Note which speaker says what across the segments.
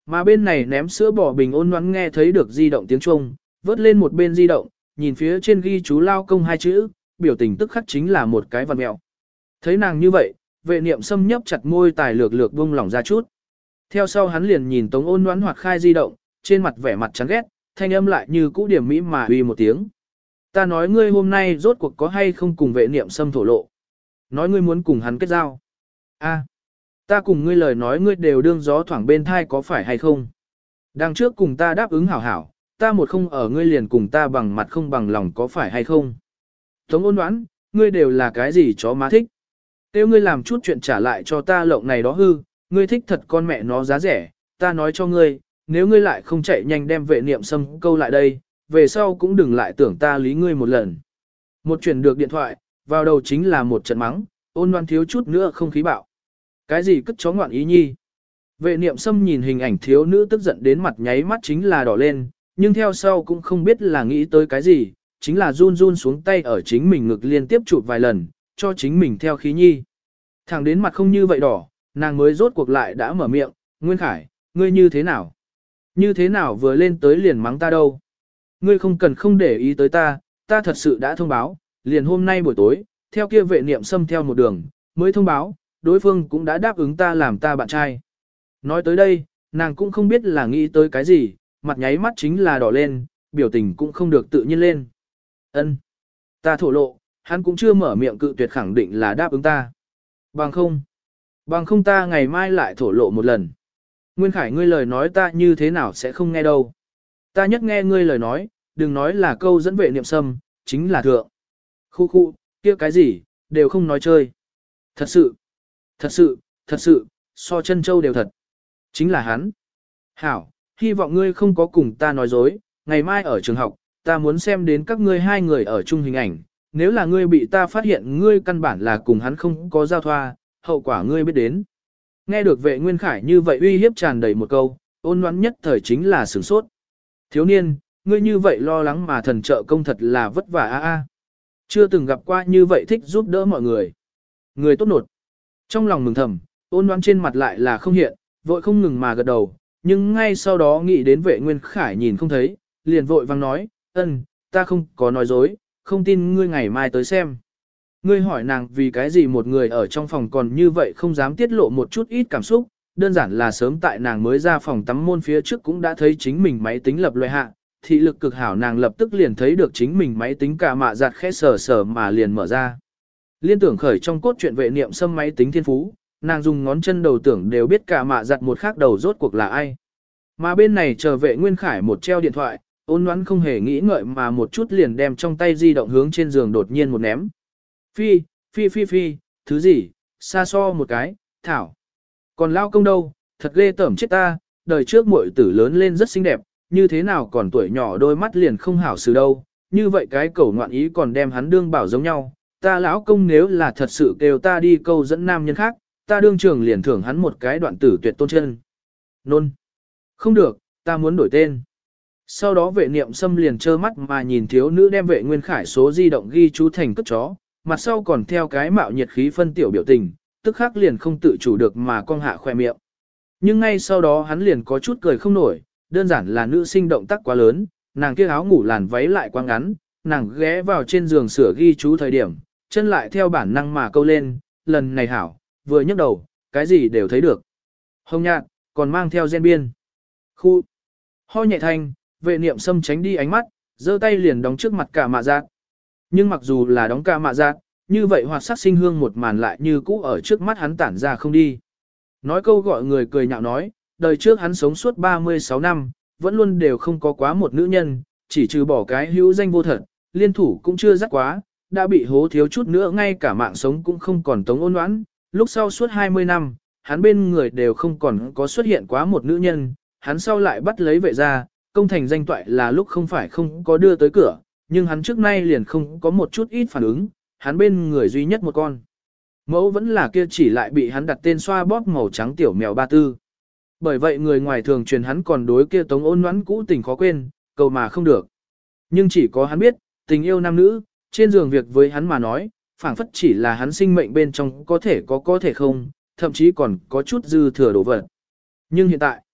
Speaker 1: Mà bên này ném sữa bò bình ôn nhoắn nghe thấy được di động tiếng chuông, vớt lên một bên di động, nhìn phía trên ghi chú lao công hai chữ, biểu tình tức khắc chính là một cái vằn mẹo. Thấy nàng như vậy, vệ niệm xâm nhấp chặt môi tài lược lược buông lỏng ra chút. Theo sau hắn liền nhìn Tống ôn nhoắn hoạt khai di động, trên mặt vẻ mặt chán ghét, thanh âm lại như cũ điểm mỹ mà uy một tiếng. Ta nói ngươi hôm nay rốt cuộc có hay không cùng vệ niệm xâm thổ lộ. Nói ngươi muốn cùng hắn kết giao. A, ta cùng ngươi lời nói ngươi đều đương gió thoảng bên thai có phải hay không. Đằng trước cùng ta đáp ứng hảo hảo, ta một không ở ngươi liền cùng ta bằng mặt không bằng lòng có phải hay không. Tống ôn đoán, ngươi đều là cái gì chó má thích. Nếu ngươi làm chút chuyện trả lại cho ta lộng này đó hư, ngươi thích thật con mẹ nó giá rẻ, ta nói cho ngươi, nếu ngươi lại không chạy nhanh đem vệ niệm xâm câu lại đây, về sau cũng đừng lại tưởng ta lý ngươi một lần. Một chuyển được điện thoại, vào đầu chính là một trận mắng, ôn đoán thiếu chút nữa không khí bạo. Cái gì cất chó ngoạn ý nhi. Vệ niệm xâm nhìn hình ảnh thiếu nữ tức giận đến mặt nháy mắt chính là đỏ lên, nhưng theo sau cũng không biết là nghĩ tới cái gì, chính là run run xuống tay ở chính mình ngực liên tiếp chụp vài lần, cho chính mình theo khí nhi. Thẳng đến mặt không như vậy đỏ, nàng mới rốt cuộc lại đã mở miệng, Nguyên Khải, ngươi như thế nào? Như thế nào vừa lên tới liền mắng ta đâu? Ngươi không cần không để ý tới ta, ta thật sự đã thông báo, liền hôm nay buổi tối, theo kia vệ niệm xâm theo một đường, mới thông báo, đối phương cũng đã đáp ứng ta làm ta bạn trai. Nói tới đây, nàng cũng không biết là nghĩ tới cái gì, mặt nháy mắt chính là đỏ lên, biểu tình cũng không được tự nhiên lên. Ân, ta thổ lộ, hắn cũng chưa mở miệng cự tuyệt khẳng định là đáp ứng ta. Bằng không ta ngày mai lại thổ lộ một lần. Nguyên Khải ngươi lời nói ta như thế nào sẽ không nghe đâu. Ta nhất nghe ngươi lời nói, đừng nói là câu dẫn vệ niệm xâm, chính là thượng. Khu khu, kia cái gì, đều không nói chơi. Thật sự, so chân châu đều thật. Chính là hắn. Hảo, hy vọng ngươi không có cùng ta nói dối, ngày mai ở trường học, ta muốn xem đến các ngươi hai người ở chung hình ảnh. Nếu là ngươi bị ta phát hiện ngươi căn bản là cùng hắn không có giao thoa, hậu quả ngươi biết đến. Nghe được vệ Nguyên Khải như vậy uy hiếp tràn đầy một câu, ôn nhoắn nhất thời chính là sửng sốt. Thiếu niên, ngươi như vậy lo lắng mà thần trợ công thật là vất vả a. Chưa từng gặp qua như vậy thích giúp đỡ mọi người. Người tốt nột. Trong lòng mừng thầm, ôn nhoắn trên mặt lại là không hiện, vội không ngừng mà gật đầu, nhưng ngay sau đó nghĩ đến vệ Nguyên Khải nhìn không thấy, liền vội vang nói, ta không có nói dối, không tin ngươi ngày mai tới xem. Ngươi hỏi nàng vì cái gì một người ở trong phòng còn như vậy không dám tiết lộ một chút ít cảm xúc, đơn giản là sớm tại nàng mới ra phòng tắm môn phía trước cũng đã thấy chính mình máy tính lập loại hạ, thị lực cực hảo nàng lập tức liền thấy được chính mình máy tính cả mạ giặt khẽ sờ sờ mà liền mở ra. Liên tưởng khởi trong cốt truyện vệ niệm xâm máy tính thiên phú, nàng dùng ngón chân đầu tưởng đều biết cả mạ giặt một khác đầu rốt cuộc là ai. Mà bên này chờ vệ Nguyên Khải một treo điện thoại, ôn nhoắn không hề nghĩ ngợi mà một chút liền đem trong tay di động hướng trên giường đột nhiên một ném. Phi, thứ gì, xa so một cái, thảo. Còn lao công đâu, thật ghê tởm chết ta, đời trước muội tử lớn lên rất xinh đẹp, như thế nào còn tuổi nhỏ đôi mắt liền không hảo xử đâu, như vậy cái cẩu ngoạn ý còn đem hắn đương bảo giống nhau, ta lão công nếu là thật sự kêu ta đi câu dẫn nam nhân khác, ta đương trường liền thưởng hắn một cái đoạn tử tuyệt tôn chân. Nôn. Không được, ta muốn đổi tên. Sau đó vệ niệm xâm liền trơ mắt mà nhìn thiếu nữ đem vệ Nguyên Khải số di động ghi chú thành cất chó, mặt sau còn theo cái mạo nhiệt khí phân tiểu biểu tình, tức khắc liền không tự chủ được mà cong hạ khoe miệng. Nhưng ngay sau đó hắn liền có chút cười không nổi, đơn giản là nữ sinh động tác quá lớn, nàng kia áo ngủ làn váy lại quá ngắn, nàng ghé vào trên giường sửa ghi chú thời điểm, chân lại theo bản năng mà câu lên, lần này hảo, vừa nhấc đầu, cái gì đều thấy được. Hồng nhạt, còn mang theo gen biên. Khu. Ho nhẹ thanh, vệ niệm xâm tránh đi ánh mắt, giơ tay liền đóng trước mặt cả mạ giác. Nhưng mặc dù là đóng cả mạ giác, như vậy hoạt sắc sinh hương một màn lại như cũ ở trước mắt hắn tản ra không đi. Nói câu gọi người cười nhạo nói, đời trước hắn sống suốt 36 năm, vẫn luôn đều không có quá một nữ nhân, chỉ trừ bỏ cái hữu danh vô thật, liên thủ cũng chưa dắt quá, đã bị hố thiếu chút nữa ngay cả mạng sống cũng không còn tống ôn oãn. Lúc sau suốt 20 năm, hắn bên người đều không còn có xuất hiện quá một nữ nhân, hắn sau lại bắt lấy vệ ra, công thành danh toại là lúc không phải không có đưa tới cửa, nhưng hắn trước nay liền không có một chút ít phản ứng, hắn bên người duy nhất một con. Mẫu vẫn là kia chỉ lại bị hắn đặt tên xoa bóp màu trắng tiểu mèo ba tư. Bởi vậy người ngoài thường truyền hắn còn đối kia tống ôn noãn cũ tình khó quên, cầu mà không được. Nhưng chỉ có hắn biết, tình yêu nam nữ, trên giường việc với hắn mà nói, phảng phất chỉ là hắn sinh mệnh bên trong có thể có thể không, thậm chí còn có chút dư thừa đồ vật. Nhưng hiện tại,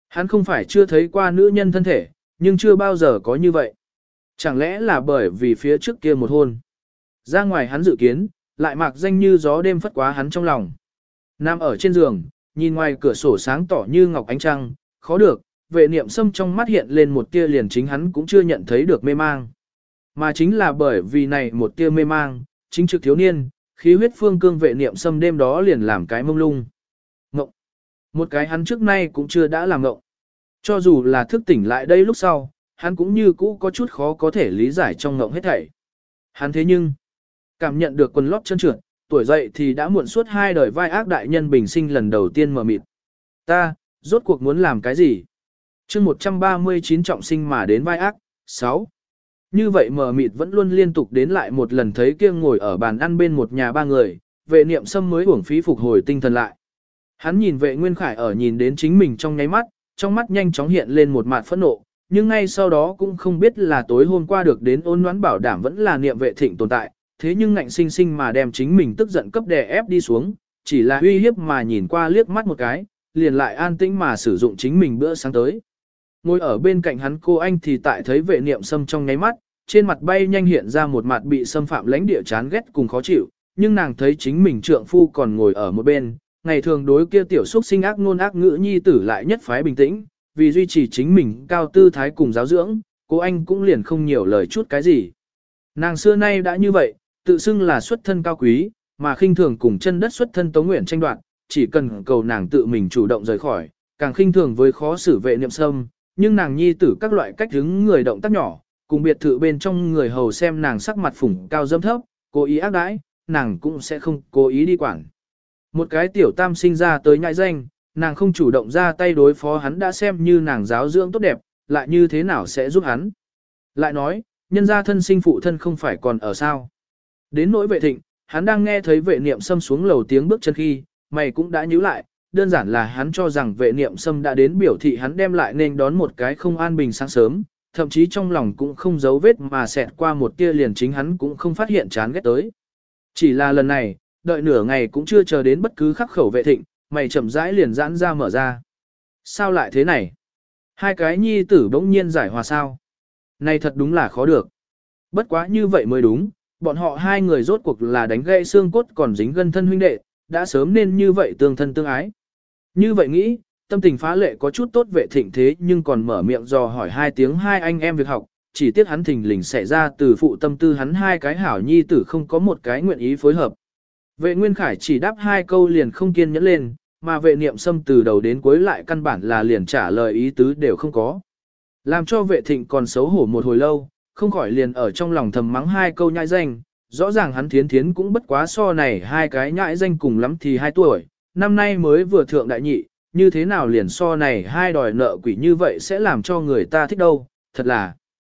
Speaker 1: Hắn không phải chưa thấy qua nữ nhân thân thể, nhưng chưa bao giờ có như vậy. Chẳng lẽ là bởi vì phía trước kia một hôn. Ra ngoài hắn dự kiến, lại mạc danh như gió đêm phất quá hắn trong lòng. Nằm ở trên giường, nhìn ngoài cửa sổ sáng tỏ như ngọc ánh trăng, khó được, vệ niệm sâm trong mắt hiện lên một tia liền chính hắn cũng chưa nhận thấy được mê mang. Mà chính là bởi vì này một tia mê mang, chính trực thiếu niên, khí huyết phương cương vệ niệm sâm đêm đó liền làm cái mông lung. Ngộng. Một cái hắn trước nay cũng chưa đã làm ngộng. Cho dù là thức tỉnh lại đây lúc sau, hắn cũng như cũ có chút khó có thể lý giải trong ngộng hết thảy. Hắn thế nhưng, cảm nhận được quần lót chân trượt, tuổi dậy thì đã muộn suốt 2 đời vai ác đại nhân bình sinh lần đầu tiên mờ mịt. Ta, rốt cuộc muốn làm cái gì? chương 139 trọng sinh mà đến vai ác, 6. Như vậy mờ mịt vẫn luôn liên tục đến lại một lần thấy kia ngồi ở bàn ăn bên một nhà ba người, vệ niệm sâm mới uổng phí phục hồi tinh thần lại. Hắn nhìn vệ Nguyên Khải ở nhìn đến chính mình trong nháy mắt, trong mắt nhanh chóng hiện lên một mạt phẫn nộ, nhưng ngay sau đó cũng không biết là tối hôm qua được đến ôn noãn bảo đảm vẫn là niệm vệ thịnh tồn tại, thế nhưng ngạnh sinh sinh mà đem chính mình tức giận cấp đè ép đi xuống, chỉ là uy hiếp mà nhìn qua liếc mắt một cái, liền lại an tĩnh mà sử dụng chính mình bữa sáng tới. Ngồi ở bên cạnh hắn cô anh thì tại thấy vệ niệm sâm trong nháy mắt, trên mặt bay nhanh hiện ra một mặt bị xâm phạm lãnh địa chán ghét cùng khó chịu, nhưng nàng thấy chính mình trượng phu còn ngồi ở một bên, ngày thường đối kia tiểu xúc sinh ác ngôn ác ngữ nhi tử lại nhất phái bình tĩnh, vì duy trì chính mình cao tư thái cùng giáo dưỡng, cô anh cũng liền không nhiều lời chút cái gì. Nàng xưa nay đã như vậy, tự xưng là xuất thân cao quý, mà khinh thường cùng chân đất xuất thân Tống Nguyện tranh đoạt, chỉ cần cầu nàng tự mình chủ động rời khỏi, càng khinh thường với khó xử vệ niệm sâm, nhưng nàng nhi tử các loại cách hứng người động tác nhỏ, cùng biệt thự bên trong người hầu xem nàng sắc mặt phủng cao dâm thấp, cố ý ác đãi, nàng cũng sẽ không cố ý đi quản. Một cái tiểu tam sinh ra tới nhãi danh, nàng không chủ động ra tay đối phó hắn đã xem như nàng giáo dưỡng tốt đẹp, lại như thế nào sẽ giúp hắn. Lại nói, nhân gia thân sinh phụ thân không phải còn ở sao. Đến nỗi vệ thịnh, hắn đang nghe thấy vệ niệm sâm xuống lầu tiếng bước chân khi, mày cũng đã nhíu lại, đơn giản là hắn cho rằng vệ niệm sâm đã đến biểu thị hắn đem lại nên đón một cái không an bình sáng sớm, thậm chí trong lòng cũng không giấu vết mà xẹt qua một tia liền chính hắn cũng không phát hiện chán ghét tới. Chỉ là lần này, đợi nửa ngày cũng chưa chờ đến bất cứ khắc khẩu vệ thịnh, mày chậm rãi liền giãn ra mở ra. Sao lại thế này? Hai cái nhi tử bỗng nhiên giải hòa sao? Này thật đúng là khó được. Bất quá như vậy mới đúng, bọn họ hai người rốt cuộc là đánh gãy xương cốt còn dính gân thân huynh đệ, đã sớm nên như vậy tương thân tương ái. Như vậy nghĩ, tâm tình phá lệ có chút tốt vệ thịnh thế nhưng còn mở miệng dò hỏi hai tiếng hai anh em việc học, chỉ tiếc hắn thình lình xảy ra từ phụ tâm tư hắn hai cái hảo nhi tử không có một cái nguyện ý phối hợp. Vệ Nguyên Khải chỉ đáp hai câu liền không kiên nhẫn lên, mà vệ niệm sâm từ đầu đến cuối lại căn bản là liền trả lời ý tứ đều không có. Làm cho vệ thịnh còn xấu hổ một hồi lâu, không khỏi liền ở trong lòng thầm mắng hai câu nhãi danh, rõ ràng hắn thiến thiến cũng bất quá so này hai cái nhãi danh cùng lắm thì 2 tuổi, năm nay mới vừa thượng đại nhị, như thế nào liền so này hai đòi nợ quỷ như vậy sẽ làm cho người ta thích đâu, thật là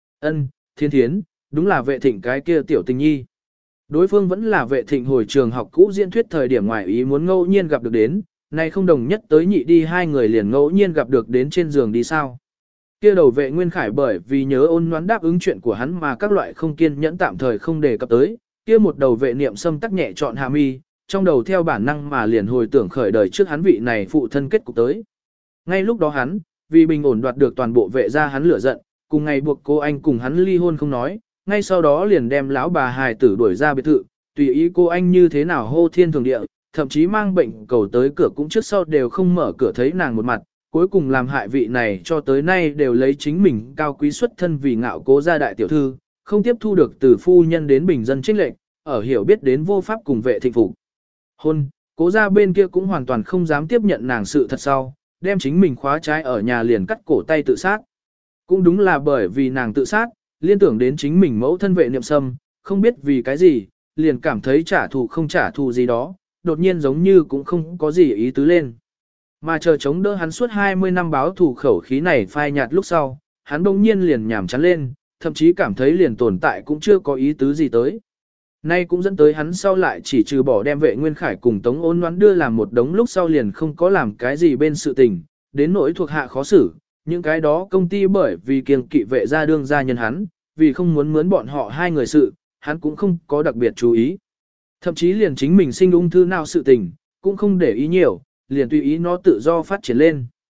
Speaker 1: thiến thiến, đúng là vệ thịnh cái kia tiểu tình nhi. Đối phương vẫn là vệ thịnh hồi trường học cũ diễn thuyết thời điểm ngoài ý muốn ngẫu nhiên gặp được đến, nay không đồng nhất tới nhị đi hai người liền ngẫu nhiên gặp được đến trên giường đi sao. Kia đầu vệ Nguyên Khải bởi vì nhớ ôn nhoán đáp ứng chuyện của hắn mà các loại không kiên nhẫn tạm thời không đề cập tới, kia một đầu vệ niệm sâm tắc nhẹ chọn hạ mi, trong đầu theo bản năng mà liền hồi tưởng khởi đời trước hắn vị này phụ thân kết cục tới. Ngay lúc đó hắn, vì bình ổn đoạt được toàn bộ vệ gia hắn lửa giận, cùng ngày buộc cô anh cùng hắn ly hôn không nói, ngay sau đó liền đem lão bà hài tử đuổi ra biệt thự, tùy ý cô anh như thế nào hô thiên thường địa, thậm chí mang bệnh cầu tới cửa cũng trước sau đều không mở cửa thấy nàng một mặt, cuối cùng làm hại vị này cho tới nay đều lấy chính mình cao quý xuất thân vì ngạo cố gia đại tiểu thư, không tiếp thu được từ phu nhân đến bình dân trích lệnh, ở hiểu biết đến vô pháp cùng vệ thịnh phục. Hôn, cố gia bên kia cũng hoàn toàn không dám tiếp nhận nàng sự thật sau, đem chính mình khóa trái ở nhà liền cắt cổ tay tự sát. Cũng đúng là bởi vì nàng tự sát, liên tưởng đến chính mình mẫu thân vệ niệm sâm, không biết vì cái gì, liền cảm thấy trả thù không trả thù gì đó, đột nhiên giống như cũng không có gì ý tứ lên. Mà chờ chống đỡ hắn suốt 20 năm báo thù khẩu khí này phai nhạt lúc sau, hắn bỗng nhiên liền nhảm chán lên, thậm chí cảm thấy liền tồn tại cũng chưa có ý tứ gì tới. Nay cũng dẫn tới hắn sau lại chỉ trừ bỏ đem vệ Nguyên Khải cùng Tống Ôn Ngoãn đưa làm một đống lúc sau liền không có làm cái gì bên sự tình, đến nỗi thuộc hạ khó xử, những cái đó công ty bởi vì kiêng kỵ vệ gia đương gia nhân hắn, vì không muốn mướn bọn họ hai người sự, hắn cũng không có đặc biệt chú ý. Thậm chí liền chính mình sinh ung thư nào sự tình, cũng không để ý nhiều, liền tùy ý nó tự do phát triển lên.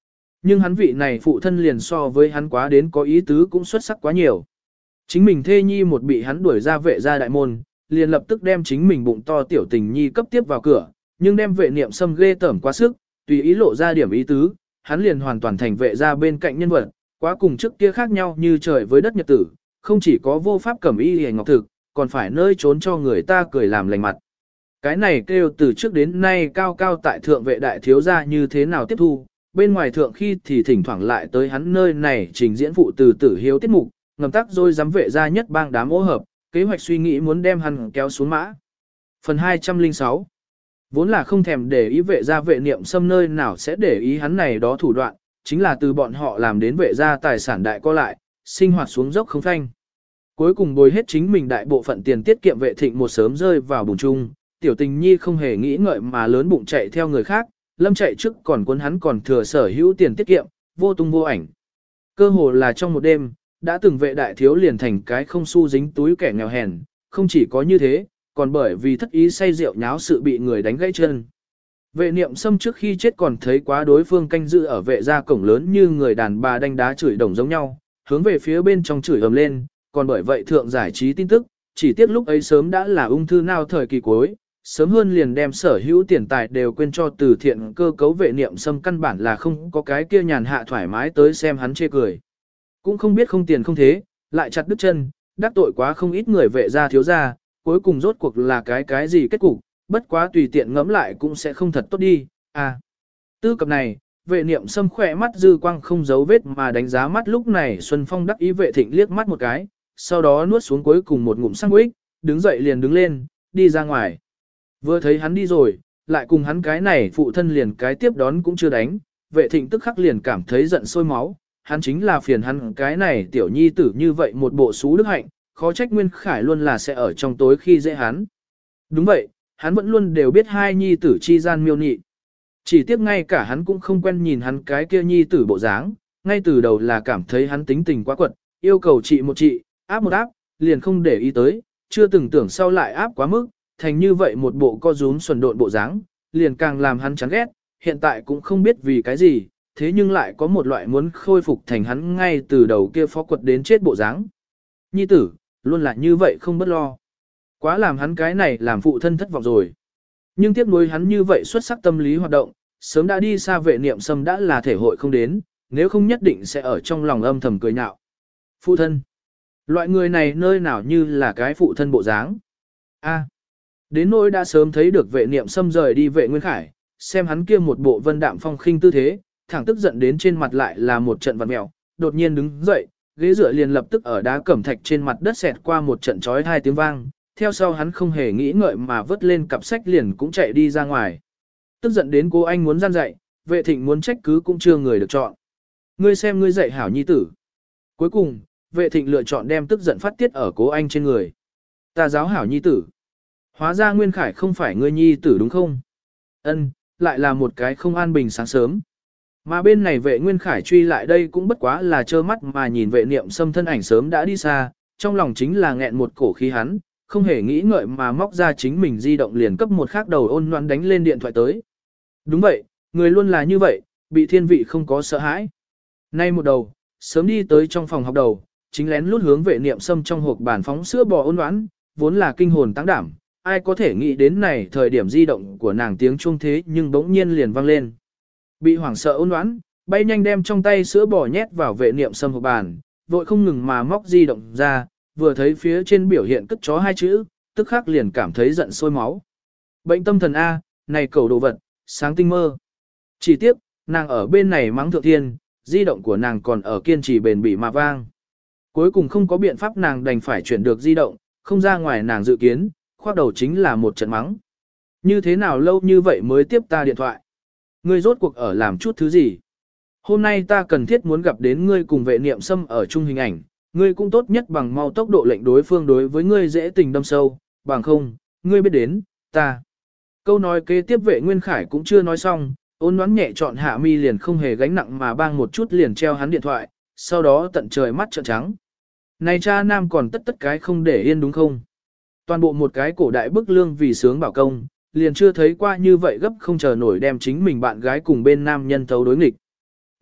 Speaker 1: Nhưng hắn vị này phụ thân liền so với hắn quá đến có ý tứ cũng xuất sắc quá nhiều. Chính mình thê nhi một bị hắn đuổi ra vệ gia đại môn, liền lập tức đem chính mình bụng to tiểu tình nhi cấp tiếp vào cửa, nhưng đem vệ niệm xâm ghê tởm quá sức, tùy ý lộ ra điểm ý tứ, hắn liền hoàn toàn thành vệ gia bên cạnh nhân vật, quá cùng trước kia khác nhau như trời với đất nhật tử, không chỉ có vô pháp cẩm y hề ngọc thực, còn phải nơi trốn cho người ta cười làm lành mặt. Cái này kêu từ trước đến nay cao cao tại thượng vệ đại thiếu gia như thế nào tiếp thu, bên ngoài thượng khi thì thỉnh thoảng lại tới hắn nơi này trình diễn phụ từ tử hiếu tiết mục, ngầm tắc rồi dám vệ gia nhất bang đám ô hợp, kế hoạch suy nghĩ muốn đem hắn kéo xuống mã. Phần 206 vốn là không thèm để ý vệ gia vệ niệm xâm nơi nào sẽ để ý hắn này đó thủ đoạn, chính là từ bọn họ làm đến vệ gia tài sản đại co lại, sinh hoạt xuống dốc không phanh. Cuối cùng bồi hết chính mình đại bộ phận tiền tiết kiệm vệ thịnh một sớm rơi vào bùn chung, tiểu tình nhi không hề nghĩ ngợi mà lớn bụng chạy theo người khác, lâm chạy trước còn cuốn hắn còn thừa sở hữu tiền tiết kiệm, vô tung vô ảnh. Cơ hồ là trong một đêm, đã từng vệ đại thiếu liền thành cái không xu dính túi kẻ nghèo hèn, không chỉ có như thế, còn bởi vì thất ý say rượu nháo sự bị người đánh gãy chân. Vệ niệm xâm trước khi chết còn thấy quá đối phương canh giữ ở vệ gia cổng lớn như người đàn bà đánh đá chửi đồng giống nhau, hướng về phía bên trong chửi ầm lên, còn bởi vậy thượng giải trí tin tức, chỉ tiếc lúc ấy sớm đã là ung thư não thời kỳ cuối, sớm hơn liền đem sở hữu tiền tài đều quên cho từ thiện cơ cấu vệ niệm xâm căn bản là không có cái kia nhàn hạ thoải mái tới xem hắn chê cười. Cũng không biết không tiền không thế, lại chặt đứt chân, đắc tội quá không ít người vệ gia thiếu gia, cuối cùng rốt cuộc là cái gì kết cục, bất quá tùy tiện ngẫm lại cũng sẽ không thật tốt đi, à. Tư cập này, vệ niệm xâm khỏe mắt dư quang không giấu vết mà đánh giá mắt lúc này Xuân Phong đắc ý vệ thịnh liếc mắt một cái, sau đó nuốt xuống cuối cùng một ngụm sandwich, đứng dậy liền đứng lên, đi ra ngoài. Vừa thấy hắn đi rồi, lại cùng hắn cái này phụ thân liền cái tiếp đón cũng chưa đánh, vệ thịnh tức khắc liền cảm thấy giận sôi máu, hắn chính là phiền hắn cái này tiểu nhi tử như vậy một bộ xú đức hạnh, khó trách Nguyên Khải luôn là sẽ ở trong tối khi dễ hắn. Đúng vậy, hắn vẫn luôn đều biết hai nhi tử chi gian miêu nị. Chỉ tiếc ngay cả hắn cũng không quen nhìn hắn cái kia nhi tử bộ dáng, ngay từ đầu là cảm thấy hắn tính tình quá quật, yêu cầu trị một trị, áp một áp, liền không để ý tới, chưa từng tưởng sau lại áp quá mức, thành như vậy một bộ co rúm xuẩn độn bộ dáng, liền càng làm hắn chán ghét, hiện tại cũng không biết vì cái gì, thế nhưng lại có một loại muốn khôi phục thành hắn ngay từ đầu kia phó quật đến chết bộ dáng. Nhi tử, luôn là như vậy không bất lo. Quá làm hắn cái này làm phụ thân thất vọng rồi. Nhưng tiếc nuối hắn như vậy xuất sắc tâm lý hoạt động, sớm đã đi xa vệ niệm xâm đã là thể hội không đến, nếu không nhất định sẽ ở trong lòng âm thầm cười nhạo. Phụ thân. Loại người này nơi nào như là cái phụ thân bộ dáng. A. Đến nỗi đã sớm thấy được vệ niệm xâm rời đi vệ Nguyên Khải, xem hắn kia một bộ vân đạm phong khinh tư thế, thẳng tức giận đến trên mặt lại là một trận vặn mèo, đột nhiên đứng dậy, ghế dựa liền lập tức ở đá cẩm thạch trên mặt đất xẹt qua một trận chói tai tiếng vang, theo sau hắn không hề nghĩ ngợi mà vứt lên cặp sách liền cũng chạy đi ra ngoài. Tức giận đến cô anh muốn gian dạy, vệ thịnh muốn trách cứ cũng chưa người được chọn. Ngươi xem ngươi dạy hảo nhi tử. Cuối cùng, vệ thịnh lựa chọn đem tức giận phát tiết ở cố anh trên người. Ta giáo hảo nhi tử. Hóa ra Nguyên Khải không phải ngươi nhi tử đúng không? Ân, lại là một cái không an bình sáng sớm. Mà bên này vệ Nguyên Khải truy lại đây cũng bất quá là trơ mắt mà nhìn vệ niệm xâm thân ảnh sớm đã đi xa, trong lòng chính là nghẹn một cổ khí hắn, không hề nghĩ ngợi mà móc ra chính mình di động liền cấp một khác đầu ôn loạn đánh lên điện thoại tới. Đúng vậy, người luôn là như vậy, bị thiên vị không có sợ hãi. Nay một đầu, sớm đi tới trong phòng học đầu, chính lén lút hướng vệ niệm xâm trong hộp bàn phóng sữa bò ôn loãn, vốn là kinh hồn tăng đảm, ai có thể nghĩ đến này thời điểm di động của nàng tiếng chuông thế nhưng bỗng nhiên liền vang lên. Bị hoảng sợ ôn loãn, bay nhanh đem trong tay sữa bò nhét vào vệ niệm xâm hộp bàn, vội không ngừng mà móc di động ra, vừa thấy phía trên biểu hiện cất chó hai chữ, tức khắc liền cảm thấy giận sôi máu. Bệnh tâm thần A, này cầu đồ vật, sáng tinh mơ. Chỉ tiếc, nàng ở bên này mắng thượng thiên, di động của nàng còn ở kiên trì bền bỉ mà vang. Cuối cùng không có biện pháp nàng đành phải chuyển được di động, không ra ngoài nàng dự kiến, khoác đầu chính là một trận mắng. Như thế nào lâu như vậy mới tiếp ta điện thoại? Ngươi rốt cuộc ở làm chút thứ gì? Hôm nay ta cần thiết muốn gặp đến ngươi cùng vệ niệm xâm ở chung hình ảnh, ngươi cũng tốt nhất bằng mau tốc độ lệnh đối phương đối với ngươi dễ tình đâm sâu, bằng không, ngươi biết đến, ta. Câu nói kế tiếp vệ Nguyên Khải cũng chưa nói xong, ôn đoán nhẹ chọn hạ mi liền không hề gánh nặng mà bang một chút liền treo hắn điện thoại, sau đó tận trời mắt trợn trắng. Này cha nam còn tất cái không để yên đúng không? Toàn bộ một cái cổ đại bức lương vì sướng bảo công, liền chưa thấy qua như vậy gấp không chờ nổi đem chính mình bạn gái cùng bên nam nhân thấu đối nghịch.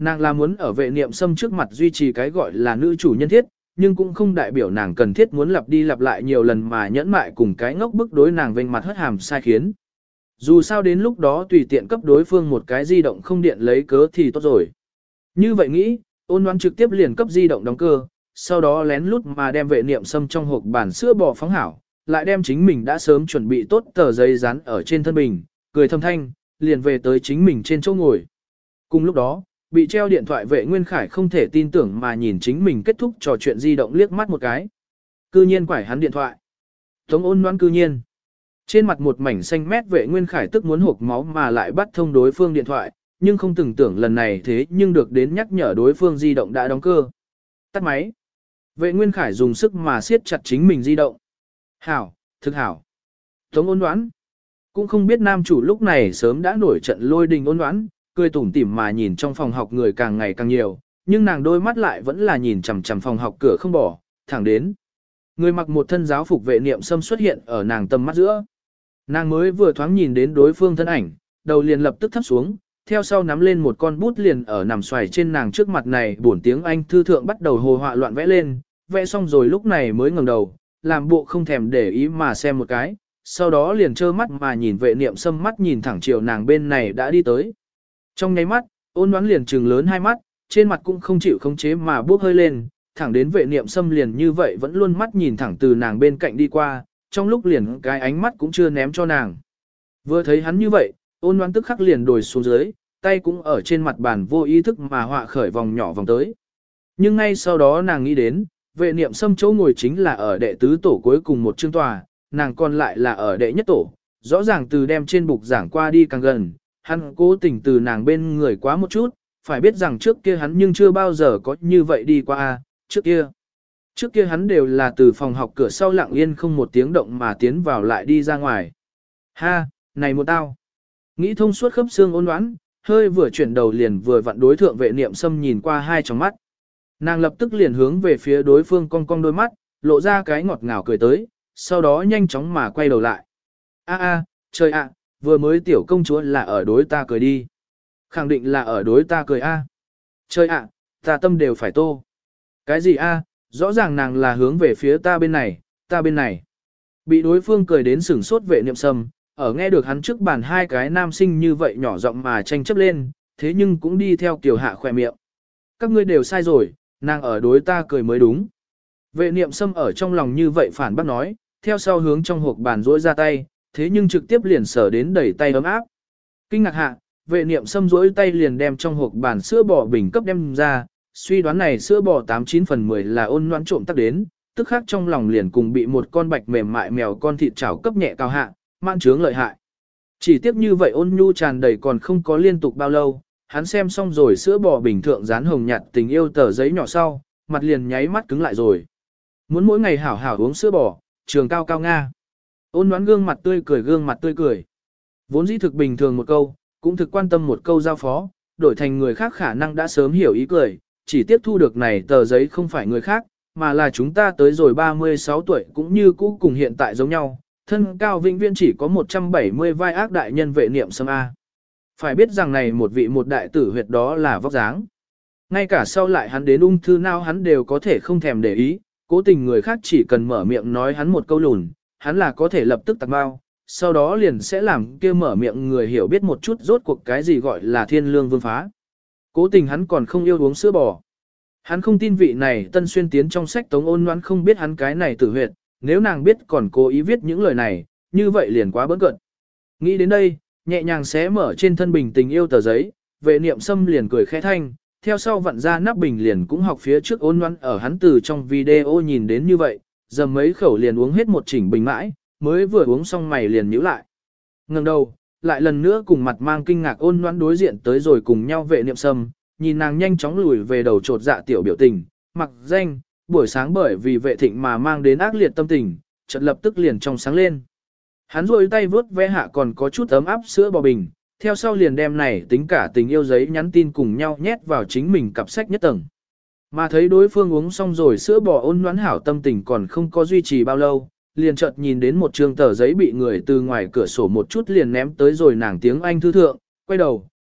Speaker 1: Nàng là muốn ở vệ niệm xâm trước mặt duy trì cái gọi là nữ chủ nhân thiết, nhưng cũng không đại biểu nàng cần thiết muốn lặp đi lặp lại nhiều lần mà nhẫn mại cùng cái ngốc bức đối nàng vênh mặt hất hàm sai khiến. Dù sao đến lúc đó tùy tiện cấp đối phương một cái di động không điện lấy cớ thì tốt rồi. Như vậy nghĩ, Ôn Loan trực tiếp liền cấp di động đóng cơ, sau đó lén lút mà đem vệ niệm xâm trong hộp bản sữa bò phóng hảo, lại đem chính mình đã sớm chuẩn bị tốt tờ giấy dán ở trên thân bình, cười thâm thanh, liền về tới chính mình trên chỗ ngồi. Cùng lúc đó, bị treo điện thoại vệ Nguyên Khải không thể tin tưởng mà nhìn chính mình kết thúc trò chuyện di động liếc mắt một cái. Cư nhiên quải hắn điện thoại. Tống Ôn Loan cư nhiên. Trên mặt một mảnh xanh mét vệ Nguyên Khải tức muốn hộc máu mà lại bắt thông đối phương điện thoại, nhưng không từng tưởng lần này thế nhưng được đến nhắc nhở đối phương di động đã đóng cơ. Tắt máy. Vệ Nguyên Khải dùng sức mà siết chặt chính mình di động. Hảo, thực hảo. Tống Ôn Loan. Cũng không biết nam chủ lúc này sớm đã nổi trận lôi đình Ôn Loan, cười tủm tỉm mà nhìn trong phòng học người càng ngày càng nhiều, nhưng nàng đôi mắt lại vẫn là nhìn chằm chằm phòng học cửa không bỏ, thẳng đến. Người mặc một thân giáo phục vệ niệm xâm xuất hiện ở nàng tầm mắt giữa. Nàng mới vừa thoáng nhìn đến đối phương thân ảnh, đầu liền lập tức thấp xuống, theo sau nắm lên một con bút liền ở nằm xoài trên nàng trước mặt này bổn tiếng Anh thư thượng bắt đầu hồ họa loạn vẽ lên, vẽ xong rồi lúc này mới ngẩng đầu, làm bộ không thèm để ý mà xem một cái, sau đó liền trơ mắt mà nhìn vệ niệm xâm mắt nhìn thẳng chiều nàng bên này đã đi tới. Trong nháy mắt, Ôn Loan liền trừng lớn hai mắt, trên mặt cũng không chịu khống chế mà bước hơi lên, thẳng đến vệ niệm xâm liền như vậy vẫn luôn mắt nhìn thẳng từ nàng bên cạnh đi qua, trong lúc liền cái ánh mắt cũng chưa ném cho nàng. Vừa thấy hắn như vậy, Ôn Loan tức khắc liền đồi xuống dưới, tay cũng ở trên mặt bàn vô ý thức mà họa khởi vòng nhỏ vòng tới. Nhưng ngay sau đó nàng nghĩ đến, vệ niệm xâm chỗ ngồi chính là ở đệ tứ tổ cuối cùng một chương tòa, nàng còn lại là ở đệ nhất tổ, rõ ràng từ đem trên bục giảng qua đi càng gần, hắn cố tình từ nàng bên người quá một chút, phải biết rằng trước kia hắn nhưng chưa bao giờ có như vậy đi qua Trước kia hắn đều là từ phòng học cửa sau lặng yên không một tiếng động mà tiến vào lại đi ra ngoài. Ha, này một tao. Nghĩ thông suốt khớp xương Ôn Loan, hơi vừa chuyển đầu liền vừa vặn đối thượng vệ niệm xâm nhìn qua hai tròng mắt. Nàng lập tức liền hướng về phía đối phương cong cong đôi mắt, lộ ra cái ngọt ngào cười tới, sau đó nhanh chóng mà quay đầu lại. Trời ạ, vừa mới tiểu công chúa là ở đối ta cười đi. Khẳng định là ở đối ta cười a. Trời ạ, ta tâm đều phải tô. Cái gì a? Rõ ràng nàng là hướng về phía ta bên này, ta bên này. Bị đối phương cười đến sửng sốt vệ niệm sâm, ở nghe được hắn trước bàn hai cái nam sinh như vậy nhỏ giọng mà tranh chấp lên, thế nhưng cũng đi theo kiểu hạ khỏe miệng. Các ngươi đều sai rồi, nàng ở đối ta cười mới đúng. Vệ niệm sâm ở trong lòng như vậy phản bác nói, theo sau hướng trong hộp bàn rỗi ra tay, thế nhưng trực tiếp liền sở đến đẩy tay ấm áp. Kinh ngạc hạ, vệ niệm xâm rỗi tay liền đem trong hộp bàn sữa bò bình cấp đem ra, suy đoán này sữa bò 89 phần 10 là Ôn Loan trộm tắc đến, tức khác trong lòng liền cùng bị một con bạch mềm mại mèo con thịt chảo cấp nhẹ cao hạ, mạn trướng lợi hại. Chỉ tiếc như vậy Ôn Nhu tràn đầy còn không có liên tục bao lâu, hắn xem xong rồi sữa bò bình thượng dán hồng nhạt tình yêu tờ giấy nhỏ sau, mặt liền nháy mắt cứng lại rồi. Muốn mỗi ngày hảo hảo uống sữa bò, trường cao cao Nga. Ôn Loan gương mặt tươi cười. Vốn dĩ thực bình thường một câu, cũng thực quan tâm một câu giao phó, đổi thành người khác khả năng đã sớm hiểu ý cười, chỉ tiếp thu được này tờ giấy không phải người khác, mà là chúng ta tới rồi 36 tuổi cũng như cũ cùng hiện tại giống nhau, thân cao vĩnh viễn chỉ có 170 vai ác đại nhân vệ niệm xâm A. Phải biết rằng này một vị một đại tử huyệt đó là vóc dáng. Ngay cả sau lại hắn đến ung thư nào hắn đều có thể không thèm để ý, cố tình người khác chỉ cần mở miệng nói hắn một câu lùn, hắn là có thể lập tức tạc bao, sau đó liền sẽ làm kia mở miệng người hiểu biết một chút rốt cuộc cái gì gọi là thiên lương vương phá. Cố tình hắn còn không yêu uống sữa bò. Hắn không tin vị này tân xuyên tiến trong sách Tống Ôn Loan không biết hắn cái này tử huyệt, nếu nàng biết còn cố ý viết những lời này, như vậy liền quá bỡn cợt. Nghĩ đến đây, nhẹ nhàng xé mở trên thân bình tình yêu tờ giấy, vệ niệm xâm liền cười khẽ thanh, theo sau vặn ra nắp bình liền cũng học phía trước Ôn Loan ở hắn từ trong video nhìn đến như vậy, dầm mấy khẩu liền uống hết một chỉnh bình mãi, mới vừa uống xong mày liền nhíu lại. Ngẩng đầu, lại lần nữa cùng mặt mang kinh ngạc Ôn Loan đối diện tới rồi cùng nhau vệ niệm sâm, nhìn nàng nhanh chóng lùi về đầu trột dạ tiểu biểu tình, mặc danh, buổi sáng bởi vì vệ thịnh mà mang đến ác liệt tâm tình, chợt lập tức liền trong sáng lên. Hắn rôi tay vớt vẽ hạ còn có chút ấm áp sữa bò bình, theo sau liền đem này tính cả tình yêu giấy nhắn tin cùng nhau nhét vào chính mình cặp sách nhất tầng. Mà thấy đối phương uống xong rồi sữa bò Ôn Loan hảo tâm tình còn không có duy trì bao lâu, liền chợt nhìn đến một trường tờ giấy bị người từ ngoài cửa sổ một chút liền ném tới rồi nàng tiếng Anh thư thượng, quay đầu,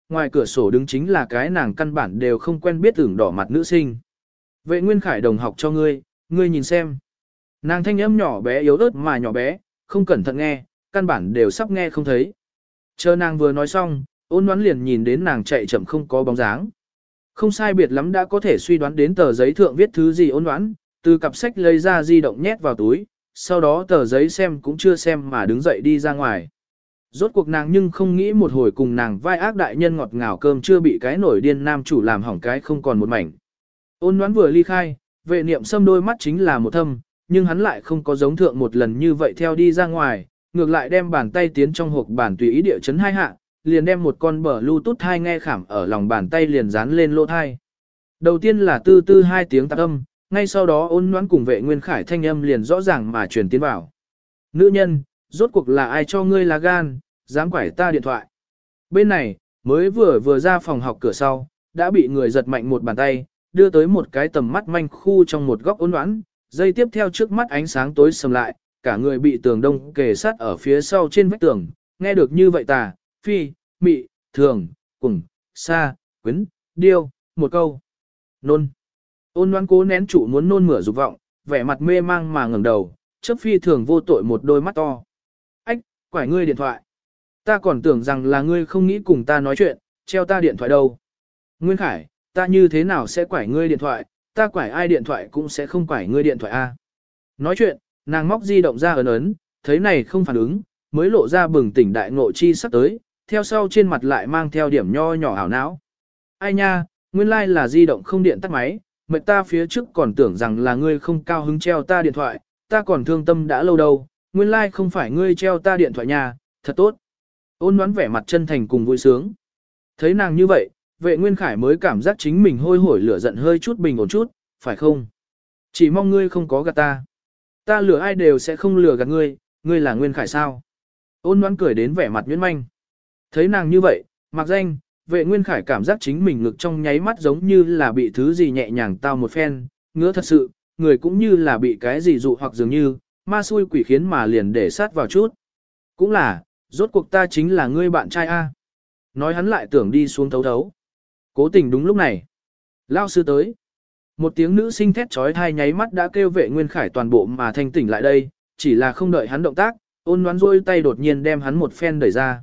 Speaker 1: ngoài cửa sổ đứng chính là cái nàng căn bản đều không quen biết tưởng đỏ mặt nữ sinh. Vệ Nguyên Khải đồng học cho ngươi, ngươi nhìn xem. Nàng thanh âm nhỏ bé yếu ớt mà nhỏ bé, không cẩn thận nghe, căn bản đều sắp nghe không thấy. Chờ nàng vừa nói xong, Ôn Ngoãn liền nhìn đến nàng chạy chậm không có bóng dáng. Không sai biệt lắm đã có thể suy đoán đến tờ giấy thượng viết thứ gì. Ôn Ngoãn từ cặp sách lấy ra di động nhét vào túi, sau đó tờ giấy xem cũng chưa xem mà đứng dậy đi ra ngoài. Rốt cuộc nàng nhưng không nghĩ một hồi cùng nàng vai ác đại nhân ngọt ngào cơm chưa bị cái nổi điên nam chủ làm hỏng cái không còn một mảnh. Ôn Ngoãn vừa ly khai, Vệ Niệm Sâm đôi mắt chính là một thâm, nhưng hắn lại không có giống thượng một lần như vậy theo đi ra ngoài, ngược lại đem bàn tay tiến trong hộp bàn tùy ý địa chấn hai hạ, liền đem một con bờ Bluetooth thai nghe khảm ở lòng bàn tay liền dán lên lỗ thai. Đầu tiên là tư tư hai tiếng tạp âm, ngay sau đó Ôn Ngoãn cùng Vệ Nguyên Khải thanh âm liền rõ ràng mà truyền tiến vào. Nữ nhân, rốt cuộc là ai cho ngươi lá gan, dám quải ta điện thoại. Bên này, mới vừa ra phòng học cửa sau, đã bị người giật mạnh một bàn tay, đưa tới một cái tầm mắt manh khu trong một góc Ôn Ngoãn, dây tiếp theo trước mắt ánh sáng tối sầm lại, cả người bị tường đông kề sát ở phía sau trên vách tường, nghe được như vậy tà, phi, mị, thường, cùng, xa, quyến, điêu, một câu. Nôn. Ôn Ngoãn cố nén trụ muốn nôn mửa dục vọng, vẻ mặt mê mang mà ngẩng đầu, chớp phi thường vô tội một đôi mắt to. Ách, quải ngươi điện thoại. Ta còn tưởng rằng là ngươi không nghĩ cùng ta nói chuyện, treo ta điện thoại đâu. Nguyên Khải, ta như thế nào sẽ quải ngươi điện thoại, ta quải ai điện thoại cũng sẽ không quải ngươi điện thoại a. Nói chuyện, nàng móc di động ra ấn ấn, thấy này không phản ứng, mới lộ ra bừng tỉnh đại ngộ chi sắp tới, theo sau trên mặt lại mang theo điểm nho nhỏ ảo não. Ai nha, nguyên lai là di động không điện tắt máy, mệt ta phía trước còn tưởng rằng là ngươi không cao hứng treo ta điện thoại, ta còn thương tâm đã lâu đâu, nguyên lai không phải ngươi treo ta điện thoại nha, thật tốt. Ôn Ngoãn vẻ mặt chân thành cùng vui sướng. Thấy nàng như vậy, Vệ Nguyên Khải mới cảm giác chính mình hôi hổi lửa giận hơi chút bình ổn chút, phải không? Chỉ mong ngươi không có gạt ta. Ta lừa ai đều sẽ không lừa gạt ngươi, ngươi là Nguyên Khải sao? Ôn Ngoãn cười đến vẻ mặt nhuyễn manh. Thấy nàng như vậy, mặc danh, Vệ Nguyên Khải cảm giác chính mình ngực trong nháy mắt giống như là bị thứ gì nhẹ nhàng tao một phen, ngứa thật sự, người cũng như là bị cái gì dụ hoặc dường như, ma xui quỷ khiến mà liền để sát vào chút. Cũng là, rốt cuộc ta chính là ngươi bạn trai A. Nói hắn lại tưởng đi xuống thấu thấu. Cố tình đúng lúc này. Lao sư tới. Một tiếng nữ sinh thét trói thai nháy mắt đã kêu Vệ Nguyên Khải toàn bộ mà thanh tỉnh lại đây, chỉ là không đợi hắn động tác, Ôn Ngoãn rôi tay đột nhiên đem hắn một phen đẩy ra.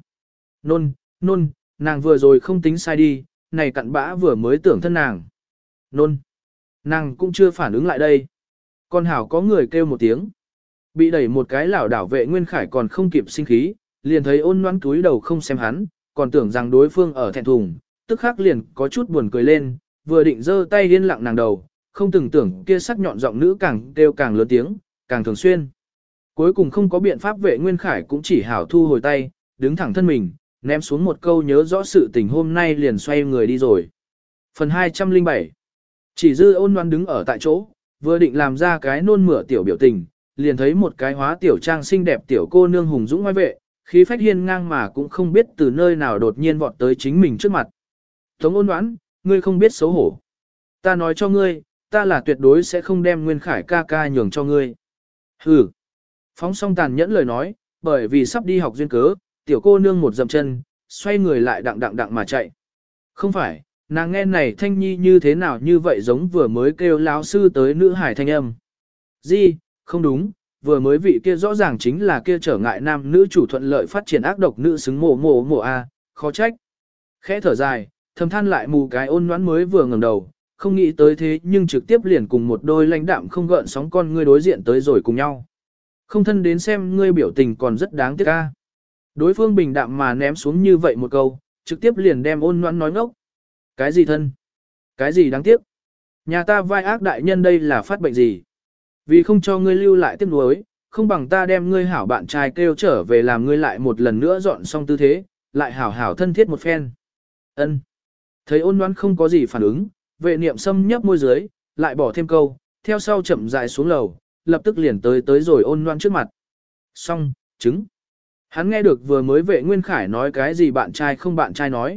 Speaker 1: Nôn, nàng vừa rồi không tính sai đi, này cặn bã vừa mới tưởng thân nàng. Nôn, nàng cũng chưa phản ứng lại đây. Con hảo có người kêu một tiếng. Bị đẩy một cái lảo đảo Vệ Nguyên Khải còn không kịp sinh khí, liền thấy Ôn Ngoãn cúi đầu không xem hắn, còn tưởng rằng đối phương ở thẹn thùng, tức khắc liền có chút buồn cười lên, vừa định giơ tay điên lặng nàng đầu, không từng tưởng kia sắc nhọn giọng nữ càng kêu càng lớn tiếng, càng thường xuyên. Cuối cùng không có biện pháp Vệ Nguyên Khải cũng chỉ hảo thu hồi tay, đứng thẳng thân mình, ném xuống một câu nhớ rõ sự tình hôm nay liền xoay người đi rồi. Phần 207. Chỉ dư Ôn Ngoãn đứng ở tại chỗ, vừa định làm ra cái nôn mửa tiểu biểu tình, liền thấy một cái hóa tiểu trang xinh đẹp tiểu cô nương hùng dũng ngoài vệ, khí phách hiên ngang mà cũng không biết từ nơi nào đột nhiên vọt tới chính mình trước mặt. Tống Ôn Ngoãn, ngươi không biết xấu hổ. Ta nói cho ngươi, ta là tuyệt đối sẽ không đem Nguyên Khải ca ca nhường cho ngươi. Hừ. Phóng xong tàn nhẫn lời nói, bởi vì sắp đi học duyên cớ, tiểu cô nương một dậm chân, xoay người lại đặng mà chạy. Không phải, nàng nghe này thanh nhi như thế nào như vậy giống vừa mới kêu lão sư tới nữ hải thanh âm. Gì, không đúng, vừa mới vị kia rõ ràng chính là kia trở ngại nam nữ chủ thuận lợi phát triển ác độc nữ xứng mồ a, khó trách. Khẽ thở dài, thầm than lại mù cái Ôn Ngoãn mới vừa ngẩng đầu, không nghĩ tới thế nhưng trực tiếp liền cùng một đôi lãnh đạm không gợn sóng con ngươi đối diện tới rồi cùng nhau. Không thân đến xem ngươi biểu tình còn rất đáng tiếc a. Đối phương bình đạm mà ném xuống như vậy một câu, trực tiếp liền đem Ôn Ngoãn nói ngốc. Cái gì thân? Cái gì đáng tiếc? Nhà ta vai ác đại nhân đây là phát bệnh gì? Vì không cho ngươi lưu lại tiếc nuối, không bằng ta đem ngươi hảo bạn trai kêu trở về làm ngươi lại một lần nữa dọn xong tư thế, lại hảo hảo thân thiết một phen. Ân. Thấy Ôn Ngoãn không có gì phản ứng, Vệ Niệm Sâm nhấp môi dưới, lại bỏ thêm câu, theo sau chậm rãi xuống lầu, lập tức liền tới rồi Ôn Ngoãn trước mặt. Xong, chứng. Hắn nghe được vừa mới Vệ Nguyên Khải nói cái gì bạn trai không bạn trai nói,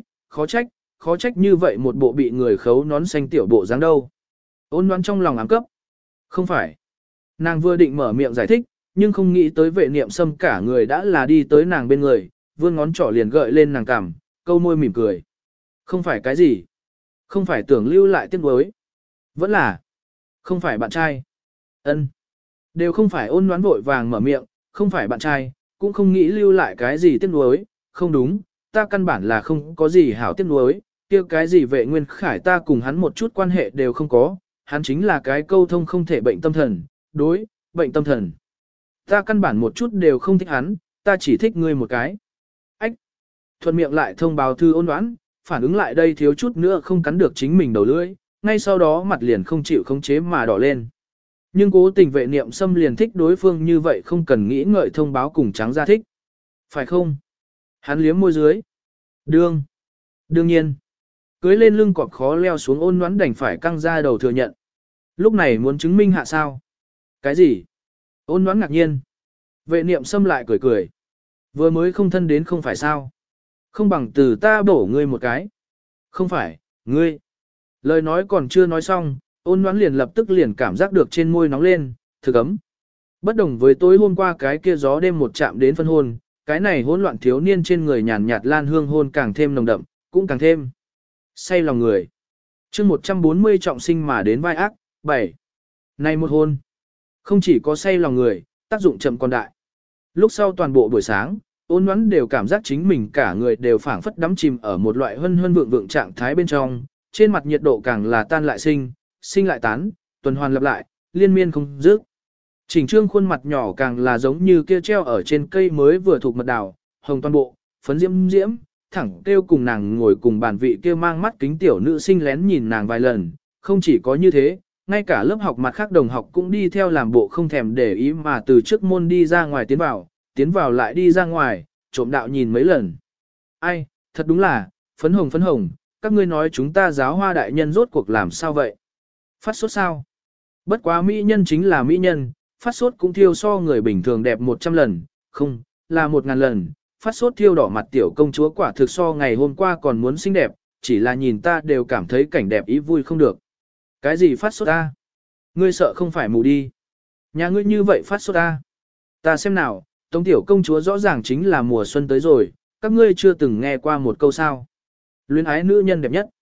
Speaker 1: khó trách như vậy một bộ bị người khấu nón xanh tiểu bộ dáng đâu. Ôn Ngoãn trong lòng ám cấp. Không phải. Nàng vừa định mở miệng giải thích, nhưng không nghĩ tới Vệ Niệm Sâm cả người đã là đi tới nàng bên người, vươn ngón trỏ liền gợi lên nàng cằm, câu môi mỉm cười. Không phải cái gì? Không phải tưởng lưu lại tiếc nuối. Vẫn là. Không phải bạn trai. Ân. Đều không phải ôn đoán vội vàng mở miệng, không phải bạn trai, cũng không nghĩ lưu lại cái gì tiếc nuối. Không đúng, ta căn bản là không có gì hảo tiếc nuối, kia cái gì Vệ Nguyên Khải ta cùng hắn một chút quan hệ đều không có, hắn chính là cái câu thông không thể bệnh tâm thần, đối, bệnh tâm thần. Ta căn bản một chút đều không thích hắn, ta chỉ thích ngươi một cái. Ách! Thuận miệng lại thông báo thư ôn đoán, phản ứng lại đây thiếu chút nữa không cắn được chính mình đầu lưỡi, ngay sau đó mặt liền không chịu khống chế mà đỏ lên. Nhưng cố tình Vệ Niệm Sâm liền thích đối phương như vậy không cần nghĩ ngợi thông báo cùng trắng ra thích. Phải không? Hắn liếm môi dưới. Đương nhiên. Cưới lên lưng cọp khó leo xuống ôn đoán đành phải căng ra đầu thừa nhận. Lúc này muốn chứng minh hạ sao? Cái gì? Ôn đoán ngạc nhiên. Vệ Niệm Sâm lại cười cười. Vừa mới không thân đến không phải sao? Không bằng từ ta bổ ngươi một cái. Không phải, ngươi. Lời nói còn chưa nói xong, ôn đoán liền lập tức liền cảm giác được trên môi nóng lên, thực ấm. Bất đồng với tối hôm qua cái kia gió đêm một chạm đến phân hôn, cái này hỗn loạn thiếu niên trên người nhàn nhạt lan hương hôn càng thêm nồng đậm, cũng càng thêm say lòng người. chương 140 trọng sinh mà đến vai ác, 7. Này một hôn, không chỉ có say lòng người, tác dụng chậm còn đại. Lúc sau toàn bộ buổi sáng, ôn đoán đều cảm giác chính mình cả người đều phảng phất đắm chìm ở một loại hân hân vượng vượng trạng thái bên trong, trên mặt nhiệt độ càng là tan lại sinh, sinh lại tán, tuần hoàn lặp lại, liên miên không dứt. Chỉnh trương khuôn mặt nhỏ càng là giống như kia treo ở trên cây mới vừa thuộc mật đào, hồng toàn bộ, phấn diễm diễm, thẳng kêu cùng nàng ngồi cùng bàn vị kia mang mắt kính tiểu nữ sinh lén nhìn nàng vài lần, không chỉ có như thế, ngay cả lớp học mặt khác đồng học cũng đi theo làm bộ không thèm để ý mà từ trước môn đi ra ngoài tiến vào lại đi ra ngoài, trộm đạo nhìn mấy lần. Ai, thật đúng là, phấn hồng, các ngươi nói chúng ta giáo hoa đại nhân rốt cuộc làm sao vậy? Phát sốt sao? Bất quá mỹ nhân chính là mỹ nhân, phát sốt cũng thiêu so người bình thường đẹp 100 lần, không, là 1000 lần, phát sốt thiêu đỏ mặt tiểu công chúa quả thực so ngày hôm qua còn muốn xinh đẹp, chỉ là nhìn ta đều cảm thấy cảnh đẹp ý vui không được. Cái gì phát sốt ta? Ngươi sợ không phải mù đi. Nhà ngươi như vậy phát sốt ta. Ta xem nào, tống tiểu công chúa rõ ràng chính là mùa xuân tới rồi, các ngươi chưa từng nghe qua một câu sao. Luyến ái nữ nhân đẹp nhất.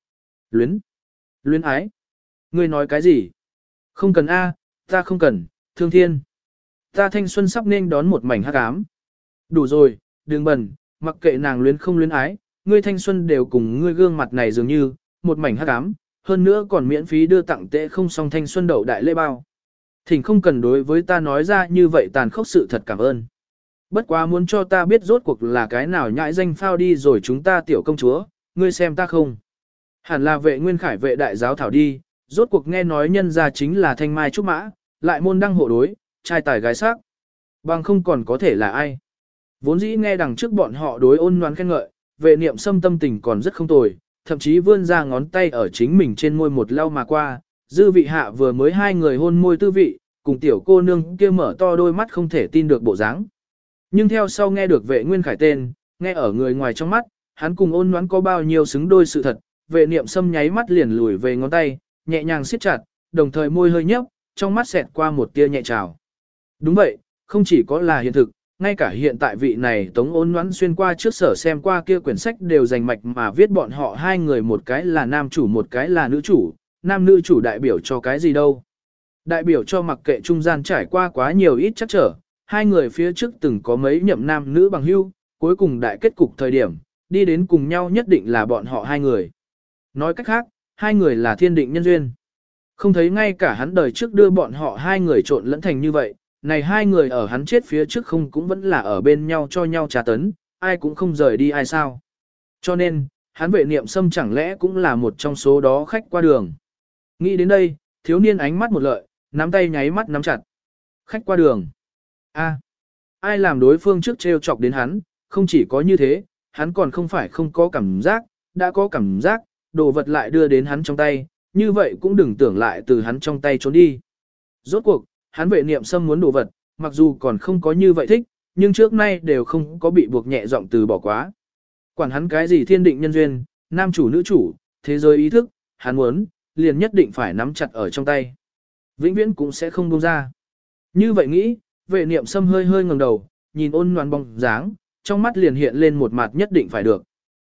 Speaker 1: Luyến ái. Ngươi nói cái gì? Không cần a, ta không cần, thương thiên. Ta thanh xuân sắp nên đón một mảnh hắc ám. Đủ rồi, đừng bẩn, mặc kệ nàng luyến không luyến ái, ngươi thanh xuân đều cùng ngươi gương mặt này dường như, một mảnh hắc ám, hơn nữa còn miễn phí đưa tặng tệ không song thanh xuân đậu đại lễ bao. Thỉnh không cần đối với ta nói ra như vậy tàn khốc sự thật cảm ơn. Bất quá muốn cho ta biết rốt cuộc là cái nào nhãi danh phao đi rồi chúng ta tiểu công chúa, ngươi xem ta không. Hẳn là Vệ Nguyên Khải vệ đại giáo thảo đi, rốt cuộc nghe nói nhân ra chính là thanh mai trúc mã, lại môn đăng hộ đối, trai tài gái sắc. Bằng không còn có thể là ai. Vốn dĩ nghe đằng trước bọn họ đối ôn noán khen ngợi, Vệ Niệm Sâm tâm tình còn rất không tồi, thậm chí vươn ra ngón tay ở chính mình trên môi một lau mà qua, dư vị hạ vừa mới hai người hôn môi tư vị, cùng tiểu cô nương kia mở to đôi mắt không thể tin được bộ dáng. Nhưng theo sau nghe được Vệ Nguyên Khải tên, nghe ở người ngoài trong mắt, hắn cùng ôn noán có bao nhiêu xứng đôi sự thật, Vệ Niệm Sâm nháy mắt liền lùi về ngón tay, nhẹ nhàng siết chặt, đồng thời môi hơi nhấp, trong mắt xẹt qua một tia nhẹ trào. Đúng vậy, không chỉ có là hiện thực, ngay cả hiện tại vị này Tống Ôn Ngoãn xuyên qua trước sở xem qua kia quyển sách đều dành mạch mà viết bọn họ hai người một cái là nam chủ một cái là nữ chủ, nam nữ chủ đại biểu cho cái gì đâu. Đại biểu cho mặc kệ trung gian trải qua quá nhiều ít chắc trở, hai người phía trước từng có mấy nhậm nam nữ bằng hữu, cuối cùng đại kết cục thời điểm, đi đến cùng nhau nhất định là bọn họ hai người. Nói cách khác, hai người là thiên định nhân duyên. Không thấy ngay cả hắn đời trước đưa bọn họ hai người trộn lẫn thành như vậy, này hai người ở hắn chết phía trước không cũng vẫn là ở bên nhau cho nhau trà tấn, ai cũng không rời đi ai sao. Cho nên, hắn Vệ Niệm Sâm chẳng lẽ cũng là một trong số đó khách qua đường. Nghĩ đến đây, thiếu niên ánh mắt một lợi, nắm tay nháy mắt nắm chặt. Khách qua đường. A, ai làm đối phương trước trêu chọc đến hắn, không chỉ có như thế, hắn còn không phải không có cảm giác, đã có cảm giác, đồ vật lại đưa đến hắn trong tay, như vậy cũng đừng tưởng lại từ hắn trong tay trốn đi. Rốt cuộc, hắn Vệ Niệm Sâm muốn đồ vật, mặc dù còn không có như vậy thích, nhưng trước nay đều không có bị buộc nhẹ giọng từ bỏ quá. Quản hắn cái gì thiên định nhân duyên, nam chủ nữ chủ, thế giới ý thức, hắn muốn, liền nhất định phải nắm chặt ở trong tay. Vĩnh viễn cũng sẽ không buông ra. Như vậy nghĩ, Vệ Niệm Sâm hơi hơi ngẩng đầu, nhìn ôn nhoàn bóng dáng, trong mắt liền hiện lên một mặt nhất định phải được.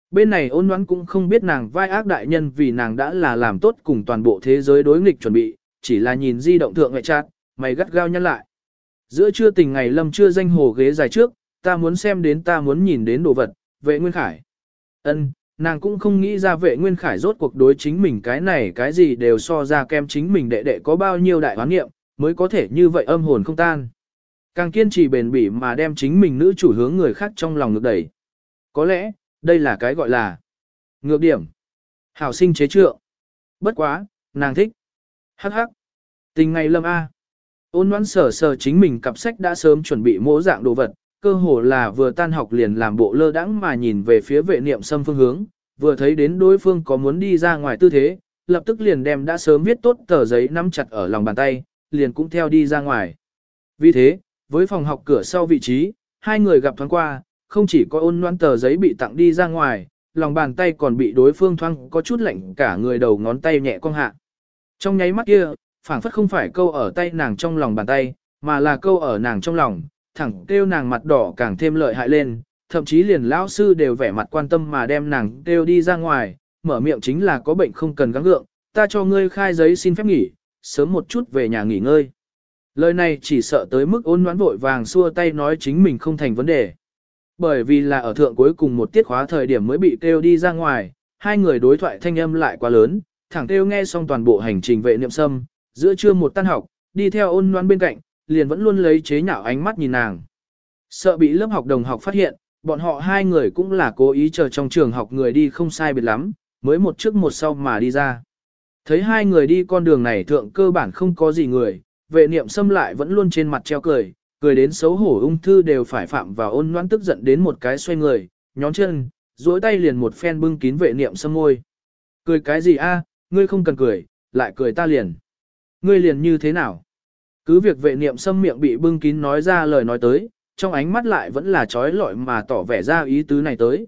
Speaker 1: Bên này ôn đoán cũng không biết nàng vai ác đại nhân vì nàng đã là làm tốt cùng toàn bộ thế giới đối nghịch chuẩn bị, chỉ là nhìn di động thượng ngoại chát, mày gắt gao nhăn lại. Giữa trưa tình ngày lâm chưa danh hồ ghế dài trước, ta muốn xem đến ta muốn nhìn đến đồ vật, Vệ Nguyên Khải. Ân, nàng cũng không nghĩ ra Vệ Nguyên Khải rốt cuộc đối chính mình cái này cái gì đều so ra kem chính mình đệ đệ có bao nhiêu đại hoán nghiệm, mới có thể như vậy âm hồn không tan. Càng kiên trì bền bỉ mà đem chính mình nữ chủ hướng người khác trong lòng ngược đẩy. Có lẽ, đây là cái gọi là ngược điểm. Hảo sinh chế trượng. Bất quá, nàng thích. Hắc hắc. Tình ngày lâm A. Ôn Ngoãn sờ sờ chính mình cặp sách đã sớm chuẩn bị mỗi dạng đồ vật, cơ hồ là vừa tan học liền làm bộ lơ đãng mà nhìn về phía Vệ Niệm Sâm phương hướng, vừa thấy đến đối phương có muốn đi ra ngoài tư thế, lập tức liền đem đã sớm viết tốt tờ giấy nắm chặt ở lòng bàn tay, liền cũng theo đi ra ngoài. Vì thế, với phòng học cửa sau vị trí, hai người gặp thoáng qua, không chỉ có Ôn Ngoãn tờ giấy bị tặng đi ra ngoài, lòng bàn tay còn bị đối phương thoáng có chút lạnh cả người đầu ngón tay nhẹ cong hạ. Trong nháy mắt kia, phảng phất không phải câu ở tay nàng trong lòng bàn tay, mà là câu ở nàng trong lòng, thẳng kêu nàng mặt đỏ càng thêm lợi hại lên, thậm chí liền lão sư đều vẻ mặt quan tâm mà đem nàng kêu đi ra ngoài, mở miệng chính là có bệnh không cần gắng gượng, ta cho ngươi khai giấy xin phép nghỉ, sớm một chút về nhà nghỉ ngơi. Lời này chỉ sợ tới mức Ôn Ngoãn vội vàng xua tay nói chính mình không thành vấn đề. Bởi vì là ở thượng cuối cùng một tiết khóa thời điểm mới bị kêu đi ra ngoài, hai người đối thoại thanh âm lại quá lớn, thẳng kêu nghe xong toàn bộ hành trình Vệ Niệm Sâm, giữa trưa một tan học, đi theo Ôn Ngoãn bên cạnh, liền vẫn luôn lấy chế nhạo ánh mắt nhìn nàng. Sợ bị lớp học đồng học phát hiện, bọn họ hai người cũng là cố ý chờ trong trường học người đi không sai biệt lắm, mới một trước một sau mà đi ra. Thấy hai người đi con đường này thượng cơ bản không có gì người, Vệ Niệm Sâm lại vẫn luôn trên mặt treo cười, cười đến xấu hổ ung thư đều phải phạm vào Ôn Ngoãn tức giận đến một cái xoay người, nhón chân, duỗi tay liền một phen bưng kín Vệ Niệm Sâm môi. Cười cái gì a, ngươi không cần cười, lại cười ta liền. Ngươi liền như thế nào? Cứ việc Vệ Niệm Sâm miệng bị bưng kín nói ra lời nói tới, trong ánh mắt lại vẫn là trói lọi mà tỏ vẻ ra ý tứ này tới.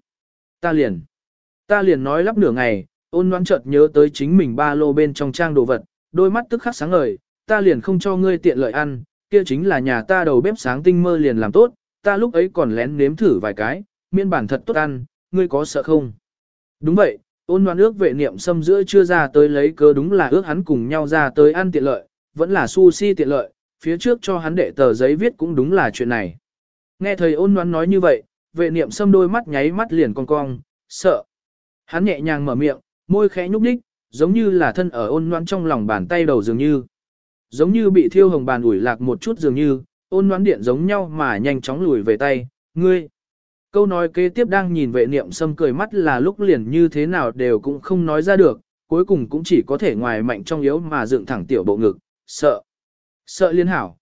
Speaker 1: Ta liền nói lắp nửa ngày, Ôn Ngoãn chợt nhớ tới chính mình ba lô bên trong trang đồ vật, đôi mắt tức khắc sáng ngời, ta liền không cho ngươi tiện lợi ăn, kia chính là nhà ta đầu bếp sáng tinh mơ liền làm tốt, ta lúc ấy còn lén nếm thử vài cái, miên bản thật tốt ăn, ngươi có sợ không? Đúng vậy, Ôn Ngoãn ước Vệ Niệm Sâm giữa chưa ra tới lấy cớ đúng là ước hắn cùng nhau ra tới ăn tiện lợi, vẫn là sushi tiện lợi, phía trước cho hắn đệ tờ giấy viết cũng đúng là chuyện này. Nghe thầy Ôn Ngoãn nói như vậy, Vệ Niệm Sâm đôi mắt nháy mắt liền cong cong, sợ. Hắn nhẹ nhàng mở miệng, môi khẽ nhúc nhích, giống như là thân ở Ôn Ngoãn trong lòng bàn tay đầu dường như. Giống như bị thiêu hồng bàn ủi lạc một chút dường như, Ôn Ngoãn điện giống nhau mà nhanh chóng lùi về tay, ngươi. Câu nói kế tiếp đang nhìn Vệ Niệm Sâm cười mắt là lúc liền như thế nào đều cũng không nói ra được, cuối cùng cũng chỉ có thể ngoài mạnh trong yếu mà dựng thẳng tiểu bộ ngực, sợ. Sợ liên hảo,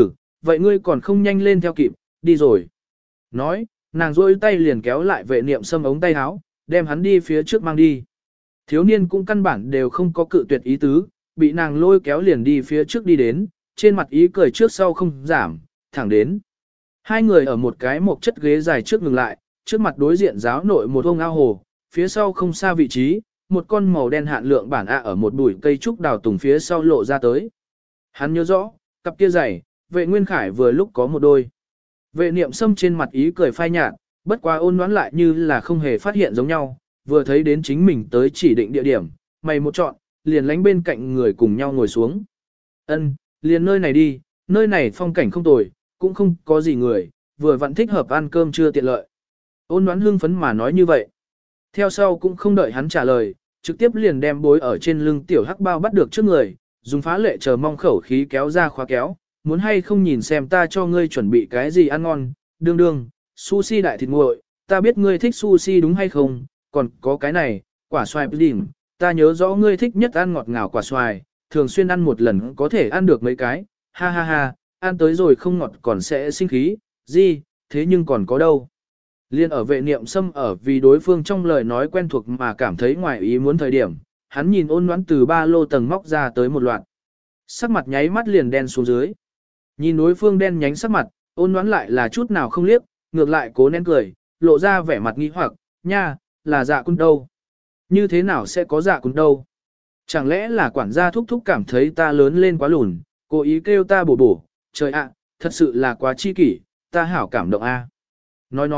Speaker 1: vậy ngươi còn không nhanh lên theo kịp, đi rồi. Nói, nàng rôi tay liền kéo lại Vệ Niệm Sâm ống tay áo, đem hắn đi phía trước mang đi. Thiếu niên cũng căn bản đều không có cự tuyệt ý tứ, bị nàng lôi kéo liền đi phía trước đi đến, trên mặt ý cười trước sau không giảm, thẳng đến. Hai người ở một cái mộc chất ghế dài trước ngừng lại, trước mặt đối diện giáo nội một ông ao hồ, phía sau không xa vị trí, một con màu đen hạn lượng bản A ở một bụi cây trúc đào tùng phía sau lộ ra tới. Hắn nhớ rõ, cặp kia giày, Vệ Nguyên Khải vừa lúc có một đôi. Vệ Niệm Sâm trên mặt ý cười phai nhạt, bất quá Ôn Ngoãn lại như là không hề phát hiện giống nhau, vừa thấy đến chính mình tới chỉ định địa điểm, mày một chọn, liền lánh bên cạnh người cùng nhau ngồi xuống. Ân, liền nơi này đi, nơi này phong cảnh không tồi, cũng không có gì người, vừa vặn thích hợp ăn cơm trưa tiện lợi. Ôn Ngoãn hưng phấn mà nói như vậy. Theo sau cũng không đợi hắn trả lời, trực tiếp liền đem bối ở trên lưng tiểu hắc bao bắt được trước người, dùng phá lệ chờ mong khẩu khí kéo ra khóa kéo, muốn hay không nhìn xem ta cho ngươi chuẩn bị cái gì ăn ngon, đương đương, sushi đại thịt nguội, ta biết ngươi thích sushi đúng hay không, còn có cái này, quả xoài pudding, ta nhớ rõ ngươi thích nhất ăn ngọt ngào quả xoài, thường xuyên ăn một lần có thể ăn được mấy cái, ha ha ha, ăn tới rồi không ngọt còn sẽ sinh khí, gì, thế nhưng còn có đâu. Liên ở Vệ Niệm Sâm ở vì đối phương trong lời nói quen thuộc mà cảm thấy ngoài ý muốn thời điểm, hắn nhìn Ôn Ngoãn từ ba lô tầng móc ra tới một loạt. Sắc mặt nháy mắt liền đen xuống dưới. Nhìn đối phương đen nhánh sắc mặt, Ôn Ngoãn lại là chút nào không liếc, ngược lại cố nén cười, lộ ra vẻ mặt nghi hoặc, nha, là dạ cun đâu. Như thế nào sẽ có dạ cun đâu? Chẳng lẽ là quản gia thúc thúc cảm thấy ta lớn lên quá lùn, cố ý kêu ta bổ bổ, trời ạ, thật sự là quá chi kỷ, ta hảo cảm động a. Nói,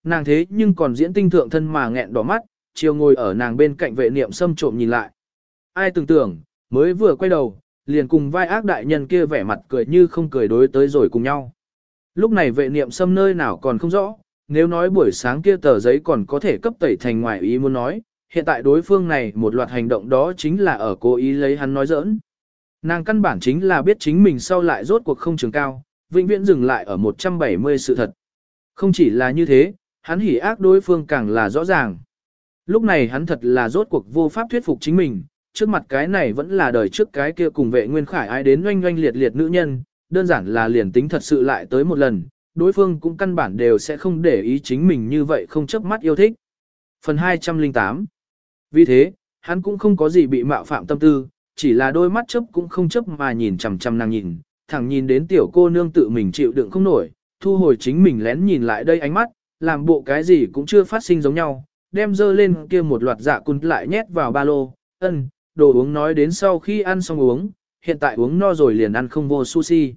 Speaker 1: Nàng thế nhưng còn diễn tinh thượng thân mà nghẹn đỏ mắt, chiều ngồi ở nàng bên cạnh vệ niệm xâm trộm nhìn lại. Ai tưởng tưởng, mới vừa quay đầu, liền cùng vai ác đại nhân kia vẻ mặt cười như không cười đối tới rồi cùng nhau. Lúc này vệ niệm xâm nơi nào còn không rõ, nếu nói buổi sáng kia tờ giấy còn có thể cấp tẩy thành ngoài ý muốn nói, hiện tại đối phương này một loạt hành động đó chính là ở cố ý lấy hắn nói giỡn. Nàng căn bản chính là biết chính mình sau lại rốt cuộc không trường cao, vĩnh viễn dừng lại ở 170 sự thật. Không chỉ là như thế, hắn hỉ ác đối phương càng là rõ ràng. Lúc này hắn thật là rốt cuộc vô pháp thuyết phục chính mình, trước mặt cái này vẫn là đời trước cái kia cùng vệ nguyên khải ai đến oanh oanh liệt liệt nữ nhân, đơn giản là liền tính thật sự lại tới một lần, đối phương cũng căn bản đều sẽ không để ý chính mình như vậy không chớp mắt yêu thích. Phần 208. Vì thế, hắn cũng không có gì bị mạo phạm tâm tư, chỉ là đôi mắt chớp cũng không chớp mà nhìn chằm chằm nàng nhìn, thẳng nhìn đến tiểu cô nương tự mình chịu đựng không nổi, thu hồi chính mình lén nhìn lại đây ánh mắt, làm bộ cái gì cũng chưa phát sinh giống nhau, đem dơ lên kia một loạt dạ cun lại nhét vào ba lô, đồ uống nói đến sau khi ăn xong uống, hiện tại uống no rồi liền ăn không vô sushi.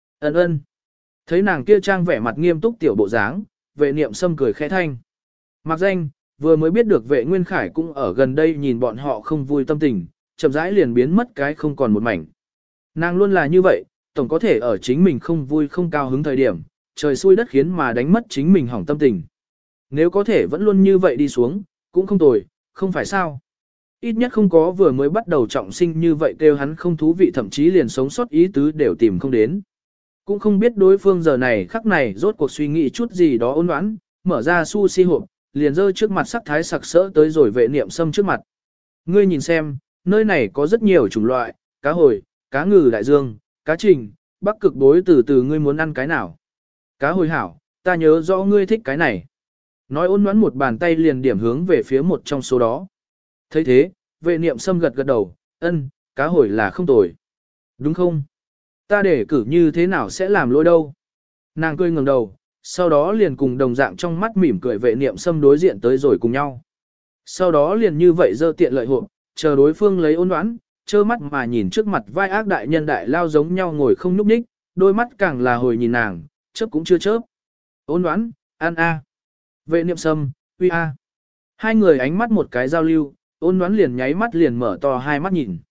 Speaker 1: Thấy nàng kia trang vẻ mặt nghiêm túc tiểu bộ dáng, vệ niệm sâm cười khẽ thanh. Mặc danh, vừa mới biết được vệ nguyên khải cũng ở gần đây nhìn bọn họ không vui tâm tình, chậm rãi liền biến mất cái không còn một mảnh. Nàng luôn là như vậy, tổng có thể ở chính mình không vui không cao hứng thời điểm, trời xui đất khiến mà đánh mất chính mình hỏng tâm tình. Nếu có thể vẫn luôn như vậy đi xuống, cũng không tồi, không phải sao. Ít nhất không có vừa mới bắt đầu trọng sinh như vậy kêu hắn không thú vị thậm chí liền sống sót ý tứ đều tìm không đến. Cũng không biết đối phương giờ này khắc này rốt cuộc suy nghĩ chút gì đó ôn oán, mở ra sushi hộp, liền rơi trước mặt sắc thái sặc sỡ tới rồi vệ niệm sâm trước mặt. Ngươi nhìn xem, nơi này có rất nhiều chủng loại, cá hồi, cá ngừ đại dương, cá trình, bắc cực bối từ ngươi muốn ăn cái nào. Cá hồi hảo, ta nhớ rõ ngươi thích cái này. Nói ôn oán một bàn tay liền điểm hướng về phía một trong số đó. Thấy thế, vệ niệm sâm gật gật đầu, cá hồi là không tồi. Đúng không? Ta để cử như thế nào sẽ làm lỗi đâu. Nàng cười ngẩng đầu, sau đó liền cùng đồng dạng trong mắt mỉm cười vệ niệm sâm đối diện tới rồi cùng nhau. Sau đó liền như vậy dơ tiện lợi hộp, chờ đối phương lấy ôn oán, trơ mắt mà nhìn trước mặt vai ác đại nhân đại lao giống nhau ngồi không nhúc nhích, đôi mắt càng là hồi nhìn nàng, chớp cũng chưa chớp. Ôn oán, ăn a. Vệ niệm sâm, uy a. Hai người ánh mắt một cái giao lưu, ôn oán liền nháy mắt liền mở to hai mắt nhìn.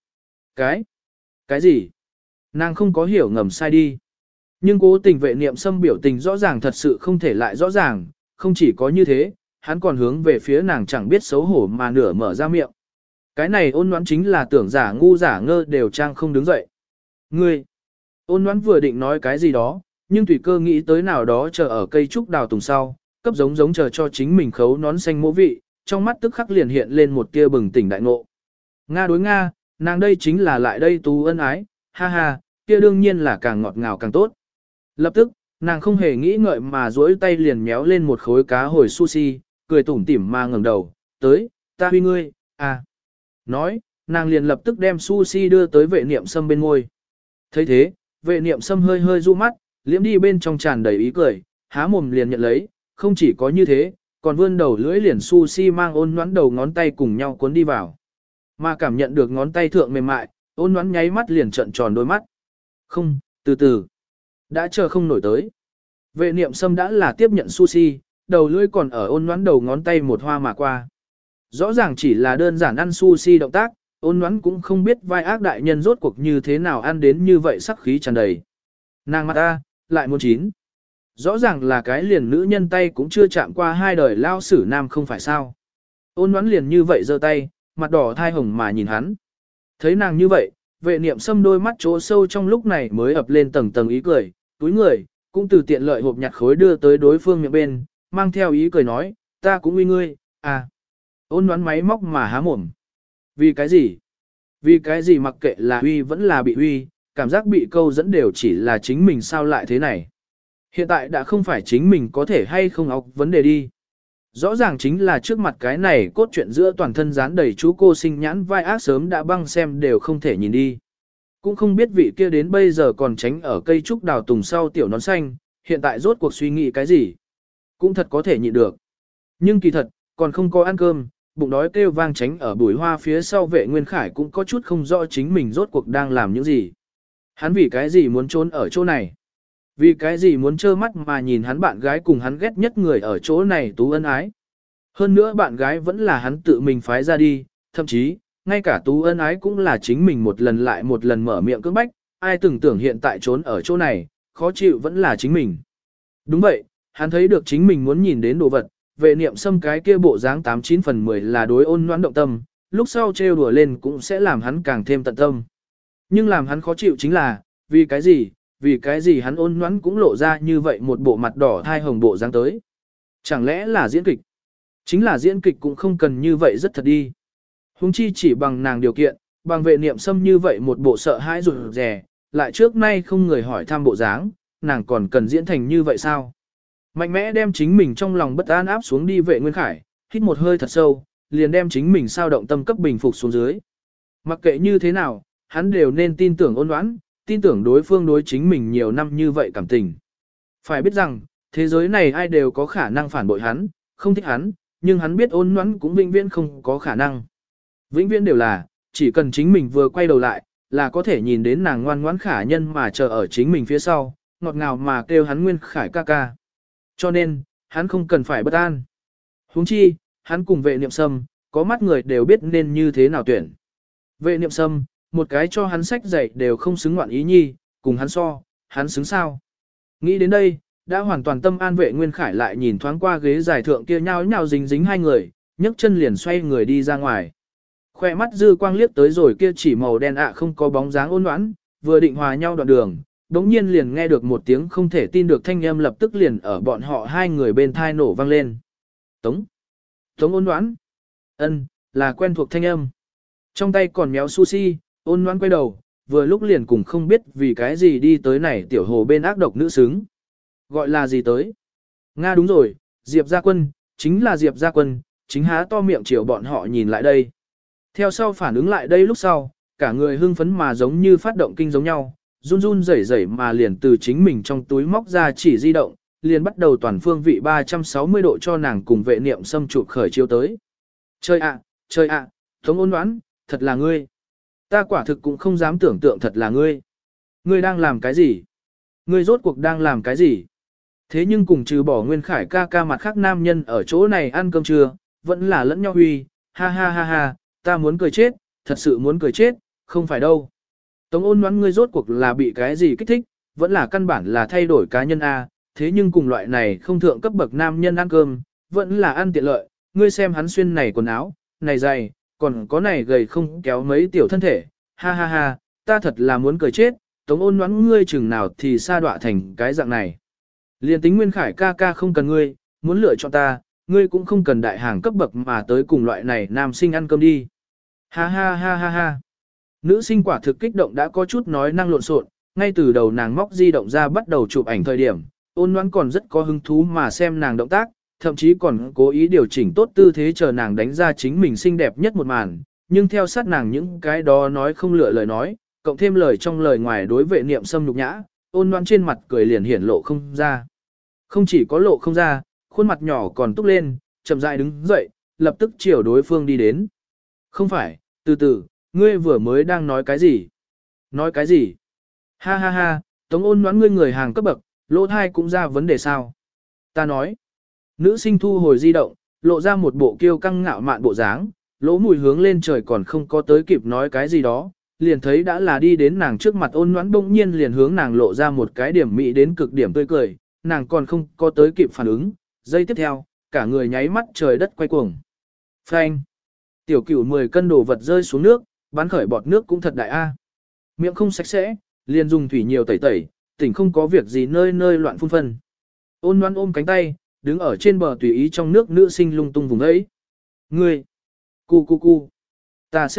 Speaker 1: Cái gì? Nàng không có hiểu ngầm sai đi. Nhưng cố tình vệ niệm sâm biểu tình rõ ràng thật sự không thể lại rõ ràng, không chỉ có như thế, hắn còn hướng về phía nàng chẳng biết xấu hổ mà nửa mở ra miệng. Cái này ôn noãn chính là tưởng giả ngu giả ngơ đều trang không đứng dậy. Ngươi! Ôn noãn vừa định nói cái gì đó, nhưng tùy cơ nghĩ tới nào đó chờ ở cây trúc đào tùng sau, cấp giống chờ cho chính mình khấu nón xanh mỗ vị, trong mắt tức khắc liền hiện lên một tia bừng tỉnh đại ngộ. Nga đối Nga, nàng đây chính là lại đây tú ân ái, ha ha, kia đương nhiên là càng ngọt ngào càng tốt. Lập tức, nàng không hề nghĩ ngợi mà duỗi tay liền méo lên một khối cá hồi sushi, cười tủm tỉm mà ngẩng đầu, tới, ta huy ngươi, à. Nói, nàng liền lập tức đem sushi đưa tới vệ niệm sâm bên môi. Thấy thế, vệ niệm sâm hơi hơi du mắt, liễm đi bên trong tràn đầy ý cười, há mồm liền nhận lấy, không chỉ có như thế, còn vươn đầu lưỡi liền sushi mang ôn noãn đầu ngón tay cùng nhau cuốn đi vào. Mà cảm nhận được ngón tay thượng mềm mại, ôn noãn nháy mắt liền trợn tròn đôi mắt. Không, từ từ. Đã chờ không nổi tới. Vệ niệm sâm đã là tiếp nhận sushi, đầu lưỡi còn ở ôn noãn đầu ngón tay một hoa mà qua. Rõ ràng chỉ là đơn giản ăn sushi động tác, ôn noãn cũng không biết vai ác đại nhân rốt cuộc như thế nào ăn đến như vậy sắc khí tràn đầy. Nàng mặt ta, lại muốn chín. Rõ ràng là cái liền nữ nhân tay cũng chưa chạm qua hai đời lao sử nam không phải sao. Ôn noãn liền như vậy giơ tay, mặt đỏ thai hồng mà nhìn hắn. Thấy nàng như vậy, vệ niệm sâm đôi mắt chỗ sâu trong lúc này mới ập lên tầng tầng ý cười, túi người, cũng từ tiện lợi hộp nhặt khối đưa tới đối phương miệng bên, mang theo ý cười nói, ta cũng uy ngươi, à. Ôn đoán máy móc mà há mồm. Vì cái gì? Vì cái gì mặc kệ là uy vẫn là bị uy, cảm giác bị câu dẫn đều chỉ là chính mình sao lại thế này. Hiện tại đã không phải chính mình có thể hay không học vấn đề đi. Rõ ràng chính là trước mặt cái này cốt truyện giữa toàn thân dán đầy chú cô sinh nhãn vai ác sớm đã băng xem đều không thể nhìn đi. Cũng không biết vị kia đến bây giờ còn tránh ở cây trúc đào tùng sau tiểu nón xanh, hiện tại rốt cuộc suy nghĩ cái gì. Cũng thật có thể nhịn được. Nhưng kỳ thật, còn không có ăn cơm, bụng đói kêu vang tránh ở bụi hoa phía sau vệ nguyên khải cũng có chút không rõ chính mình rốt cuộc đang làm những gì. Hắn vì cái gì muốn trốn ở chỗ này. Vì cái gì muốn trơ mắt mà nhìn hắn bạn gái cùng hắn ghét nhất người ở chỗ này tú ân ái. Hơn nữa bạn gái vẫn là hắn tự mình phái ra đi, thậm chí, ngay cả tú ân ái cũng là chính mình một lần lại một lần mở miệng cưỡng bách, ai từng tưởng hiện tại trốn ở chỗ này, khó chịu vẫn là chính mình. Đúng vậy, hắn thấy được chính mình muốn nhìn đến đồ vật, vệ niệm xâm cái kia bộ dáng 89 phần 10 là đối ôn noãn động tâm, lúc sau trêu đùa lên cũng sẽ làm hắn càng thêm tận tâm. Nhưng làm hắn khó chịu chính là, vì cái gì hắn ôn noãn cũng lộ ra như vậy một bộ mặt đỏ thai hồng bộ dáng tới. Chẳng lẽ là diễn kịch? Chính là diễn kịch cũng không cần như vậy rất thật đi. Hùng chi chỉ bằng nàng điều kiện, bằng vệ niệm xâm như vậy một bộ sợ hãi rụt rè, lại trước nay không người hỏi thăm bộ dáng, nàng còn cần diễn thành như vậy sao? Mạnh mẽ đem chính mình trong lòng bất an áp xuống đi vệ Nguyên Khải, hít một hơi thật sâu, liền đem chính mình sao động tâm cấp bình phục xuống dưới. Mặc kệ như thế nào, hắn đều nên tin tưởng ôn oán, tin tưởng đối phương đối chính mình nhiều năm như vậy cảm tình. Phải biết rằng, thế giới này ai đều có khả năng phản bội hắn, không thích hắn, nhưng hắn biết ôn oán cũng vĩnh viễn không có khả năng. Vĩnh viễn đều là, chỉ cần chính mình vừa quay đầu lại, là có thể nhìn đến nàng ngoan ngoãn khả nhân mà chờ ở chính mình phía sau, ngọt ngào mà kêu hắn Nguyên Khải ca ca. Cho nên, hắn không cần phải bất an. Huống chi, hắn cùng vệ niệm sâm, có mắt người đều biết nên như thế nào tuyển. Vệ niệm sâm, một cái cho hắn sách dạy đều không xứng ngoạn ý nhi, cùng hắn so, hắn xứng sao. Nghĩ đến đây, đã hoàn toàn tâm an vệ Nguyên Khải lại nhìn thoáng qua ghế giải thượng kia nhao nhao dính dính hai người, nhấc chân liền xoay người đi ra ngoài. Khoe mắt dư quang liếc tới rồi kia chỉ màu đen không có bóng dáng ôn đoán, vừa định hòa nhau đoạn đường, đống nhiên liền nghe được một tiếng không thể tin được thanh âm lập tức liền ở bọn họ hai người bên thai nổ vang lên. Tống ôn đoán. Ân, là quen thuộc thanh âm. Trong tay còn méo sushi, ôn đoán quay đầu, vừa lúc liền cùng không biết vì cái gì đi tới này tiểu hồ bên ác độc nữ xứng. Gọi là gì tới? Nga đúng rồi, Diệp Gia Quân, chính là Diệp Gia Quân, chính há to miệng chiều bọn họ nhìn lại đây. Theo sau phản ứng lại đây lúc sau, cả người hưng phấn mà giống như phát động kinh giống nhau, run run rẩy rẩy mà liền từ chính mình trong túi móc ra chỉ di động, liền bắt đầu toàn phương vị 360 độ cho nàng cùng vệ niệm xâm chụp khởi chiếu tới. Chơi ạ, Tống ôn đoán, thật là ngươi. Ta quả thực cũng không dám tưởng tượng thật là ngươi. Ngươi đang làm cái gì? Ngươi rốt cuộc đang làm cái gì? Thế nhưng cùng trừ bỏ Nguyên Khải ca ca mặt khác nam nhân ở chỗ này ăn cơm trưa, vẫn là lẫn nhau huy, ha ha ha ha, ta muốn cười chết, thật sự muốn cười chết, không phải đâu. Tống ôn đoán ngươi rốt cuộc là bị cái gì kích thích, vẫn là căn bản là thay đổi cá nhân A, thế nhưng cùng loại này không thượng cấp bậc nam nhân ăn cơm, vẫn là ăn tiện lợi, ngươi xem hắn xuyên này quần áo, này giày, còn có này gầy không kéo mấy tiểu thân thể, ha ha ha, ta thật là muốn cười chết, Tống ôn đoán ngươi chừng nào thì sa đọa thành cái dạng này. Liên tính Nguyên Khải ca ca không cần ngươi, muốn lựa chọn ta, ngươi cũng không cần đại hàng cấp bậc mà tới cùng loại này nam sinh ăn cơm đi. Ha ha ha ha ha. Nữ sinh quả thực kích động đã có chút nói năng lộn xộn, ngay từ đầu nàng móc di động ra bắt đầu chụp ảnh thời điểm, ôn đoán còn rất có hứng thú mà xem nàng động tác, thậm chí còn cố ý điều chỉnh tốt tư thế chờ nàng đánh ra chính mình xinh đẹp nhất một màn, nhưng theo sát nàng những cái đó nói không lựa lời nói, cộng thêm lời trong lời ngoài đối vệ niệm xâm nhục nhã, ôn đoán trên mặt cười liền hiển lộ không ra. Không chỉ có lộ không ra, khuôn mặt nhỏ còn túc lên, chậm rãi đứng dậy, lập tức chiều đối phương đi đến. Không phải, từ từ, ngươi vừa mới đang nói cái gì? Nói cái gì? Ha ha ha, Tống ôn đoán ngươi người hàng cấp bậc, lỗ thai cũng ra vấn đề sao? Ta nói. Nữ sinh thu hồi di động, lộ ra một bộ kiêu căng ngạo mạn bộ dáng, lỗ mùi hướng lên trời còn không có tới kịp nói cái gì đó, liền thấy đã là đi đến nàng trước mặt ôn đoán bỗng nhiên liền hướng nàng lộ ra một cái điểm mỹ đến cực điểm tươi cười, nàng còn không có tới kịp phản ứng, giây tiếp theo, cả người nháy mắt trời đất quay cuồng. Phanh! Tiểu cửu 10 cân đồ vật rơi xuống nước, bắn khởi bọt nước cũng thật đại a. Miệng không sạch sẽ, liền dùng thủy nhiều tẩy tẩy, tỉnh không có việc gì nơi nơi loạn phun phân. Ôn đoán ôm cánh tay, đứng ở trên bờ tùy ý trong nước nữ sinh lung tung vùng ấy. Ngươi! Cu! Ta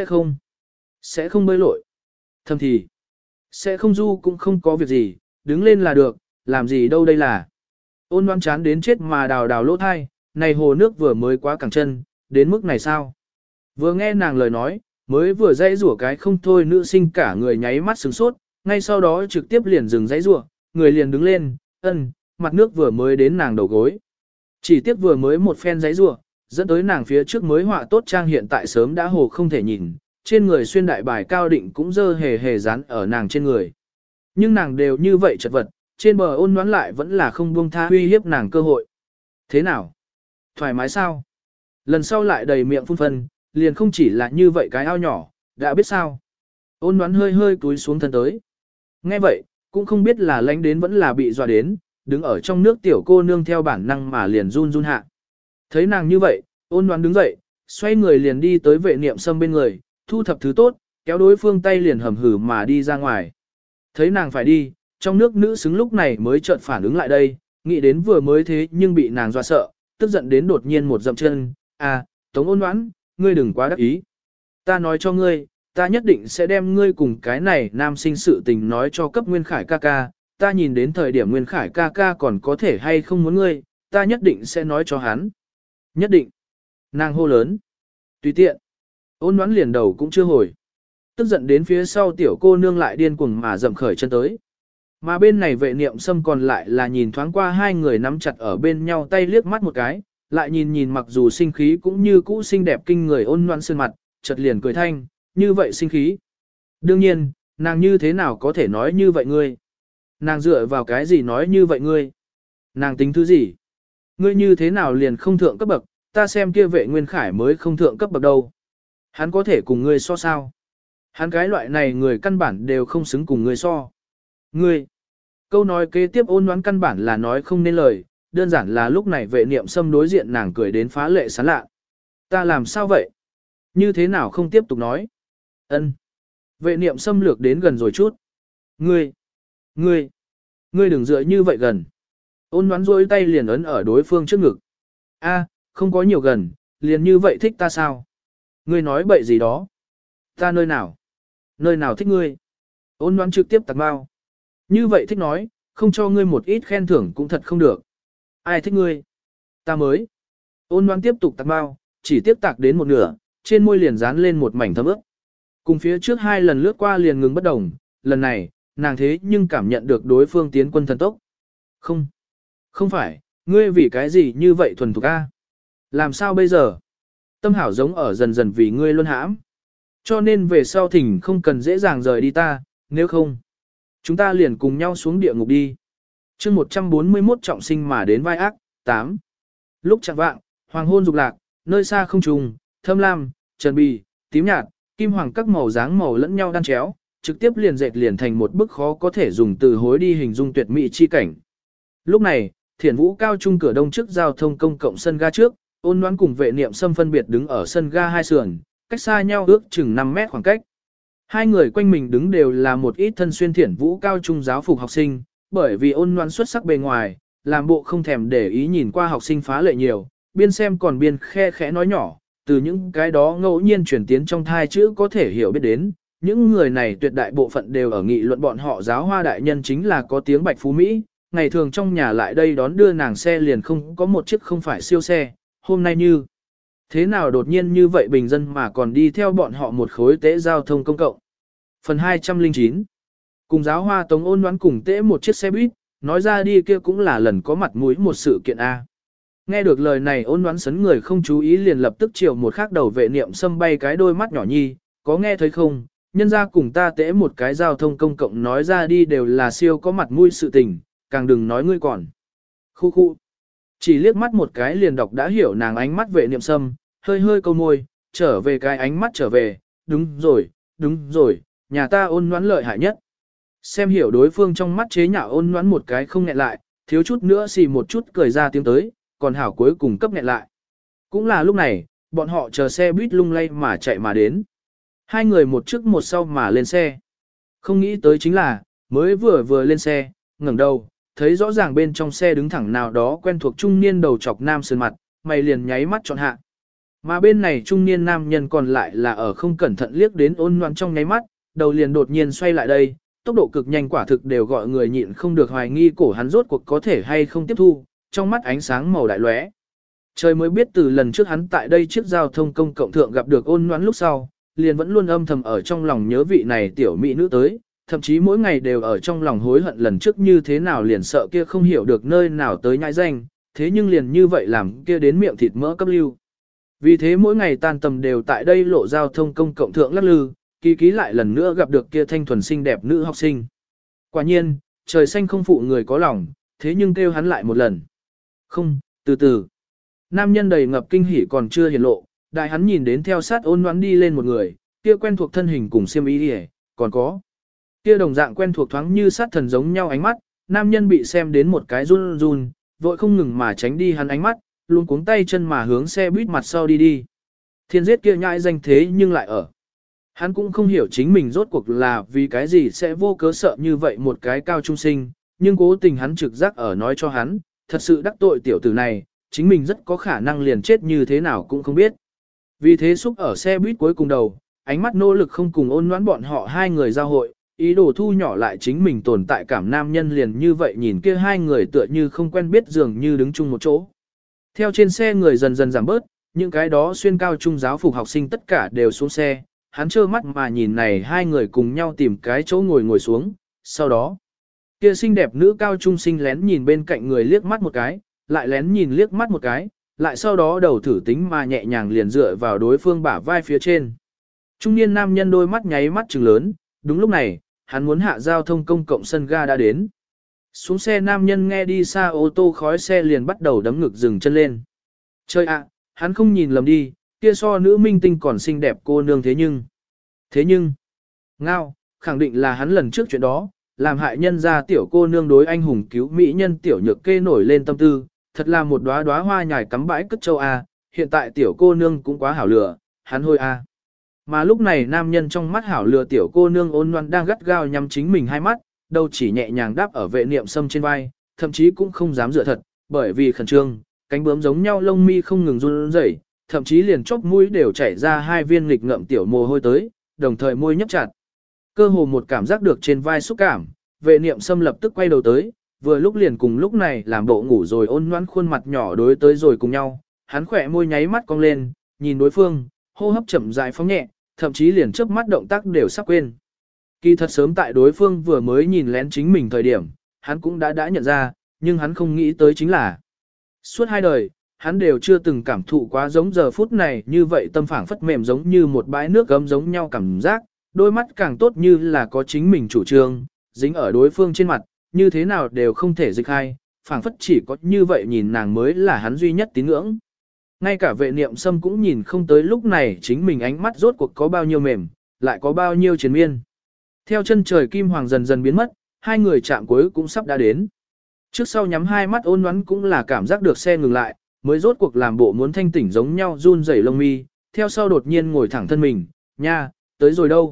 Speaker 1: sẽ không bơi lội. Thầm thì! Sẽ không du cũng không có việc gì, đứng lên là được, làm gì đâu đây là. Ôn đoán chán đến chết mà đào đào lỗ thai, này hồ nước vừa mới quá cẳng chân, đến mức này sao? Vừa nghe nàng lời nói, mới vừa dãy rủa cái không thôi nữ sinh cả người nháy mắt sửng sốt, ngay sau đó trực tiếp liền dừng dãy rủa, người liền đứng lên, mặt nước vừa mới đến nàng đầu gối. Chỉ tiếc vừa mới một phen dãy rủa, dẫn tới nàng phía trước mới họa tốt trang hiện tại sớm đã hồ không thể nhìn, trên người xuyên đại bài cao định cũng dơ hề hề dán ở nàng trên người. Nhưng nàng đều như vậy chật vật, trên bờ ôn nhoán lại vẫn là không buông tha uy hiếp nàng cơ hội. Thế nào? Thoải mái sao? Lần sau lại đầy miệng phun phân, liền không chỉ là như vậy cái ao nhỏ, đã biết sao? Ôn nhoán hơi hơi cúi xuống thân tới. Nghe vậy, cũng không biết là lánh đến vẫn là bị dọa đến, đứng ở trong nước tiểu cô nương theo bản năng mà liền run run hạ. Thấy nàng như vậy, ôn nhoán đứng dậy, xoay người liền đi tới vệ niệm sâm bên người, thu thập thứ tốt, kéo đối phương tay liền hầm hử mà đi ra ngoài. Thấy nàng phải đi, trong nước nữ xứng lúc này mới chợt phản ứng lại đây, nghĩ đến vừa mới thế nhưng bị nàng dọa sợ, tức giận đến đột nhiên một dậm chân, à, Tống ôn nhoán, ngươi đừng quá đắc ý. Ta nói cho ngươi, ta nhất định sẽ đem ngươi cùng cái này nam sinh sự tình nói cho cấp Nguyên Khải ca ca, ta nhìn đến thời điểm Nguyên Khải ca ca còn có thể hay không muốn ngươi, ta nhất định sẽ nói cho hắn. Nhất định. Nàng hô lớn. Tùy tiện. Ôn nhoán liền đầu cũng chưa hồi. Tức giận đến phía sau tiểu cô nương lại điên cuồng mà dậm khởi chân tới. Mà bên này vệ niệm sâm còn lại là nhìn thoáng qua hai người nắm chặt ở bên nhau tay liếc mắt một cái, lại nhìn nhìn mặc dù sinh khí cũng như cũ xinh đẹp kinh người ôn nhoán sơn mặt, chợt liền cười thanh, như vậy sinh khí. Đương nhiên, nàng như thế nào có thể nói như vậy ngươi? Nàng dựa vào cái gì nói như vậy ngươi? Nàng tính thứ gì? Ngươi như thế nào liền không thượng cấp bậc, ta xem kia vệ Nguyên Khải mới không thượng cấp bậc đâu. Hắn có thể cùng ngươi so sao? Hắn cái loại này người căn bản đều không xứng cùng ngươi so. Ngươi, câu nói kế tiếp ôn nhoán căn bản là nói không nên lời, đơn giản là lúc này vệ niệm sâm đối diện nàng cười đến phá lệ sán lạ. Ta làm sao vậy? Như thế nào không tiếp tục nói? Ân. Vệ niệm xâm lược đến gần rồi chút. Ngươi đừng dựa như vậy gần. Ôn nhoán rôi tay liền ấn ở đối phương trước ngực. A, không có nhiều gần, liền như vậy thích ta sao? Ngươi nói bậy gì đó? Ta nơi nào? Nơi nào thích ngươi? Ôn nhoán trực tiếp tạc bao. Như vậy thích nói, không cho ngươi một ít khen thưởng cũng thật không được. Ai thích ngươi? Ta mới. Ôn nhoán tiếp tục tạc bao, chỉ tiếp tạc đến một nửa, trên môi liền dán lên một mảnh thấm ướt. Cùng phía trước hai lần lướt qua liền ngừng bất đồng, lần này, nàng thế nhưng cảm nhận được đối phương tiến quân thần tốc. Không phải, ngươi vì cái gì như vậy thuần thục a? Làm sao bây giờ? Tâm hảo giống ở dần dần vì ngươi luôn hãm. Cho nên về sau thỉnh không cần dễ dàng rời đi ta, nếu không, chúng ta liền cùng nhau xuống địa ngục đi. chương 141 trọng sinh mà đến vai ác, 8. Lúc chẳng vạng, hoàng hôn dục lạc, nơi xa không trùng, thâm lam, trần bì, tím nhạt, kim hoàng các màu dáng màu lẫn nhau đan chéo, trực tiếp liền dệt liền thành một bức khó có thể dùng từ hối đi hình dung tuyệt mỹ chi cảnh. Lúc này, Thiển Vũ cao trung cửa đông trước giao thông công cộng sân ga trước, ôn nhoán cùng vệ niệm xâm phân biệt đứng ở sân ga hai sườn, cách xa nhau ước chừng 5 mét khoảng cách. Hai người quanh mình đứng đều là một ít thân xuyên Thiển Vũ cao trung giáo phục học sinh, bởi vì ôn nhoán xuất sắc bề ngoài, làm bộ không thèm để ý nhìn qua học sinh phá lệ nhiều, biên xem còn biên khe khẽ nói nhỏ, từ những cái đó ngẫu nhiên chuyển tiến trong thai chữ có thể hiểu biết đến, những người này tuyệt đại bộ phận đều ở nghị luận bọn họ giáo hoa đại nhân chính là có tiếng Bạch Phú Mỹ, ngày thường trong nhà lại đây đón đưa nàng xe liền không có một chiếc không phải siêu xe, hôm nay như thế nào đột nhiên như vậy bình dân mà còn đi theo bọn họ một khối tễ giao thông công cộng. Phần 209 cùng giáo hoa Tống ôn đoán cùng tễ một chiếc xe buýt, nói ra đi kia cũng là lần có mặt mũi một sự kiện A. Nghe được lời này ôn đoán sấn người không chú ý liền lập tức chiều một khắc đầu vệ niệm xâm bay cái đôi mắt nhỏ nhi, có nghe thấy không, nhân ra cùng ta tễ một cái giao thông công cộng nói ra đi đều là siêu có mặt mũi sự tình, càng đừng nói ngươi còn. Khu khu. Chỉ liếc mắt một cái liền đọc đã hiểu nàng ánh mắt vệ niệm xâm, hơi hơi câu môi, trở về cái ánh mắt trở về, đúng rồi, nhà ta ôn đoán lợi hại nhất. Xem hiểu đối phương trong mắt chế nhạo ôn đoán một cái không nghẹn lại, thiếu chút nữa xì một chút cười ra tiếng tới, còn hảo cuối cùng cấp nghẹn lại. Cũng là lúc này, bọn họ chờ xe buýt lung lay mà chạy mà đến. Hai người một trước một sau mà lên xe. Không nghĩ tới chính là, mới vừa lên xe, ngẩng đầu, thấy rõ ràng bên trong xe đứng thẳng nào đó quen thuộc trung niên đầu chọc nam sườn mặt, mày liền nháy mắt chọn hạ. Mà bên này trung niên nam nhân còn lại là ở không cẩn thận liếc đến ôn loạn trong nháy mắt, đầu liền đột nhiên xoay lại đây, tốc độ cực nhanh quả thực đều gọi người nhịn không được hoài nghi cổ hắn rốt cuộc có thể hay không tiếp thu, trong mắt ánh sáng màu đại lóe. Trời mới biết từ lần trước hắn tại đây chiếc giao thông công cộng thượng gặp được ôn loạn lúc sau, liền vẫn luôn âm thầm ở trong lòng nhớ vị này tiểu mỹ nữ tới, thậm chí mỗi ngày đều ở trong lòng hối hận lần trước như thế nào liền sợ kia không hiểu được nơi nào tới nhãi danh, thế nhưng liền như vậy làm kia đến miệng thịt mỡ cấp lưu. Vì thế mỗi ngày tan tầm đều tại đây lộ giao thông công cộng thượng lắc lư, ký lại lần nữa gặp được kia thanh thuần xinh đẹp nữ học sinh. Quả nhiên, trời xanh không phụ người có lòng, thế nhưng kêu hắn lại một lần. Không, từ từ. Nam nhân đầy ngập kinh hỉ còn chưa hiển lộ, đại hắn nhìn đến theo sát ôn nhoắn đi lên một người, kia quen thuộc thân hình cùng xiêm y đi, còn có. Kia đồng dạng quen thuộc thoáng như sát thần giống nhau ánh mắt, nam nhân bị xem đến một cái run run, vội không ngừng mà tránh đi hắn ánh mắt, luôn cuống tay chân mà hướng xe buýt mặt sau đi đi. Thiên giết kia nhãi danh thế nhưng lại ở. Hắn cũng không hiểu chính mình rốt cuộc là vì cái gì sẽ vô cớ sợ như vậy một cái cao trung sinh, nhưng cố tình hắn trực giác ở nói cho hắn, thật sự đắc tội tiểu tử này, chính mình rất có khả năng liền chết như thế nào cũng không biết. Vì thế xúc ở xe buýt cuối cùng đầu, ánh mắt nỗ lực không cùng ôn nhoãn bọn họ hai người giao hội, ý đồ thu nhỏ lại chính mình tồn tại cảm nam nhân liền như vậy nhìn kia hai người tựa như không quen biết dường như đứng chung một chỗ. Theo trên xe người dần dần giảm bớt, những cái đó xuyên cao trung giáo phục học sinh tất cả đều xuống xe, hắn trơ mắt mà nhìn này hai người cùng nhau tìm cái chỗ ngồi xuống, sau đó, kia xinh đẹp nữ cao trung sinh lén nhìn bên cạnh người liếc mắt một cái, lại lén nhìn liếc mắt một cái, lại sau đó đầu thử tính mà nhẹ nhàng liền dựa vào đối phương bả vai phía trên. Trung niên nam nhân đôi mắt nháy mắt trừng lớn, đúng lúc này, hắn muốn hạ giao thông công cộng sân ga đã đến. Xuống xe nam nhân nghe đi xa ô tô khói xe liền bắt đầu đấm ngực dừng chân lên. Trời ạ, hắn không nhìn lầm đi, kia so nữ minh tinh còn xinh đẹp cô nương thế nhưng, ngao, khẳng định là hắn lần trước chuyện đó, làm hại nhân ra tiểu cô nương đối anh hùng cứu mỹ nhân tiểu nhược kê nổi lên tâm tư, thật là một đóa đóa hoa nhài cắm bãi cất châu A, hiện tại tiểu cô nương cũng quá hảo lửa, hắn hôi A. Mà lúc này nam nhân trong mắt hảo lừa tiểu cô nương ôn nhoan đang gắt gao nhắm chính mình hai mắt, đầu chỉ nhẹ nhàng đáp ở vệ niệm sâm trên vai, thậm chí cũng không dám dựa thật, bởi vì khẩn trương, cánh bướm giống nhau lông mi không ngừng run rẩy, thậm chí liền chóp mũi đều chảy ra hai viên nghịch ngợm tiểu mồ hôi tới, đồng thời môi nhấp chặt. Cơ hồ một cảm giác được trên vai xúc cảm, vệ niệm sâm lập tức quay đầu tới, vừa lúc liền cùng lúc này làm bộ ngủ rồi ôn nhoan khuôn mặt nhỏ đối tới rồi cùng nhau, hắn khỏe môi nháy mắt cong lên, nhìn đối phương, hô hấp chậm rãi phóng nhẹ, thậm chí liền chớp mắt động tác đều sắp quên. Kỳ thật sớm tại đối phương vừa mới nhìn lén chính mình thời điểm, hắn cũng đã nhận ra, nhưng hắn không nghĩ tới chính là suốt hai đời, hắn đều chưa từng cảm thụ quá giống giờ phút này như vậy tâm phảng phất mềm giống như một bãi nước gấm giống nhau cảm giác, đôi mắt càng tốt như là có chính mình chủ trương, dính ở đối phương trên mặt, như thế nào đều không thể dịch hai, phảng phất chỉ có như vậy nhìn nàng mới là hắn duy nhất tín ngưỡng. Ngay cả vệ niệm sâm cũng nhìn không tới lúc này chính mình ánh mắt rốt cuộc có bao nhiêu mềm, lại có bao nhiêu chiến miên. Theo chân trời kim hoàng dần dần biến mất, hai người chạm cuối cũng sắp đã đến. Trước sau nhắm hai mắt ôn nhoắn cũng là cảm giác được xe ngừng lại, mới rốt cuộc làm bộ muốn thanh tỉnh giống nhau run rẩy lông mi, theo sau đột nhiên ngồi thẳng thân mình, nha, tới rồi đâu,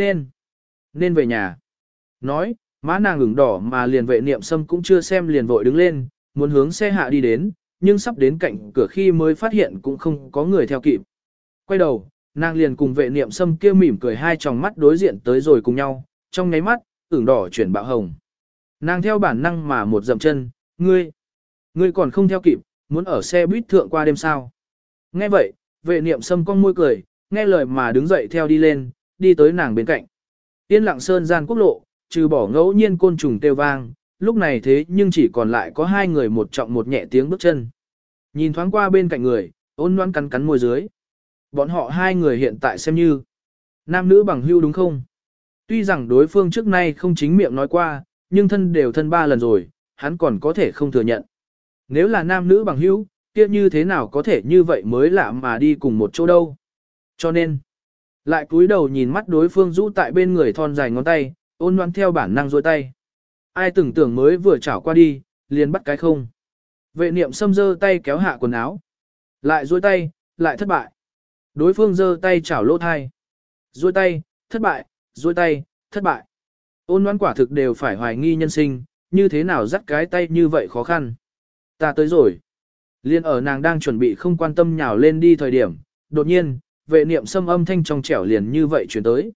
Speaker 1: nên về nhà. Nói, má nàng ửng đỏ mà liền vệ niệm sâm cũng chưa xem liền vội đứng lên, muốn hướng xe hạ đi đến, nhưng sắp đến cạnh cửa khi mới phát hiện cũng không có người theo kịp. Quay đầu, nàng liền cùng vệ niệm sâm kia mỉm cười hai tròng mắt đối diện tới rồi cùng nhau, trong nháy mắt, ửng đỏ chuyển bạo hồng. Nàng theo bản năng mà một dậm chân, ngươi còn không theo kịp, muốn ở xe buýt thượng qua đêm sao. Nghe vậy, vệ niệm sâm cong môi cười, nghe lời mà đứng dậy theo đi lên, đi tới nàng bên cạnh. Yên lặng sơn gian quốc lộ, trừ bỏ ngẫu nhiên côn trùng kêu vang, lúc này thế nhưng chỉ còn lại có hai người một trọng một nhẹ tiếng bước chân. Nhìn thoáng qua bên cạnh người, ôn nhoãn cắn môi dưới. Bọn họ hai người hiện tại xem như nam nữ bằng hữu đúng không? Tuy rằng đối phương trước nay không chính miệng nói qua, nhưng thân đều thân ba lần rồi, hắn còn có thể không thừa nhận. Nếu là nam nữ bằng hữu, kia như thế nào có thể như vậy mới lạ mà đi cùng một chỗ đâu. Cho nên, lại cúi đầu nhìn mắt đối phương rũ tại bên người thon dài ngón tay, ôn nhoãn theo bản năng duỗi tay. Ai tưởng tưởng mới vừa chảo qua đi, liền bắt cái không. Vệ niệm sâm giơ tay kéo hạ quần áo. Lại duỗi tay, lại thất bại. Đối phương giơ tay chảo lỗ thai. Duỗi tay, thất bại, duỗi tay, thất bại. Ôn nhoãn quả thực đều phải hoài nghi nhân sinh, như thế nào dắt cái tay như vậy khó khăn. Ta tới rồi. Liên ở nàng đang chuẩn bị không quan tâm nhào lên đi thời điểm, đột nhiên, vệ niệm sâm âm thanh trong trẻo liền như vậy chuyển tới.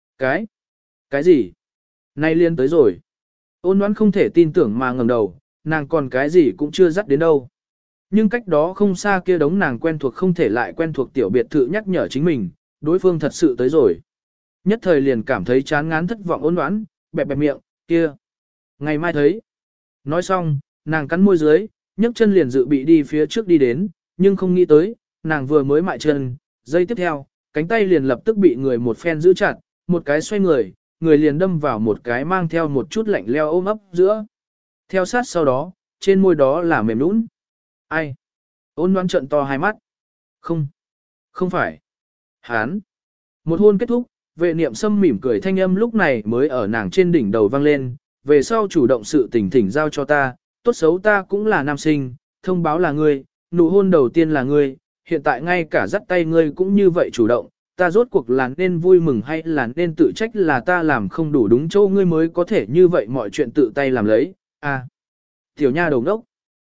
Speaker 1: Cái gì? Nay liên tới rồi. Ôn nhoãn không thể tin tưởng mà ngẩng đầu, nàng còn cái gì cũng chưa dắt đến đâu. Nhưng cách đó không xa kia đống nàng quen thuộc không thể lại quen thuộc tiểu biệt thự nhắc nhở chính mình, đối phương thật sự tới rồi. Nhất thời liền cảm thấy chán ngán thất vọng ôn nhoãn, bẹp bẹp miệng, kia. Ngày mai thấy. Nói xong, nàng cắn môi dưới, nhấc chân liền dự bị đi phía trước đi đến, nhưng không nghĩ tới, nàng vừa mới mại chân, giây tiếp theo, cánh tay liền lập tức bị người một phen giữ chặt, một cái xoay người, người liền đâm vào một cái mang theo một chút lạnh leo ôm ấp giữa. Theo sát sau đó, trên môi đó là mềm nũng. Ai? Ôn Ngoãn trợn to hai mắt. Không. Không phải. Hán. Một hôn kết thúc, vệ niệm sâm mỉm cười thanh âm lúc này mới ở nàng trên đỉnh đầu vang lên. Về sau chủ động sự tình thỉnh giao cho ta, tốt xấu ta cũng là nam sinh, thông báo là ngươi, nụ hôn đầu tiên là ngươi, hiện tại ngay cả dắt tay ngươi cũng như vậy chủ động. Ta rốt cuộc là nên vui mừng hay là nên tự trách là ta làm không đủ đúng chỗ ngươi mới có thể như vậy mọi chuyện tự tay làm lấy. À. Tiểu nha đầu đốc.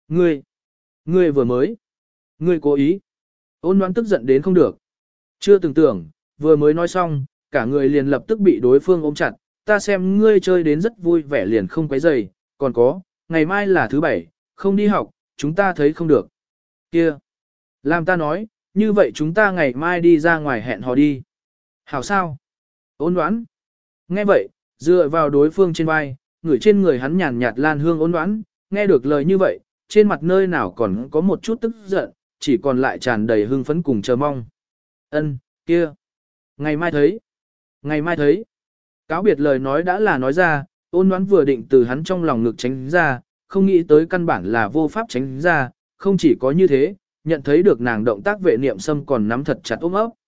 Speaker 1: Ngươi vừa mới. Ngươi cố ý. Ôn Ngoãn tức giận đến không được. Chưa từng tưởng, vừa mới nói xong, cả người liền lập tức bị đối phương ôm chặt. Ta xem ngươi chơi đến rất vui vẻ liền không quấy rầy, còn có, ngày mai là thứ bảy, không đi học, chúng ta thấy không được. Kia. Làm ta nói, như vậy chúng ta ngày mai đi ra ngoài hẹn hò đi. Hảo sao? Ôn Ngoãn. Nghe vậy, dựa vào đối phương trên vai, ngửi trên người hắn nhàn nhạt lan hương Ôn Ngoãn, nghe được lời như vậy, trên mặt nơi nào còn có một chút tức giận, chỉ còn lại tràn đầy hưng phấn cùng chờ mong. Ân, kia. Ngày mai thấy. Ngày mai thấy. Cáo biệt lời nói đã là nói ra, Ôn Ngoãn vừa định từ hắn trong lòng ngực tránh ra, không nghĩ tới căn bản là vô pháp tránh ra, không chỉ có như thế, nhận thấy được nàng động tác vệ niệm sâm còn nắm thật chặt ôm ấp.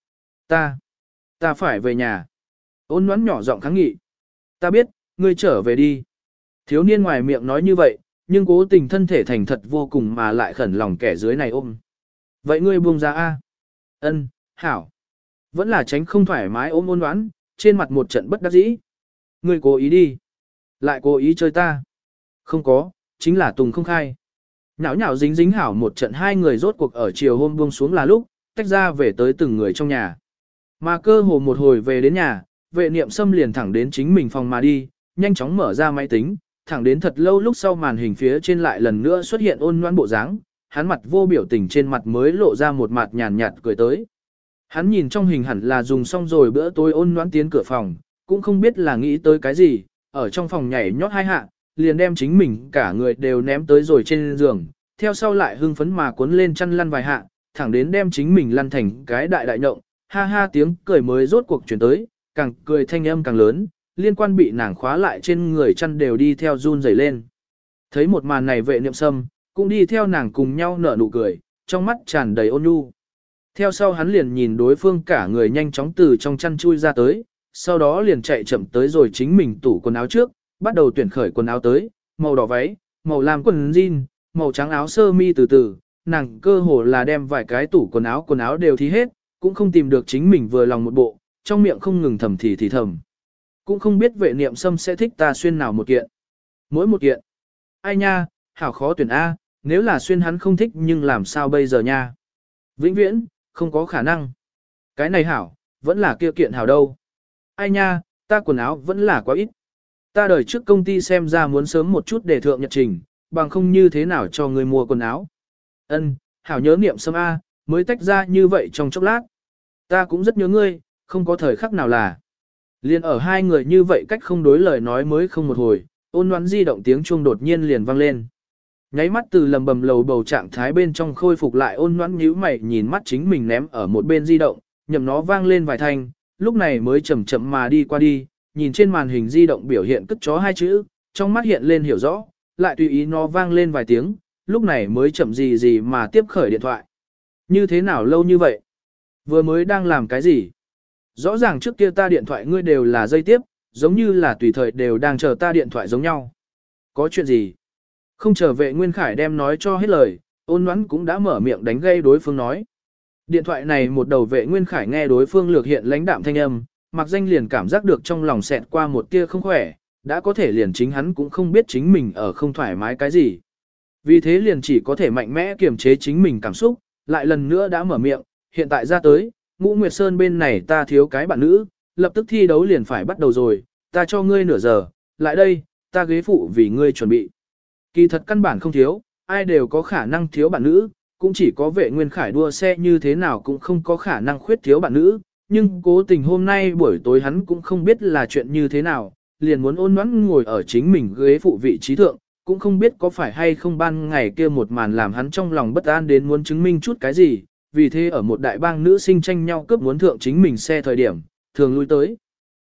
Speaker 1: Ta phải về nhà. Ôn Ngoãn nhỏ giọng kháng nghị. Ta biết, ngươi trở về đi. Thiếu niên ngoài miệng nói như vậy, nhưng cố tình thân thể thành thật vô cùng mà lại khẩn lòng kẻ dưới này ôm. Vậy ngươi buông ra a? Ân, hảo. Vẫn là tránh không thoải mái ôm Ôn Ngoãn, trên mặt một trận bất đắc dĩ. Ngươi cố ý đi. Lại cố ý chơi ta. Không có, chính là Tùng không khai. Nhão nhão dính dính hảo một trận hai người rốt cuộc ở chiều hôm buông xuống là lúc, tách ra về tới từng người trong nhà. Mà cơ hồ một hồi về đến nhà, vệ niệm sâm liền thẳng đến chính mình phòng mà đi, nhanh chóng mở ra máy tính, thẳng đến thật lâu lúc sau màn hình phía trên lại lần nữa xuất hiện Ôn Ngoãn bộ dáng, hắn mặt vô biểu tình trên mặt mới lộ ra một mặt nhàn nhạt cười tới. Hắn nhìn trong hình hẳn là dùng xong rồi bữa tối Ôn Ngoãn tiến cửa phòng, cũng không biết là nghĩ tới cái gì, ở trong phòng nhảy nhót hai hạ, liền đem chính mình cả người đều ném tới rồi trên giường, theo sau lại hưng phấn mà cuốn lên chăn lăn vài hạ, thẳng đến đem chính mình lăn thành cái đại đại nhộng, ha ha tiếng cười mới rốt cuộc chuyển tới, càng cười thanh âm càng lớn, liên quan bị nàng khóa lại trên người chăn đều đi theo run rẩy lên. Thấy một màn này vệ niệm sâm, cũng đi theo nàng cùng nhau nở nụ cười, trong mắt tràn đầy ôn nhu. Theo sau hắn liền nhìn đối phương cả người nhanh chóng từ trong chăn chui ra tới, sau đó liền chạy chậm tới rồi chính mình tủ quần áo trước, bắt đầu tuyển khởi quần áo tới, màu đỏ váy, màu lam quần jean, màu trắng áo sơ mi từ từ, nàng cơ hồ là đem vài cái tủ quần áo đều thí hết, cũng không tìm được chính mình vừa lòng một bộ, trong miệng không ngừng thầm thì thầm. Cũng không biết vệ niệm sâm sẽ thích ta xuyên nào một kiện. Mỗi một kiện. Ai nha, hảo khó tuyển A, nếu là xuyên hắn không thích nhưng làm sao bây giờ nha. Vĩnh viễn, không có khả năng. Cái này hảo, vẫn là kia kiện hảo đâu. Ai nha, ta quần áo vẫn là quá ít. Ta đời trước công ty xem ra muốn sớm một chút để thượng nhật trình, bằng không như thế nào cho người mua quần áo. Ân, hảo nhớ niệm sâm A, mới tách ra như vậy trong chốc lát. Ta cũng rất nhớ ngươi, không có thời khắc nào là. Liên ở hai người như vậy cách không đối lời nói mới không một hồi, Ôn Ngoãn di động tiếng chuông đột nhiên liền vang lên. Nháy mắt từ lầm bầm lầu bầu trạng thái bên trong khôi phục lại Ôn Ngoãn nhíu mày nhìn mắt chính mình ném ở một bên di động, nhầm nó vang lên vài thanh, lúc này mới chậm chậm mà đi qua đi, nhìn trên màn hình di động biểu hiện cất chó hai chữ, trong mắt hiện lên hiểu rõ, lại tùy ý nó vang lên vài tiếng, lúc này mới chậm gì gì mà tiếp khởi điện thoại. Như thế nào lâu như vậy? Vừa mới đang làm cái gì? Rõ ràng trước kia ta điện thoại ngươi đều là dây tiếp, giống như là tùy thời đều đang chờ ta điện thoại giống nhau. Có chuyện gì? Không chờ vệ Nguyên Khải đem nói cho hết lời, Ôn Ngoãn cũng đã mở miệng đánh gây đối phương nói. Điện thoại này một đầu vệ Nguyên Khải nghe đối phương lược hiện lãnh đạm thanh âm, mặc danh liền cảm giác được trong lòng xẹt qua một tia không khỏe, đã có thể liền chính hắn cũng không biết chính mình ở không thoải mái cái gì. Vì thế liền chỉ có thể mạnh mẽ kiềm chế chính mình cảm xúc, lại lần nữa đã mở miệng, hiện tại ra tới, Ngũ Nguyệt Sơn bên này ta thiếu cái bạn nữ, lập tức thi đấu liền phải bắt đầu rồi, ta cho ngươi nửa giờ, lại đây, ta ghế phụ vì ngươi chuẩn bị. Kỳ thật căn bản không thiếu, ai đều có khả năng thiếu bạn nữ, cũng chỉ có vệ Nguyên Khải đua xe như thế nào cũng không có khả năng khuyết thiếu bạn nữ, nhưng cố tình hôm nay buổi tối hắn cũng không biết là chuyện như thế nào, liền muốn Ôn Ngoãn ngồi ở chính mình ghế phụ vị trí thượng, cũng không biết có phải hay không ban ngày kia một màn làm hắn trong lòng bất an đến muốn chứng minh chút cái gì, vì thế ở một đại bang nữ sinh tranh nhau cướp muốn thượng chính mình xe thời điểm, thường lui tới.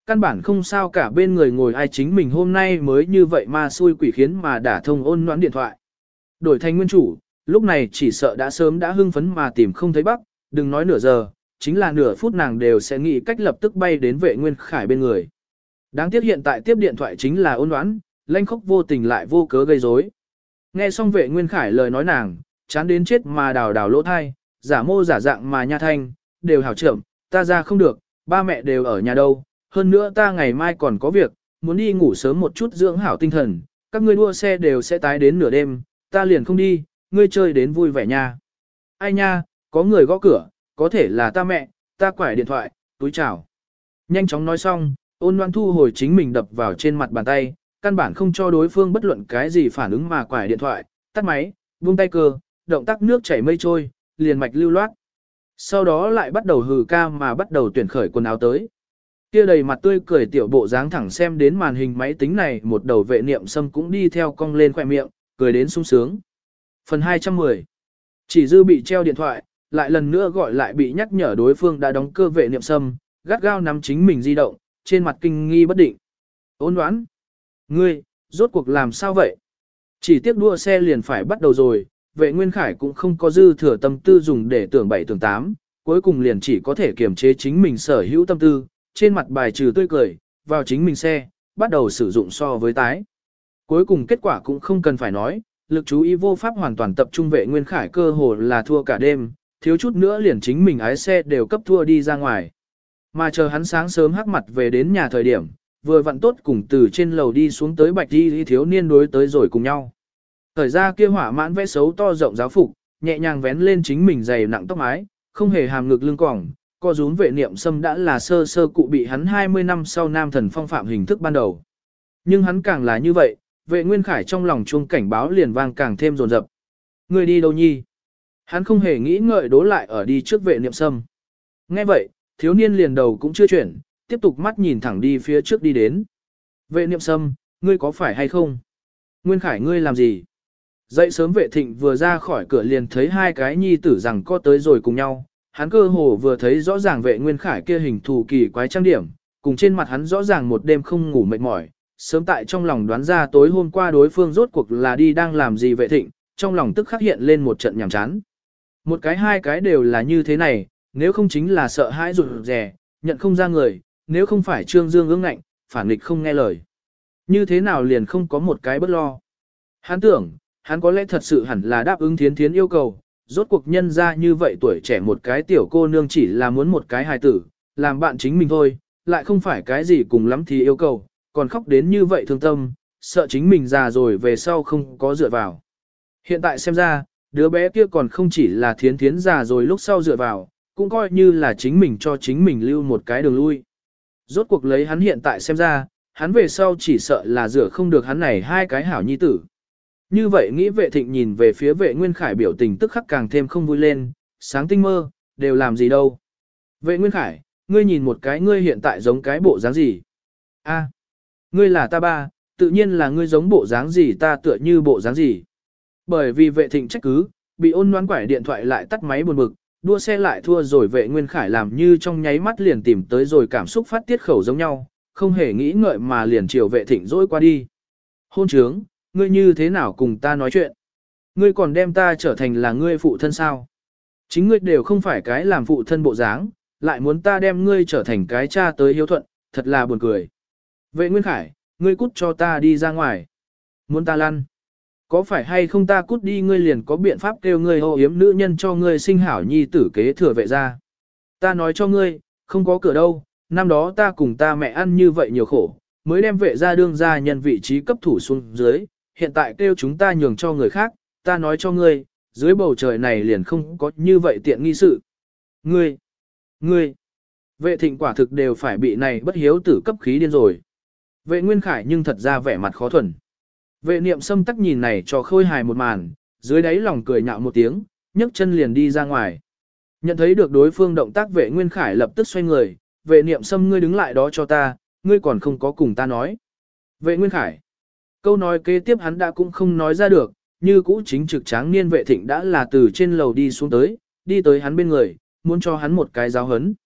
Speaker 1: căn bản không sao cả bên người ngồi ai chính mình hôm nay mới như vậy mà xui quỷ khiến mà đả thông ôn noãn điện thoại. Đổi thành nguyên chủ, lúc này chỉ sợ đã sớm đã hưng phấn mà tìm không thấy Bắc, đừng nói nửa giờ, chính là nửa phút nàng đều sẽ nghĩ cách lập tức bay đến Vệ Nguyên Khải bên người. Đáng tiếc hiện tại tiếp điện thoại chính là ôn noãn, lanh khóc vô tình lại vô cớ gây rối. Nghe xong Vệ Nguyên Khải lời nói nàng, chán đến chết mà đào đào lỗ thai, giả mô giả dạng mà nha thanh, đều hảo trưởng, ta ra không được, ba mẹ đều ở nhà đâu, hơn nữa ta ngày mai còn có việc, muốn đi ngủ sớm một chút dưỡng hảo tinh thần, các ngươi đua xe đều sẽ tái đến nửa đêm, ta liền không đi, ngươi chơi đến vui vẻ nha. Ai nha, có người gõ cửa, có thể là ta mẹ, ta quải điện thoại, túi chào. Nhanh chóng nói xong, ôn loan thu hồi chính mình đập vào trên mặt bàn tay, căn bản không cho đối phương bất luận cái gì phản ứng mà quải điện thoại, tắt máy, buông tay cơ, động tác nước chảy mây trôi, liền mạch lưu loát. Sau đó lại bắt đầu hừ ca mà bắt đầu tuyển khởi quần áo tới. Kia đầy mặt tươi cười tiểu bộ dáng thẳng xem đến màn hình máy tính này, một đầu Vệ Niệm Sâm cũng đi theo cong lên khóe miệng, cười đến sung sướng. Phần 210. Chỉ dư bị treo điện thoại, lại lần nữa gọi lại bị nhắc nhở đối phương đã đóng cơ Vệ Niệm Sâm, gắt gao nắm chính mình di động, trên mặt kinh nghi bất định. Ôn đoán. Ngươi, rốt cuộc làm sao vậy? Chỉ tiếc đua xe liền phải bắt đầu rồi, Vệ Nguyên Khải cũng không có dư thừa tâm tư dùng để tưởng 7 tưởng 8, cuối cùng liền chỉ có thể kiềm chế chính mình sở hữu tâm tư, trên mặt bài trừ tươi cười, vào chính mình xe, bắt đầu sử dụng so với tái. Cuối cùng kết quả cũng không cần phải nói, lực chú ý vô pháp hoàn toàn tập trung Vệ Nguyên Khải cơ hồ là thua cả đêm, thiếu chút nữa liền chính mình ái xe đều cấp thua đi ra ngoài. Mà chờ hắn sáng sớm hắc mặt về đến nhà thời điểm, vừa vặn tốt cùng từ trên lầu đi xuống tới bạch đi thiếu niên đối tới rồi cùng nhau. Thời ra kia hỏa mãn vẽ xấu to rộng giáo phục, nhẹ nhàng vén lên chính mình dày nặng tóc mái, không hề hàm ngực lưng còng, co rúm Vệ Niệm Sâm đã là sơ sơ cụ bị hắn 20 năm sau nam thần phong phạm hình thức ban đầu. Nhưng hắn càng là như vậy, Vệ Nguyên Khải trong lòng chuông cảnh báo liền vang càng thêm dồn dập. Người đi đâu nhi? Hắn không hề nghĩ ngợi đố lại ở đi trước Vệ Niệm Sâm. Nghe vậy, thiếu niên liền đầu cũng chưa chuyển, tiếp tục mắt nhìn thẳng đi phía trước đi đến. Vệ Niệm Sâm, ngươi có phải hay không? Nguyên Khải ngươi làm gì? Dậy sớm Vệ Thịnh vừa ra khỏi cửa liền thấy hai cái nhi tử rằng có tới rồi cùng nhau. Hắn cơ hồ vừa thấy rõ ràng Vệ Nguyên Khải kia hình thù kỳ quái trang điểm, cùng trên mặt hắn rõ ràng một đêm không ngủ mệt mỏi. Sớm tại trong lòng đoán ra tối hôm qua đối phương rốt cuộc là đi đang làm gì Vệ Thịnh, trong lòng tức khắc hiện lên một trận nhàm chán. Một cái hai cái đều là như thế này, nếu không chính là sợ hãi rụt rè, nhận không ra người, nếu không phải Trương Dương ương ngạnh, phản nghịch không nghe lời. Như thế nào liền không có một cái bất lo. Hắn tưởng, hắn có lẽ thật sự hẳn là đáp ứng Thiến Thiến yêu cầu, rốt cuộc nhân ra như vậy tuổi trẻ một cái tiểu cô nương chỉ là muốn một cái hài tử, làm bạn chính mình thôi, lại không phải cái gì cùng lắm thì yêu cầu, còn khóc đến như vậy thương tâm, sợ chính mình già rồi về sau không có dựa vào. Hiện tại xem ra, đứa bé kia còn không chỉ là Thiến Thiến già rồi lúc sau dựa vào, cũng coi như là chính mình cho chính mình lưu một cái đường lui. Rốt cuộc lấy hắn hiện tại xem ra, hắn về sau chỉ sợ là rửa không được hắn này hai cái hảo nhi tử. Như vậy nghĩ Vệ Thịnh nhìn về phía Vệ Nguyên Khải biểu tình tức khắc càng thêm không vui lên, sáng tinh mơ, đều làm gì đâu. Vệ Nguyên Khải, ngươi nhìn một cái ngươi hiện tại giống cái bộ dáng gì? A, ngươi là ta ba, tự nhiên là ngươi giống bộ dáng gì ta tựa như bộ dáng gì. Bởi vì Vệ Thịnh trách cứ, bị ôn noan quải điện thoại lại tắt máy buồn bực, đua xe lại thua rồi Vệ Nguyên Khải làm như trong nháy mắt liền tìm tới rồi cảm xúc phát tiết khẩu giống nhau, không hề nghĩ ngợi mà liền chiều Vệ Thịnh dỗi qua đi. Hôn trướng, ngươi như thế nào cùng ta nói chuyện? Ngươi còn đem ta trở thành là ngươi phụ thân sao? Chính ngươi đều không phải cái làm phụ thân bộ dáng, lại muốn ta đem ngươi trở thành cái cha tới hiếu thuận, thật là buồn cười. Vệ Nguyên Khải, ngươi cút cho ta đi ra ngoài. Muốn ta lăn? Có phải hay không ta cút đi ngươi liền có biện pháp kêu ngươi ô yếm nữ nhân cho ngươi sinh hảo nhi tử kế thừa Vệ gia? Ta nói cho ngươi, không có cửa đâu, năm đó ta cùng ta mẹ ăn như vậy nhiều khổ, mới đem Vệ gia đương gia nhân vị trí cấp thủ xuống dưới, hiện tại kêu chúng ta nhường cho người khác, ta nói cho ngươi, dưới bầu trời này liền không có như vậy tiện nghi sự. Ngươi, Vệ Thịnh quả thực đều phải bị này bất hiếu tử cấp khí điên rồi. Vệ Nguyên Khải nhưng thật ra vẻ mặt khó thuần. Vệ Niệm Sâm tắc nhìn này cho khôi hài một màn, dưới đáy lòng cười nhạo một tiếng, nhấc chân liền đi ra ngoài. Nhận thấy được đối phương động tác Vệ Nguyên Khải lập tức xoay người, Vệ Niệm Sâm ngươi đứng lại đó cho ta, ngươi còn không có cùng ta nói. Vệ Nguyên Khải. Câu nói kế tiếp hắn đã cũng không nói ra được, như cũ chính trực tráng niên Vệ Thịnh đã là từ trên lầu đi xuống tới, đi tới hắn bên người, muốn cho hắn một cái giáo hấn.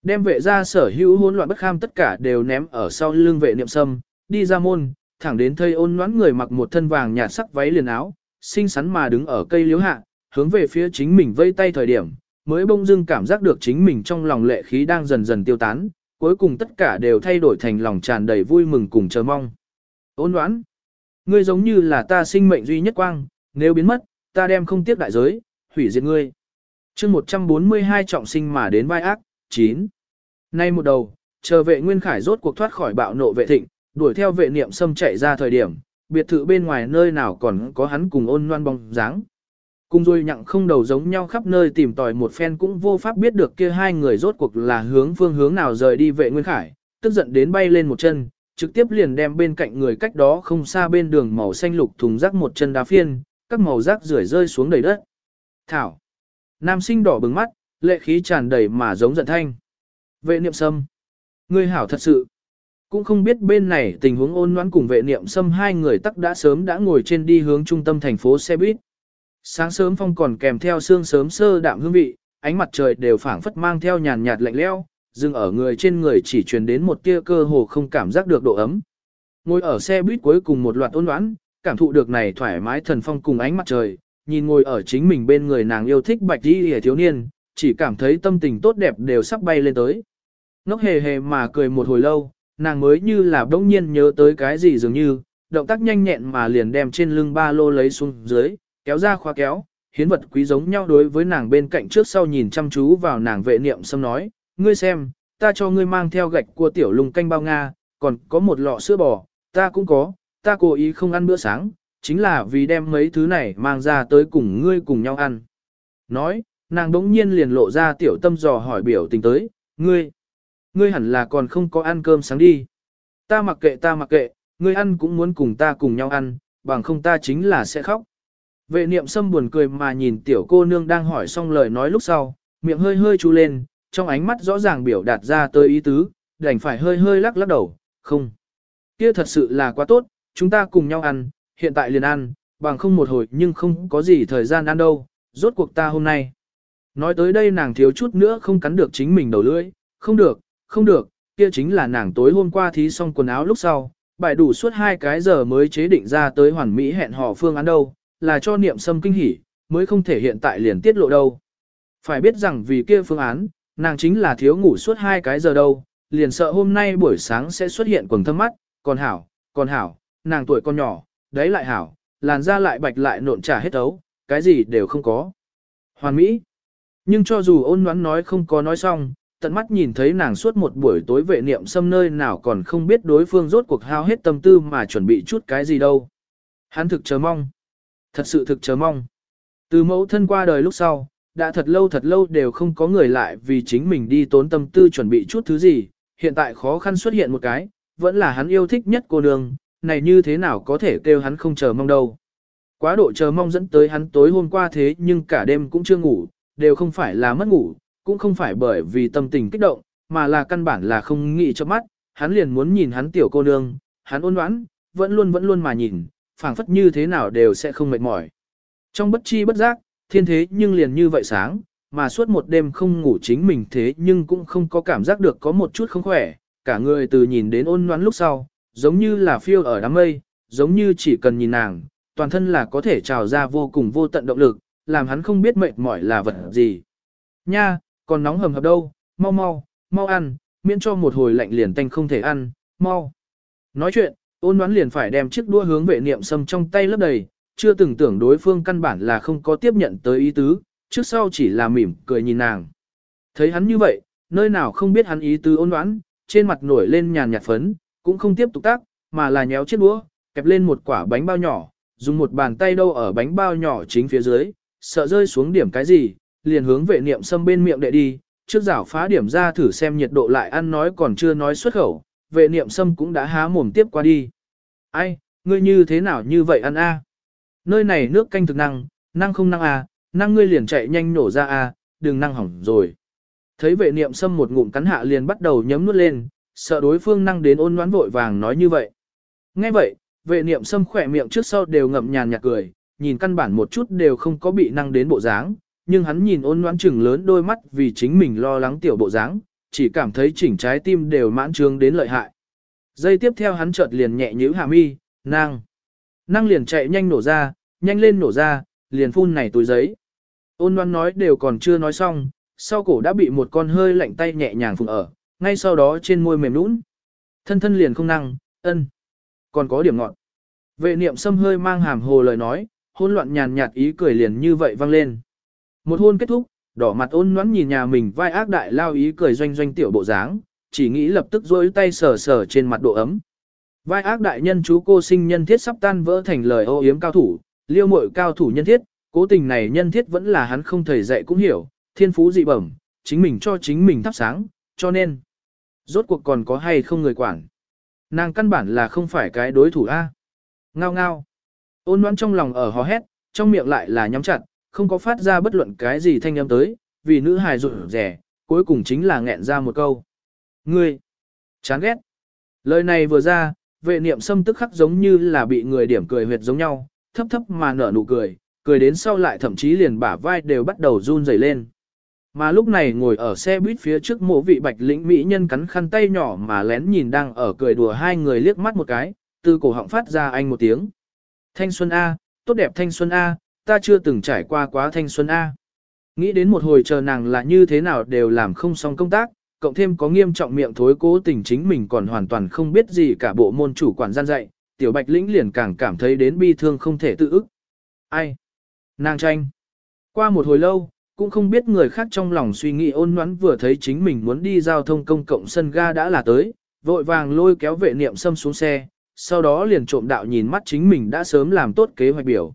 Speaker 1: Đem vệ ra sở hữu hỗn loạn bất kham tất cả đều ném ở sau lưng vệ niệm sâm, đi ra môn, thẳng đến thây ôn noãn người mặc một thân vàng nhạt sắc váy liền áo, xinh xắn mà đứng ở cây liễu hạ, hướng về phía chính mình vây tay thời điểm, mới bỗng dưng cảm giác được chính mình trong lòng lệ khí đang dần dần tiêu tán, cuối cùng tất cả đều thay đổi thành lòng tràn đầy vui mừng cùng chờ mong. Ôn noãn, ngươi giống như là ta sinh mệnh duy nhất quang, nếu biến mất, ta đem không tiếc đại giới, hủy diệt ngươi. chương 142 trọng sinh mà đến vai ác, 9. Nay một đầu, chờ vệ Nguyên Khải rốt cuộc thoát khỏi bạo nộ vệ thịnh, đuổi theo vệ niệm sâm chạy ra thời điểm, biệt thự bên ngoài nơi nào còn có hắn cùng ôn loan bóng dáng. Cùng rồi nhặng không đầu giống nhau khắp nơi tìm tòi một phen cũng vô pháp biết được kia hai người rốt cuộc là phương hướng nào rời đi vệ Nguyên Khải, tức giận đến bay lên một chân, trực tiếp liền đem bên cạnh người cách đó không xa bên đường màu xanh lục thùng rác một chân đá phiên, các màu rác rưởi rơi xuống đầy đất. Thảo. Nam sinh đỏ bừng mắt, lệ khí tràn đầy mà giống giận thanh. Vệ niệm sâm. Ngươi hảo thật sự. Cũng không biết bên này tình huống ôn noãn cùng vệ niệm sâm hai người tắc đã sớm đã ngồi trên đi hướng trung tâm thành phố xe buýt. Sáng sớm phong còn kèm theo sương sớm sơ đạm hương vị, ánh mặt trời đều phảng phất mang theo nhàn nhạt lạnh lẽo, dừng ở người trên người chỉ truyền đến một tia cơ hồ không cảm giác được độ ấm. Ngồi ở xe buýt cuối cùng một loạt ôn noãn, cảm thụ được này thoải mái thần phong cùng ánh mặt trời, nhìn ngồi ở chính mình bên người nàng yêu thích bạch y hề thiếu niên, chỉ cảm thấy tâm tình tốt đẹp đều sắp bay lên tới. Ngốc hề hề mà cười một hồi lâu, nàng mới như là bỗng nhiên nhớ tới cái gì dường như, động tác nhanh nhẹn mà liền đem trên lưng ba lô lấy xuống dưới, kéo ra khóa kéo, hiến vật quý giống nhau đối với nàng bên cạnh trước sau nhìn chăm chú vào nàng vệ niệm sâm nói, ngươi xem, ta cho ngươi mang theo gạch cua tiểu lùng canh bao Nga, còn có một lọ sữa bò, ta cũng có, ta cố ý không ăn bữa sáng, chính là vì đem mấy thứ này mang ra tới cùng ngươi cùng nhau ăn. Nói, nàng đống nhiên liền lộ ra tiểu tâm dò hỏi biểu tình tới, ngươi hẳn là còn không có ăn cơm sáng đi. Ta mặc kệ, ngươi ăn cũng muốn cùng ta cùng nhau ăn, bằng không ta chính là sẽ khóc. Vệ niệm sâm buồn cười mà nhìn tiểu cô nương đang hỏi xong lời nói lúc sau, miệng hơi hơi chu lên, trong ánh mắt rõ ràng biểu đạt ra tới ý tứ, đành phải hơi hơi lắc đầu, không. Kia thật sự là quá tốt, chúng ta cùng nhau ăn, hiện tại liền ăn, bằng không một hồi nhưng không có gì thời gian ăn đâu, rốt cuộc ta hôm nay. Nói tới đây nàng thiếu chút nữa không cắn được chính mình đầu lưỡi, không được, kia chính là nàng tối hôm qua thí xong quần áo lúc sau, bài đủ suốt 2 cái giờ mới chế định ra tới hoàn mỹ hẹn hò phương án đâu, là cho niệm sâm kinh hỉ, mới không thể hiện tại liền tiết lộ đâu. Phải biết rằng vì kia phương án, nàng chính là thiếu ngủ suốt 2 cái giờ đâu, liền sợ hôm nay buổi sáng sẽ xuất hiện quầng thâm mắt, còn hảo, nàng tuổi con nhỏ, đấy lại hảo, làn da lại bạch lại nộn trả hết ấu, cái gì đều không có. Hoàn mỹ. Nhưng cho dù ôn noãn nói không có nói xong, tận mắt nhìn thấy nàng suốt một buổi tối vệ niệm xâm nơi nào còn không biết đối phương rốt cuộc hao hết tâm tư mà chuẩn bị chút cái gì đâu. Hắn thực chờ mong. Thật sự thực chờ mong. Từ mẫu thân qua đời lúc sau, đã thật lâu đều không có người lại vì chính mình đi tốn tâm tư chuẩn bị chút thứ gì, hiện tại khó khăn xuất hiện một cái, vẫn là hắn yêu thích nhất cô nương, này như thế nào có thể kêu hắn không chờ mong đâu. Quá độ chờ mong dẫn tới hắn tối hôm qua thế nhưng cả đêm cũng chưa ngủ, đều không phải là mất ngủ, cũng không phải bởi vì tâm tình kích động, mà là căn bản là không nghĩ cho mắt, hắn liền muốn nhìn hắn tiểu cô nương, hắn ôn đoán, vẫn luôn mà nhìn, phảng phất như thế nào đều sẽ không mệt mỏi. Trong bất chi bất giác, thiên thế nhưng liền như vậy sáng, mà suốt một đêm không ngủ chính mình thế nhưng cũng không có cảm giác được có một chút không khỏe, cả người từ nhìn đến ôn đoán lúc sau, giống như là phiêu ở đám mây, giống như chỉ cần nhìn nàng, toàn thân là có thể trào ra vô cùng vô tận động lực, làm hắn không biết mệt mỏi là vật gì. Nha, còn nóng hầm hập đâu, mau ăn, miễn cho một hồi lạnh liền tanh không thể ăn, mau. Nói chuyện, ôn đoán liền phải đem chiếc đũa hướng vệ niệm sâm trong tay lấp đầy, chưa từng tưởng đối phương căn bản là không có tiếp nhận tới ý tứ, trước sau chỉ là mỉm cười nhìn nàng. Thấy hắn như vậy, nơi nào không biết hắn ý tứ ôn đoán, trên mặt nổi lên nhàn nhạt phấn, cũng không tiếp tục tác, mà là nhéo chiếc đũa, kẹp lên một quả bánh bao nhỏ, dùng một bàn tay đâu ở bánh bao nhỏ chính phía dưới, sợ rơi xuống điểm cái gì, liền hướng vệ niệm sâm bên miệng đệ đi, trước rảo phá điểm ra thử xem nhiệt độ lại ăn nói còn chưa nói xuất khẩu, vệ niệm sâm cũng đã há mồm tiếp qua đi. Ai, ngươi như thế nào như vậy ăn a? Nơi này nước canh thực năng không năng a, năng ngươi liền chạy nhanh nổ ra a, đừng năng hỏng rồi. Thấy vệ niệm sâm một ngụm cắn hạ liền bắt đầu nhấm nuốt lên, sợ đối phương năng đến ôn đoán vội vàng nói như vậy. Nghe vậy, vệ niệm sâm khỏe miệng trước sau đều ngậm nhàn nhạt cười, nhìn căn bản một chút đều không có bị năng đến bộ dáng, nhưng hắn nhìn ôn đoán chừng lớn đôi mắt vì chính mình lo lắng tiểu bộ dáng, chỉ cảm thấy chỉnh trái tim đều mãn trướng đến lợi hại. Giây tiếp theo hắn chợt liền nhẹ nhíu hạ mi, năng liền chạy nhanh nổ ra, nhanh lên nổ ra, liền phun này túi giấy. Ôn Loan nói đều còn chưa nói xong, sau cổ đã bị một con hơi lạnh tay nhẹ nhàng phùng ở, ngay sau đó trên môi mềm nũng. Thân liền không năng, còn có điểm ngọt. Vệ niệm xâm hơi mang hàm hồ lời nói, hôn loạn nhàn nhạt ý cười liền như vậy vang lên. Một hôn kết thúc, đỏ mặt Ôn Loan nhìn nhà mình vai ác đại lao ý cười doanh doanh tiểu bộ dáng, chỉ nghĩ lập tức duỗi tay sờ sờ trên mặt độ ấm. Vai ác đại nhân chú cô sinh nhân thiết sắp tan vỡ thành lời ô yếm cao thủ, liêu muội cao thủ nhân thiết, cố tình này nhân thiết vẫn là hắn không thầy dạy cũng hiểu, thiên phú dị bẩm, chính mình cho chính mình thắp sáng, cho nên, rốt cuộc còn có hay không người quản. Nàng căn bản là không phải cái đối thủ A. Ngao ngao. Ôn Loan trong lòng ở hò hét, trong miệng lại là nhắm chặt, không có phát ra bất luận cái gì thanh âm tới, vì nữ hài rụt rẻ, cuối cùng chính là nghẹn ra một câu. Ngươi, chán ghét. Lời này vừa ra, vệ niệm xâm tức khắc giống như là bị người điểm cười huyệt giống nhau, thấp thấp mà nở nụ cười, cười đến sau lại thậm chí liền bả vai đều bắt đầu run rẩy lên. Mà lúc này ngồi ở xe buýt phía trước mộ vị bạch lĩnh mỹ nhân cắn khăn tay nhỏ mà lén nhìn đang ở cười đùa hai người liếc mắt một cái, từ cổ họng phát ra anh một tiếng. Thanh xuân A, tốt đẹp thanh xuân A, ta chưa từng trải qua quá thanh xuân A. Nghĩ đến một hồi chờ nàng là như thế nào đều làm không xong công tác, cộng thêm có nghiêm trọng miệng thối cố tình chính mình còn hoàn toàn không biết gì cả bộ môn chủ quản gian dạy, tiểu bạch lĩnh liền càng cảm thấy đến bi thương không thể tự ức. Ai? Nàng tranh. Qua một hồi lâu, cũng không biết người khác trong lòng suy nghĩ Ôn Loan vừa thấy chính mình muốn đi giao thông công cộng sân ga đã là tới, vội vàng lôi kéo vệ niệm xâm xuống xe, sau đó liền trộm đạo nhìn mắt chính mình đã sớm làm tốt kế hoạch biểu.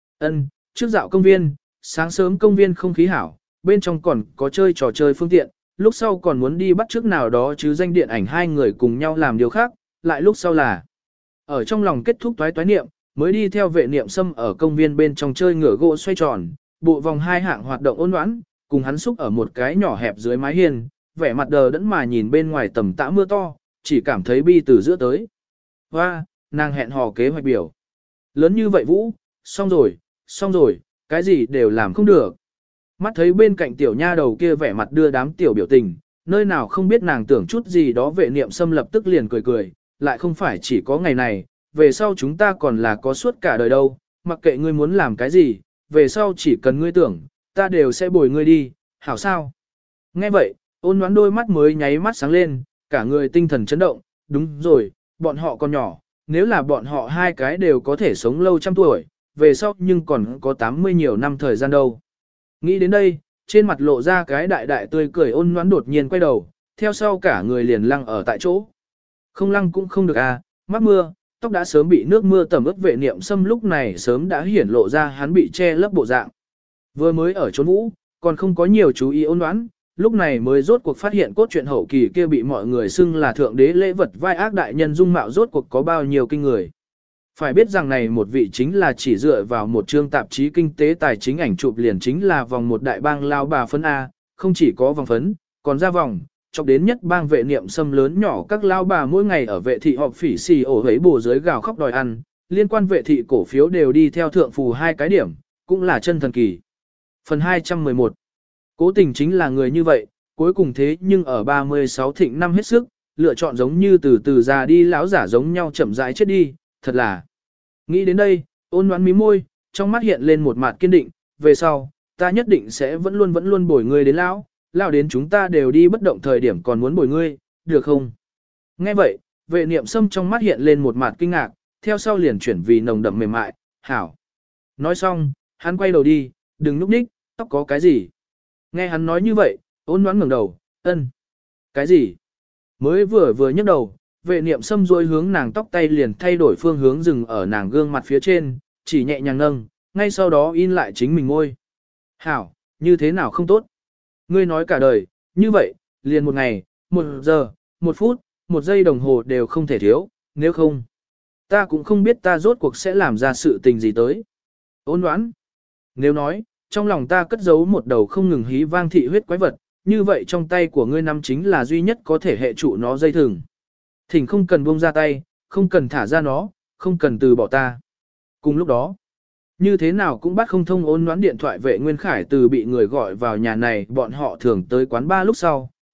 Speaker 1: Trước dạo công viên, sáng sớm công viên không khí hảo, bên trong còn có chơi trò chơi phương tiện, lúc sau còn muốn đi bắt trước nào đó chứ danh điện ảnh hai người cùng nhau làm điều khác, lại lúc sau là ở trong lòng kết thúc toái niệm, mới đi theo vệ niệm xâm ở công viên bên trong chơi ngửa gỗ xoay tròn, bộ vòng hai hạng hoạt động ôn đoán, cùng hắn xúc ở một cái nhỏ hẹp dưới mái hiên, vẻ mặt đờ đẫn mà nhìn bên ngoài tầm tã mưa to, chỉ cảm thấy bi từ giữa tới. Hoa, nàng hẹn hò kế hoạch biểu. Lớn như vậy Vũ, xong rồi, cái gì đều làm không được. Mắt thấy bên cạnh tiểu nha đầu kia vẻ mặt đưa đám tiểu biểu tình, nơi nào không biết nàng tưởng chút gì đó vệ niệm xâm lập tức liền cười, lại không phải chỉ có ngày này, về sau chúng ta còn là có suốt cả đời đâu, mặc kệ ngươi muốn làm cái gì, về sau chỉ cần ngươi tưởng, ta đều sẽ bồi ngươi đi, hảo sao? Nghe vậy, Ôn Loan đôi mắt mới nháy mắt sáng lên, cả người tinh thần chấn động, đúng rồi, bọn họ còn nhỏ, nếu là bọn họ hai cái đều có thể sống lâu trăm tuổi, về sau nhưng còn có 80 nhiều năm thời gian đâu. Nghĩ đến đây, trên mặt lộ ra cái đại đại tươi cười Ôn Loan đột nhiên quay đầu, theo sau cả người liền lăng ở tại chỗ. Không lăng cũng không được à, mắc mưa, tóc đã sớm bị nước mưa tẩm ướt vệ niệm xâm lúc này sớm đã hiển lộ ra hắn bị che lấp bộ dạng. Vừa mới ở chốn vũ, còn không có nhiều chú ý Ôn Loan, lúc này mới rốt cuộc phát hiện cốt truyện hậu kỳ kia bị mọi người xưng là thượng đế lễ vật vai ác đại nhân dung mạo rốt cuộc có bao nhiêu kinh người. Phải biết rằng này một vị chính là chỉ dựa vào một chương tạp chí kinh tế tài chính ảnh chụp liền chính là vòng một đại bang lao bà phấn A, không chỉ có vòng phấn, còn ra vòng, chọc đến nhất bang vệ niệm xâm lớn nhỏ các lao bà mỗi ngày ở vệ thị họp phỉ xì ổ hấy bồ dưới gào khóc đòi ăn, liên quan vệ thị cổ phiếu đều đi theo thượng phù hai cái điểm, cũng là chân thần kỳ. Phần 211 Cố tình chính là người như vậy, cuối cùng thế nhưng ở 36 thịnh năm hết sức, lựa chọn giống như từ từ già đi lão giả giống nhau chậm rãi chết đi, thật là. Nghĩ đến đây, Ôn Loan mí môi, trong mắt hiện lên một mặt kiên định, về sau, ta nhất định sẽ vẫn luôn bồi ngươi đến lão đến chúng ta đều đi bất động thời điểm còn muốn bồi ngươi, được không? Nghe vậy, vệ niệm xâm trong mắt hiện lên một mặt kinh ngạc, theo sau liền chuyển vì nồng đậm mềm mại, hảo. Nói xong, hắn quay đầu đi, đừng núp ních, tóc có cái gì? Nghe hắn nói như vậy, Ôn Loan ngẩng đầu, cái gì? Mới vừa nhấc đầu, vệ niệm xâm rôi hướng nàng tóc tay liền thay đổi phương hướng dừng ở nàng gương mặt phía trên, chỉ nhẹ nhàng nâng, ngay sau đó in lại chính mình ngôi. Hảo, như thế nào không tốt? Ngươi nói cả đời, như vậy, liền một ngày, 1 giờ, 1 phút, 1 giây đồng hồ đều không thể thiếu, nếu không, ta cũng không biết ta rốt cuộc sẽ làm ra sự tình gì tới. Ôn Loan, nếu nói, trong lòng ta cất giấu một đầu không ngừng hí vang thị huyết quái vật, như vậy trong tay của ngươi nắm chính là duy nhất có thể hệ trụ nó dây thừng. Thỉnh không cần buông ra tay, không cần thả ra nó, không cần từ bỏ ta. Cùng lúc đó, như thế nào cũng bắt không thông Ôn Loan điện thoại vệ Nguyên Khải từ bị người gọi vào nhà này bọn họ thường tới quán bar lúc sau,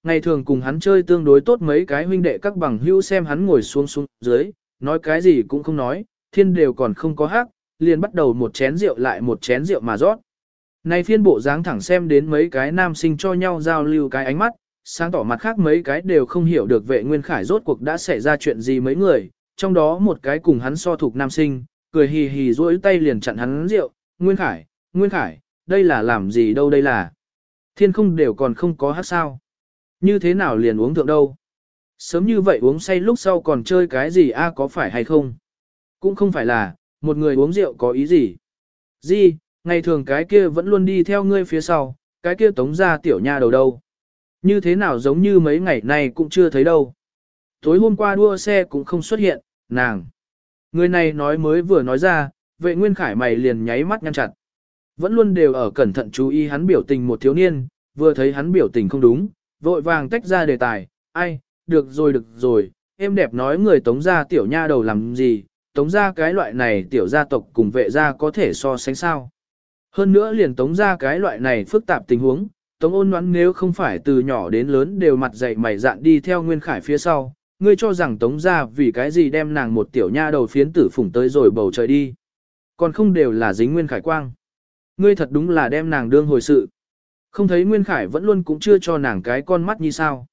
Speaker 1: ngày thường cùng hắn chơi tương đối tốt mấy cái huynh đệ các bằng hữu xem hắn ngồi xuống dưới, nói cái gì cũng không nói, thiên đều còn không có hát, liền bắt đầu một chén rượu lại một chén rượu mà rót. Này phiên bộ dáng thẳng xem đến mấy cái nam sinh cho nhau giao lưu cái ánh mắt, sáng tỏ mặt khác mấy cái đều không hiểu được Vệ Nguyên Khải rốt cuộc đã xảy ra chuyện gì mấy người, trong đó một cái cùng hắn so thuộc nam sinh, cười hì hì duỗi tay liền chặn hắn rượu, Nguyên Khải, đây là làm gì đâu đây là. Thiên không đều còn không có hát sao. Như thế nào liền uống thượng đâu. Sớm như vậy uống say lúc sau còn chơi cái gì a có phải hay không. Cũng không phải là, một người uống rượu có ý gì. Gì, ngày thường cái kia vẫn luôn đi theo ngươi phía sau, cái kia tống ra tiểu nha đầu đâu. Như thế nào giống như mấy ngày nay cũng chưa thấy đâu. Tối hôm qua đua xe cũng không xuất hiện, nàng. Người này nói mới vừa nói ra, Vệ Nguyên Khải mày liền nháy mắt nhăn chặt. Vẫn luôn đều ở cẩn thận chú ý hắn biểu tình một thiếu niên, vừa thấy hắn biểu tình không đúng, vội vàng tách ra đề tài, ai, được rồi, em đẹp nói người tống gia tiểu nha đầu làm gì, tống gia cái loại này tiểu gia tộc cùng vệ gia có thể so sánh sao. Hơn nữa liền tống gia cái loại này phức tạp tình huống, tống ôn ngoãn nếu không phải từ nhỏ đến lớn đều mặt dày mày dạn đi theo Nguyên Khải phía sau, ngươi cho rằng tống gia vì cái gì đem nàng một tiểu nha đầu phiến tử phủng tới rồi bầu trời đi. Còn không đều là dính Nguyên Khải quang. Ngươi thật đúng là đem nàng đương hồi sự. Không thấy Nguyên Khải vẫn luôn cũng chưa cho nàng cái con mắt như sao.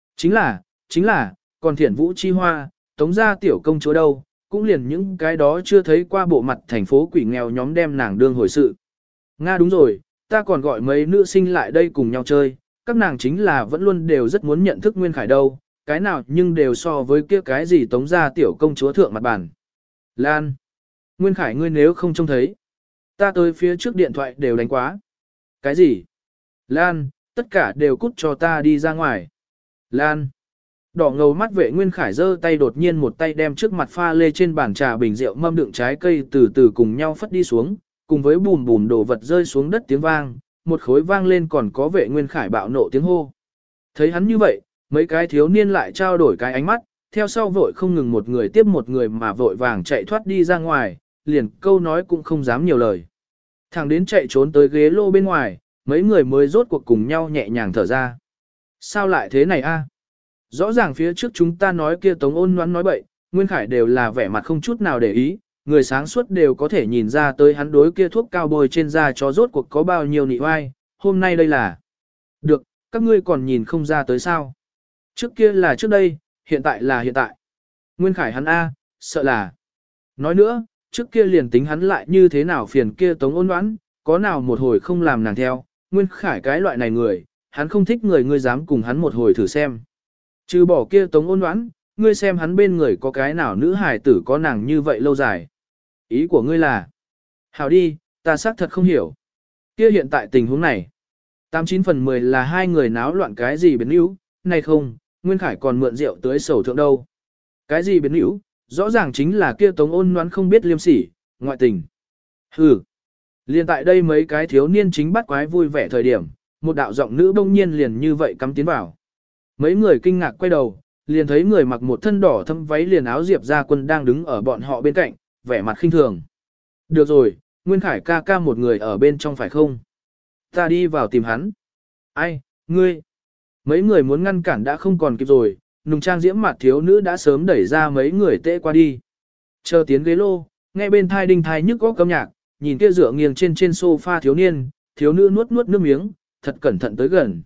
Speaker 1: Chính là, còn thiển vũ chi hoa, tống gia tiểu công chúa đâu, cũng liền những cái đó chưa thấy qua bộ mặt thành phố quỷ nghèo nhóm đem nàng đương hồi sự. Nga đúng rồi, ta còn gọi mấy nữ sinh lại đây cùng nhau chơi, các nàng chính là vẫn luôn đều rất muốn nhận thức Nguyên Khải đâu, cái nào nhưng đều so với kia cái gì tống gia tiểu công chúa thượng mặt bản. Lan, Nguyên Khải ngươi nếu không trông thấy, ta tới phía trước điện thoại đều đánh quá. Cái gì? Lan, tất cả đều cút cho ta đi ra ngoài. Lan. Đỏ ngầu mắt Vệ Nguyên Khải giơ tay đột nhiên một tay đem trước mặt pha lê trên bàn trà bình rượu mâm đựng trái cây từ từ cùng nhau phất đi xuống, cùng với bùm bùm đồ vật rơi xuống đất tiếng vang, một khối vang lên còn có Vệ Nguyên Khải bạo nộ tiếng hô. Thấy hắn như vậy, mấy cái thiếu niên lại trao đổi cái ánh mắt, theo sau vội không ngừng một người tiếp một người mà vội vàng chạy thoát đi ra ngoài, liền câu nói cũng không dám nhiều lời. Thằng đến chạy trốn tới ghế lô bên ngoài, mấy người mới rốt cuộc cùng nhau nhẹ nhàng thở ra. Sao lại thế này a? Rõ ràng phía trước chúng ta nói kia Tống Ôn Ngoãn nói bậy, Nguyên Khải đều là vẻ mặt không chút nào để ý, người sáng suốt đều có thể nhìn ra tới hắn đối kia thuốc cao bôi trên da cho rốt cuộc có bao nhiêu nị oai, hôm nay đây là. Được, các ngươi còn nhìn không ra tới sao. Trước kia là trước đây, hiện tại là hiện tại. Nguyên Khải hắn A, sợ là. Nói nữa, trước kia liền tính hắn lại như thế nào phiền kia Tống Ôn Ngoãn, có nào một hồi không làm nàng theo, Nguyên Khải cái loại này người, hắn không thích người ngươi dám cùng hắn một hồi thử xem. Trừ bỏ kia Tống Ôn Ngoãn, ngươi xem hắn bên người có cái nào nữ hài tử có nàng như vậy lâu dài. Ý của ngươi là, hảo đi, ta xác thật không hiểu. Kia hiện tại tình huống này, 89 phần 10 là hai người náo loạn cái gì biến yếu, này không, Nguyên Khải còn mượn rượu tới sầu thượng đâu. Cái gì biến yếu, rõ ràng chính là kia Tống Ôn Ngoãn không biết liêm sỉ, ngoại tình. Hừ. Liên tại đây mấy cái thiếu niên chính bắt quái vui vẻ thời điểm, một đạo giọng nữ bỗng nhiên liền như vậy cắm tiến vào. Mấy người kinh ngạc quay đầu, liền thấy người mặc một thân đỏ thâm váy liền áo Diệp Gia Quân đang đứng ở bọn họ bên cạnh, vẻ mặt khinh thường. Được rồi, Nguyên Khải ca ca một người ở bên trong phải không? Ta đi vào tìm hắn. Ai, ngươi? Mấy người muốn ngăn cản đã không còn kịp rồi, nùng trang diễm mặt thiếu nữ đã sớm đẩy ra mấy người tệ qua đi. Chờ tiến ghế lô, nghe bên thai đinh thai nhức góc âm nhạc, nhìn kia dựa nghiêng trên sofa thiếu niên, thiếu nữ nuốt nuốt nước miếng, thật cẩn thận tới gần,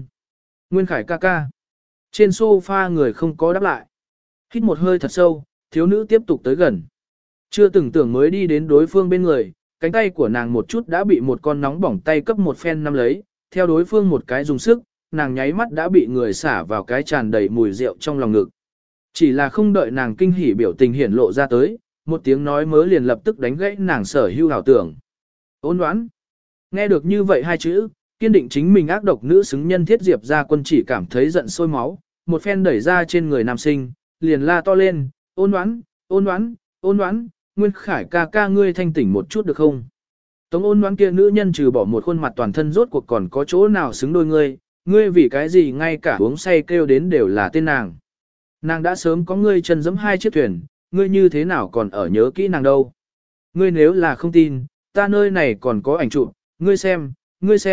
Speaker 1: Nguyên Khải ca ca. Trên sofa người không có đáp lại. Hít một hơi thật sâu, thiếu nữ tiếp tục tới gần. Chưa từng tưởng mới đi đến đối phương bên người, cánh tay của nàng một chút đã bị một con nóng bỏng tay cấp một phen nắm lấy, theo đối phương một cái dùng sức, nàng nháy mắt đã bị người xả vào cái tràn đầy mùi rượu trong lòng ngực. Chỉ là không đợi nàng kinh hỉ biểu tình hiển lộ ra tới, một tiếng nói mớ liền lập tức đánh gãy nàng sở hưu hảo tưởng. Ôn Ngoãn. Nghe được như vậy hai chữ, kiên định chính mình ác độc nữ xứng nhân Thiết Diệp Gia Quân chỉ cảm thấy giận sôi máu, một phen đẩy ra trên người nam sinh, liền la to lên, Ôn Ngoãn, Ôn Ngoãn, Ôn Ngoãn, Nguyên Khải ca ca ngươi thanh tỉnh một chút được không? Tống Ôn Ngoãn kia nữ nhân trừ bỏ một khuôn mặt toàn thân rốt cuộc còn có chỗ nào xứng đôi ngươi vì cái gì ngay cả uống say kêu đến đều là tên nàng. Nàng đã sớm có ngươi chân giẫm hai chiếc thuyền, ngươi như thế nào còn ở nhớ kỹ nàng đâu? Ngươi nếu là không tin, ta nơi này còn có ảnh chụp, ngươi xem,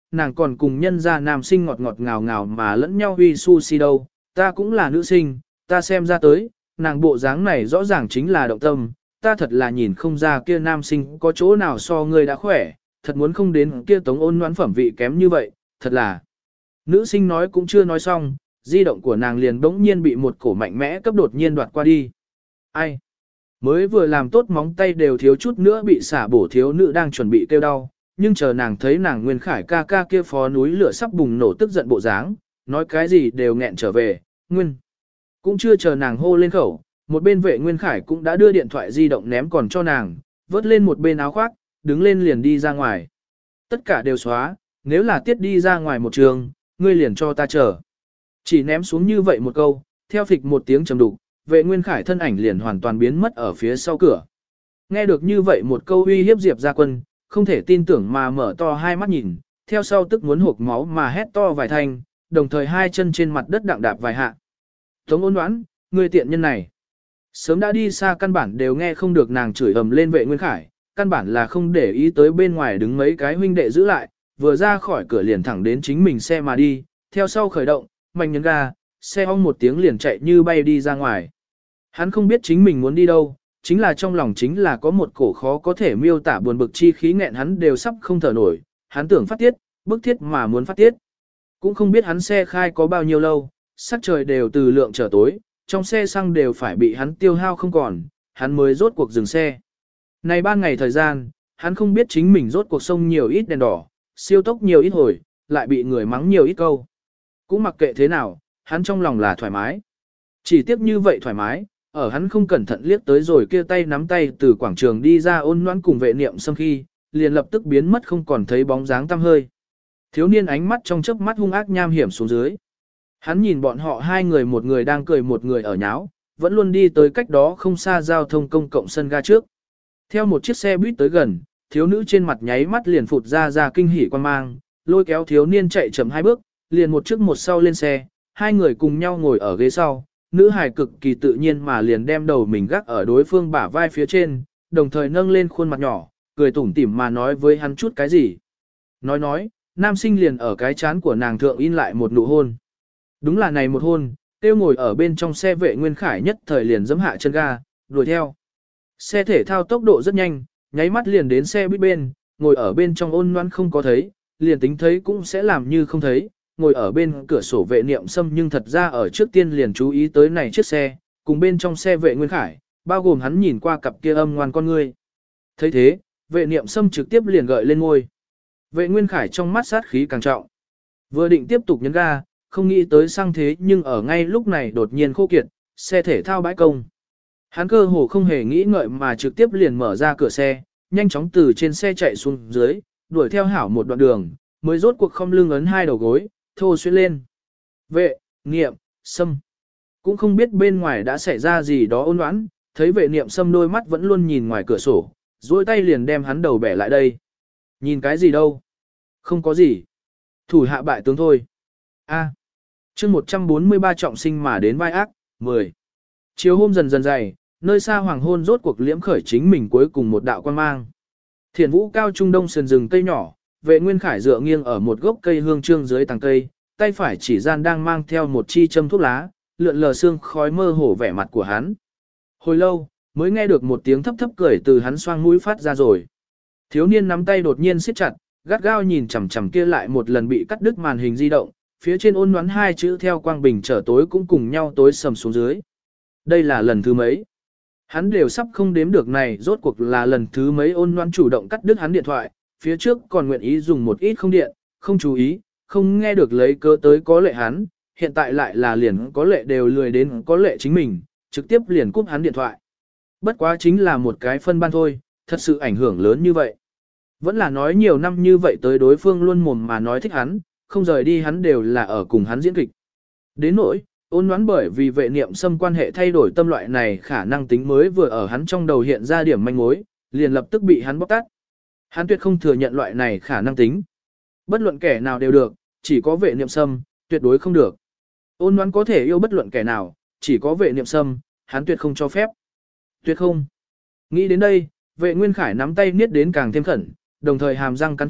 Speaker 1: nàng còn cùng nhân gia nam sinh ngọt ngọt ngào ngào mà lẫn nhau huy sushi đâu, ta cũng là nữ sinh, ta xem ra tới, nàng bộ dáng này rõ ràng chính là động tâm, ta thật là nhìn không ra kia nam sinh có chỗ nào so ngươi đã khỏe, thật muốn không đến kia Tống Ôn Ngoãn phẩm vị kém như vậy, thật là. Nữ sinh nói cũng chưa nói xong, di động của nàng liền bỗng nhiên bị một cổ mạnh mẽ cấp đột nhiên đoạt qua đi. Ai? Mới vừa làm tốt móng tay đều thiếu chút nữa bị xả bổ thiếu nữ đang chuẩn bị kêu đau, nhưng chờ nàng thấy nàng Nguyên Khải ca ca kia phó núi lửa sắp bùng nổ tức giận bộ dáng, nói cái gì đều nghẹn trở về, Nguyên. Cũng chưa chờ nàng hô lên khẩu, một bên vệ Nguyên Khải cũng đã đưa điện thoại di động ném còn cho nàng, vớt lên một bên áo khoác, đứng lên liền đi ra ngoài. Tất cả đều xóa, nếu là tiết đi ra ngoài một trường, ngươi liền cho ta chờ. Chỉ ném xuống như vậy một câu, theo phịch một tiếng trầm đục, vệ Nguyên Khải thân ảnh liền hoàn toàn biến mất ở phía sau cửa. Nghe được như vậy một câu uy hiếp Diệp Gia Quân, không thể tin tưởng mà mở to hai mắt nhìn, theo sau tức muốn hộc máu mà hét to vài thanh, đồng thời hai chân trên mặt đất đặng đạp vài hạ. Tống Ôn Ngoãn, ngươi tiện nhân này. Sớm đã đi xa căn bản đều nghe không được nàng chửi ầm lên vệ Nguyên Khải, căn bản là không để ý tới bên ngoài đứng mấy cái huynh đệ giữ lại, vừa ra khỏi cửa liền thẳng đến chính mình xe mà đi, theo sau khởi động, mạnh nhấn ga, xe ong một tiếng liền chạy như bay đi ra ngoài. Hắn không biết chính mình muốn đi đâu, chính là trong lòng chính là có một cổ khó có thể miêu tả buồn bực chi khí nghẹn hắn đều sắp không thở nổi, hắn tưởng phát tiết, bức thiết mà muốn phát tiết. Cũng không biết hắn xe khai có bao nhiêu lâu, sắc trời đều từ lượng trở tối, trong xe xăng đều phải bị hắn tiêu hao không còn, hắn mới rốt cuộc dừng xe. Này 3 ngày thời gian, hắn không biết chính mình rốt cuộc sông nhiều ít đèn đỏ, siêu tốc nhiều ít hồi, lại bị người mắng nhiều ít câu. Cũng mặc kệ thế nào, hắn trong lòng là thoải mái. Chỉ tiếp như vậy thoải mái, ở hắn không cẩn thận liếc tới rồi kia tay nắm tay từ quảng trường đi ra Ôn Ngoãn cùng vệ niệm xâm khi, liền lập tức biến mất không còn thấy bóng dáng tăm hơi. Thiếu niên ánh mắt trong chớp mắt hung ác nham hiểm xuống dưới. Hắn nhìn bọn họ hai người một người đang cười một người ở nháo, vẫn luôn đi tới cách đó không xa giao thông công cộng sân ga trước. Theo một chiếc xe buýt tới gần, thiếu nữ trên mặt nháy mắt liền phụt ra kinh hỉ quan mang, lôi kéo thiếu niên chạy chậm 2 bước, liền một trước một sau lên xe, hai người cùng nhau ngồi ở ghế sau, nữ hài cực kỳ tự nhiên mà liền đem đầu mình gác ở đối phương bả vai phía trên, đồng thời nâng lên khuôn mặt nhỏ, cười tủm tỉm mà nói với hắn chút cái gì. Nói, nam sinh liền ở cái chán của nàng thượng in lại một nụ hôn. Đúng là này một hôn, tiêu ngồi ở bên trong xe vệ Nguyên Khải nhất thời liền giẫm hạ chân ga, đuổi theo. Xe thể thao tốc độ rất nhanh, nháy mắt liền đến xe buýt bên, ngồi ở bên trong Ôn Ngoãn không có thấy, liền tính thấy cũng sẽ làm như không thấy, ngồi ở bên cửa sổ vệ niệm xâm nhưng thật ra ở trước tiên liền chú ý tới này chiếc xe, cùng bên trong xe vệ Nguyên Khải, bao gồm hắn nhìn qua cặp kia âm ngoan con ngươi. Thấy thế, vệ niệm xâm trực tiếp liền gợi lên ngôi. Vệ Nguyên Khải trong mắt sát khí càng trọng. Vừa định tiếp tục nhấn ga, không nghĩ tới sang thế nhưng ở ngay lúc này đột nhiên khô kiệt, xe thể thao bãi công. Hắn cơ hồ không hề nghĩ ngợi mà trực tiếp liền mở ra cửa xe, nhanh chóng từ trên xe chạy xuống dưới, đuổi theo hảo một đoạn đường, mới rốt cuộc không lưng ấn hai đầu gối, thô xuyên lên. Vệ, niệm, xâm. Cũng không biết bên ngoài đã xảy ra gì đó Ôn Ngoãn, thấy vệ niệm xâm đôi mắt vẫn luôn nhìn ngoài cửa sổ, duỗi tay liền đem hắn đầu bẻ lại đây. Nhìn cái gì đâu? Không có gì. Thủ hạ bại tướng thôi. A. Chương 143 trọng sinh mà đến vai ác, 10. Chiều hôm dần dần dày, nơi xa hoàng hôn rốt cuộc liễm khởi chính mình cuối cùng một đạo quan mang. Thiền vũ cao trung đông sườn rừng cây nhỏ, vệ Nguyên Khải dựa nghiêng ở một gốc cây hương trương dưới tàng cây, tay phải chỉ gian đang mang theo một chi châm thuốc lá, lượn lờ sương khói mơ hồ vẻ mặt của hắn. Hồi lâu, mới nghe được một tiếng thấp thấp cười từ hắn xoang mũi phát ra rồi. Thiếu niên nắm tay đột nhiên siết chặt, gắt gao nhìn chằm chằm kia lại một lần bị cắt đứt màn hình di động, phía trên Ôn Ngoãn hai chữ theo quang bình trở tối cũng cùng nhau tối sầm xuống dưới. Đây là lần thứ mấy? Hắn đều sắp không đếm được này, rốt cuộc là lần thứ mấy Ôn Ngoãn chủ động cắt đứt hắn điện thoại, phía trước còn nguyện ý dùng một ít không điện, không chú ý, không nghe được lấy cớ tới có lệ hắn, hiện tại lại là liền có lệ đều lười đến có lệ chính mình, trực tiếp liền cúp hắn điện thoại. Bất quá chính là một cái phân ban thôi, thật sự ảnh hưởng lớn như vậy. Vẫn là nói nhiều năm như vậy tới đối phương luôn mồm mà nói thích hắn, không rời đi hắn đều là ở cùng hắn diễn kịch. Đến nỗi, Ôn Ngoãn bởi vì vệ niệm xâm quan hệ thay đổi tâm loại này khả năng tính mới vừa ở hắn trong đầu hiện ra điểm manh mối, liền lập tức bị hắn bóc tát. Hắn tuyệt không thừa nhận loại này khả năng tính. Bất luận kẻ nào đều được, chỉ có vệ niệm xâm, tuyệt đối không được. Ôn Ngoãn có thể yêu bất luận kẻ nào, chỉ có vệ niệm xâm, hắn tuyệt không cho phép. Tuyệt không. Nghĩ đến đây, vệ Nguyên Khải nắm tay niết đến càng thêm khẩn, đồng thời hàm răng cắn chặt,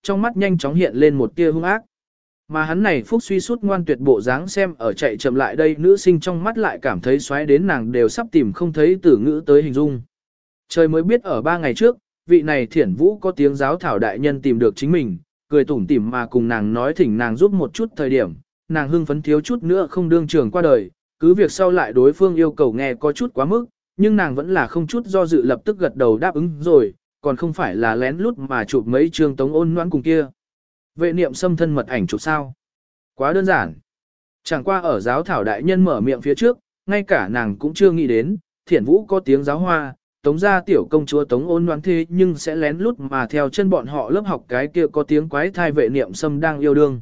Speaker 1: trong mắt nhanh chóng hiện lên một tia hung ác. Mà hắn này phúc suy sút ngoan tuyệt bộ dáng xem ở chạy chậm lại đây nữ sinh trong mắt lại cảm thấy xoáy đến nàng đều sắp tìm không thấy từ ngữ tới hình dung. Trời mới biết ở 3 ngày trước, vị này thiển vũ có tiếng giáo thảo đại nhân tìm được chính mình, cười tủm tỉm mà cùng nàng nói thỉnh nàng giúp một chút thời điểm, nàng hưng phấn thiếu chút nữa không đương trường qua đời, cứ việc sau lại đối phương yêu cầu nghe có chút quá mức, nhưng nàng vẫn là không chút do dự lập tức gật đầu đáp ứng rồi, còn không phải là lén lút mà chụp mấy chương Tống Ôn Noãn cùng kia. Vệ niệm xâm thân mật ảnh chụp sao? Quá đơn giản. Chẳng qua ở giáo thảo đại nhân mở miệng phía trước, ngay cả nàng cũng chưa nghĩ đến, thiển vũ có tiếng giáo hoa, Tống gia tiểu công chúa Tống Ôn Noãn thế nhưng sẽ lén lút mà theo chân bọn họ lớp học cái kia có tiếng quái thai vệ niệm xâm đang yêu đương.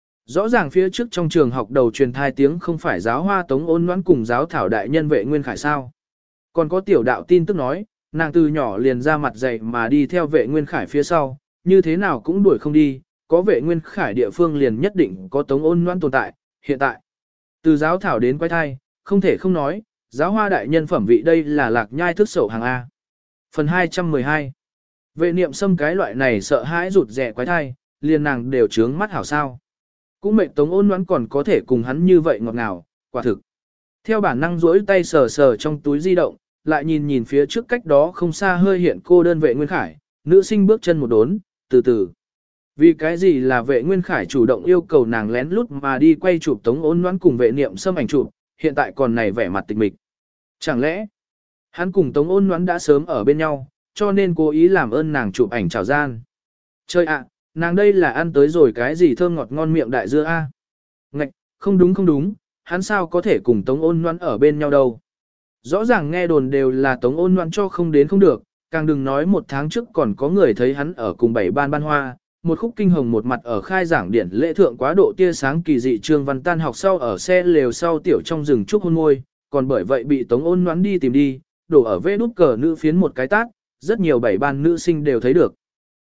Speaker 1: Rõ ràng phía trước trong trường học đầu truyền thai tiếng không phải giáo hoa Tống Ôn Noãn cùng giáo thảo đại nhân vệ nguyên khải sao. Còn có tiểu đạo tin tức nói, nàng từ nhỏ liền ra mặt dày mà đi theo vệ nguyên khải phía sau, như thế nào cũng đuổi không đi, có vệ nguyên khải địa phương liền nhất định có Tống Ôn Noãn tồn tại, hiện tại. Từ giáo thảo đến quái thai, không thể không nói, giáo hoa đại nhân phẩm vị đây là lạc nhai thức sổ hàng A. Phần 212 Vệ niệm xâm cái loại này sợ hãi rụt rẻ quái thai, liền nàng đều trướng mắt hảo sao. Cũng mệnh Tống Ôn Noãn còn có thể cùng hắn như vậy ngọt ngào, quả thực. Theo bản năng duỗi tay sờ sờ trong túi di động, lại nhìn nhìn phía trước cách đó không xa hơi hiện cô đơn vệ nguyên khải, nữ sinh bước chân một đốn, từ từ. Vì cái gì là vệ nguyên khải chủ động yêu cầu nàng lén lút mà đi quay chụp Tống Ôn Noãn cùng vệ niệm xâm ảnh chụp, hiện tại còn này vẻ mặt tịch mịch. Chẳng lẽ, hắn cùng Tống Ôn Noãn đã sớm ở bên nhau, cho nên cố ý làm ơn nàng chụp ảnh chào gian. Chơi ạ, nàng đây là ăn tới rồi cái gì thơm ngọt ngon miệng đại dưa a? Ngạch, không đúng, hắn sao có thể cùng Tống Ôn Noãn ở bên nhau đâu. Rõ ràng nghe đồn đều là Tống Ôn Noãn cho không đến không được, càng đừng nói một tháng trước còn có người thấy hắn ở cùng 7 ban hoa, một khúc kinh hồng một mặt ở khai giảng điển lễ thượng quá độ tia sáng kỳ dị Trương Văn tan học sau ở xe lều sau tiểu trong rừng trúc hôn môi, còn bởi vậy bị Tống Ôn Noãn đi tìm đi, đổ ở vê đút cờ nữ phiến một cái tát, rất nhiều 7 ban nữ sinh đều thấy được.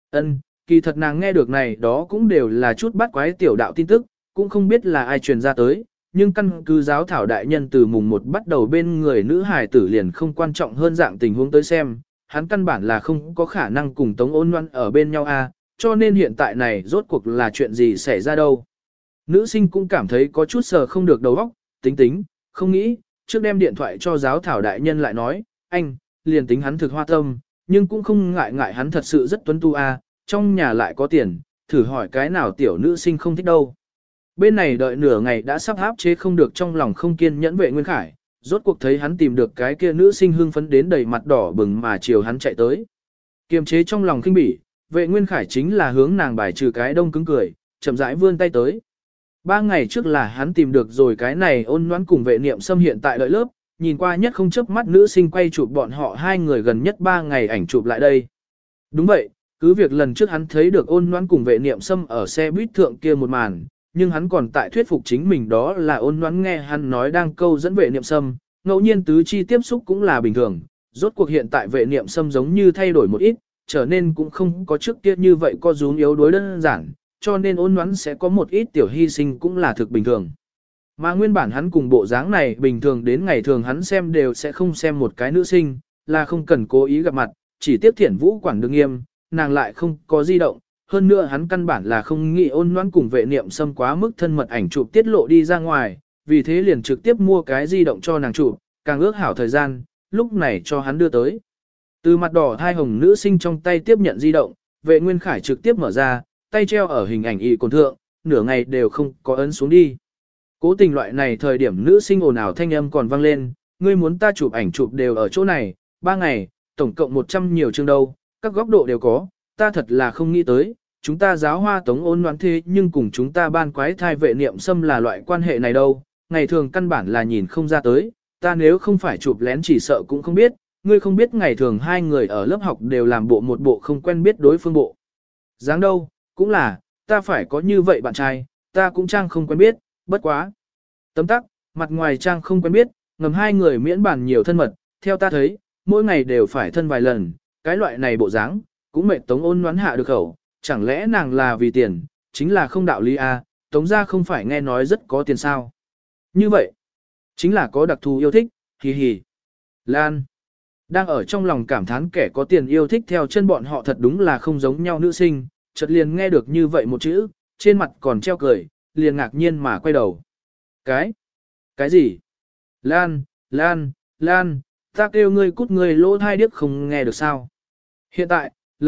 Speaker 1: Kỳ thật nàng nghe được này đó cũng đều là chút bắt quái tiểu đạo tin tức, cũng không biết là ai truyền ra tới, nhưng căn cứ giáo thảo đại nhân từ mùng 1 bắt đầu bên người nữ hài tử liền không quan trọng hơn dạng tình huống tới xem, hắn căn bản là không có khả năng cùng Tống Ôn Noãn ở bên nhau cho nên hiện tại này rốt cuộc là chuyện gì xảy ra đâu. Nữ sinh cũng cảm thấy có chút sờ không được đầu óc, tính, không nghĩ, trước đem điện thoại cho giáo thảo đại nhân lại nói, anh, liền tính hắn thực hoa tâm, nhưng cũng không ngại hắn thật sự rất tuấn tu trong nhà lại có tiền, thử hỏi cái nào tiểu nữ sinh không thích đâu. Bên này đợi nửa ngày đã sắp áp chế không được trong lòng không kiên nhẫn vệ nguyên khải, rốt cuộc thấy hắn tìm được cái kia nữ sinh hưng phấn đến đầy mặt đỏ bừng mà chiều hắn chạy tới. Kiềm chế trong lòng khinh bỉ, vệ nguyên khải chính là hướng nàng bài trừ cái đông cứng cười, chậm rãi vươn tay tới. 3 ngày trước là hắn tìm được rồi cái này Ôn Noãn cùng vệ niệm xâm hiện tại đợi lớp, nhìn qua nhất không chớp mắt nữ sinh quay chụp bọn họ hai người gần nhất 3 ngày ảnh chụp lại đây. Đúng vậy, cứ việc lần trước hắn thấy được Ôn Noãn cùng vệ niệm xâm ở xe buýt thượng kia một màn, nhưng hắn còn tại thuyết phục chính mình đó là Ôn Noãn nghe hắn nói đang câu dẫn vệ niệm xâm, ngẫu nhiên tứ chi tiếp xúc cũng là bình thường, rốt cuộc hiện tại vệ niệm xâm giống như thay đổi một ít, trở nên cũng không có trước kia như vậy có rúm yếu đuối đơn giản, cho nên Ôn Noãn sẽ có một ít tiểu hy sinh cũng là thực bình thường. Mà nguyên bản hắn cùng bộ dáng này bình thường đến ngày thường hắn xem đều sẽ không xem một cái nữ sinh, là không cần cố ý gặp mặt, chỉ tiếp thiển vũ quản đương nghiêm, nàng lại không có di động, hơn nữa hắn căn bản là không nghĩ Ôn Noãn cùng vệ niệm xâm quá mức thân mật ảnh chụp tiết lộ đi ra ngoài, vì thế liền trực tiếp mua cái di động cho nàng chụp, càng ước hảo thời gian, lúc này cho hắn đưa tới. Từ mặt đỏ thai hồng nữ sinh trong tay tiếp nhận di động, vệ nguyên khải trực tiếp mở ra, tay treo ở hình ảnh y cồn thượng, nửa ngày đều không có ấn xuống đi. Cố tình loại này thời điểm nữ sinh ồn ào thanh âm còn vang lên, ngươi muốn ta chụp ảnh chụp đều ở chỗ này, 3 ngày, tổng cộng 100 nhiều chương đâu, các góc độ đều có, ta thật là không nghĩ tới, chúng ta giáo hoa Tống Ôn Noãn thế nhưng cùng chúng ta ban quái thai vệ niệm xâm là loại quan hệ này đâu, ngày thường căn bản là nhìn không ra tới, ta nếu không phải chụp lén chỉ sợ cũng không biết, ngươi không biết ngày thường hai người ở lớp học đều làm bộ một bộ không quen biết đối phương bộ. Dáng đâu, cũng là, ta phải có như vậy bạn trai, ta cũng trang không quen biết, bất quá. Tấm tắc, mặt ngoài trang không quen biết, ngầm hai người miễn bàn nhiều thân mật, theo ta thấy, mỗi ngày đều phải thân vài lần, cái loại này bộ dáng, cũng mệt Tống Ôn Noãn hạ được khẩu, chẳng lẽ nàng là vì tiền, chính là không đạo lý Tống gia không phải nghe nói rất có tiền sao. Như vậy, chính là có đặc thù yêu thích, hì hì. Lan. Đang ở trong lòng cảm thán kẻ có tiền yêu thích theo chân bọn họ thật đúng là không giống nhau nữ sinh, chợt liền nghe được như vậy một chữ, trên mặt còn treo cười, liền ngạc nhiên mà quay đầu. Cái gì? Lan, Lan, Lan, ta kêu ngươi cút ngươi lỗ thai điếc không nghe được sao? Hiện tại,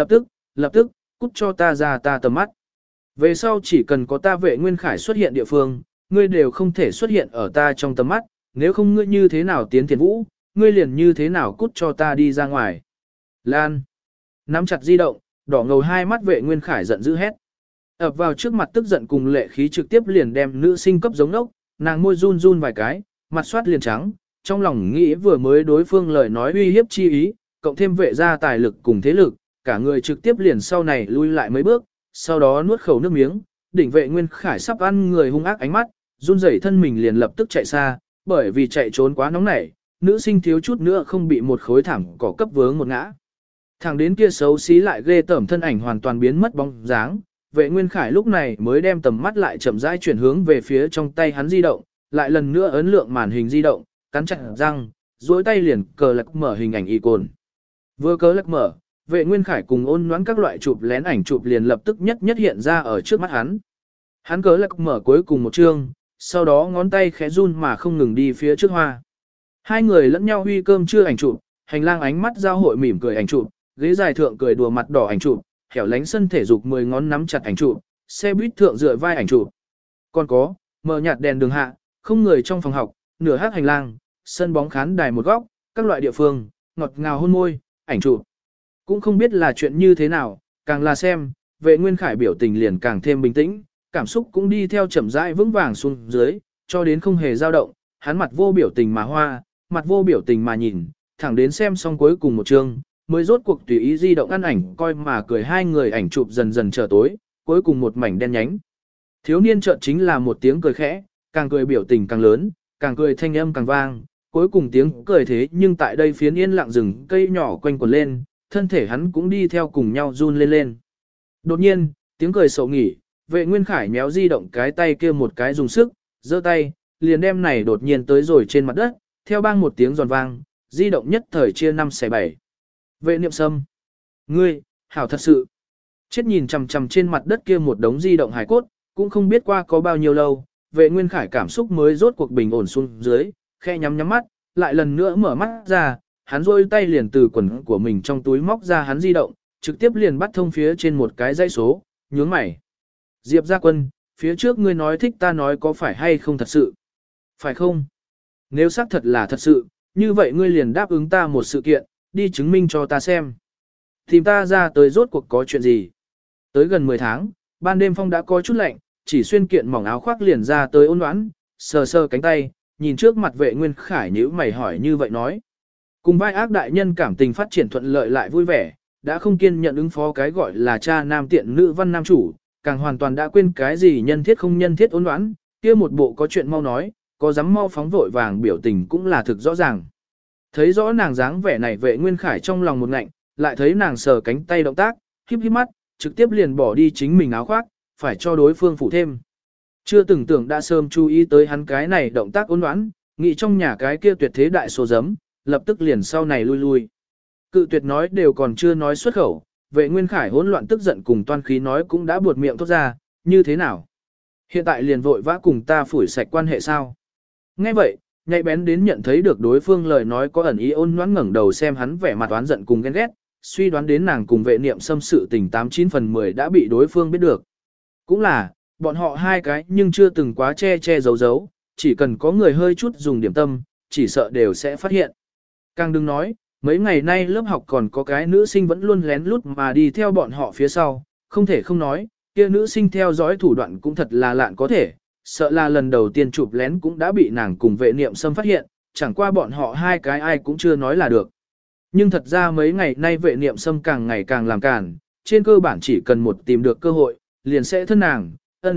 Speaker 1: lập tức, cút cho ta ra ta tầm mắt. Về sau chỉ cần có ta Vệ Nguyên Khải xuất hiện địa phương, ngươi đều không thể xuất hiện ở ta trong tầm mắt, nếu không ngươi như thế nào tiến thiền vũ, ngươi liền như thế nào cút cho ta đi ra ngoài. Lan, nắm chặt di động, đỏ ngầu hai mắt Vệ Nguyên Khải giận dữ hét. Ập vào trước mặt tức giận cùng lệ khí trực tiếp liền đem nữ sinh cấp giống nốc, nàng môi run run vài cái, mặt soát liền trắng, trong lòng nghĩ vừa mới đối phương lời nói uy hiếp chi ý, cộng thêm vệ gia tài lực cùng thế lực, cả người trực tiếp liền sau này lui lại mấy bước, sau đó nuốt khẩu nước miếng, đỉnh Vệ Nguyên Khải sắp ăn người hung ác ánh mắt, run rẩy thân mình liền lập tức chạy xa, bởi vì chạy trốn quá nóng nảy, nữ sinh thiếu chút nữa không bị một khối thảm cỏ cấp vướng một ngã. Thằng đến kia xấu xí lại ghê tởm thân ảnh hoàn toàn biến mất bóng dáng, Vệ Nguyên Khải lúc này mới đem tầm mắt lại chậm rãi chuyển hướng về phía trong tay hắn di động, lại lần nữa ấn lượng màn hình di động, cắn chặt răng, duỗi tay liền cờ lật mở hình ảnh icon. Vừa cờ lật mở, Vệ Nguyên Khải cùng Ôn Noãn các loại chụp lén ảnh chụp liền lập tức nhất hiện ra ở trước mắt hắn. Hắn cờ lật mở cuối cùng một chương, sau đó ngón tay khẽ run mà không ngừng đi phía trước hoa. Hai người lẫn nhau huy cơm trưa ảnh chụp, hành lang ánh mắt giao hội mỉm cười ảnh chụp, ghế dài thượng cười đùa mặt đỏ ảnh chụp, hẻo lánh sân thể dục 10 ngón nắm chặt ảnh chụp, xe buýt thượng dựa vai ảnh chụp. Còn có, mờ nhạt đèn đường hạ, không người trong phòng học, nửa hát hành lang, sân bóng khán đài một góc, các loại địa phương, ngọt ngào hôn môi, ảnh chụp. Cũng không biết là chuyện như thế nào, càng là xem, Vệ Nguyên Khải biểu tình liền càng thêm bình tĩnh, cảm xúc cũng đi theo chậm rãi vững vàng xuống dưới, cho đến không hề dao động, hắn mặt vô biểu tình mà hoa, mặt vô biểu tình mà nhìn, thẳng đến xem xong cuối cùng một chương, mới rốt cuộc tùy ý di động ăn ảnh coi mà cười hai người ảnh chụp dần dần trở tối, cuối cùng một mảnh đen nhánh. Thiếu niên chợt chính là một tiếng cười khẽ, càng cười biểu tình càng lớn, càng cười thanh âm càng vang, cuối cùng tiếng cười thế nhưng tại đây phiến yên lặng rừng cây nhỏ quanh quẩn lên, thân thể hắn cũng đi theo cùng nhau run lên lên. Đột nhiên, tiếng cười sầu nghỉ, Vệ Nguyên Khải méo di động cái tay kia một cái dùng sức, giơ tay, liền đem này đột nhiên tới rồi trên mặt đất, theo bang một tiếng giòn vang, di động nhất thời chia 5 xẻ 7. Vệ Niệm Sâm, ngươi, hảo thật sự. Chết nhìn chằm chằm trên mặt đất kia một đống di động hài cốt, cũng không biết qua có bao nhiêu lâu, Vệ Nguyên Khải cảm xúc mới rốt cuộc bình ổn xuống dưới, khe nhắm nhắm mắt, lại lần nữa mở mắt ra, hắn rôi tay liền từ quần của mình trong túi móc ra hắn di động, trực tiếp liền bắt thông phía trên một cái dãy số, nhướng mày. Diệp Gia Quân, phía trước ngươi nói thích ta nói có phải hay không thật sự? Phải không? Nếu xác thật là thật sự, như vậy ngươi liền đáp ứng ta một sự kiện, đi chứng minh cho ta xem. Tìm ta ra tới rốt cuộc có chuyện gì? Tới gần 10 tháng, ban đêm phong đã có chút lạnh, chỉ xuyên kiện mỏng áo khoác liền ra tới Ôn Noãn, sờ sờ cánh tay, nhìn trước mặt Vệ Nguyên Khải nhíu mày hỏi như vậy nói. Cùng vai ác đại nhân cảm tình phát triển thuận lợi lại vui vẻ, đã không kiên nhận ứng phó cái gọi là cha nam tiện nữ văn nam chủ, càng hoàn toàn đã quên cái gì nhân thiết không nhân thiết Ôn Noãn, kia một bộ có chuyện mau nói, có dám mau phóng vội vàng biểu tình cũng là thực rõ ràng. Thấy rõ nàng dáng vẻ này Vệ Nguyên Khải trong lòng một ngạnh, lại thấy nàng sờ cánh tay động tác, híp híp mắt, trực tiếp liền bỏ đi chính mình áo khoác, phải cho đối phương phụ thêm. Chưa từng tưởng đã sớm chú ý tới hắn cái này động tác Ôn Noãn, nghĩ trong nhà cái kia tuyệt thế đại số giấm, lập tức liền sau này lui lui. Cự tuyệt nói đều còn chưa nói xuất khẩu, Vệ Nguyên Khải hỗn loạn tức giận cùng toan khí nói cũng đã buột miệng thốt ra, như thế nào? Hiện tại liền vội vã cùng ta phủi sạch quan hệ sao? Nghe vậy, nhạy bén đến nhận thấy được đối phương lời nói có ẩn ý Ôn Noãn ngẩng đầu xem hắn vẻ mặt oán giận cùng ghen ghét, suy đoán đến nàng cùng Vệ Niệm Xâm sự tình 89 phần 10 đã bị đối phương biết được. Cũng là, bọn họ hai cái nhưng chưa từng quá che che giấu giấu, chỉ cần có người hơi chút dùng điểm tâm, chỉ sợ đều sẽ phát hiện. Càng đừng nói, mấy ngày nay lớp học còn có cái nữ sinh vẫn luôn lén lút mà đi theo bọn họ phía sau, không thể không nói, kia nữ sinh theo dõi thủ đoạn cũng thật là lạn có thể, sợ là lần đầu tiên chụp lén cũng đã bị nàng cùng Vệ Niệm Xâm phát hiện, chẳng qua bọn họ hai cái ai cũng chưa nói là được. Nhưng thật ra mấy ngày nay Vệ Niệm Xâm càng ngày càng làm càn, trên cơ bản chỉ cần một tìm được cơ hội, liền sẽ thân nàng,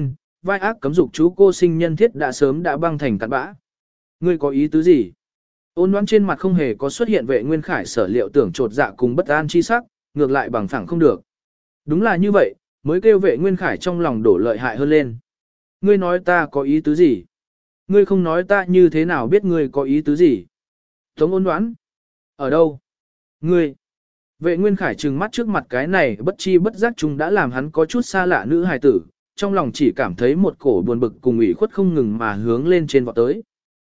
Speaker 1: vai ác cấm dục chú cô sinh nhân thiết đã sớm đã băng thành cặn bã. Ngươi có ý tứ gì? Ôn Noãn trên mặt không hề có xuất hiện Vệ Nguyên Khải sở liệu tưởng trột dạ cùng bất an chi sắc, ngược lại bằng phẳng không được. Đúng là như vậy, mới kêu Vệ Nguyên Khải trong lòng đổ lợi hại hơn lên. Ngươi nói ta có ý tứ gì? Ngươi không nói ta như thế nào biết ngươi có ý tứ gì? Tống Ôn Noãn. Ở đâu? Ngươi. Vệ Nguyên Khải trừng mắt trước mặt cái này bất chi bất giác chung đã làm hắn có chút xa lạ nữ hài tử, trong lòng chỉ cảm thấy một cổ buồn bực cùng ủy khuất không ngừng mà hướng lên trên vọt tới.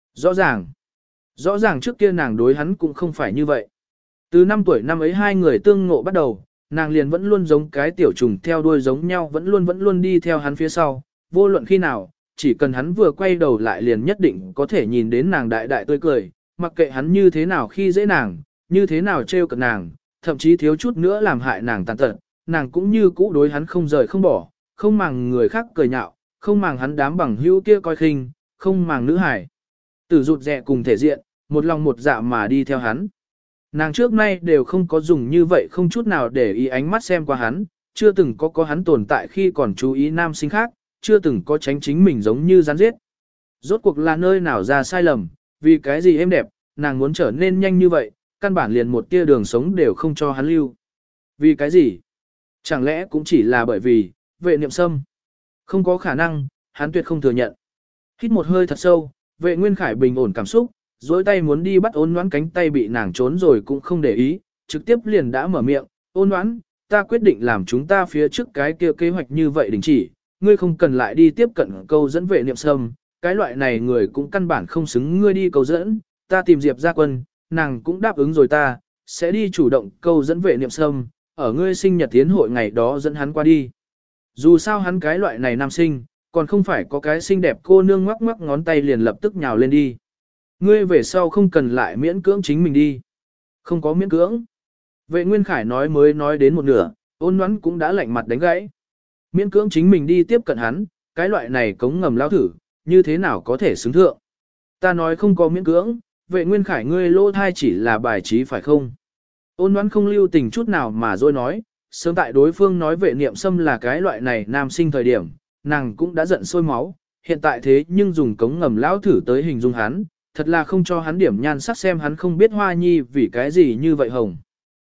Speaker 1: Rõ ràng trước kia nàng đối hắn cũng không phải như vậy. Từ 5 tuổi năm ấy hai người tương ngộ bắt đầu, nàng liền vẫn luôn giống cái tiểu trùng theo đuôi giống nhau vẫn luôn đi theo hắn phía sau, vô luận khi nào, chỉ cần hắn vừa quay đầu lại liền nhất định có thể nhìn đến nàng đại đại tươi cười, mặc kệ hắn như thế nào khi dễ nàng, như thế nào trêu cợt nàng, thậm chí thiếu chút nữa làm hại nàng tàn tật, nàng cũng như cũ đối hắn không rời không bỏ, không màng người khác cười nhạo, không màng hắn đám bằng hữu kia coi khinh, không màng nữ hải. Tử rụt rẹ cùng thể diện, một lòng một dạ mà đi theo hắn. Nàng trước nay đều không có dùng như vậy không chút nào để ý ánh mắt xem qua hắn, chưa từng có hắn tồn tại khi còn chú ý nam sinh khác, chưa từng có tránh chính mình giống như rắn giết. Rốt cuộc là nơi nào ra sai lầm, vì cái gì êm đẹp, nàng muốn trở nên nhanh như vậy, căn bản liền một tia đường sống đều không cho hắn lưu. Vì cái gì? Chẳng lẽ cũng chỉ là bởi vì, vệ niệm sâm? Không có khả năng, hắn tuyệt không thừa nhận. Hít một hơi thật sâu, vệ Nguyên Khải bình ổn cảm xúc, dối tay muốn đi bắt Ôn Noãn cánh tay bị nàng trốn rồi cũng không để ý, trực tiếp liền đã mở miệng, Ôn Noãn, ta quyết định làm chúng ta phía trước cái kia kế hoạch như vậy đình chỉ, ngươi không cần lại đi tiếp cận câu dẫn vệ niệm sâm, cái loại này người cũng căn bản không xứng ngươi đi câu dẫn, ta tìm Diệp Gia Quân, nàng cũng đáp ứng rồi ta, sẽ đi chủ động câu dẫn vệ niệm sâm, ở ngươi sinh nhật tiến hội ngày đó dẫn hắn qua đi. Dù sao hắn cái loại này nam sinh, còn không phải có cái xinh đẹp cô nương ngoắc ngoắc ngón tay liền lập tức nhào lên đi. Ngươi về sau không cần lại miễn cưỡng chính mình đi. Không có miễn cưỡng. Vệ Nguyên Khải nói mới nói đến một nửa, Ôn Noãn cũng đã lạnh mặt đánh gãy. Miễn cưỡng chính mình đi tiếp cận hắn, cái loại này cống ngầm lao thử, như thế nào có thể xứng thượng. Ta nói không có miễn cưỡng, Vệ Nguyên Khải ngươi lô thai chỉ là bài trí phải không? Ôn Noãn không lưu tình chút nào mà rồi nói, sớm tại đối phương nói vệ niệm sâm là cái loại này nam sinh thời điểm, nàng cũng đã giận sôi máu, hiện tại thế nhưng dùng cống ngầm lao thử tới hình dung hắn, thật là không cho hắn điểm nhan sắc xem hắn không biết Hoa Nhi vì cái gì như vậy hồng.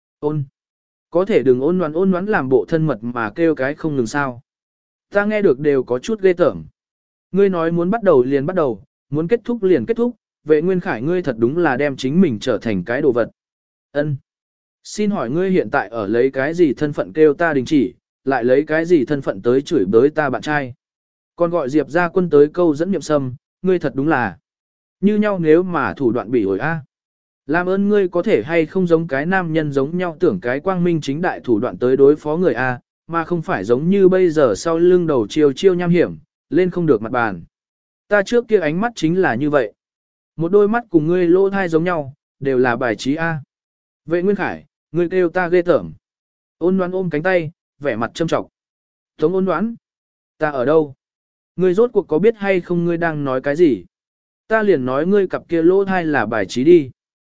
Speaker 1: Có thể đừng ôn Noãn làm bộ thân mật mà kêu cái không ngừng sao. Ta nghe được đều có chút ghê tởm. Ngươi nói muốn bắt đầu liền bắt đầu, muốn kết thúc liền kết thúc, vệ Nguyên Khải ngươi thật đúng là đem chính mình trở thành cái đồ vật. Ân, xin hỏi ngươi hiện tại ở lấy cái gì thân phận kêu ta đình chỉ, lại lấy cái gì thân phận tới chửi bới ta bạn trai. Còn gọi Diệp Gia Quân tới câu dẫn niệm sâm, ngươi thật đúng là như nhau nếu mà thủ đoạn bị ổi a. Làm ơn ngươi có thể hay không giống cái nam nhân giống nhau tưởng cái quang minh chính đại thủ đoạn tới đối phó người a, mà không phải giống như bây giờ sau lưng đầu chiêu chiêu nham hiểm, lên không được mặt bàn. Ta trước kia ánh mắt chính là như vậy. Một đôi mắt cùng ngươi lỗ thai giống nhau, đều là bài trí a. Vệ Nguyên Khải, ngươi kêu ta ghê tởm. Ôn Noãn ôm cánh tay, vẻ mặt châm trọng. Tống Ôn Noãn, ta ở đâu? Ngươi rốt cuộc có biết hay không ngươi đang nói cái gì? Ta liền nói ngươi cặp kia lỗ thai là bài trí đi.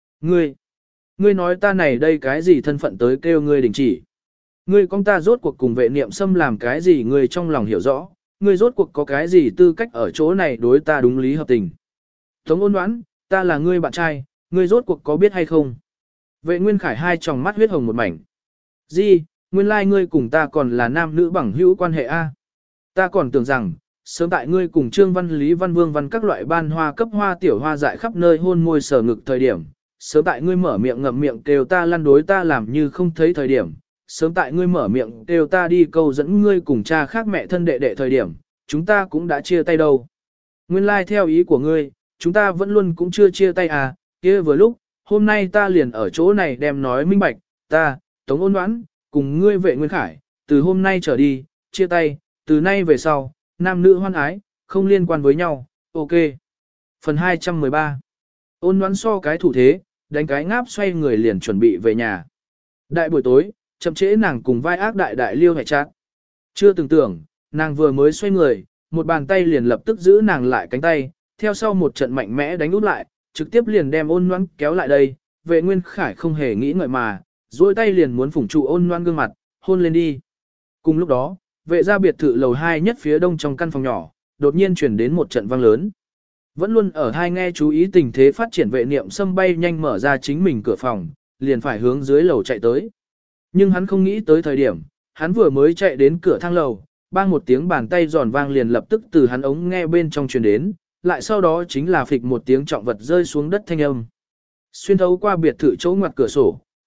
Speaker 1: Ngươi nói ta này đây cái gì thân phận tới kêu ngươi đình chỉ. Ngươi con ta rốt cuộc cùng vệ niệm sâm làm cái gì ngươi trong lòng hiểu rõ, ngươi rốt cuộc có cái gì tư cách ở chỗ này đối ta đúng lý hợp tình. Tống Ôn Noãn, ta là ngươi bạn trai, ngươi rốt cuộc có biết hay không? Vệ Nguyên Khải hai tròng mắt huyết hồng một mảnh. Gì, nguyên lai ngươi cùng ta còn là nam nữ bằng hữu quan hệ a? Ta còn tưởng rằng, sớm tại ngươi cùng Trương Văn Lý Văn Vương Văn các loại ban hoa cấp hoa tiểu hoa dại khắp nơi hôn môi sờ ngực thời điểm, sớm tại ngươi mở miệng ngậm miệng kêu ta lăn đối ta làm như không thấy thời điểm, sớm tại ngươi mở miệng kêu ta đi câu dẫn ngươi cùng cha khác mẹ thân đệ đệ thời điểm, chúng ta cũng đã chia tay đâu. Nguyên lai theo ý của ngươi, chúng ta vẫn luôn cũng chưa chia tay à, kia vừa lúc, hôm nay ta liền ở chỗ này đem nói minh bạch, ta, Tống Ôn Noãn, cùng ngươi Vệ Nguyên Khải, từ hôm nay trở đi, chia tay, từ nay về sau, nam nữ hoan ái, không liên quan với nhau, ok. Phần 213. Ôn Noãn so cái thủ thế, đánh cái ngáp xoay người liền chuẩn bị về nhà. Đại buổi tối, chậm trễ nàng cùng vai ác đại đại liêu hẹ chát. Chưa từng tưởng, nàng vừa mới xoay người, một bàn tay liền lập tức giữ nàng lại cánh tay, theo sau một trận mạnh mẽ đánh út lại, trực tiếp liền đem Ôn Noãn kéo lại đây. Vệ Nguyên Khải không hề nghĩ ngợi mà, duỗi tay liền muốn phủng trụ Ôn Noãn gương mặt, hôn lên đi. Cùng lúc đó, vệ gia biệt thự lầu 2 nhất phía đông trong căn phòng nhỏ, đột nhiên chuyển đến một trận vang lớn. Vẫn luôn ở hai nghe chú ý tình thế phát triển vệ niệm sâm bay nhanh mở ra chính mình cửa phòng, liền phải hướng dưới lầu chạy tới. Nhưng hắn không nghĩ tới thời điểm, hắn vừa mới chạy đến cửa thang lầu, bang một tiếng bàn tay giòn vang liền lập tức từ hắn ống nghe bên trong truyền đến, lại sau đó chính là phịch một tiếng trọng vật rơi xuống đất thanh âm. Xuyên thấu qua biệt thự chỗ ngoặt cửa sổ,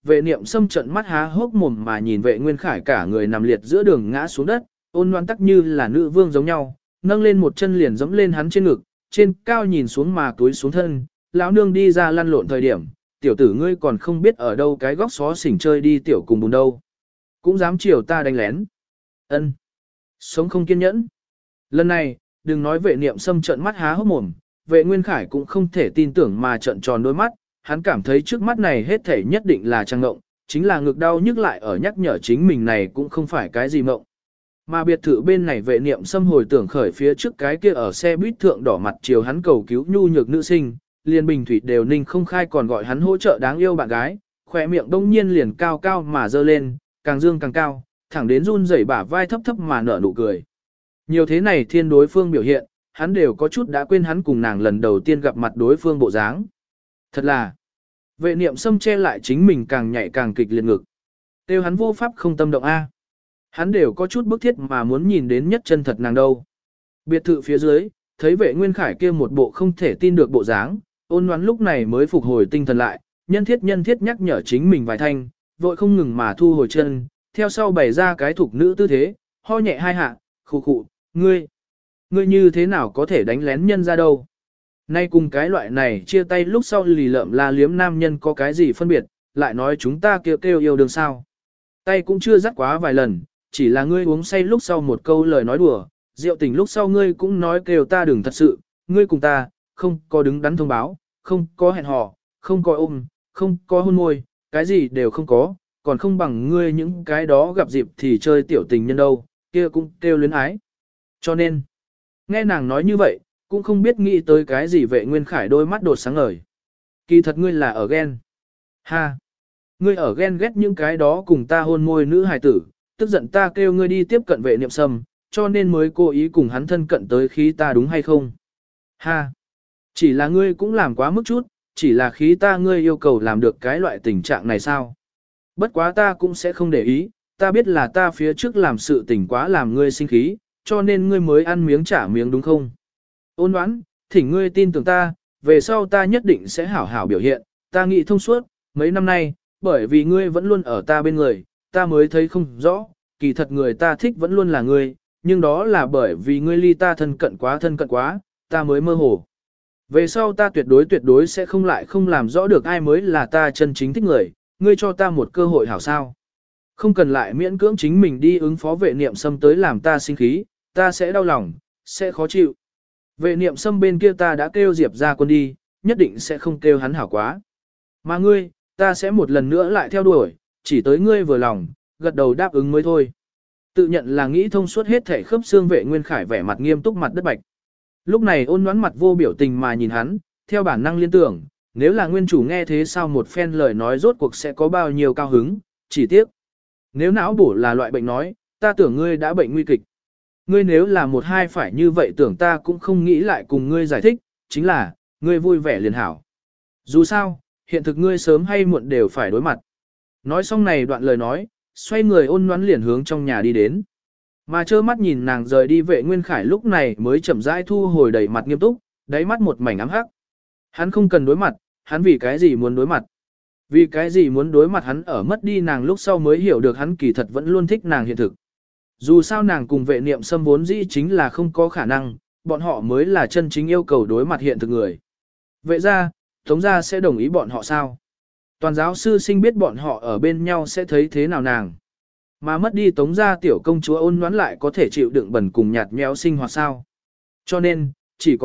Speaker 1: vệ niệm xâm trận mắt há hốc mồm mà nhìn vệ nguyên khải cả người nằm liệt giữa đường ngã xuống đất, ôn loan tắc như là nữ vương giống nhau, nâng lên một chân liền giẫm lên hắn trên ngực, trên cao nhìn xuống mà túi xuống thân, lão nương đi ra lăn lộn thời điểm, tiểu tử ngươi còn không biết ở đâu cái góc xó xỉnh chơi đi tiểu cùng bùn đâu. Cũng dám chiều ta đánh lén. Ân, sống không kiên nhẫn. Lần này, đừng nói vệ niệm xâm trợn mắt há hốc mồm, vệ nguyên khải cũng không thể tin tưởng mà trợn tròn đôi mắt, hắn cảm thấy trước mắt này hết thể nhất định là trang ngộng, chính là ngực đau nhức lại ở nhắc nhở chính mình này cũng không phải cái gì mộng. Mà biệt thự bên này vệ niệm xâm hồi tưởng khởi phía trước cái kia ở xe buýt thượng đỏ mặt chiều hắn cầu cứu nhu nhược nữ sinh, liền bình thủy đều ninh không khai còn gọi hắn hỗ trợ đáng yêu bạn gái, khỏe miệng đông nhiên liền cao cao mà dơ lên, càng dương càng cao, thẳng đến run rẩy bả vai thấp thấp mà nở nụ cười. Nhiều thế này thiên đối phương biểu hiện, hắn đều có chút đã quên hắn cùng nàng lần đầu tiên gặp mặt đối phương bộ dáng. Thật là, vệ niệm xâm che lại chính mình càng nhạy càng kịch liệt ngực. Tiêu hắn vô pháp không tâm động A. Hắn đều có chút bức thiết mà muốn nhìn đến nhất chân thật nàng đâu. Biệt thự phía dưới, thấy vệ nguyên khải kia một bộ không thể tin được bộ dáng, ôn ngoãn lúc này mới phục hồi tinh thần lại, nhân thiết nhắc nhở chính mình vài thanh, vội không ngừng mà thu hồi chân, theo sau bày ra cái thục nữ tư thế, ho nhẹ hai hạ, khụ khụ, ngươi như thế nào có thể đánh lén nhân ra đâu. Nay cùng cái loại này chia tay lúc sau lì lợm la liếm nam nhân có cái gì phân biệt, lại nói chúng ta kêu yêu đương sao. Tay cũng chưa dắt quá vài lần, chỉ là ngươi uống say lúc sau một câu lời nói đùa, rượu tình lúc sau ngươi cũng nói kêu ta đừng thật sự, ngươi cùng ta, không có đứng đắn thông báo, không có hẹn hò, không có ôm, không có hôn môi, cái gì đều không có, còn không bằng ngươi những cái đó gặp dịp thì chơi tiểu tình nhân đâu, kia cũng kêu luyến ái. Cho nên, nghe nàng nói như vậy, cũng không biết nghĩ tới cái gì vệ nguyên khải đôi mắt đột sáng ngời. Kỳ thật ngươi là ở ghen. Ha! Ngươi ở ghen ghét những cái đó cùng ta hôn môi nữ hài tử, tức giận ta kêu ngươi đi tiếp cận vệ niệm sâm, cho nên mới cố ý cùng hắn thân cận tới khí ta đúng hay không? Ha! Chỉ là ngươi cũng làm quá mức chút, chỉ là khí ta ngươi yêu cầu làm được cái loại tình trạng này sao? Bất quá ta cũng sẽ không để ý, ta biết là ta phía trước làm sự tình quá làm ngươi sinh khí, cho nên ngươi mới ăn miếng trả miếng đúng không? Ôn đoán, thỉnh ngươi tin tưởng ta, về sau ta nhất định sẽ hảo hảo biểu hiện, ta nghĩ thông suốt, mấy năm nay, bởi vì ngươi vẫn luôn ở ta bên người, ta mới thấy không rõ, kỳ thật người ta thích vẫn luôn là ngươi, nhưng đó là bởi vì ngươi ly ta thân cận quá, ta mới mơ hồ. Về sau ta tuyệt đối sẽ không làm rõ được ai mới là ta chân chính thích người, ngươi cho ta một cơ hội hảo sao. Không cần lại miễn cưỡng chính mình đi ứng phó vệ niệm xâm tới làm ta sinh khí, ta sẽ đau lòng, sẽ khó chịu. Vệ niệm xâm bên kia ta đã kêu Diệp ra quân đi, nhất định sẽ không kêu hắn hảo quá. Mà ngươi, ta sẽ một lần nữa lại theo đuổi, chỉ tới ngươi vừa lòng, gật đầu đáp ứng mới thôi. Tự nhận là nghĩ thông suốt hết thể khớp xương vệ nguyên khải vẻ mặt nghiêm túc mặt đất bạch. Lúc này ôn nhoắn mặt vô biểu tình mà nhìn hắn, theo bản năng liên tưởng, nếu là nguyên chủ nghe thế sao một phen lời nói rốt cuộc sẽ có bao nhiêu cao hứng, chỉ tiếc. Nếu não bổ là loại bệnh nói, ta tưởng ngươi đã bệnh nguy kịch. Ngươi nếu là một hai phải như vậy tưởng ta cũng không nghĩ lại cùng ngươi giải thích, chính là, ngươi vui vẻ liền hảo. Dù sao, hiện thực ngươi sớm hay muộn đều phải đối mặt. Nói xong này đoạn lời nói, xoay người ôn nhoắn liền hướng trong nhà đi đến. Mà trơ mắt nhìn nàng rời đi vệ nguyên khải lúc này mới chậm rãi thu hồi đầy mặt nghiêm túc, đáy mắt một mảnh ám hắc. Hắn không cần đối mặt, hắn vì cái gì muốn đối mặt. Vì cái gì muốn đối mặt hắn ở mất đi nàng lúc sau mới hiểu được hắn kỳ thật vẫn luôn thích nàng hiện thực. Dù sao nàng cùng vệ niệm xâm vốn dĩ chính là không có khả năng, bọn họ mới là chân chính yêu cầu đối mặt hiện thực người. Vậy ra, Tống gia sẽ đồng ý bọn họ sao? Toàn giáo sư sinh biết bọn họ ở bên nhau sẽ thấy thế nào nàng? Mà mất đi Tống gia tiểu công chúa ôn nhoắn lại có thể chịu đựng bẩn cùng nhạt nhẽo sinh hoạt sao? Cho nên, chỉ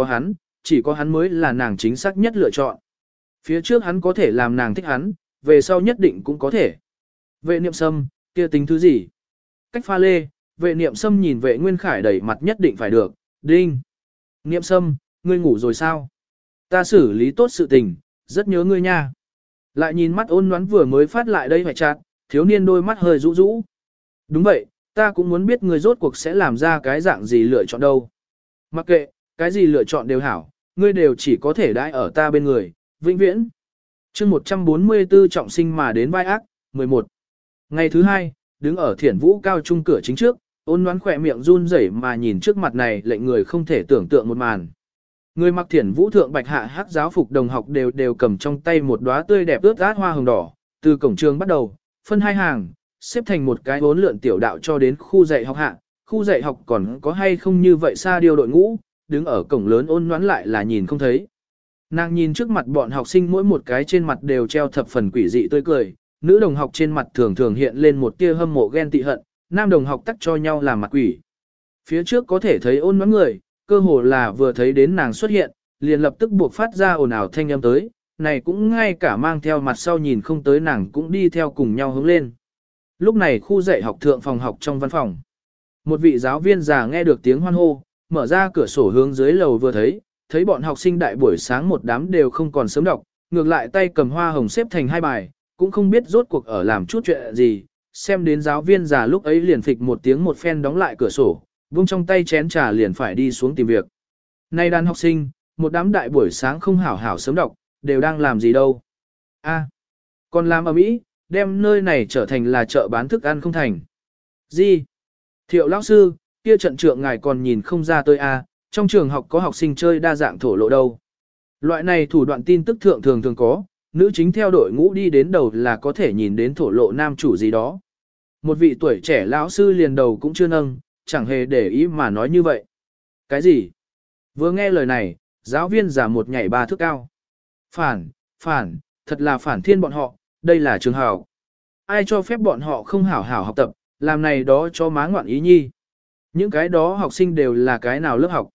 Speaker 1: có hắn mới là nàng chính xác nhất lựa chọn. Phía trước hắn có thể làm nàng thích hắn, về sau nhất định cũng có thể. Vệ niệm sâm, kia tính thứ gì? Cách pha lê, vệ niệm sâm nhìn vệ nguyên khải đẩy mặt nhất định phải được, đinh. Niệm sâm, ngươi ngủ rồi sao? Ta xử lý tốt sự tình, rất nhớ ngươi nha. Lại nhìn mắt ôn nhoắn vừa mới phát lại đây phải chặt, thiếu niên đôi mắt hơi rũ rũ. Đúng vậy, ta cũng muốn biết ngươi rốt cuộc sẽ làm ra cái dạng gì lựa chọn đâu. Mặc kệ, cái gì lựa chọn đều hảo, ngươi đều chỉ có thể đãi ở ta bên người, vĩnh viễn. chương 144 trọng sinh mà đến vai ác, 11. Ngày thứ hai, đứng ở Thiển Vũ cao trung cửa chính trước, ôn nhoắn khỏe miệng run rẩy mà nhìn trước mặt này lệnh người không thể tưởng tượng một màn. Người mặc Thiển Vũ thượng bạch hạ hắc giáo phục đồng học đều cầm trong tay một đóa tươi đẹp ướt át hoa hồng đỏ, từ cổng trường bắt đầu, phân hai hàng, xếp thành một cái bốn lượn tiểu đạo cho đến khu dạy học hạ, khu dạy học còn có hay không như vậy xa điều đội ngũ, đứng ở cổng lớn Ôn Ngoãn lại là nhìn không thấy. Nàng nhìn trước mặt bọn học sinh mỗi một cái trên mặt đều treo thập phần quỷ dị tươi cười, nữ đồng học trên mặt thường thường hiện lên một tia hâm mộ ghen tị hận, nam đồng học tắc cho nhau làm mặt quỷ. Phía trước có thể thấy Ôn Ngoãn người, cơ hồ là vừa thấy đến nàng xuất hiện, liền lập tức buộc phát ra ồn ào thanh âm tới, này cũng ngay cả mang theo mặt sau nhìn không tới nàng cũng đi theo cùng nhau hướng lên. Lúc này khu dạy học thượng phòng học trong văn phòng. Một vị giáo viên già nghe được tiếng hoan hô, mở ra cửa sổ hướng dưới lầu vừa thấy bọn học sinh đại buổi sáng một đám đều không còn sớm đọc, ngược lại tay cầm hoa hồng xếp thành hai bài, cũng không biết rốt cuộc ở làm chút chuyện gì, xem đến giáo viên già lúc ấy liền phịch một tiếng một phen đóng lại cửa sổ, vung trong tay chén trà liền phải đi xuống tìm việc. Nay đàn học sinh, một đám đại buổi sáng không hảo hảo sớm đọc, đều đang làm gì đâu. Còn làm ở mỹ, đem nơi này trở thành là chợ bán thức ăn không thành. Gì? Thiệu lão sư, kia trận trưởng ngài còn nhìn không ra tới trong trường học có học sinh chơi đa dạng thổ lộ đâu. Loại này thủ đoạn tin tức thượng thường có, nữ chính theo đội ngũ đi đến đầu là có thể nhìn đến thổ lộ nam chủ gì đó. Một vị tuổi trẻ lão sư liền đầu cũng chưa nâng, chẳng hề để ý mà nói như vậy. Cái gì? Vừa nghe lời này, giáo viên giả một nhảy ba thước cao. Phản, thật là phản thiên bọn họ, đây là trường học. Ai cho phép bọn họ không hảo hảo học tập, làm này đó cho má ngoạn ý nhi. Những cái đó học sinh đều là cái nào lớp học.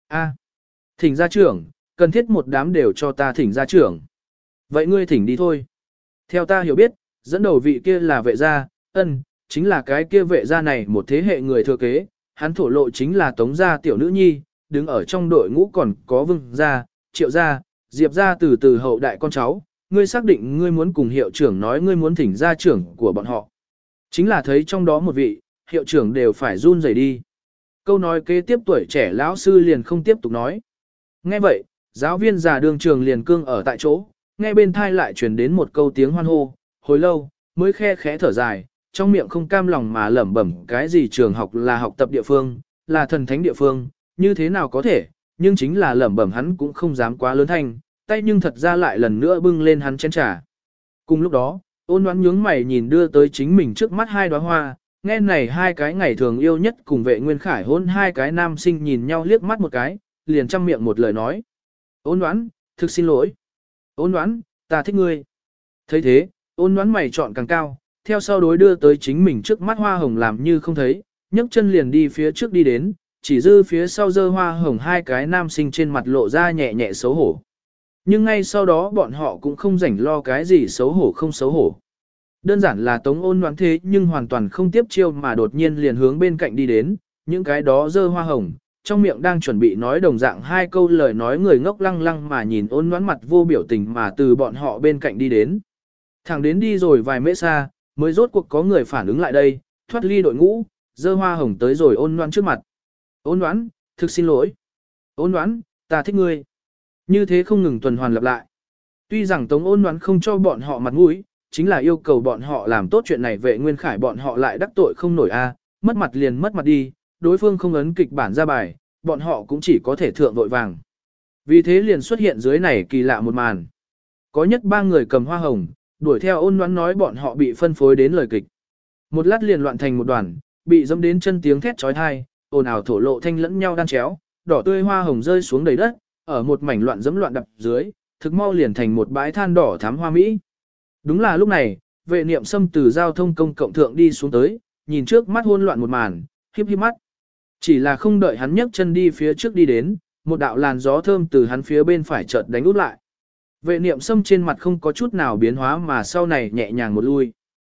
Speaker 1: Thỉnh gia trưởng, cần thiết một đám đều cho ta thỉnh gia trưởng. Vậy ngươi thỉnh đi thôi. Theo ta hiểu biết, dẫn đầu vị kia là vệ gia, chính là cái kia vệ gia này một thế hệ người thừa kế, hắn thổ lộ chính là Tống gia tiểu nữ nhi, đứng ở trong đội ngũ còn có Vương gia, Triệu gia, Diệp gia từ từ hậu đại con cháu, ngươi xác định ngươi muốn cùng hiệu trưởng nói ngươi muốn thỉnh gia trưởng của bọn họ. Chính là thấy trong đó một vị, hiệu trưởng đều phải run rẩy đi. Câu nói kế tiếp tuổi trẻ lão sư liền không tiếp tục nói. Nghe vậy, giáo viên già đường trường liền cương ở tại chỗ, nghe bên thai lại truyền đến một câu tiếng hoan hô, hồi lâu, mới khe khẽ thở dài, trong miệng không cam lòng mà lẩm bẩm cái gì trường học là học tập địa phương, là thần thánh địa phương, như thế nào có thể, nhưng chính là lẩm bẩm hắn cũng không dám quá lớn thanh, tay nhưng thật ra lại lần nữa bưng lên hắn chén trà. Cùng lúc đó, Ôn Ngoãn nhướng mày nhìn đưa tới chính mình trước mắt hai đóa hoa, nghe này hai cái ngày thường yêu nhất cùng Vệ Nguyên Khải hôn hai cái nam sinh nhìn nhau liếc mắt một cái, liền trăm miệng một lời nói. Ôn Ngoãn, thực xin lỗi. Ôn Ngoãn, ta thích ngươi. Thấy thế, Ôn Ngoãn mày chọn càng cao, theo sau đối đưa tới chính mình trước mắt hoa hồng làm như không thấy, nhấc chân liền đi phía trước đi đến, chỉ dư phía sau dơ hoa hồng hai cái nam sinh trên mặt lộ ra nhẹ nhẹ xấu hổ. Nhưng ngay sau đó bọn họ cũng không rảnh lo cái gì xấu hổ không xấu hổ. Đơn giản là Tống Ôn Ngoãn thế nhưng hoàn toàn không tiếp chiêu mà đột nhiên liền hướng bên cạnh đi đến, những cái đó dơ hoa hồng, trong miệng đang chuẩn bị nói đồng dạng hai câu lời nói người ngốc lăng lăng mà nhìn Ôn Ngoãn mặt vô biểu tình mà từ bọn họ bên cạnh đi đến. Thẳng đến đi rồi vài mễ xa, mới rốt cuộc có người phản ứng lại đây, thoát ly đội ngũ, dơ hoa hồng tới rồi Ôn Ngoãn trước mặt. Ôn Ngoãn, thực xin lỗi. Ôn Ngoãn, ta thích ngươi. Như thế không ngừng tuần hoàn lặp lại. Tuy rằng Tống Ôn Ngoãn không cho bọn họ mặt mũi, chính là yêu cầu bọn họ làm tốt chuyện này Vệ Nguyên Khải bọn họ lại đắc tội không nổi mất mặt liền mất mặt đi, đối phương không ấn kịch bản ra bài, bọn họ cũng chỉ có thể thượng vội vàng. Vì thế liền xuất hiện dưới này kỳ lạ một màn. Có nhất ba người cầm hoa hồng, đuổi theo Ôn Ngoãn nói bọn họ bị phân phối đến lời kịch. Một lát liền loạn thành một đoàn, bị dẫm đến chân tiếng thét chói tai, ồn ào thổ lộ thanh lẫn nhau đan chéo, đỏ tươi hoa hồng rơi xuống đầy đất, ở một mảnh loạn dẫm loạn đập dưới, thực mau liền thành một bãi than đỏ thắm hoa mỹ. Đúng là lúc này, Vệ Niệm Sâm từ giao thông công cộng thượng đi xuống tới, nhìn trước mắt hỗn loạn một màn, híp híp mắt. Chỉ là không đợi hắn nhấc chân đi phía trước đi đến, một đạo làn gió thơm từ hắn phía bên phải chợt đánh út lại. Vệ Niệm Sâm trên mặt không có chút nào biến hóa mà sau này nhẹ nhàng một lui.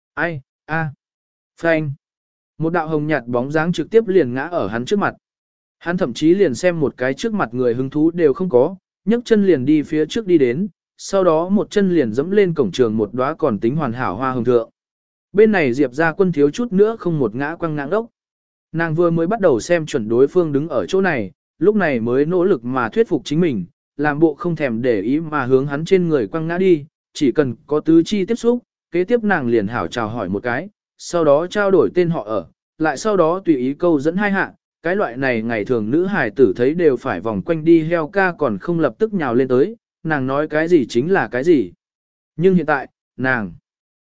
Speaker 1: Phanh. Một đạo hồng nhạt bóng dáng trực tiếp liền ngã ở hắn trước mặt. Hắn thậm chí liền xem một cái trước mặt người hứng thú đều không có, nhấc chân liền đi phía trước đi đến, sau đó một chân liền dẫm lên cổng trường một đóa còn tính hoàn hảo hoa hồng thượng. Bên này Diệp ra quân thiếu chút nữa không một ngã quăng ngã ốc. Nàng vừa mới bắt đầu xem chuẩn đối phương đứng ở chỗ này, lúc này mới nỗ lực mà thuyết phục chính mình, làm bộ không thèm để ý mà hướng hắn trên người quăng ngã đi, chỉ cần có tứ chi tiếp xúc, kế tiếp nàng liền hảo chào hỏi một cái, sau đó trao đổi tên họ ở, lại sau đó tùy ý câu dẫn hai hạ, cái loại này ngày thường nữ hài tử thấy đều phải vòng quanh đi heo ca còn không lập tức nhào lên tới, nàng nói cái gì chính là cái gì. Nhưng hiện tại, nàng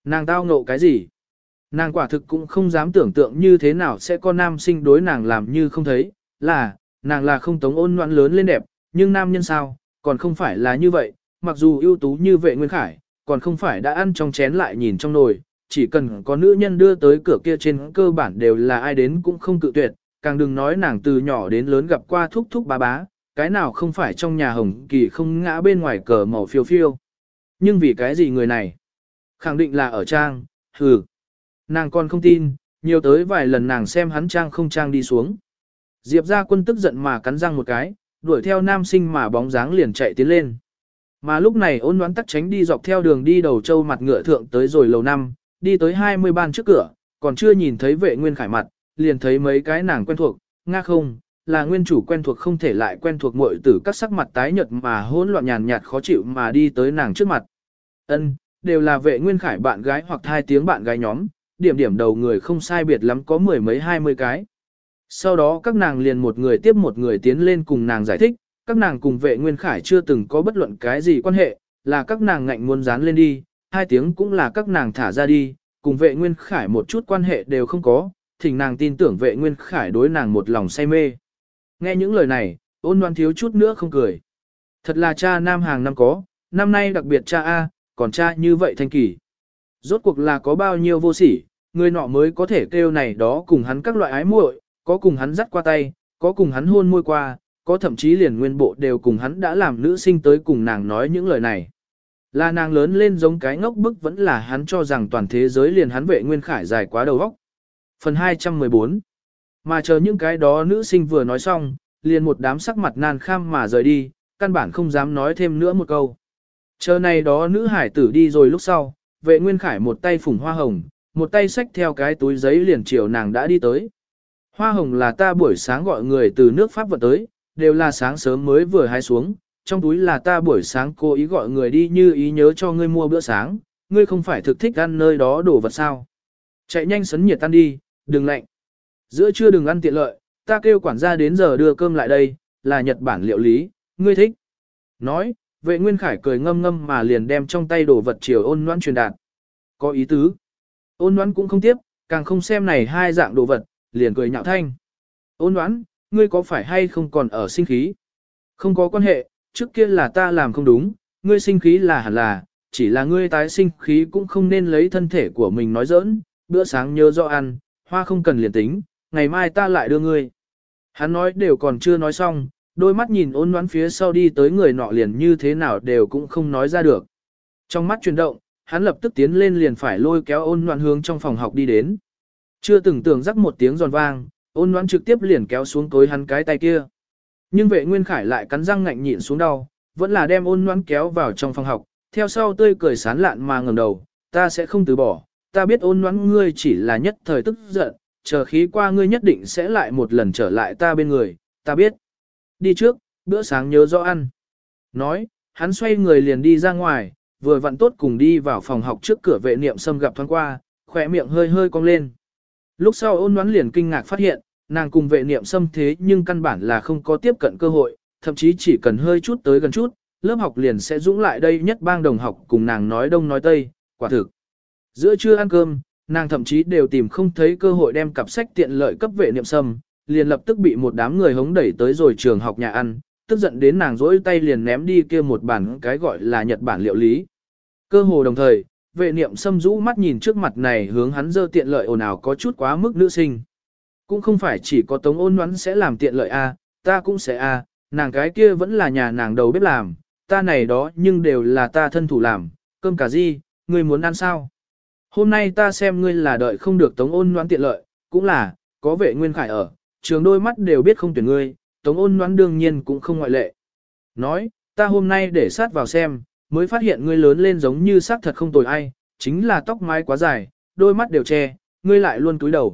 Speaker 1: Nàng tao ngộ cái gì? Nàng quả thực cũng không dám tưởng tượng như thế nào sẽ có nam sinh đối nàng làm như không thấy, nàng là không Tống Ôn Ngoãn lớn lên đẹp, nhưng nam nhân sao, còn không phải là như vậy, mặc dù ưu tú như Vệ Nguyên Khải, còn không phải đã ăn trong chén lại nhìn trong nồi, chỉ cần có nữ nhân đưa tới cửa kia trên cơ bản đều là ai đến cũng không cự tuyệt, càng đừng nói nàng từ nhỏ đến lớn gặp qua thúc thúc bá bá, cái nào không phải trong nhà hồng kỳ không ngã bên ngoài cờ màu phiêu phiêu. Nhưng vì cái gì người này? Khẳng định là ở trang, hừ. Nàng còn không tin, nhiều tới vài lần nàng xem hắn trang không trang đi xuống. Diệp ra quân tức giận mà cắn răng một cái, đuổi theo nam sinh mà bóng dáng liền chạy tiến lên. Mà lúc này Ôn Đoán tắc tránh đi dọc theo đường đi đầu châu mặt ngựa thượng tới rồi lầu 5, đi tới 20 ban trước cửa, còn chưa nhìn thấy Vệ Nguyên Khải mặt, liền thấy mấy cái nàng quen thuộc, nga không, là nguyên chủ quen thuộc không thể lại quen thuộc muội tử các sắc mặt tái nhợt mà hỗn loạn nhàn nhạt khó chịu mà đi tới nàng trước mặt. Ân, đều là Vệ Nguyên Khải bạn gái hoặc hai tiếng bạn gái nhóm, điểm điểm đầu người không sai biệt lắm có mười mấy 20 cái. Sau đó các nàng liền một người tiếp một người tiến lên cùng nàng giải thích, các nàng cùng Vệ Nguyên Khải chưa từng có bất luận cái gì quan hệ, là các nàng ngạnh muốn dán lên đi, hai tiếng cũng là các nàng thả ra đi, cùng Vệ Nguyên Khải một chút quan hệ đều không có, thỉnh nàng tin tưởng Vệ Nguyên Khải đối nàng một lòng say mê. Nghe những lời này, Ôn Loan thiếu chút nữa không cười. Thật là cha nam hàng năm có, năm nay đặc biệt cha A, còn cha như vậy thanh kỳ. Rốt cuộc là có bao nhiêu vô sỉ, người nọ mới có thể kêu này đó cùng hắn các loại ái muội, có cùng hắn dắt qua tay, có cùng hắn hôn môi qua, có thậm chí liền nguyên bộ đều cùng hắn đã làm nữ sinh tới cùng nàng nói những lời này. Là nàng lớn lên giống cái ngốc bức vẫn là hắn cho rằng toàn thế giới liền hắn Vệ Nguyên Khải dài quá đầu óc. Phần 214. Mà chờ những cái đó nữ sinh vừa nói xong, liền một đám sắc mặt nan kham mà rời đi, căn bản không dám nói thêm nữa một câu. Chờ này đó nữ hải tử đi rồi lúc sau, Vệ Nguyên Khải một tay phủng hoa hồng, một tay xách theo cái túi giấy liền chiều nàng đã đi tới. Hoa hồng là ta buổi sáng gọi người từ nước Pháp vận tới, đều là sáng sớm mới vừa hái xuống, trong túi là ta buổi sáng cố ý gọi người đi như ý nhớ cho ngươi mua bữa sáng, ngươi không phải thực thích ăn nơi đó đồ vật sao. Chạy nhanh sấn nhiệt tan đi, đừng lạnh. Giữa trưa đừng ăn tiện lợi, ta kêu quản gia đến giờ đưa cơm lại đây, là Nhật Bản liệu lý, ngươi thích. Nói, Vệ Nguyên Khải cười ngâm ngâm mà liền đem trong tay đồ vật chiều Ôn Noãn truyền đạt. Có ý tứ. Ôn Noãn cũng không tiếp, càng không xem này hai dạng đồ vật, liền cười nhạo thanh. Ôn Noãn, ngươi có phải hay không còn ở sinh khí? Không có quan hệ, trước kia là ta làm không đúng, ngươi sinh khí là hẳn là, chỉ là ngươi tái sinh khí cũng không nên lấy thân thể của mình nói giỡn, bữa sáng nhớ rõ ăn, hoa không cần liền tính, ngày mai ta lại đưa ngươi. Hắn nói đều còn chưa nói xong, đôi mắt nhìn Ôn Noãn phía sau đi tới người nọ liền như thế nào đều cũng không nói ra được. Trong mắt chuyển động, hắn lập tức tiến lên liền phải lôi kéo Ôn Noãn hướng trong phòng học đi đến. Chưa từng tưởng rắc một tiếng giòn vang, Ôn Noãn trực tiếp liền kéo xuống tối hắn cái tay kia. Nhưng Vệ Nguyên Khải lại cắn răng ngạnh nhịn xuống đau, vẫn là đem Ôn Noãn kéo vào trong phòng học, theo sau tươi cười sán lạn mà ngẩng đầu, ta sẽ không từ bỏ, ta biết Ôn Noãn ngươi chỉ là nhất thời tức giận, chờ khí qua ngươi nhất định sẽ lại một lần trở lại ta bên người, ta biết. Đi trước, bữa sáng nhớ rõ ăn. Nói, hắn xoay người liền đi ra ngoài, vừa vặn tốt cùng đi vào phòng học trước cửa Vệ Niệm Sâm gặp thoáng qua, khỏe miệng hơi hơi cong lên. Lúc sau Ôn Noãn liền kinh ngạc phát hiện, nàng cùng Vệ Niệm Sâm thế nhưng căn bản là không có tiếp cận cơ hội, thậm chí chỉ cần hơi chút tới gần chút, lớp học liền sẽ dũng lại đây nhất bang đồng học cùng nàng nói đông nói tây, quả thực. Giữa trưa ăn cơm, nàng thậm chí đều tìm không thấy cơ hội đem cặp sách tiện lợi cấp Vệ Niệm Sâm, liền lập tức bị một đám người hống đẩy tới rồi trường học nhà ăn, tức giận đến nàng rỗi tay liền ném đi kia một bản cái gọi là Nhật Bản liệu lý. Cơ hồ đồng thời, Vệ Niệm Sâm rũ mắt nhìn trước mặt này hướng hắn dơ tiện lợi ồn ào có chút quá mức nữ sinh. Cũng không phải chỉ có Tống Ôn Noãn sẽ làm tiện lợi a, ta cũng sẽ a, nàng cái kia vẫn là nhà nàng đầu bếp làm, ta này đó nhưng đều là ta thân thủ làm, cơm cả gì, ngươi muốn ăn sao? Hôm nay ta xem ngươi là đợi không được Tống Ôn Noãn tiện lợi, cũng là, có Vệ Nguyên Khải ở, trường đôi mắt đều biết không tuyển ngươi, Tống Ôn Noãn đương nhiên cũng không ngoại lệ. Nói, ta hôm nay để sát vào xem, mới phát hiện ngươi lớn lên giống như xác thật không tồi ai, chính là tóc mái quá dài, đôi mắt đều che, ngươi lại luôn cúi đầu,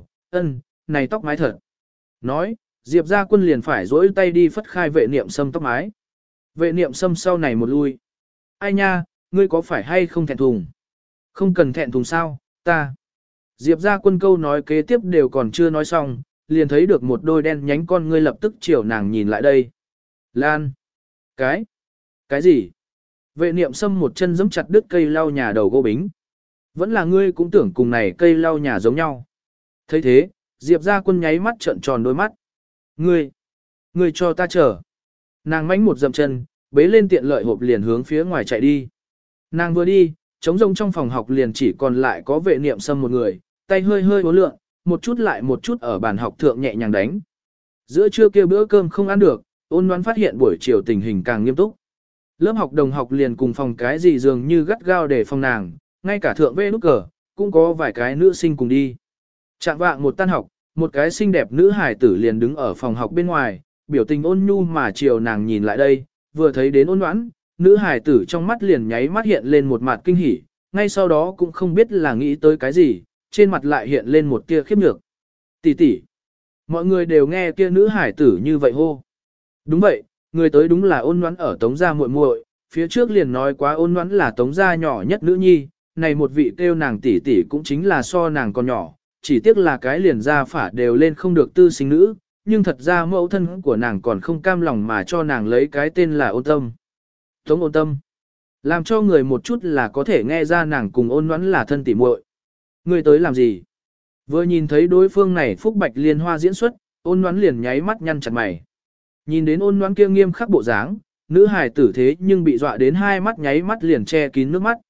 Speaker 1: này tóc mái thật. Nói, Diệp Gia Quân liền phải dỗi tay đi phất khai Vệ Niệm Sâm tóc mái. Vệ Niệm Sâm sau này một lui. Ai nha, ngươi có phải hay không thẹn thùng? Không cần thẹn thùng sao, ta. Diệp Gia Quân câu nói kế tiếp đều còn chưa nói xong, liền thấy được một đôi đen nhánh con ngươi lập tức chiều nàng nhìn lại đây. Lan. Cái gì? Vệ Niệm Sâm một chân giẫm chặt đứt cây lau nhà đầu gỗ bính. Vẫn là ngươi cũng tưởng cùng này cây lau nhà giống nhau. thấy thế, Diệp ra quân nháy mắt trợn tròn đôi mắt. Ngươi cho ta chờ. Nàng mánh một dậm chân, bế lên tiện lợi hộp liền hướng phía ngoài chạy đi. Nàng vừa đi, trống rông trong phòng học liền chỉ còn lại có vệ niệm sâm một người, tay hơi hơi uốn lượn, một chút lại một chút ở bàn học thượng nhẹ nhàng đánh. Giữa trưa kia bữa cơm không ăn được, Ôn Loan phát hiện buổi chiều tình hình càng nghiêm túc. Lớp học đồng học liền cùng phòng cái gì dường như gắt gao để phòng nàng, ngay cả thượng vê nút cờ, cũng có vài cái nữ sinh cùng đi. Trạng vạng một tan học, một cái xinh đẹp nữ hài tử liền đứng ở phòng học bên ngoài, biểu tình ôn nhu mà chiều nàng nhìn lại đây, vừa thấy đến Ôn Loan, nữ hài tử trong mắt liền nháy mắt hiện lên một mặt kinh hỉ, ngay sau đó cũng không biết là nghĩ tới cái gì, trên mặt lại hiện lên một tia khiếp nhược. Tỷ tỷ. Mọi người đều nghe kia nữ hải tử như vậy hô. Đúng vậy, người tới đúng là Ôn Loan ở Tống gia muội muội, phía trước liền nói quá Ôn Loan là Tống gia nhỏ nhất nữ nhi, này một vị kêu nàng tỷ tỷ cũng chính là so nàng còn nhỏ, chỉ tiếc là cái liền gia phả đều lên không được tư sinh nữ, nhưng thật ra mẫu thân của nàng còn không cam lòng mà cho nàng lấy cái tên là Ôn Tâm. Tống Ôn Tâm. Làm cho người một chút là có thể nghe ra nàng cùng Ôn Loan là thân tỷ muội. Người tới làm gì? Vừa nhìn thấy đối phương này phúc bạch liên hoa diễn xuất, Ôn Loan liền nháy mắt nhăn chặt mày. Nhìn đến Ôn Loan kia nghiêm khắc bộ dáng, nữ hài tử thế nhưng bị dọa đến hai mắt nháy mắt liền che kín nước mắt.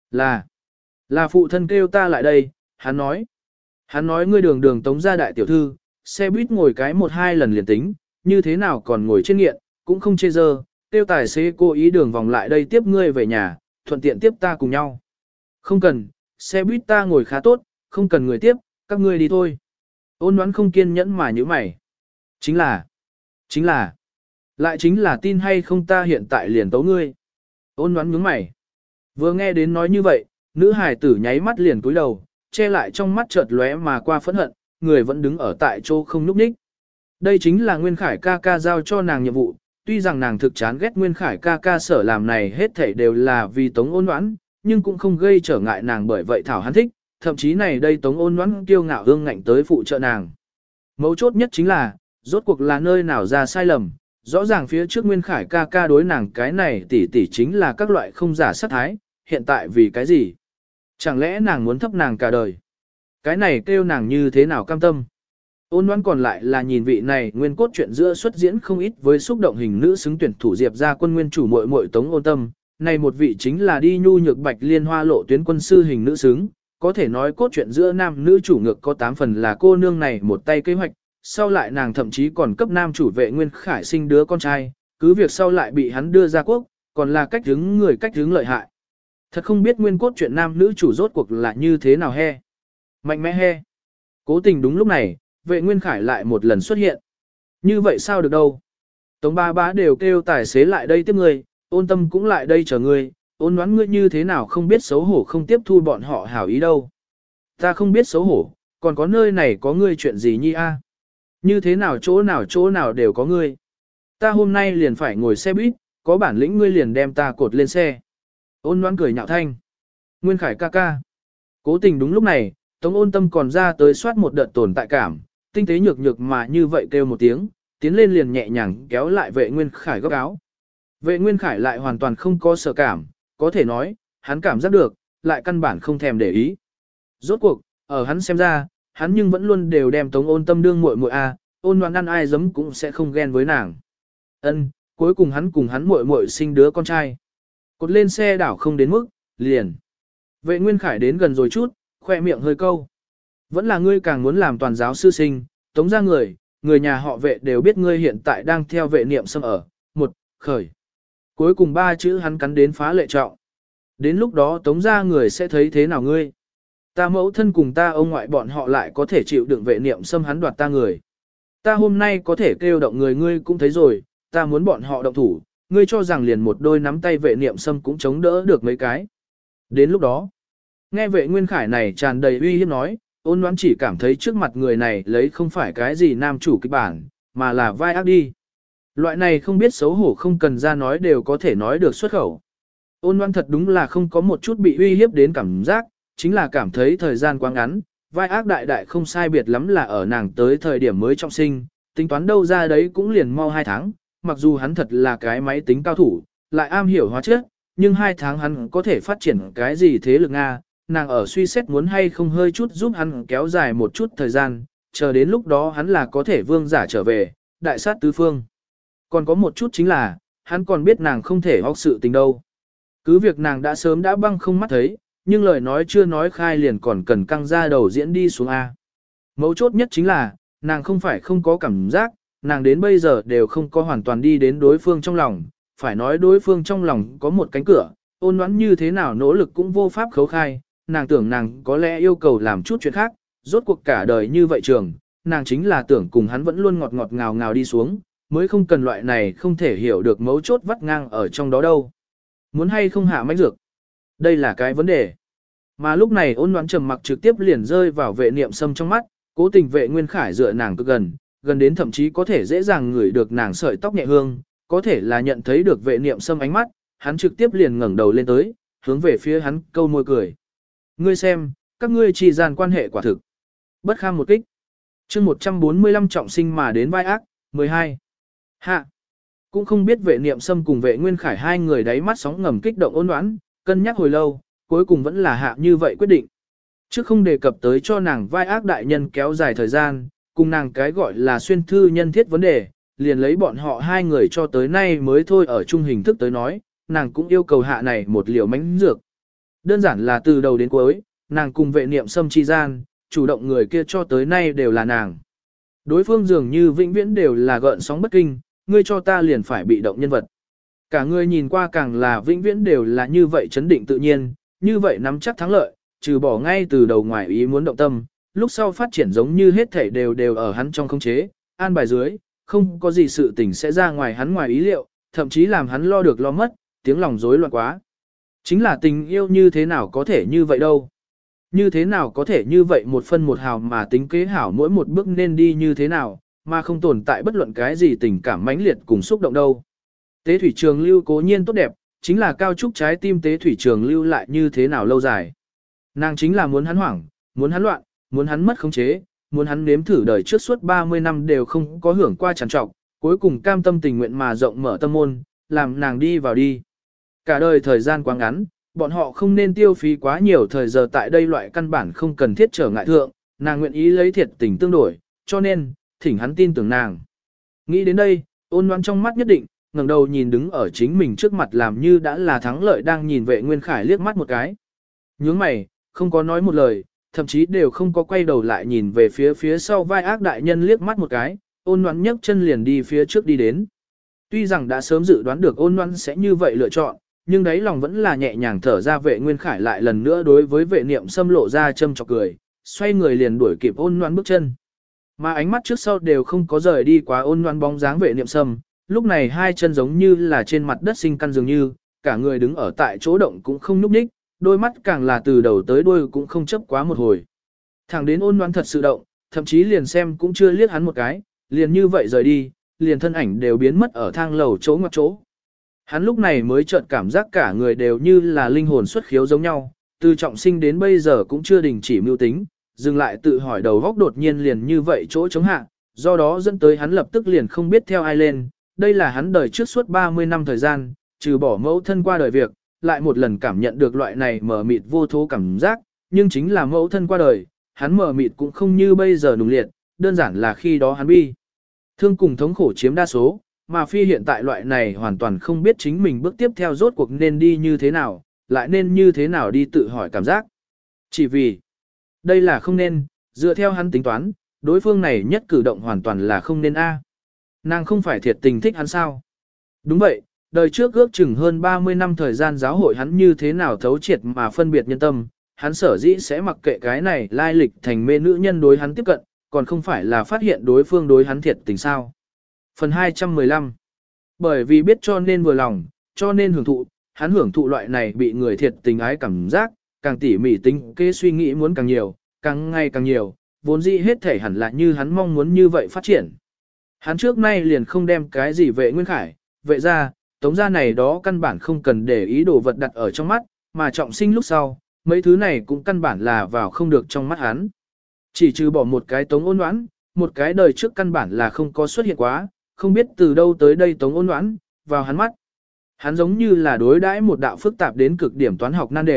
Speaker 1: Là phụ thân kêu ta lại đây, hắn nói ngươi đường đường Tống gia đại tiểu thư, xe buýt ngồi cái một hai lần liền tính, như thế nào còn ngồi trên nghiện, cũng không chê dơ, kêu tài xế cố ý đường vòng lại đây tiếp ngươi về nhà, thuận tiện tiếp ta cùng nhau. Không cần, xe buýt ta ngồi khá tốt, không cần người tiếp, các ngươi đi thôi. Ôn Loan không kiên nhẫn mà như mày. Chính là, lại chính là tin hay không ta hiện tại liền tấu ngươi. Ôn Loan nhướng mày. Vừa nghe đến nói như vậy, nữ hài tử nháy mắt liền cúi đầu, che lại trong mắt chợt lóe mà qua phẫn hận, người vẫn đứng ở tại chỗ không nhúc nhích. Đây chính là Nguyên Khải ca ca giao cho nàng nhiệm vụ, tuy rằng nàng thực chán ghét Nguyên Khải ca ca sở làm này hết thảy đều là vì Tống Ôn Loan, nhưng cũng không gây trở ngại nàng bởi vậy thảo hắn thích, thậm chí này đây Tống Ôn Loan kiêu ngạo hương ngạnh tới phụ trợ nàng. Mấu chốt nhất chính là, rốt cuộc là nơi nào ra sai lầm, rõ ràng phía trước Nguyên Khải ca ca đối nàng cái này tỷ tỷ chính là các loại không giả sát thái, hiện tại vì cái gì? Chẳng lẽ nàng muốn thấp nàng cả đời? Cái này kêu nàng như thế nào cam tâm? Ôn Loan còn lại là nhìn vị này nguyên cốt truyện giữa xuất diễn không ít với xúc động hình nữ xứng tuyển thủ Diệp ra quân nguyên chủ muội muội Tống Ôn Tâm, này một vị chính là đi nhu nhược bạch liên hoa lộ tuyến quân sư hình nữ xứng, có thể nói cốt truyện giữa nam nữ chủ ngược có 8 phần là cô nương này một tay kế hoạch, sau lại nàng thậm chí còn cấp nam chủ vệ Nguyên Khải sinh đứa con trai, cứ việc sau lại bị hắn đưa ra quốc, còn là cách hướng lợi hại. Thật không biết nguyên cốt truyện nam nữ chủ rốt cuộc là như thế nào he. Mạnh mẽ he. Cố tình đúng lúc này, vệ Nguyên Khải lại một lần xuất hiện. Như vậy sao được đâu. Tống ba bá đều kêu tài xế lại đây tiếp ngươi, Ôn Tâm cũng lại đây chờ ngươi, Ôn Loan ngươi như thế nào không biết xấu hổ không tiếp thu bọn họ hảo ý đâu. Ta không biết xấu hổ, còn có nơi này có ngươi chuyện gì nhi a? Như thế nào chỗ nào đều có ngươi. Ta hôm nay liền phải ngồi xe buýt, có bản lĩnh ngươi liền đem ta cột lên xe. Ôn Loan cười nhạo thanh. Nguyên Khải ca ca. Cố tình đúng lúc này, Tống Ôn Tâm còn ra tới soát một đợt tồn tại cảm, tinh tế nhược nhược mà như vậy kêu một tiếng, tiến lên liền nhẹ nhàng kéo lại vệ Nguyên Khải góc áo. Vệ Nguyên Khải lại hoàn toàn không có sợ cảm, có thể nói, hắn cảm giác được, lại căn bản không thèm để ý. Rốt cuộc, ở hắn xem ra, hắn nhưng vẫn luôn đều đem Tống Ôn Tâm đương muội muội a, Ôn Loan ăn ai giấm cũng sẽ không ghen với nàng. Ân, cuối cùng hắn cùng hắn muội muội sinh đứa con trai. Cột lên xe đảo không đến mức, liền. Vệ Nguyên Khải đến gần rồi chút, khoe miệng hơi câu. Vẫn là ngươi càng muốn làm toàn giáo sư sinh, Tống ra người nhà họ vệ đều biết ngươi hiện tại đang theo vệ niệm xâm ở. Một, khởi. Cuối cùng 3 chữ hắn cắn đến phá lệ trọng. Đến lúc đó Tống ra người sẽ thấy thế nào ngươi? Ta mẫu thân cùng ta ông ngoại bọn họ lại có thể chịu đựng vệ niệm xâm hắn đoạt ta người. Ta hôm nay có thể kêu động người ngươi cũng thấy rồi, ta muốn bọn họ động thủ, ngươi cho rằng liền một đôi nắm tay vệ niệm xâm cũng chống đỡ được mấy cái. Đến lúc đó, nghe vệ Nguyên Khải này tràn đầy uy hiếp nói, Ôn Loan chỉ cảm thấy trước mặt người này lấy không phải cái gì nam chủ kịch bản, mà là vai ác đi. Loại này không biết xấu hổ không cần ra nói đều có thể nói được xuất khẩu. Ôn Loan thật đúng là không có một chút bị uy hiếp đến cảm giác, chính là cảm thấy thời gian quá ngắn, vai ác đại đại không sai biệt lắm là ở nàng tới thời điểm mới trọng sinh, tính toán đâu ra đấy cũng liền mau 2 tháng, mặc dù hắn thật là cái máy tính cao thủ, lại am hiểu hóa chất, nhưng 2 tháng hắn có thể phát triển cái gì thế lực Nga, nàng ở suy xét muốn hay không hơi chút giúp hắn kéo dài một chút thời gian, chờ đến lúc đó hắn là có thể vương giả trở về, đại sát tứ phương. Còn có một chút chính là, hắn còn biết nàng không thể hóc sự tình đâu. Cứ việc nàng đã sớm đã băng không mắt thấy, nhưng lời nói chưa nói khai liền còn cần căng ra đầu diễn đi xuống A. Mấu chốt nhất chính là, nàng không phải không có cảm giác, nàng đến bây giờ đều không có hoàn toàn đi đến đối phương trong lòng, phải nói đối phương trong lòng có một cánh cửa, ôn nhoãn như thế nào nỗ lực cũng vô pháp khấu khai, nàng tưởng nàng có lẽ yêu cầu làm chút chuyện khác, rốt cuộc cả đời như vậy trường, nàng chính là tưởng cùng hắn vẫn luôn ngọt ngọt ngào ngào đi xuống, mới không cần loại này không thể hiểu được mấu chốt vắt ngang ở trong đó đâu. Muốn hay không hạ mãnh dược? Đây là cái vấn đề. Mà lúc này ôn nhoãn trầm mặc trực tiếp liền rơi vào vệ niệm sâm trong mắt, cố tình vệ nguyên khải dựa nàng cực gần, gần đến thậm chí có thể dễ dàng ngửi được nàng sợi tóc nhẹ hương, có thể là nhận thấy được vệ niệm sâm ánh mắt, hắn trực tiếp liền ngẩng đầu lên tới, hướng về phía hắn câu môi cười. Ngươi xem, các ngươi chỉ gian quan hệ quả thực. Bất kham một kích. chương 145 trọng sinh mà đến vai ác, 12. Hạ. Cũng không biết vệ niệm sâm cùng vệ nguyên khải hai người đáy mắt sóng ngầm kích động ôn đoán, cân nhắc hồi lâu, cuối cùng vẫn là hạ như vậy quyết định. Chứ không đề cập tới cho nàng vai ác đại nhân kéo dài thời gian, cùng nàng cái gọi là xuyên thư nhân thiết vấn đề, liền lấy bọn họ hai người cho tới nay mới thôi ở chung hình thức tới nói, nàng cũng yêu cầu hạ này một liều mánh dược. Đơn giản là từ đầu đến cuối, nàng cùng vệ niệm sâm chi gian, chủ động người kia cho tới nay đều là nàng. Đối phương dường như vĩnh viễn đều là gợn sóng bất kinh, ngươi cho ta liền phải bị động nhân vật. Cả người nhìn qua càng là vĩnh viễn đều là như vậy chấn định tự nhiên, như vậy nắm chắc thắng lợi, trừ bỏ ngay từ đầu ngoài ý muốn động tâm, lúc sau phát triển giống như hết thảy đều ở hắn trong khống chế, an bài dưới, không có gì sự tình sẽ ra ngoài hắn ngoài ý liệu, thậm chí làm hắn lo được lo mất, tiếng lòng rối loạn quá. Chính là tình yêu như thế nào có thể như vậy đâu. Như thế nào có thể như vậy một phân một hào mà tính kế hảo mỗi một bước nên đi như thế nào, mà không tồn tại bất luận cái gì tình cảm mãnh liệt cùng xúc động đâu. Tế thủy trường lưu cố nhiên tốt đẹp, chính là cao trúc trái tim tế thủy trường lưu lại như thế nào lâu dài. Nàng chính là muốn hắn hoảng, muốn hắn loạn, muốn hắn mất khống chế, muốn hắn nếm thử đời trước suốt 30 năm đều không có hưởng qua trằn trọc, cuối cùng cam tâm tình nguyện mà rộng mở tâm môn, làm nàng đi vào đi. Cả đời thời gian quá ngắn, bọn họ không nên tiêu phí quá nhiều thời giờ tại đây loại căn bản không cần thiết trở ngại thượng, nàng nguyện ý lấy thiệt tình tương đổi, cho nên, thỉnh hắn tin tưởng nàng. Nghĩ đến đây, ôn nhoãn trong mắt nhất định, ngẩng đầu nhìn đứng ở chính mình trước mặt làm như đã là thắng lợi đang nhìn vệ nguyên khải liếc mắt một cái. Nhướng mày, không có nói một lời, thậm chí đều không có quay đầu lại nhìn về phía sau vai ác đại nhân liếc mắt một cái, ôn nhoãn nhấc chân liền đi phía trước đi đến. Tuy rằng đã sớm dự đoán được ôn nhoãn sẽ như vậy lựa chọn, nhưng đấy lòng vẫn là nhẹ nhàng thở ra vệ nguyên khải lại lần nữa đối với vệ niệm xâm lộ ra châm chọc cười, xoay người liền đuổi kịp ôn nhoãn bước chân. Mà ánh mắt trước sau đều không có rời đi quá ôn nhoãn bóng dáng vệ niệm xâm, lúc này hai chân giống như là trên mặt đất sinh căn dường như, cả người đứng ở tại chỗ động cũng không nhúc nhích, đôi mắt càng là từ đầu tới đuôi cũng không chấp quá một hồi. Thẳng đến ôn nhoãn thật sự động, thậm chí liền xem cũng chưa liếc hắn một cái, liền như vậy rời đi, liền thân ảnh đều biến mất ở thang lầu chỗ ngoặc chỗ. Hắn lúc này mới chợt cảm giác cả người đều như là linh hồn xuất khiếu giống nhau, từ trọng sinh đến bây giờ cũng chưa đình chỉ mưu tính, dừng lại tự hỏi đầu góc đột nhiên liền như vậy chỗ chống hạ, do đó dẫn tới hắn lập tức liền không biết theo ai lên, đây là hắn đời trước suốt 30 năm thời gian, trừ bỏ mẫu thân qua đời việc, lại một lần cảm nhận được loại này mờ mịt vô thố cảm giác, nhưng chính là mẫu thân qua đời, hắn mờ mịt cũng không như bây giờ nùng liệt, đơn giản là khi đó hắn bi. Thương cùng thống khổ chiếm đa số, mà phi hiện tại loại này hoàn toàn không biết chính mình bước tiếp theo rốt cuộc nên đi như thế nào, lại nên như thế nào đi tự hỏi cảm giác. Chỉ vì, đây là không nên, dựa theo hắn tính toán, đối phương này nhất cử động hoàn toàn là không nên a. Nàng không phải thiệt tình thích hắn sao? Đúng vậy, đời trước ước chừng hơn 30 năm thời gian giáo hội hắn như thế nào thấu triệt mà phân biệt nhân tâm, hắn sở dĩ sẽ mặc kệ cái này lai lịch thành mê nữ nhân đối hắn tiếp cận, còn không phải là phát hiện đối phương đối hắn thiệt tình sao. Phần 215. Bởi vì biết cho nên vừa lòng, cho nên hưởng thụ, hắn hưởng thụ loại này bị người thiệt tình ái cảm giác, càng tỉ mỉ tính kế suy nghĩ muốn càng nhiều, càng ngày càng nhiều, vốn dĩ hết thể hẳn là như hắn mong muốn như vậy phát triển. Hắn trước nay liền không đem cái gì vệ nguyên khải, vệ ra, tống ra này đó căn bản không cần để ý đồ vật đặt ở trong mắt, mà trọng sinh lúc sau, mấy thứ này cũng căn bản là vào không được trong mắt hắn. Chỉ trừ bỏ một cái tống ôn đoán, một cái đời trước căn bản là không có xuất hiện quá, không biết từ đâu tới đây tống ôn đoán, vào hắn mắt. Hắn giống như là đối đãi một đạo phức tạp đến cực điểm toán học nan đề,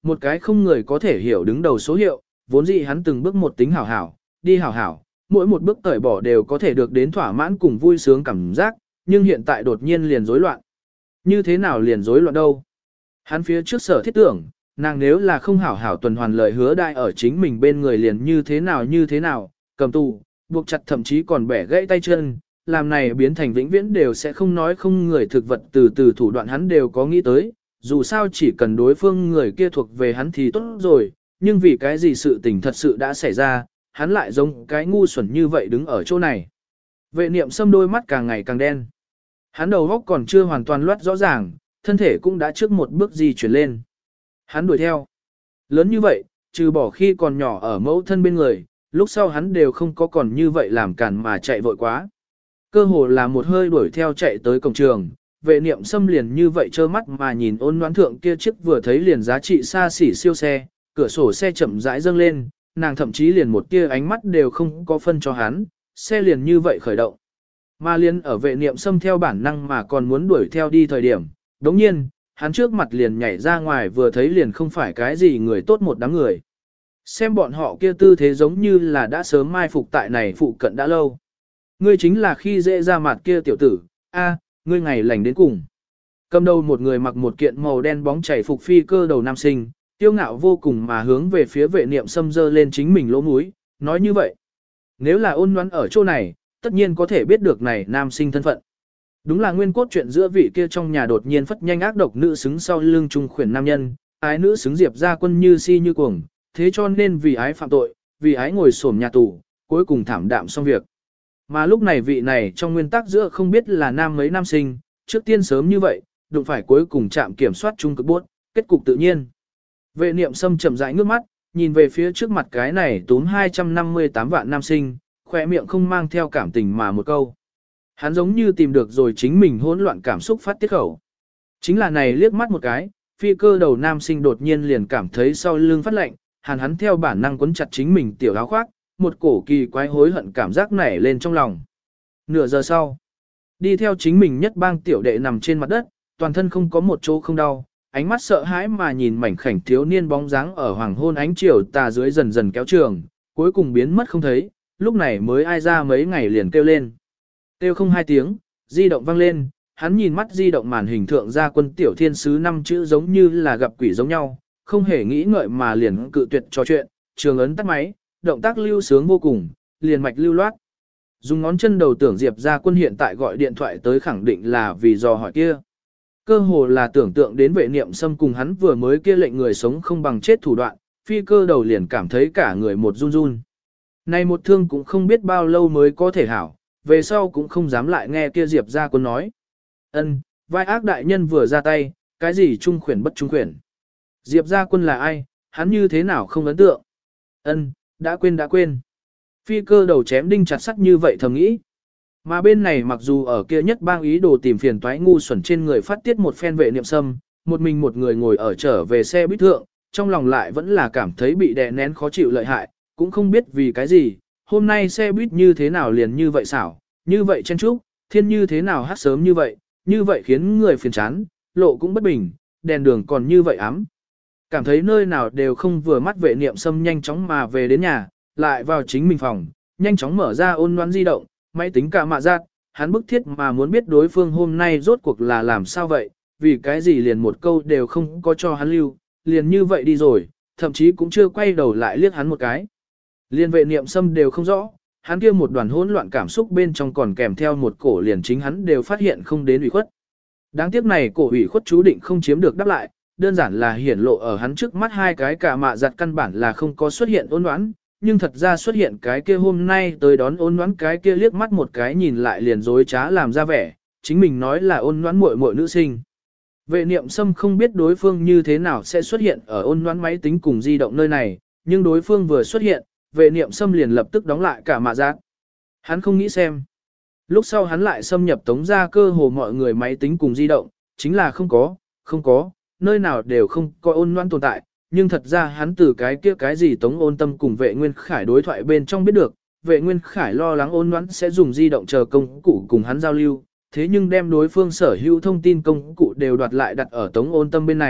Speaker 1: một cái không người có thể hiểu đứng đầu số hiệu, vốn dĩ hắn từng bước một tính hảo hảo, đi hảo hảo, mỗi một bước cởi bỏ đều có thể được đến thỏa mãn cùng vui sướng cảm giác, nhưng hiện tại đột nhiên liền rối loạn. Như thế nào liền rối loạn đâu? Hắn phía trước sở thiết tưởng, nàng nếu là không hảo hảo tuần hoàn lời hứa đại ở chính mình bên người liền như thế nào, cầm tù, buộc chặt thậm chí còn bẻ gãy tay chân, làm này biến thành vĩnh viễn đều sẽ không nói không người thực vật từ từ thủ đoạn hắn đều có nghĩ tới, dù sao chỉ cần đối phương người kia thuộc về hắn thì tốt rồi, nhưng vì cái gì sự tình thật sự đã xảy ra, hắn lại giống cái ngu xuẩn như vậy đứng ở chỗ này. Vệ niệm xâm đôi mắt càng ngày càng đen. Hắn đầu góc còn chưa hoàn toàn loát rõ ràng, thân thể cũng đã trước một bước di chuyển lên. Hắn đuổi theo. Lớn như vậy, trừ bỏ khi còn nhỏ ở mẫu thân bên người, lúc sau hắn đều không có còn như vậy làm cản mà chạy vội quá. Cơ hồ là một hơi đuổi theo chạy tới cổng trường, vệ niệm xâm liền như vậy trơ mắt mà nhìn ôn đoán thượng kia chiếc vừa thấy liền giá trị xa xỉ siêu xe, cửa sổ xe chậm rãi dâng lên, nàng thậm chí liền một tia ánh mắt đều không có phân cho hắn, xe liền như vậy khởi động. Mà liền ở vệ niệm xâm theo bản năng mà còn muốn đuổi theo đi thời điểm, đống nhiên, hắn trước mặt liền nhảy ra ngoài vừa thấy liền không phải cái gì người tốt một đám người. Xem bọn họ kia tư thế giống như là đã sớm mai phục tại này phụ cận đã lâu. Ngươi chính là khi dễ ra mặt kia tiểu tử, ngươi ngày lành đến cùng. Cầm đầu một người mặc một kiện màu đen bóng chảy phục phi cơ đầu nam sinh, tiêu ngạo vô cùng mà hướng về phía vệ niệm xâm dơ lên chính mình lỗ mũi, nói như vậy. Nếu là ôn đoán ở chỗ này, tất nhiên có thể biết được này nam sinh thân phận. Đúng là nguyên cốt chuyện giữa vị kia trong nhà đột nhiên phất nhanh ác độc nữ xứng sau lưng trung khuyển nam nhân, ái nữ xứng diệp ra quân như si như cuồng, thế cho nên vì ái phạm tội, vì ái ngồi xổm nhà tù, cuối cùng thảm đạm xong việc. Mà lúc này vị này trong nguyên tắc giữa không biết là nam mấy nam sinh, trước tiên sớm như vậy, đụng phải cuối cùng chạm kiểm soát trung cực buốt, kết cục tự nhiên. Vệ niệm xâm chậm rãi ngước mắt, nhìn về phía trước mặt cái này tốn 258 vạn nam sinh, khỏe miệng không mang theo cảm tình mà một câu. Hắn giống như tìm được rồi chính mình hỗn loạn cảm xúc phát tiết khẩu. Chính là này liếc mắt một cái, phi cơ đầu nam sinh đột nhiên liền cảm thấy sau lưng phát lạnh, hắn theo bản năng quấn chặt chính mình tiểu áo khoác, một cổ kỳ quái hối hận cảm giác nảy lên trong lòng. Nửa giờ sau, đi theo chính mình nhất bang tiểu đệ nằm trên mặt đất, toàn thân không có một chỗ không đau, ánh mắt sợ hãi mà nhìn mảnh khảnh thiếu niên bóng dáng ở hoàng hôn ánh chiều tà dưới dần dần kéo trường, cuối cùng biến mất không thấy, lúc này mới ai ra mấy ngày liền kêu lên. Kêu không hai tiếng, di động vang lên, hắn nhìn mắt di động màn hình thượng ra quân tiểu thiên sứ 5 chữ giống như là gặp quỷ giống nhau, không hề nghĩ ngợi mà liền cự tuyệt trò chuyện, trường ấn tắt máy, động tác lưu sướng vô cùng, liền mạch lưu loát. Dùng ngón chân đầu tưởng Diệp ra quân hiện tại gọi điện thoại tới khẳng định là vì dò hỏi kia. Cơ hồ là tưởng tượng đến vệ niệm xâm cùng hắn vừa mới kia lệnh người sống không bằng chết thủ đoạn, phi cơ đầu liền cảm thấy cả người một run run. Này một thương cũng không biết bao lâu mới có thể hảo, về sau cũng không dám lại nghe kia Diệp ra quân nói. Vai ác đại nhân vừa ra tay, cái gì trung khuyển bất trung khuyển. Diệp ra quân là ai, hắn như thế nào không ấn tượng. Đã quên. Phi cơ đầu chém đinh chặt sắt như vậy thầm nghĩ. Mà bên này mặc dù ở kia nhất bang ý đồ tìm phiền toái ngu xuẩn trên người phát tiết một phen vệ niệm sâm, một mình một người ngồi ở trở về xe buýt thượng, trong lòng lại vẫn là cảm thấy bị đè nén khó chịu lợi hại, cũng không biết vì cái gì, hôm nay xe buýt như thế nào liền như vậy xảo, như vậy chen chúc, thiên như thế nào hát sớm như vậy khiến người phiền chán, lộ cũng bất bình, đèn đường còn như vậy ám. Cảm thấy nơi nào đều không vừa mắt vệ niệm sâm nhanh chóng mà về đến nhà, lại vào chính mình phòng, nhanh chóng mở ra ôn loan di động, máy tính cả mạ giác, hắn bức thiết mà muốn biết đối phương hôm nay rốt cuộc là làm sao vậy, vì cái gì liền một câu đều không có cho hắn lưu, liền như vậy đi rồi, thậm chí cũng chưa quay đầu lại liếc hắn một cái. Liên vệ niệm sâm đều không rõ, hắn kia một đoàn hỗn loạn cảm xúc bên trong còn kèm theo một cổ liền chính hắn đều phát hiện không đến ủy khuất. Đáng tiếc này cổ ủy khuất chú định không chiếm được đáp lại, đơn giản là hiển lộ ở hắn trước mắt hai cái cả mạ giặt căn bản là không có xuất hiện ôn đoán, nhưng thật ra xuất hiện cái kia hôm nay tới đón ôn đoán cái kia liếc mắt một cái nhìn lại liền dối trá làm ra vẻ, chính mình nói là ôn đoán muội muội nữ sinh. Vệ niệm sâm không biết đối phương như thế nào sẽ xuất hiện ở ôn đoán máy tính cùng di động nơi này, nhưng đối phương vừa xuất hiện, vệ niệm sâm liền lập tức đóng lại cả mạ giác. Hắn không nghĩ xem. Lúc sau hắn lại xâm nhập tống ra cơ hồ mọi người máy tính cùng di động, chính là không có, nơi nào đều không có ôn loan tồn tại, nhưng thật ra hắn từ cái kia cái gì tống ôn tâm cùng vệ nguyên khải đối thoại bên trong biết được, vệ nguyên khải lo lắng ôn loan sẽ dùng di động chờ công cụ cùng hắn giao lưu, thế nhưng đem đối phương sở hữu thông tin công cụ đều đoạt lại đặt ở tống ôn tâm bên này,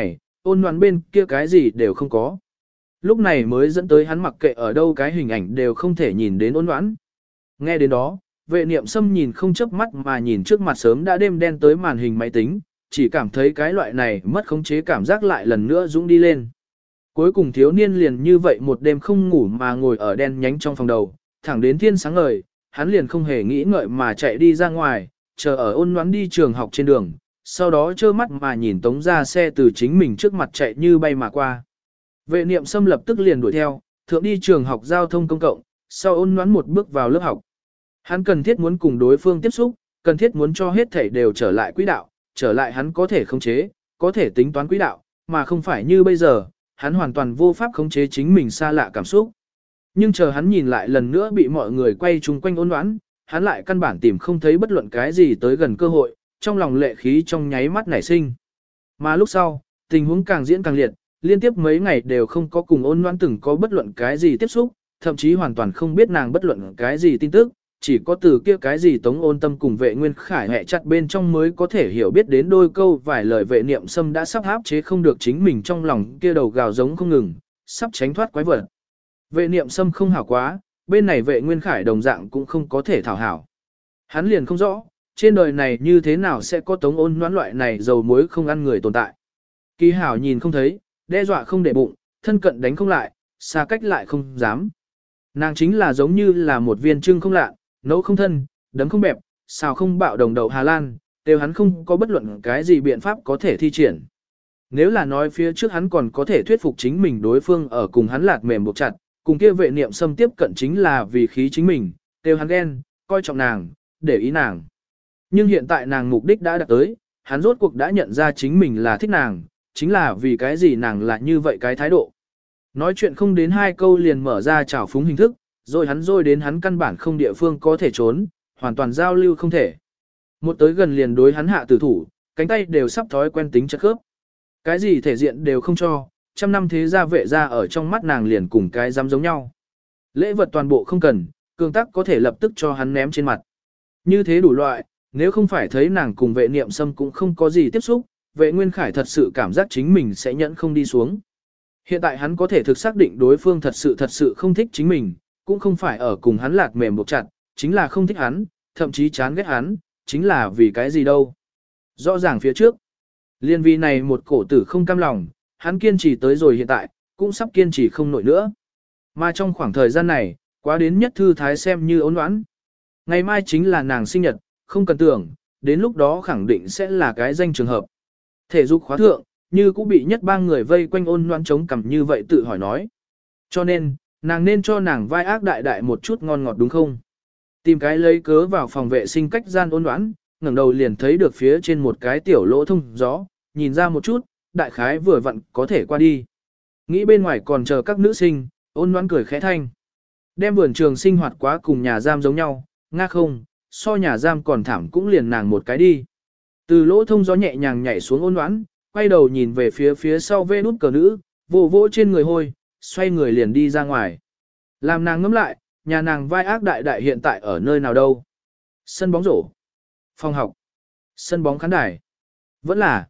Speaker 1: ôn noãn bên kia cái gì đều không có. Lúc này mới dẫn tới hắn mặc kệ ở đâu cái hình ảnh đều không thể nhìn đến ôn noãn. Nghe đến đó, vệ niệm sâm nhìn không chớp mắt mà nhìn trước mặt sớm đã đêm đen tới màn hình máy tính, chỉ cảm thấy cái loại này mất khống chế cảm giác lại lần nữa dũng đi lên. Cuối cùng thiếu niên liền như vậy một đêm không ngủ mà ngồi ở đen nhánh trong phòng đầu, thẳng đến thiên sáng ngời, hắn liền không hề nghĩ ngợi mà chạy đi ra ngoài, chờ ở ôn noãn đi trường học trên đường, sau đó trơ mắt mà nhìn tống ra xe từ chính mình trước mặt chạy như bay mà qua. Vệ niệm xâm lập tức liền đuổi theo, thượng đi trường học giao thông công cộng, sau ôn noãn một bước vào lớp học. Hắn cần thiết muốn cùng đối phương tiếp xúc, cần thiết muốn cho hết thảy đều trở lại quỹ đạo, trở lại hắn có thể khống chế, có thể tính toán quỹ đạo, mà không phải như bây giờ, hắn hoàn toàn vô pháp khống chế chính mình xa lạ cảm xúc. Nhưng chờ hắn nhìn lại lần nữa bị mọi người quay chung quanh ôn đoán, hắn lại căn bản tìm không thấy bất luận cái gì tới gần cơ hội, trong lòng lệ khí trong nháy mắt nảy sinh. Mà lúc sau, tình huống càng diễn càng liệt, liên tiếp mấy ngày đều không có cùng ôn đoán từng có bất luận cái gì tiếp xúc, thậm chí hoàn toàn không biết nàng bất luận cái gì tin tức, chỉ có từ kia cái gì Tống Ôn Tâm cùng Vệ Nguyên Khải hẹ chặt bên trong mới có thể hiểu biết đến đôi câu vài lời vệ niệm sâm đã sắp áp chế không được chính mình trong lòng kia đầu gào giống không ngừng, sắp tránh thoát quái vật. Vệ niệm sâm không hảo quá, bên này Vệ Nguyên Khải đồng dạng cũng không có thể thảo hảo. Hắn liền không rõ, trên đời này như thế nào sẽ có Tống Ôn Noãn loại này dầu muối không ăn người tồn tại. Kỳ hảo nhìn không thấy, đe dọa không để bụng, thân cận đánh không lại, xa cách lại không dám. Nàng chính là giống như là một viên trưng không lạ, nấu không thân, đấm không bẹp, xào không bạo đồng đậu Hà Lan, đều hắn không có bất luận cái gì biện pháp có thể thi triển. Nếu là nói phía trước hắn còn có thể thuyết phục chính mình đối phương ở cùng hắn lạt mềm buộc chặt, cùng kia vệ niệm xâm tiếp cận chính là vì khí chính mình, đều hắn ghen, coi trọng nàng, để ý nàng. Nhưng hiện tại nàng mục đích đã đạt tới, hắn rốt cuộc đã nhận ra chính mình là thích nàng, chính là vì cái gì nàng là như vậy cái thái độ. Nói chuyện không đến 2 câu liền mở ra trào phúng hình thức, rồi đến hắn căn bản không địa phương có thể trốn, hoàn toàn giao lưu không thể. Một tới gần liền đối hắn hạ tử thủ, cánh tay đều sắp thói quen tính chất khớp. Cái gì thể diện đều không cho, trăm năm thế gia vệ ra ở trong mắt nàng liền cùng cái dám giống nhau. Lễ vật toàn bộ không cần, cường tắc có thể lập tức cho hắn ném trên mặt. Như thế đủ loại, nếu không phải thấy nàng cùng vệ niệm sâm cũng không có gì tiếp xúc, vệ Nguyên Khải thật sự cảm giác chính mình sẽ nhẫn không đi xuống. Hiện tại hắn có thể thực xác định đối phương thật sự không thích chính mình, cũng không phải ở cùng hắn lạc mềm buộc chặt, chính là không thích hắn, thậm chí chán ghét hắn, chính là vì cái gì đâu. Rõ ràng phía trước, liên vi này một cổ tử không cam lòng, hắn kiên trì tới rồi hiện tại, cũng sắp kiên trì không nổi nữa. Mà trong khoảng thời gian này, quá đến nhất thư thái xem như ôn oán. Ngày mai chính là nàng sinh nhật, không cần tưởng, đến lúc đó khẳng định sẽ là cái danh trường hợp. Thể dục khóa thượng, như cũng bị nhất ba người vây quanh ôn noan chống cằm như vậy tự hỏi nói. Cho nên, nàng nên cho nàng vai ác đại đại một chút ngon ngọt đúng không? Tìm cái lấy cớ vào phòng vệ sinh cách gian ôn đoán, ngẩng đầu liền thấy được phía trên một cái tiểu lỗ thông gió, nhìn ra một chút, đại khái vừa vặn có thể qua đi. Nghĩ bên ngoài còn chờ các nữ sinh, ôn đoán cười khẽ thanh. Đem vườn trường sinh hoạt quá cùng nhà giam giống nhau, nga không, so nhà giam còn thảm cũng liền nàng một cái đi. Từ lỗ thông gió nhẹ nhàng nhảy xuống ôn đoán, quay đầu nhìn về phía sau vê nút cờ nữ, vỗ vỗ trên người hôi, xoay người liền đi ra ngoài. Làm nàng ngẫm lại, nhà nàng vai ác đại đại hiện tại ở nơi nào đâu? Sân bóng rổ, phòng học, sân bóng khán đài. Vẫn là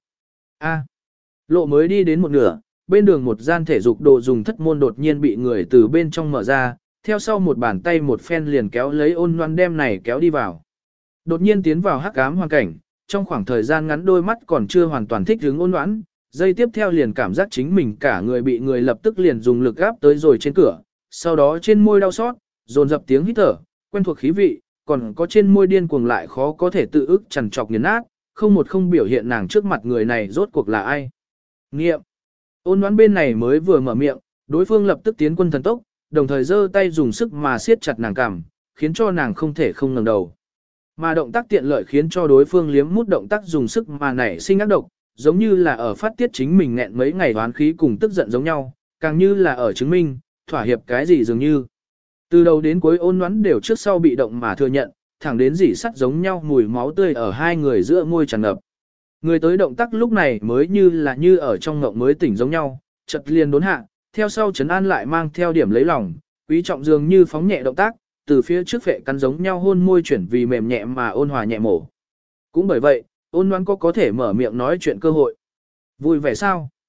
Speaker 1: lộ mới đi đến một nửa, bên đường một gian thể dục đồ dùng thất môn đột nhiên bị người từ bên trong mở ra, theo sau một bàn tay một phen liền kéo lấy ôn loan đem này kéo đi vào. Đột nhiên tiến vào hắc ám hoàn cảnh, trong khoảng thời gian ngắn đôi mắt còn chưa hoàn toàn thích ứng ôn loãn, giây tiếp theo liền cảm giác chính mình cả người bị người lập tức liền dùng lực gáp tới rồi trên cửa, sau đó trên môi đau xót, dồn dập tiếng hít thở, quen thuộc khí vị, còn có trên môi điên cuồng lại khó có thể tự ức chằn trọc nghiền nát, không biểu hiện nàng trước mặt người này rốt cuộc là ai. Nghiệm. Ôn đoán bên này mới vừa mở miệng, đối phương lập tức tiến quân thần tốc, đồng thời giơ tay dùng sức mà siết chặt nàng cằm, khiến cho nàng không thể không ngẩng đầu. Mà động tác tiện lợi khiến cho đối phương liếm mút động tác dùng sức mà nảy sinh ác độc, giống như là ở phát tiết chính mình nghẹn mấy ngày oán khí cùng tức giận giống nhau, càng như là ở chứng minh, thỏa hiệp cái gì dường như. Từ đầu đến cuối ôn đoán đều trước sau bị động mà thừa nhận, thẳng đến dỉ sắt giống nhau mùi máu tươi ở hai người giữa môi tràn ngập. Người tới động tác lúc này mới như ở trong ngộng mới tỉnh giống nhau, chợt liền đốn hạ, theo sau trấn an lại mang theo điểm lấy lòng, quý trọng dường như phóng nhẹ động tác, từ phía trước phệ cắn giống nhau hôn môi chuyển vì mềm nhẹ mà ôn hòa nhẹ mổ. Cũng bởi vậy, ôn đoán có thể mở miệng nói chuyện cơ hội. Vui vẻ sao?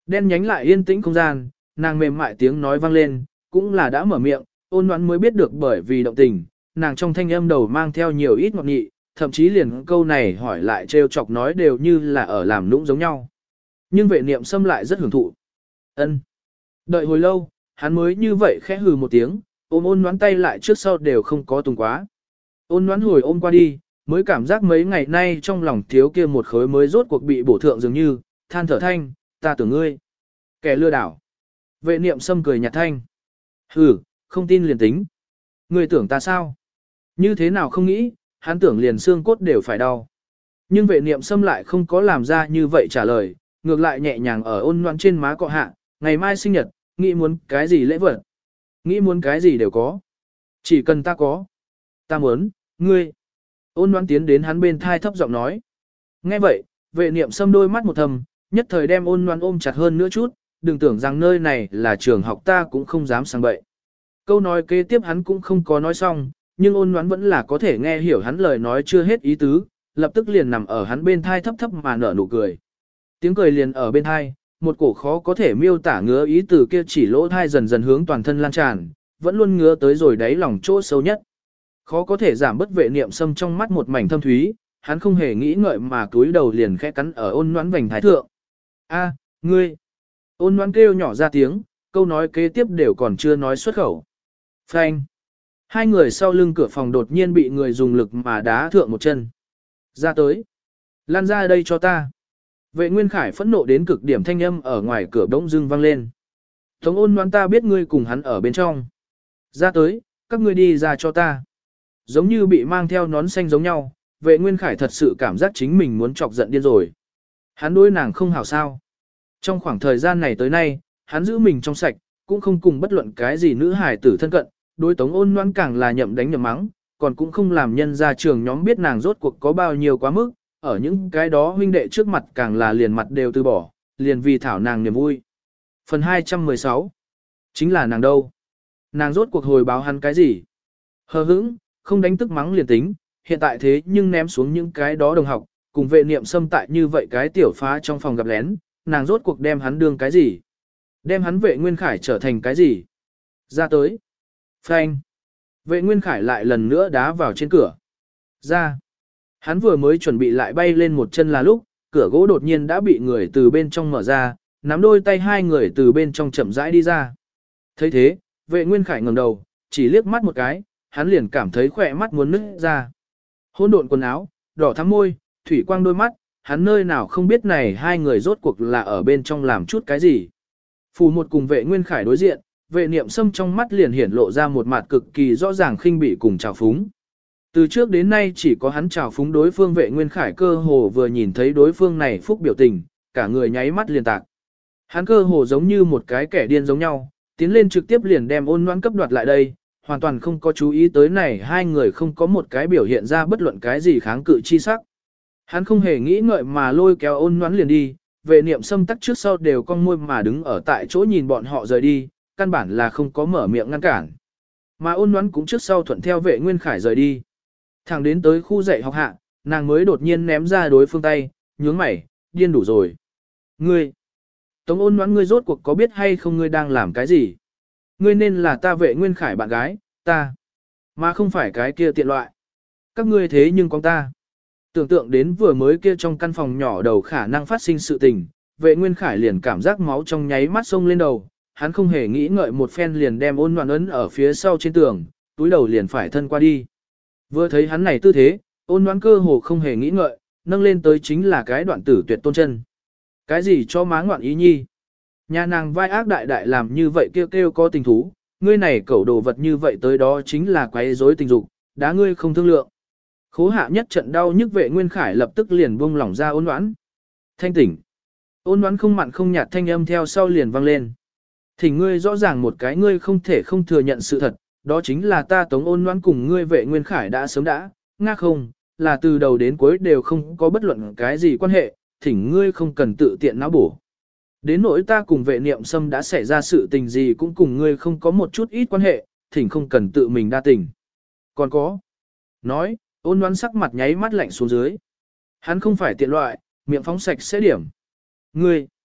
Speaker 1: Đen nhánh lại yên tĩnh không gian, nàng mềm mại tiếng nói vang lên, cũng là đã mở miệng, Ôn Ngoãn mới biết được bởi vì động tình, nàng trong thanh âm đầu mang theo nhiều ít ngọt nghị, thậm chí liền câu này hỏi lại trêu chọc nói đều như là ở làm nũng giống nhau. Nhưng vệ niệm xâm lại rất hưởng thụ. Ân. Đợi hồi lâu, hắn mới như vậy khẽ hừ một tiếng, ôm Ôn Ngoãn tay lại trước sau đều không có tùng quá. Ôn Ngoãn hồi ôm qua đi, mới cảm giác mấy ngày nay trong lòng thiếu kia một khối mới rốt cuộc bị bổ thượng dường như, than thở thanh, ta tưởng ngươi. Kẻ lừa đảo. Vệ niệm xâm cười nhạt thanh. Hừ, không tin liền tính. Ngươi tưởng ta sao? Như thế nào không nghĩ, hắn tưởng liền xương cốt đều phải đau. Nhưng vệ niệm xâm lại không có làm ra như vậy trả lời, ngược lại nhẹ nhàng ở Ôn Ngoãn trên má cọ hạ, ngày mai sinh nhật, nghĩ muốn cái gì lễ vật. Nghĩ muốn cái gì đều có. Chỉ cần ta có. Ta muốn, ngươi. Ôn Ngoãn tiến đến hắn bên thai thấp giọng nói. Nghe vậy, vệ niệm xâm đôi mắt một thầm, nhất thời đem Ôn Ngoãn ôm chặt hơn nữa chút, đừng tưởng rằng nơi này là trường học ta cũng không dám sang bậy. Câu nói kế tiếp hắn cũng không có nói xong, nhưng Ôn Ngoãn vẫn là có thể nghe hiểu hắn lời nói chưa hết ý tứ, lập tức liền nằm ở hắn bên thai thấp thấp mà nở nụ cười. Tiếng cười liền ở bên thai, một cổ khó có thể miêu tả ngứa ý từ kia chỉ lỗ thai dần dần hướng toàn thân lan tràn, vẫn luôn ngứa tới rồi đáy lòng chỗ sâu nhất. Khó có thể giảm bất vệ niệm xâm trong mắt một mảnh thâm thúy, hắn không hề nghĩ ngợi mà cúi đầu liền khẽ cắn ở Ôn Ngoãn vành thái thượng. A, ngươi! Ôn Ngoãn kêu nhỏ ra tiếng, câu nói kế tiếp đều còn chưa nói xuất khẩu. Phanh! Hai người sau lưng cửa phòng đột nhiên bị người dùng lực mà đá thượng một chân. Ra tới! Lan ra đây cho ta! Vệ Nguyên Khải phẫn nộ đến cực điểm thanh âm ở ngoài cửa bỗng dưng vang lên. Tống Ôn Ngoãn ta biết ngươi cùng hắn ở bên trong. Ra tới, các ngươi đi ra cho ta. Giống như bị mang theo nón xanh giống nhau, Vệ Nguyên Khải thật sự cảm giác chính mình muốn chọc giận điên rồi. Hắn đối nàng không hảo sao. Trong khoảng thời gian này tới nay, hắn giữ mình trong sạch, cũng không cùng bất luận cái gì nữ hài tử thân cận, đối Tống Ôn Ngoãn càng là nhậm đánh nhậm mắng, còn cũng không làm nhân ra trường nhóm biết nàng rốt cuộc có bao nhiêu quá mức, ở những cái đó huynh đệ trước mặt càng là liền mặt đều từ bỏ, liền vì thảo nàng niềm vui. Phần 216 chính là nàng đâu? Nàng rốt cuộc hồi báo hắn cái gì? Hờ hững, không đánh tức mắng liền tính, hiện tại thế nhưng ném xuống những cái đó đồng học, cùng vệ niệm xâm tại như vậy cái tiểu phá trong phòng gặp lén, nàng rốt cuộc đem hắn đương cái gì? Đem hắn Vệ Nguyên Khải trở thành cái gì? Ra tới. Phanh. Vệ Nguyên Khải lại lần nữa đá vào trên cửa. Ra. Hắn vừa mới chuẩn bị lại bay lên một chân là lúc, cửa gỗ đột nhiên đã bị người từ bên trong mở ra, nắm đôi tay hai người từ bên trong chậm rãi đi ra. Thấy thế, Vệ Nguyên Khải ngẩng đầu, chỉ liếc mắt một cái, hắn liền cảm thấy khỏe mắt muốn nứt ra. Hỗn độn quần áo, đỏ thắm môi, thủy quang đôi mắt, hắn nơi nào không biết này hai người rốt cuộc là ở bên trong làm chút cái gì. Phù một cùng Vệ Nguyên Khải đối diện, Vệ Niệm Sâm trong mắt liền hiển lộ ra một mặt cực kỳ rõ ràng khinh bỉ cùng trào phúng. Từ trước đến nay chỉ có hắn trào phúng đối phương Vệ Nguyên Khải cơ hồ vừa nhìn thấy đối phương này phúc biểu tình, cả người nháy mắt liền tạc. Hắn cơ hồ giống như một cái kẻ điên giống nhau, tiến lên trực tiếp liền đem Ôn Noãn cấp đoạt lại đây, hoàn toàn không có chú ý tới này hai người không có một cái biểu hiện ra bất luận cái gì kháng cự chi sắc. Hắn không hề nghĩ ngợi mà lôi kéo Ôn Noãn liền đi, Vệ Niệm Sâm tắc trước sau đều cong môi mà đứng ở tại chỗ nhìn bọn họ rời đi, căn bản là không có mở miệng ngăn cản. Mà Ôn Noãn cũng trước sau thuận theo Vệ Nguyên Khải rời đi. Thẳng đến tới khu dạy học hạ, nàng mới đột nhiên ném ra đối phương tay, nhướng mày, điên đủ rồi. Ngươi, Tống Ôn Noãn ngươi rốt cuộc có biết hay không ngươi đang làm cái gì? Ngươi nên là ta Vệ Nguyên Khải bạn gái, ta, mà không phải cái kia tiện loại. Các ngươi thế nhưng con ta. Tưởng tượng đến vừa mới kia trong căn phòng nhỏ đầu khả năng phát sinh sự tình, Vệ Nguyên Khải liền cảm giác máu trong nháy mắt sông lên đầu, hắn không hề nghĩ ngợi một phen liền đem Ôn Noãn ấn ở phía sau trên tường, túi đầu liền phải thân qua đi. Vừa thấy hắn này tư thế, Ôn Noãn cơ hồ không hề nghĩ ngợi, nâng lên tới chính là cái đoạn tử tuyệt tôn chân. Cái gì cho má ngoạn ý nhi? Nhà nàng vai ác đại đại làm như vậy kêu kêu có tình thú, ngươi này cẩu đồ vật như vậy tới đó chính là quấy rối tình dục, đá ngươi không thương lượng. Khố hạ nhất trận đau nhức Vệ Nguyên Khải lập tức liền buông lỏng ra Ôn Noãn. Thanh tỉnh. Ôn Noãn không mặn không nhạt thanh âm theo sau liền vang lên. Thỉnh ngươi rõ ràng một cái ngươi không thể không thừa nhận sự thật, đó chính là ta Tống Ôn Noãn cùng ngươi Vệ Nguyên Khải đã sớm đã, nga không, là từ đầu đến cuối đều không có bất luận cái gì quan hệ, thỉnh ngươi không cần tự tiện não bổ. Đến nỗi ta cùng Vệ Niệm Sâm đã xảy ra sự tình gì cũng cùng ngươi không có một chút ít quan hệ, thỉnh không cần tự mình đa tình. Còn có. Nói, Ôn Noãn sắc mặt nháy mắt lạnh xuống dưới. Hắn không phải tiện loại, miệng phóng sạch sẽ điểm. Ngươi.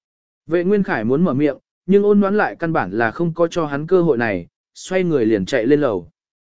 Speaker 1: Vệ Nguyên Khải muốn mở miệng, nhưng Ôn Ngoãn lại căn bản là không có cho hắn cơ hội này, xoay người liền chạy lên lầu.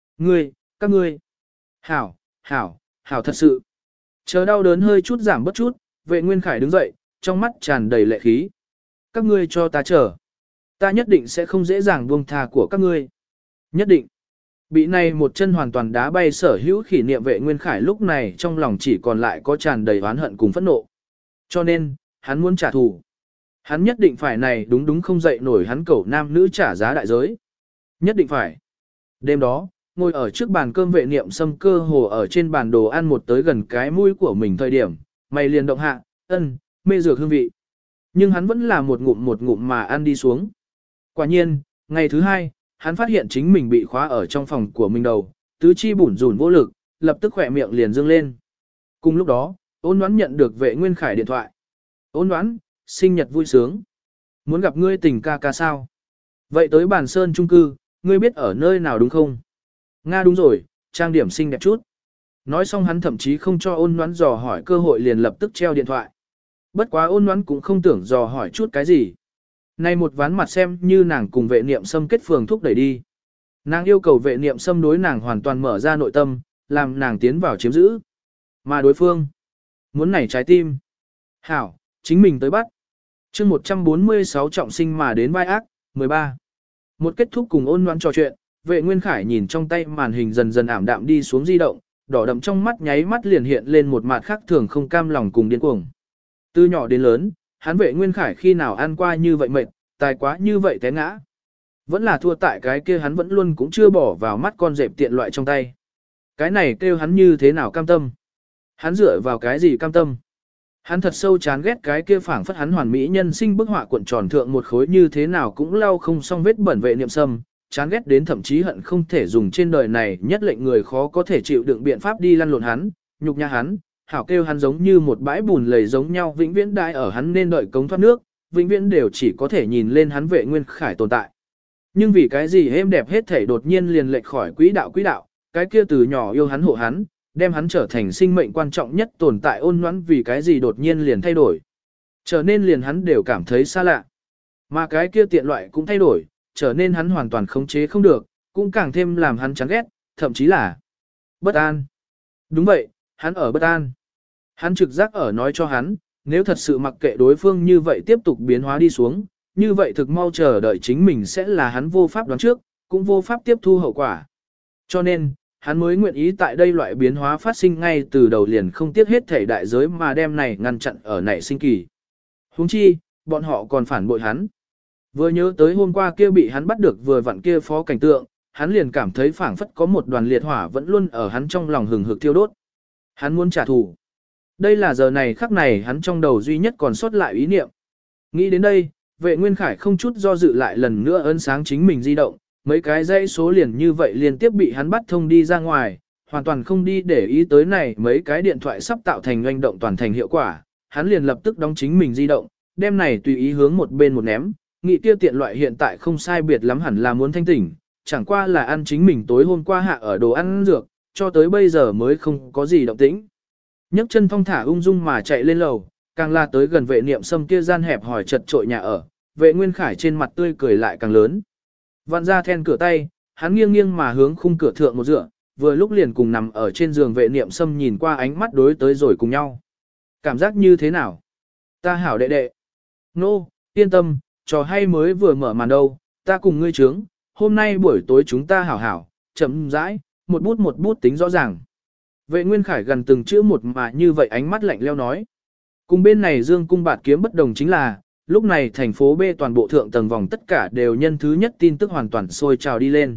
Speaker 1: Các ngươi. Hảo, hảo, hảo thật sự. Chờ đau đớn hơi chút giảm bớt chút, Vệ Nguyên Khải đứng dậy, trong mắt tràn đầy lệ khí. Các ngươi cho ta chờ. Ta nhất định sẽ không dễ dàng buông tha của các ngươi. Nhất định. Bị này một chân hoàn toàn đá bay Sở Hữu kỷ niệm Vệ Nguyên Khải lúc này trong lòng chỉ còn lại có tràn đầy oán hận cùng phẫn nộ. Cho nên, hắn muốn trả thù. Hắn nhất định phải này đúng không dậy nổi hắn cẩu nam nữ trả giá đại giới. Nhất định phải. Đêm đó, ngồi ở trước bàn cơm Vệ Niệm Sâm cơ hồ ở trên bàn đồ ăn một tới gần cái mũi của mình thời điểm, mày liền động hạ, mê dược hương vị. Nhưng hắn vẫn là một ngụm mà ăn đi xuống. Quả nhiên, ngày thứ hai, hắn phát hiện chính mình bị khóa ở trong phòng của mình đầu, tứ chi bủn rủn vô lực, lập tức khỏe miệng liền dương lên. Cùng lúc đó, Ôn Ngoãn nhận được Vệ Nguyên Khải điện thoại. Ôn Ngoãn, sinh nhật vui sướng. Muốn gặp ngươi tình ca ca sao? Vậy tới Bản Sơn chung cư, ngươi biết ở nơi nào đúng không? Nga đúng rồi, trang điểm xinh đẹp chút. Nói xong hắn thậm chí không cho Ôn Ngoãn dò hỏi cơ hội liền lập tức treo điện thoại. Bất quá Ôn Ngoãn cũng không tưởng dò hỏi chút cái gì. Nay một ván mặt xem như nàng cùng Vệ Niệm Sâm kết phường thúc đẩy đi. Nàng yêu cầu Vệ Niệm Sâm đối nàng hoàn toàn mở ra nội tâm, làm nàng tiến vào chiếm giữ. Mà đối phương, muốn nảy trái tim. Hảo, chính mình tới bắt. chương 146 trọng sinh mà đến vai ác, 13. Một kết thúc cùng Ôn Ngoãn trò chuyện, Vệ Nguyên Khải nhìn trong tay màn hình dần dần ảm đạm đi xuống di động, đỏ đậm trong mắt nháy mắt liền hiện lên một mặt khác thường không cam lòng cùng điên cuồng. Từ nhỏ đến lớn, hắn Vệ Nguyên Khải khi nào ăn qua như vậy mệt, tài quá như vậy té ngã. Vẫn là thua tại cái kia hắn vẫn luôn cũng chưa bỏ vào mắt con dẹp tiện loại trong tay. Cái này kêu hắn như thế nào cam tâm? Hắn dựa vào cái gì cam tâm? Hắn thật sâu chán ghét cái kia phảng phất hắn hoàn mỹ nhân sinh bức họa cuộn tròn thượng một khối như thế nào cũng lau không xong vết bẩn Vệ Niệm Sâm, chán ghét đến thậm chí hận không thể dùng trên đời này nhất lệnh người khó có thể chịu đựng biện pháp đi lăn lộn hắn, nhục nhã hắn, hảo kêu hắn giống như một bãi bùn lầy giống nhau vĩnh viễn đai ở hắn nên đợi cống thoát nước, vĩnh viễn đều chỉ có thể nhìn lên hắn Vệ Nguyên Khải tồn tại. Nhưng vì cái gì êm đẹp hết thể đột nhiên liền lệch khỏi quỹ đạo, cái kia từ nhỏ yêu hắn hộ hắn, đem hắn trở thành sinh mệnh quan trọng nhất tồn tại Ôn Ngoãn vì cái gì đột nhiên liền thay đổi. Trở nên liền hắn đều cảm thấy xa lạ. Mà cái kia tiện loại cũng thay đổi, trở nên hắn hoàn toàn khống chế không được, cũng càng thêm làm hắn chán ghét, thậm chí là bất an. Đúng vậy, hắn ở bất an. Hắn trực giác ở nói cho hắn, nếu thật sự mặc kệ đối phương như vậy tiếp tục biến hóa đi xuống, như vậy thực mau chờ đợi chính mình sẽ là hắn vô pháp đoán trước, cũng vô pháp tiếp thu hậu quả. Cho nên, hắn mới nguyện ý tại đây loại biến hóa phát sinh ngay từ đầu liền không tiếc hết thể đại giới mà đem này ngăn chặn ở nảy sinh kỳ. Huống chi, bọn họ còn phản bội hắn. Vừa nhớ tới hôm qua kia bị hắn bắt được vừa vặn kia phó cảnh tượng, hắn liền cảm thấy phảng phất có một đoàn liệt hỏa vẫn luôn ở hắn trong lòng hừng hực thiêu đốt. Hắn muốn trả thù. Đây là giờ này khắc này hắn trong đầu duy nhất còn sót lại ý niệm. Nghĩ đến đây, Vệ Nguyên Khải không chút do dự lại lần nữa ấn sáng chính mình di động, mấy cái dãy số liền như vậy liên tiếp bị hắn bắt thông đi ra ngoài, hoàn toàn không đi để ý tới này mấy cái điện thoại sắp tạo thành doanh động toàn thành hiệu quả, hắn liền lập tức đóng chính mình di động, đem này tùy ý hướng một bên một ném, nghĩ kia tiện loại hiện tại không sai biệt lắm hẳn là muốn thanh tỉnh, chẳng qua là ăn chính mình tối hôm qua hạ ở đồ ăn dược, cho tới bây giờ mới không có gì động tĩnh. Nhấc chân thong thả ung dung mà chạy lên lầu, càng là tới gần Vệ Niệm Sâm kia gian hẹp hỏi chật trội nhà ở, Vệ Nguyên Khải trên mặt tươi cười lại càng lớn. Vặn ra then cửa tay, hắn nghiêng nghiêng mà hướng khung cửa thượng một dựa, vừa lúc liền cùng nằm ở trên giường Vệ Niệm Sâm nhìn qua ánh mắt đối tới rồi cùng nhau. Cảm giác như thế nào? Ta hảo đệ đệ. Nô, yên tâm, trò hay mới vừa mở màn đâu, ta cùng ngươi trướng, hôm nay buổi tối chúng ta hảo hảo, chậm rãi, một bút tính rõ ràng. Vệ Nguyên Khải gần từng chữ một mà như vậy ánh mắt lạnh leo nói. Cùng bên này Dương cung bạt kiếm bất đồng chính là, lúc này thành phố B toàn bộ thượng tầng vòng tất cả đều nhân thứ nhất tin tức hoàn toàn sôi trào đi lên.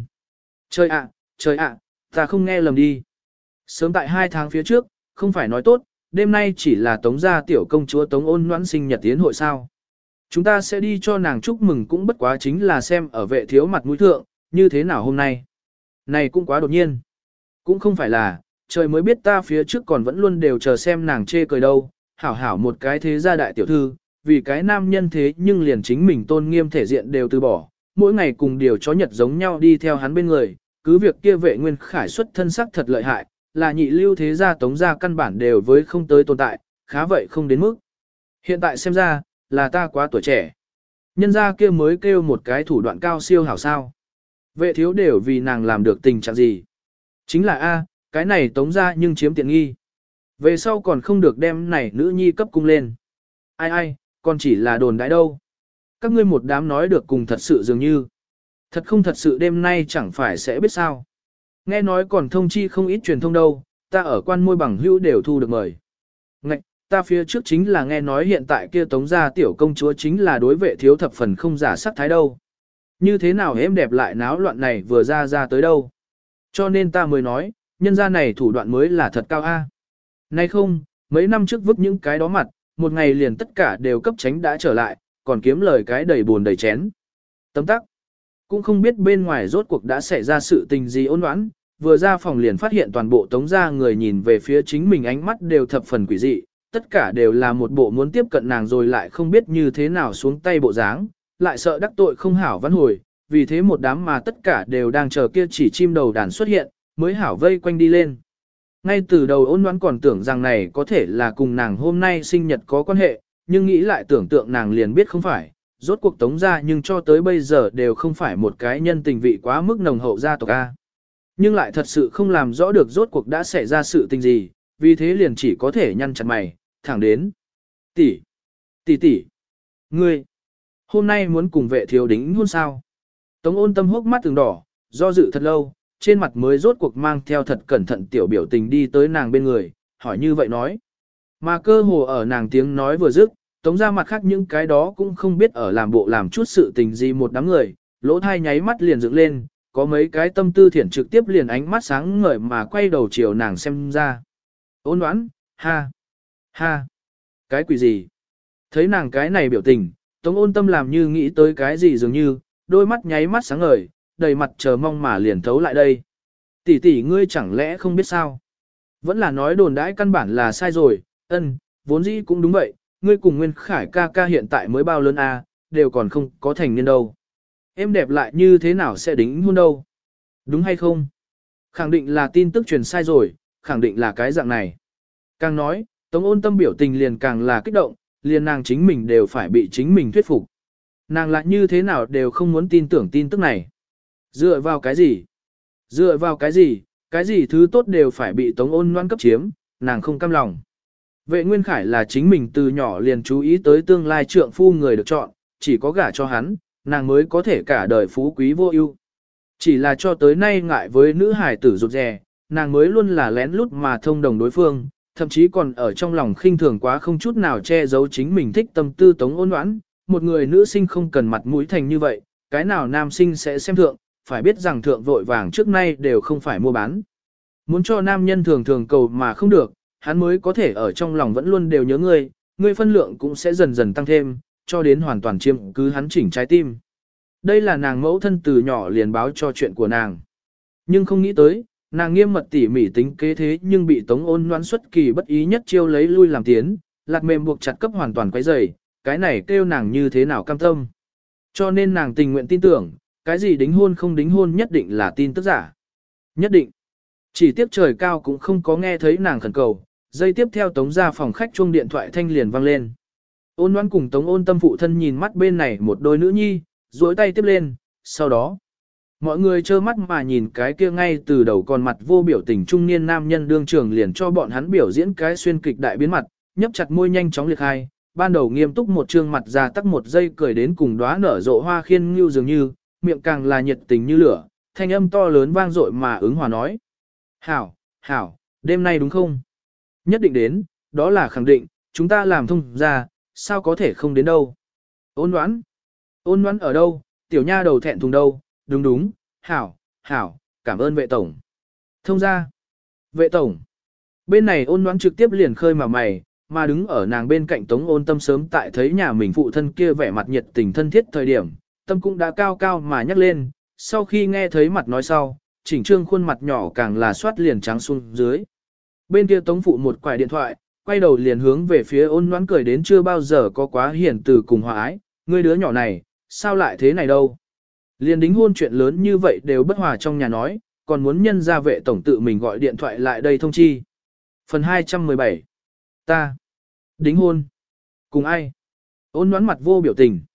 Speaker 1: Trời ạ, ta không nghe lầm đi. Sớm tại 2 tháng phía trước, không phải nói tốt, đêm nay chỉ là Tống gia tiểu công chúa Tống Ôn Ngoãn sinh nhật tiến hội sao. Chúng ta sẽ đi cho nàng chúc mừng cũng bất quá chính là xem ở Vệ thiếu mặt mũi thượng, như thế nào hôm nay. Này cũng quá đột nhiên. Cũng không phải là, trời mới biết ta phía trước còn vẫn luôn đều chờ xem nàng chê cười đâu, hảo hảo một cái thế gia đại tiểu thư, vì cái nam nhân thế nhưng liền chính mình tôn nghiêm thể diện đều từ bỏ, mỗi ngày cùng điều chó nhật giống nhau đi theo hắn bên người, cứ việc kia Vệ Nguyên Khải xuất thân sắc thật lợi hại, là nhị lưu thế gia Tống gia căn bản đều với không tới tồn tại, khá vậy không đến mức. Hiện tại xem ra, là ta quá tuổi trẻ. Nhân ra kia mới kêu một cái thủ đoạn cao siêu hảo sao. Vệ thiếu đều vì nàng làm được tình trạng gì. Chính là A, cái này tống ra nhưng chiếm tiện nghi. Về sau còn không được đem này nữ nhi cấp cung lên. Ai ai, còn chỉ là đồn đãi đâu. Các ngươi một đám nói được cùng thật sự dường như. Thật không thật sự đêm nay chẳng phải sẽ biết sao. Nghe nói còn thông chi không ít truyền thông đâu, ta ở quan môi bằng hữu đều thu được mời. Ngạch, ta phía trước chính là nghe nói hiện tại kia tống gia tiểu công chúa chính là đối vệ thiếu thập phần không giả sắc thái đâu. Như thế nào êm đẹp lại náo loạn này vừa ra tới đâu. Cho nên ta mới nói, nhân gia này thủ đoạn mới là thật cao a. Nay không, mấy năm trước vứt những cái đó mặt, một ngày liền tất cả đều cấp tránh đã trở lại, còn kiếm lời cái đầy buồn đầy chén. Tấm tắc. Cũng không biết bên ngoài rốt cuộc đã xảy ra sự tình gì ôn oán, vừa ra phòng liền phát hiện toàn bộ tống gia người nhìn về phía chính mình ánh mắt đều thập phần quỷ dị, tất cả đều là một bộ muốn tiếp cận nàng rồi lại không biết như thế nào xuống tay bộ dáng, lại sợ đắc tội không hảo văn hồi, vì thế một đám mà tất cả đều đang chờ kia chỉ chim đầu đàn xuất hiện, mới hảo vây quanh đi lên. Ngay từ đầu ôn đoán còn tưởng rằng này có thể là cùng nàng hôm nay sinh nhật có quan hệ, nhưng nghĩ lại tưởng tượng nàng liền biết không phải, rốt cuộc tống gia nhưng cho tới bây giờ đều không phải một cái nhân tình vị quá mức nồng hậu gia tộc A. Nhưng lại thật sự không làm rõ được rốt cuộc đã xảy ra sự tình gì, vì thế liền chỉ có thể nhăn chặt mày, thẳng đến. Tỷ, ngươi, hôm nay muốn cùng vệ thiếu đính hôn sao? Tống ôn tâm hốc mắt từng đỏ, do dự thật lâu, trên mặt mới rốt cuộc mang theo thật cẩn thận tiểu biểu tình đi tới nàng bên người, hỏi như vậy nói. Mà cơ hồ ở nàng tiếng nói vừa dứt, tống ra mặt khác những cái đó cũng không biết ở làm bộ làm chút sự tình gì một đám người, lỗ thai nháy mắt liền dựng lên, có mấy cái tâm tư thiển trực tiếp liền ánh mắt sáng ngời mà quay đầu chiều nàng xem ra. Ôn đoán, ha, cái quỷ gì? Thấy nàng cái này biểu tình, tống ôn tâm làm như nghĩ tới cái gì dường như, đôi mắt nháy mắt sáng ngời, đầy mặt chờ mong mà liền thấu lại đây. Tỷ ngươi chẳng lẽ không biết sao? Vẫn là nói đồn đãi căn bản là sai rồi, vốn dĩ cũng đúng vậy, ngươi cùng Nguyên Khải ca ca hiện tại mới bao lớn a, đều còn không có thành niên đâu. Em đẹp lại như thế nào sẽ đính hôn đâu? Đúng hay không? Khẳng định là tin tức truyền sai rồi, khẳng định là cái dạng này. Càng nói, Tống ôn tâm biểu tình liền càng là kích động, liền nàng chính mình đều phải bị chính mình thuyết phục. Nàng lại như thế nào đều không muốn tin tưởng tin tức này. Dựa vào cái gì? Dựa vào cái gì thứ tốt đều phải bị Tống ôn loan cấp chiếm, nàng không cam lòng. Vệ Nguyên Khải là chính mình từ nhỏ liền chú ý tới tương lai trượng phu người được chọn, chỉ có gả cho hắn, nàng mới có thể cả đời phú quý vô ưu. Chỉ là cho tới nay ngại với nữ hải tử rụt rè, nàng mới luôn là lén lút mà thông đồng đối phương, thậm chí còn ở trong lòng khinh thường quá không chút nào che giấu chính mình thích tâm tư Tống ôn đoán. Một người nữ sinh không cần mặt mũi thành như vậy, cái nào nam sinh sẽ xem thượng, phải biết rằng thượng vội vàng trước nay đều không phải mua bán. Muốn cho nam nhân thường thường cầu mà không được, hắn mới có thể ở trong lòng vẫn luôn đều nhớ ngươi phân lượng cũng sẽ dần dần tăng thêm, cho đến hoàn toàn chiếm cứ hắn chỉnh trái tim. Đây là nàng mẫu thân từ nhỏ liền báo cho chuyện của nàng. Nhưng không nghĩ tới, nàng nghiêm mật tỉ mỉ tính kế thế nhưng bị Tống ôn noãn xuất kỳ bất ý nhất chiêu lấy lui làm tiến, lạc mềm buộc chặt cấp hoàn toàn quấy rầy, cái này kêu nàng như thế nào cam tâm. Cho nên nàng tình nguyện tin tưởng, cái gì đính hôn không đính hôn nhất định là tin tức giả. Nhất định. Chỉ tiếc trời cao cũng không có nghe thấy nàng khẩn cầu, giây tiếp theo Tống ra phòng khách chuông điện thoại thanh liền vang lên. Ôn Loan cùng Tống ôn tâm phụ thân nhìn mắt bên này một đôi nữ nhi, duỗi tay tiếp lên, sau đó. Mọi người trơ mắt mà nhìn cái kia ngay từ đầu còn mặt vô biểu tình trung niên nam nhân đương trường liền cho bọn hắn biểu diễn cái xuyên kịch đại biến mặt, nhấp chặt môi nhanh chóng liệt hai, ban đầu nghiêm túc một trương mặt ra tắc một giây cười đến cùng đóa nở rộ hoa khiên như dường như, miệng càng là nhiệt tình như lửa, thanh âm to lớn vang dội mà ứng hòa nói. Hảo, đêm nay đúng không? Nhất định đến, đó là khẳng định, chúng ta làm thông ra, sao có thể không đến đâu? Ôn đoán ở đâu, tiểu nha đầu thẹn thùng đâu, đúng, hảo, cảm ơn vệ tổng. Thông ra, vệ tổng. Bên này ôn đoán trực tiếp liền khơi mà mày, mà đứng ở nàng bên cạnh Tống ôn tâm sớm tại thấy nhà mình phụ thân kia vẻ mặt nhiệt tình thân thiết thời điểm, tâm cũng đã cao cao mà nhắc lên, sau khi nghe thấy mặt nói sau, chỉnh trương khuôn mặt nhỏ càng là soát liền trắng xuống dưới. Bên kia Tống phụ một quải điện thoại, quay đầu liền hướng về phía ôn noãn cười đến chưa bao giờ có quá hiển từ cùng hòa ái, ngươi đứa nhỏ này, sao lại thế này đâu. Liền đính hôn chuyện lớn như vậy đều bất hòa trong nhà nói, còn muốn nhân gia vệ tổng tự mình gọi điện thoại lại đây thông chi. Phần 217 Ta đính hôn cùng ai? Ôn noãn mặt vô biểu tình.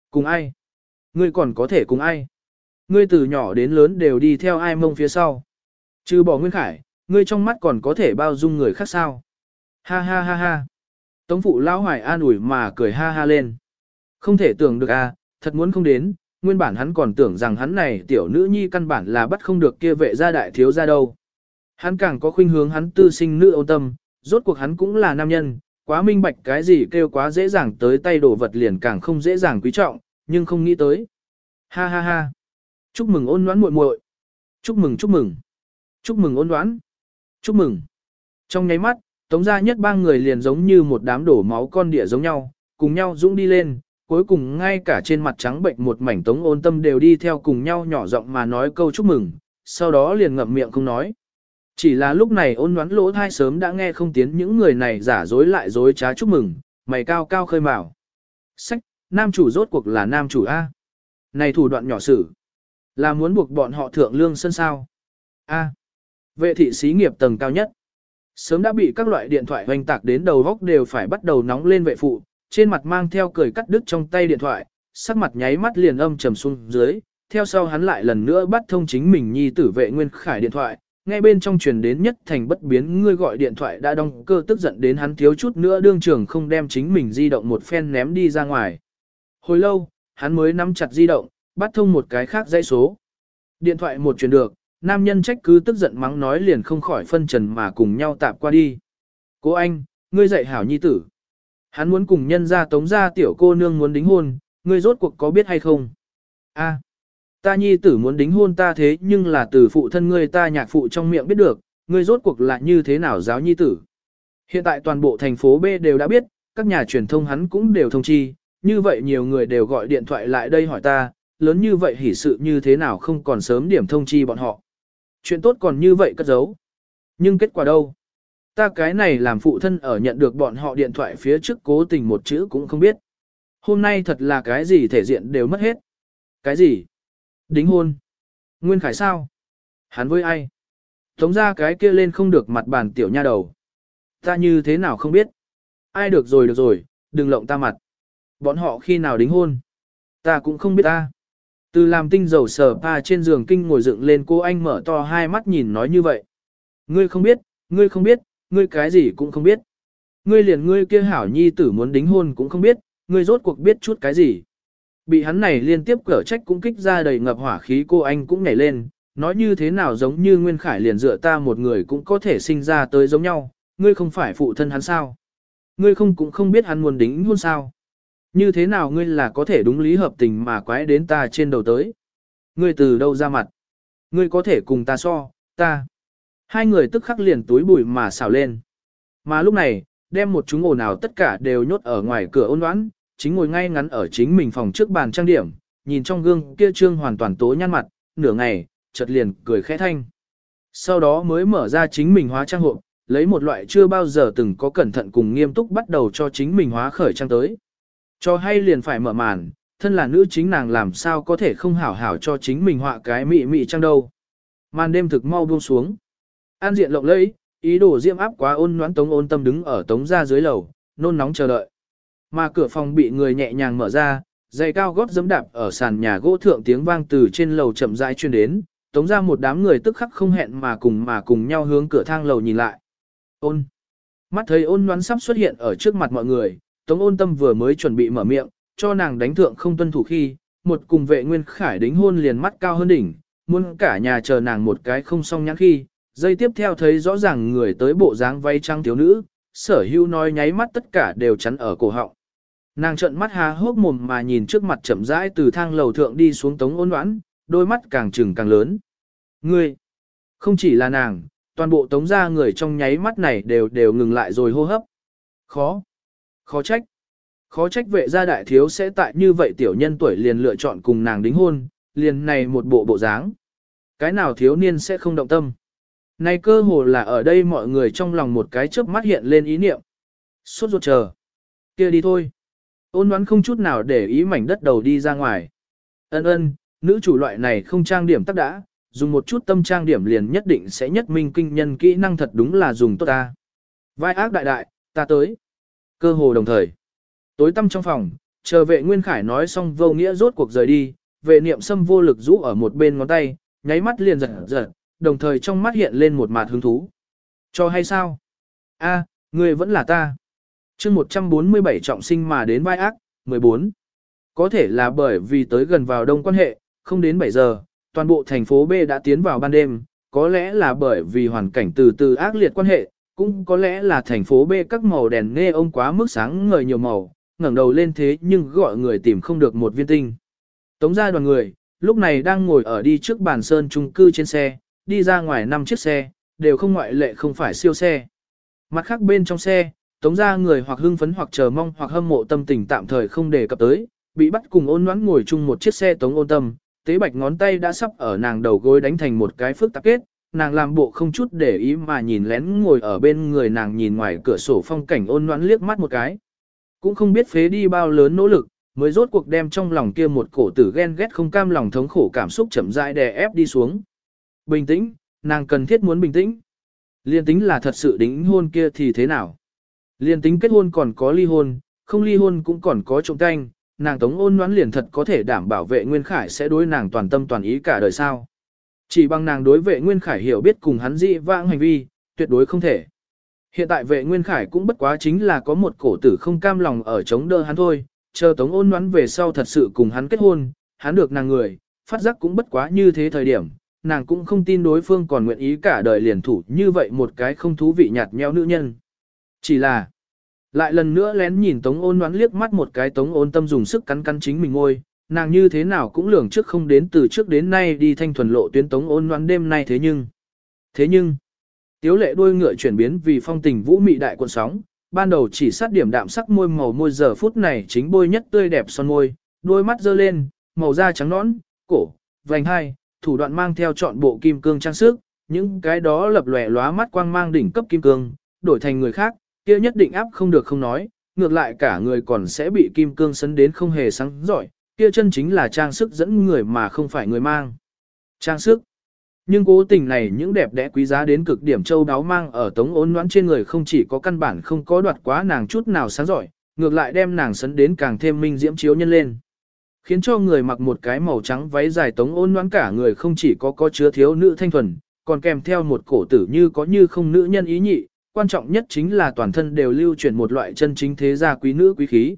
Speaker 1: Cùng ai? Ngươi còn có thể cùng ai? Ngươi từ nhỏ đến lớn đều đi theo ai mông phía sau. Trừ bỏ Nguyên Khải, ngươi trong mắt còn có thể bao dung người khác sao? Ha ha ha ha. Tống phụ lão hoài an ủi mà cười ha ha lên. Không thể tưởng được à, thật muốn không đến, nguyên bản hắn còn tưởng rằng hắn này tiểu nữ nhi căn bản là bắt không được kia vệ gia đại thiếu gia đâu. Hắn càng có khuynh hướng hắn tư sinh nữ ôn tâm, rốt cuộc hắn cũng là nam nhân, quá minh bạch cái gì kêu quá dễ dàng tới tay đồ vật liền càng không dễ dàng quý trọng, nhưng không nghĩ tới. Ha ha ha. Chúc mừng Ôn Noãn muội muội. Chúc mừng chúc mừng. Chúc mừng Ôn Noãn. Chúc mừng. Trong nháy mắt, Tống gia nhất ba người liền giống như một đám đổ máu con địa giống nhau, cùng nhau dũng đi lên, cuối cùng ngay cả trên mặt trắng bệnh một mảnh Tống Ôn Tâm đều đi theo cùng nhau nhỏ giọng mà nói câu chúc mừng, sau đó liền ngậm miệng không nói. Chỉ là lúc này Ôn Noãn lỗ thai sớm đã nghe không tiến những người này giả dối lại dối trá chúc mừng, mày cao cao khơi mào. Sách, nam chủ rốt cuộc là nam chủ A. Này thủ đoạn nhỏ sử. Là muốn buộc bọn họ thượng lương sân sao. A. Vệ thị xí nghiệp tầng cao nhất. Sớm đã bị các loại điện thoại hoành tạc đến đầu góc đều phải bắt đầu nóng lên vệ phụ, trên mặt mang theo cười cắt đứt trong tay điện thoại, sắc mặt nháy mắt liền âm trầm xuống dưới, theo sau hắn lại lần nữa bắt thông chính mình nhi tử vệ Nguyên Khải điện thoại, nghe bên trong truyền đến nhất thành bất biến ngươi gọi điện thoại đã đong cơ tức giận đến hắn thiếu chút nữa đương trường không đem chính mình di động một phen ném đi ra ngoài. Hồi lâu, hắn mới nắm chặt di động, bắt thông một cái khác dãy số. Điện thoại một truyền được, nam nhân trách cứ tức giận mắng nói liền không khỏi phân trần mà cùng nhau tạp qua đi. Cô anh, ngươi dạy hảo nhi tử. Hắn muốn cùng nhân ra Tống gia tiểu cô nương muốn đính hôn, ngươi rốt cuộc có biết hay không? A, ta nhi tử muốn đính hôn ta thế nhưng là từ phụ thân ngươi ta nhạc phụ trong miệng biết được, ngươi rốt cuộc là như thế nào giáo nhi tử. Hiện tại toàn bộ thành phố B đều đã biết, các nhà truyền thông hắn cũng đều thông chi, như vậy nhiều người đều gọi điện thoại lại đây hỏi ta, lớn như vậy hỉ sự như thế nào không còn sớm điểm thông chi bọn họ. Chuyện tốt còn như vậy cất giấu. Nhưng kết quả đâu? Ta cái này làm phụ thân ở nhận được bọn họ điện thoại phía trước cố tình một chữ cũng không biết. Hôm nay thật là cái gì thể diện đều mất hết. Cái gì? Đính hôn? Nguyên Khải sao? Hắn với ai? Tống ra cái kia lên không được mặt bàn tiểu nha đầu. Ta như thế nào không biết? Ai được rồi, đừng lộng ta mặt. Bọn họ khi nào đính hôn? Ta cũng không biết ta. Từ làm tinh dầu sờ pa trên giường kinh ngồi dựng lên cô anh mở to hai mắt nhìn nói như vậy. Ngươi không biết, ngươi cái gì cũng không biết. Ngươi liền ngươi kia hảo nhi tử muốn đính hôn cũng không biết, ngươi rốt cuộc biết chút cái gì. Bị hắn này liên tiếp cở trách cũng kích ra đầy ngập hỏa khí cô anh cũng nhảy lên, nói như thế nào giống như Nguyên Khải liền dựa ta một người cũng có thể sinh ra tới giống nhau, ngươi không phải phụ thân hắn sao? Ngươi không cũng không biết hắn muốn đính hôn sao? Như thế nào ngươi là có thể đúng lý hợp tình mà quái đến ta trên đầu tới? Ngươi từ đâu ra mặt? Ngươi có thể cùng ta so, ta. Hai người tức khắc liền túi bụi mà xào lên. Mà lúc này, đem một chúng ồn ào tất cả đều nhốt ở ngoài cửa Ôn Noãn, chính ngồi ngay ngắn ở chính mình phòng trước bàn trang điểm, nhìn trong gương kia trương hoàn toàn tố nhăn mặt, nửa ngày, chợt liền cười khẽ thanh. Sau đó mới mở ra chính mình hóa trang hộp, lấy một loại chưa bao giờ từng có cẩn thận cùng nghiêm túc bắt đầu cho chính mình hóa khởi trang tới. Cho hay liền phải mở màn, thân là nữ chính nàng làm sao có thể không hảo hảo cho chính mình họa cái mị mị trang đâu. Màn đêm thực mau buông xuống. An diện lộng lẫy, ý đồ diễm áp quá Ôn Noãn Tống Ôn Tâm đứng ở Tống gia dưới lầu, nôn nóng chờ đợi. Mà cửa phòng bị người nhẹ nhàng mở ra, giày cao gót giẫm đạp ở sàn nhà gỗ thượng tiếng vang từ trên lầu chậm rãi truyền đến, Tống ra một đám người tức khắc không hẹn mà cùng nhau hướng cửa thang lầu nhìn lại. Ôn. Mắt thấy Ôn Noãn sắp xuất hiện ở trước mặt mọi người, Tống Ôn Tâm vừa mới chuẩn bị mở miệng, cho nàng đánh thượng không tuân thủ khi, một cùng vệ Nguyên Khải đính hôn liền mắt cao hơn đỉnh, muốn cả nhà chờ nàng một cái không xong nhãn khi, giây tiếp theo thấy rõ ràng người tới bộ dáng váy trắng thiếu nữ, Sở Hữu nói nháy mắt tất cả đều chắn ở cổ họng. Nàng trợn mắt há hốc mồm mà nhìn trước mặt chậm rãi từ thang lầu thượng đi xuống Tống Ôn Noãn, đôi mắt càng trừng càng lớn. Ngươi, không chỉ là nàng, toàn bộ Tống gia người trong nháy mắt này đều ngừng lại rồi hô hấp. Khó trách vệ gia đại thiếu sẽ tại như vậy tiểu nhân tuổi liền lựa chọn cùng nàng đính hôn, liền này một bộ dáng. Cái nào thiếu niên sẽ không động tâm. Này cơ hồ là ở đây mọi người trong lòng một cái chớp mắt hiện lên ý niệm. Sốt ruột chờ. Kia đi thôi. Ôn Noãn không chút nào để ý mảnh đất đầu đi ra ngoài. Ân, nữ chủ loại này không trang điểm tắc đã, dùng một chút tâm trang điểm liền nhất định sẽ nhất minh kinh nhân kỹ năng thật đúng là dùng tốt ta. Vai ác đại, ta tới. Cơ hồ đồng thời. Tối tăm trong phòng, chờ vệ Nguyên Khải nói xong vô nghĩa rốt cuộc rời đi, vệ niệm sâm vô lực rũ ở một bên ngón tay, nháy mắt liền giật giật, đồng thời trong mắt hiện lên một mạt hứng thú. Cho hay sao? A, người vẫn là ta. chương 147 trọng sinh mà đến vai ác, 14. Có thể là bởi vì tới gần vào đông quan hệ, không đến 7 giờ, toàn bộ thành phố B đã tiến vào ban đêm, có lẽ là bởi vì hoàn cảnh từ từ ác liệt quan hệ, cũng có lẽ là thành phố B các màu đèn nghe ông quá mức sáng ngời nhiều màu, ngẩng đầu lên thế nhưng gọi người tìm không được một viên tinh. Tống ra đoàn người, lúc này đang ngồi ở đi trước bàn sơn chung cư trên xe, đi ra ngoài 5 chiếc xe, đều không ngoại lệ không phải siêu xe. Mặt khác bên trong xe, tống ra người hoặc hưng phấn hoặc chờ mong hoặc hâm mộ tâm tình tạm thời không đề cập tới, bị bắt cùng ôn noãn ngồi chung một chiếc xe tống ôn tâm, tế bạch ngón tay đã sắp ở nàng đầu gối đánh thành một cái phức tạp kết, nàng làm bộ không chút để ý mà nhìn lén ngồi ở bên người nàng nhìn ngoài cửa sổ phong cảnh ôn noãn liếc mắt một cái. Cũng không biết phế đi bao lớn nỗ lực, mới rốt cuộc đem trong lòng kia một cổ tử ghen ghét không cam lòng thống khổ cảm xúc chậm rãi đè ép đi xuống. Bình tĩnh, nàng cần thiết muốn bình tĩnh. Liên tính là thật sự đính hôn kia thì thế nào? Liên tính kết hôn còn có ly hôn, không ly hôn cũng còn có trộm canh, nàng tống ôn noãn liền thật có thể đảm bảo vệ Nguyên Khải sẽ đối nàng toàn tâm toàn ý cả đời sao. Chỉ bằng nàng đối vệ Nguyên Khải hiểu biết cùng hắn dị vãng hành vi, tuyệt đối không thể. Hiện tại vệ Nguyên Khải cũng bất quá chính là có một cổ tử không cam lòng ở chống đỡ hắn thôi, chờ tống ôn noãn về sau thật sự cùng hắn kết hôn, hắn được nàng người, phát giác cũng bất quá như thế thời điểm, nàng cũng không tin đối phương còn nguyện ý cả đời liền thủ như vậy một cái không thú vị nhạt nhẽo nữ nhân. Chỉ là, lại lần nữa lén nhìn tống ôn noãn liếc mắt một cái tống ôn tâm dùng sức cắn cắn chính mình ngôi, nàng như thế nào cũng lường trước không đến từ trước đến nay đi thanh thuần lộ tuyến tống ôn noãn đêm nay thế nhưng, tiếu lệ đuôi ngựa chuyển biến vì phong tình vũ mị đại cuộn sóng, ban đầu chỉ sát điểm đạm sắc môi màu môi giờ phút này chính bôi nhất tươi đẹp son môi, đôi mắt dơ lên, màu da trắng nõn, cổ, vành hai, thủ đoạn mang theo trọn bộ kim cương trang sức, những cái đó lập lòe lóa mắt quang mang đỉnh cấp kim cương, đổi thành người khác, kia nhất định áp không được không nói, ngược lại cả người còn sẽ bị kim cương sấn đến không hề sáng giỏi, kia chân chính là trang sức dẫn người mà không phải người mang. Trang sức. Nhưng cố tình này những đẹp đẽ quý giá đến cực điểm châu đáo mang ở tống ôn noãn trên người không chỉ có căn bản không có đoạt quá nàng chút nào sáng giỏi, ngược lại đem nàng sấn đến càng thêm minh diễm chiếu nhân lên. Khiến cho người mặc một cái màu trắng váy dài tống ôn noãn cả người không chỉ có chứa thiếu nữ thanh thuần, còn kèm theo một cổ tử như có như không nữ nhân ý nhị, quan trọng nhất chính là toàn thân đều lưu chuyển một loại chân chính thế gia quý nữ quý khí.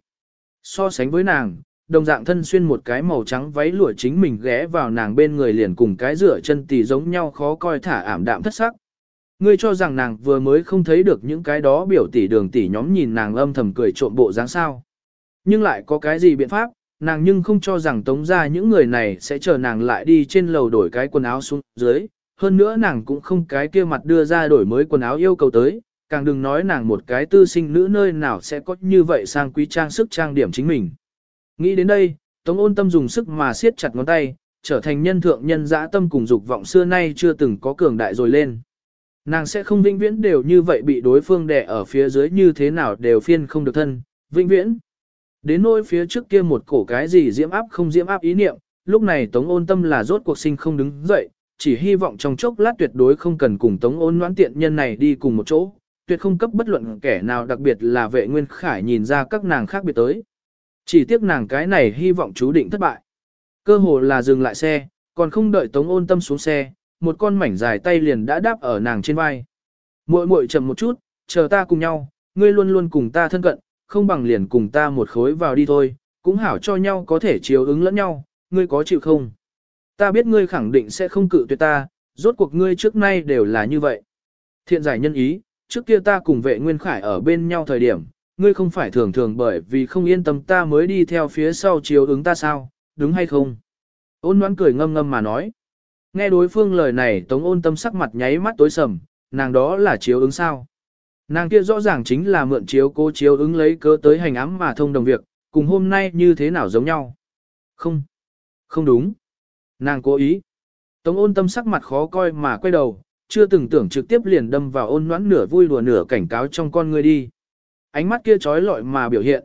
Speaker 1: So sánh với nàng, đồng dạng thân xuyên một cái màu trắng váy lụa chính mình ghé vào nàng bên người liền cùng cái rửa chân tỳ giống nhau khó coi thả ảm đạm thất sắc. Ngươi cho rằng nàng vừa mới không thấy được những cái đó biểu tỷ đường tỷ nhóm nhìn nàng âm thầm cười trộm bộ dáng sao. Nhưng lại có cái gì biện pháp, nàng nhưng không cho rằng tống ra những người này sẽ chờ nàng lại đi trên lầu đổi cái quần áo xuống dưới. Hơn nữa nàng cũng không cái kia mặt đưa ra đổi mới quần áo yêu cầu tới, càng đừng nói nàng một cái tư sinh nữ nơi nào sẽ có như vậy sang quý trang sức trang điểm chính mình. Nghĩ đến đây, Tống ôn tâm dùng sức mà siết chặt ngón tay, trở thành nhân thượng nhân dã tâm cùng dục vọng xưa nay chưa từng có cường đại rồi lên. Nàng sẽ không vĩnh viễn đều như vậy bị đối phương đè ở phía dưới như thế nào đều phiên không được thân, vĩnh viễn. Đến nỗi phía trước kia một cổ cái gì diễm áp không diễm áp ý niệm, lúc này Tống ôn tâm là rốt cuộc sinh không đứng dậy, chỉ hy vọng trong chốc lát tuyệt đối không cần cùng Tống ôn noãn tiện nhân này đi cùng một chỗ, tuyệt không cấp bất luận kẻ nào đặc biệt là vệ Nguyên Khải nhìn ra các nàng khác biệt tới. Chỉ tiếc nàng cái này hy vọng chú định thất bại. Cơ hồ là dừng lại xe, còn không đợi Tống ôn tâm xuống xe, một con mảnh dài tay liền đã đáp ở nàng trên vai. Muội muội chậm một chút, chờ ta cùng nhau, ngươi luôn luôn cùng ta thân cận, không bằng liền cùng ta một khối vào đi thôi, cũng hảo cho nhau có thể chiếu ứng lẫn nhau, ngươi có chịu không? Ta biết ngươi khẳng định sẽ không cự tuyệt ta, rốt cuộc ngươi trước nay đều là như vậy. Thiện giải nhân ý, trước kia ta cùng vệ Nguyên Khải ở bên nhau thời điểm, ngươi không phải thường thường bởi vì không yên tâm ta mới đi theo phía sau chiếu ứng ta sao, đúng hay không? Ôn Ngoãn cười ngâm ngâm mà nói. Nghe đối phương lời này Tống ôn tâm sắc mặt nháy mắt tối sầm, nàng đó là chiếu ứng sao? Nàng kia rõ ràng chính là mượn chiếu cố chiếu ứng lấy cớ tới hành ám mà thông đồng việc, cùng hôm nay như thế nào giống nhau? Không, không đúng. Nàng cố ý. Tống ôn tâm sắc mặt khó coi mà quay đầu, chưa từng tưởng trực tiếp liền đâm vào Ôn Ngoãn nửa vui đùa nửa cảnh cáo trong con ngươi đi. Ánh mắt kia trói lọi mà biểu hiện,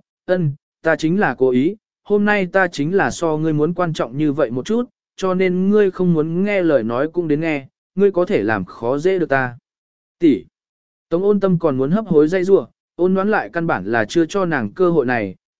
Speaker 1: ta chính là cố ý, hôm nay ta chính là so ngươi muốn quan trọng như vậy một chút, cho nên ngươi không muốn nghe lời nói cũng đến nghe, ngươi có thể làm khó dễ được ta. Tỷ. Tống ôn tâm còn muốn hấp hối dây rủa, Ôn Ngoãn lại căn bản là chưa cho nàng cơ hội này,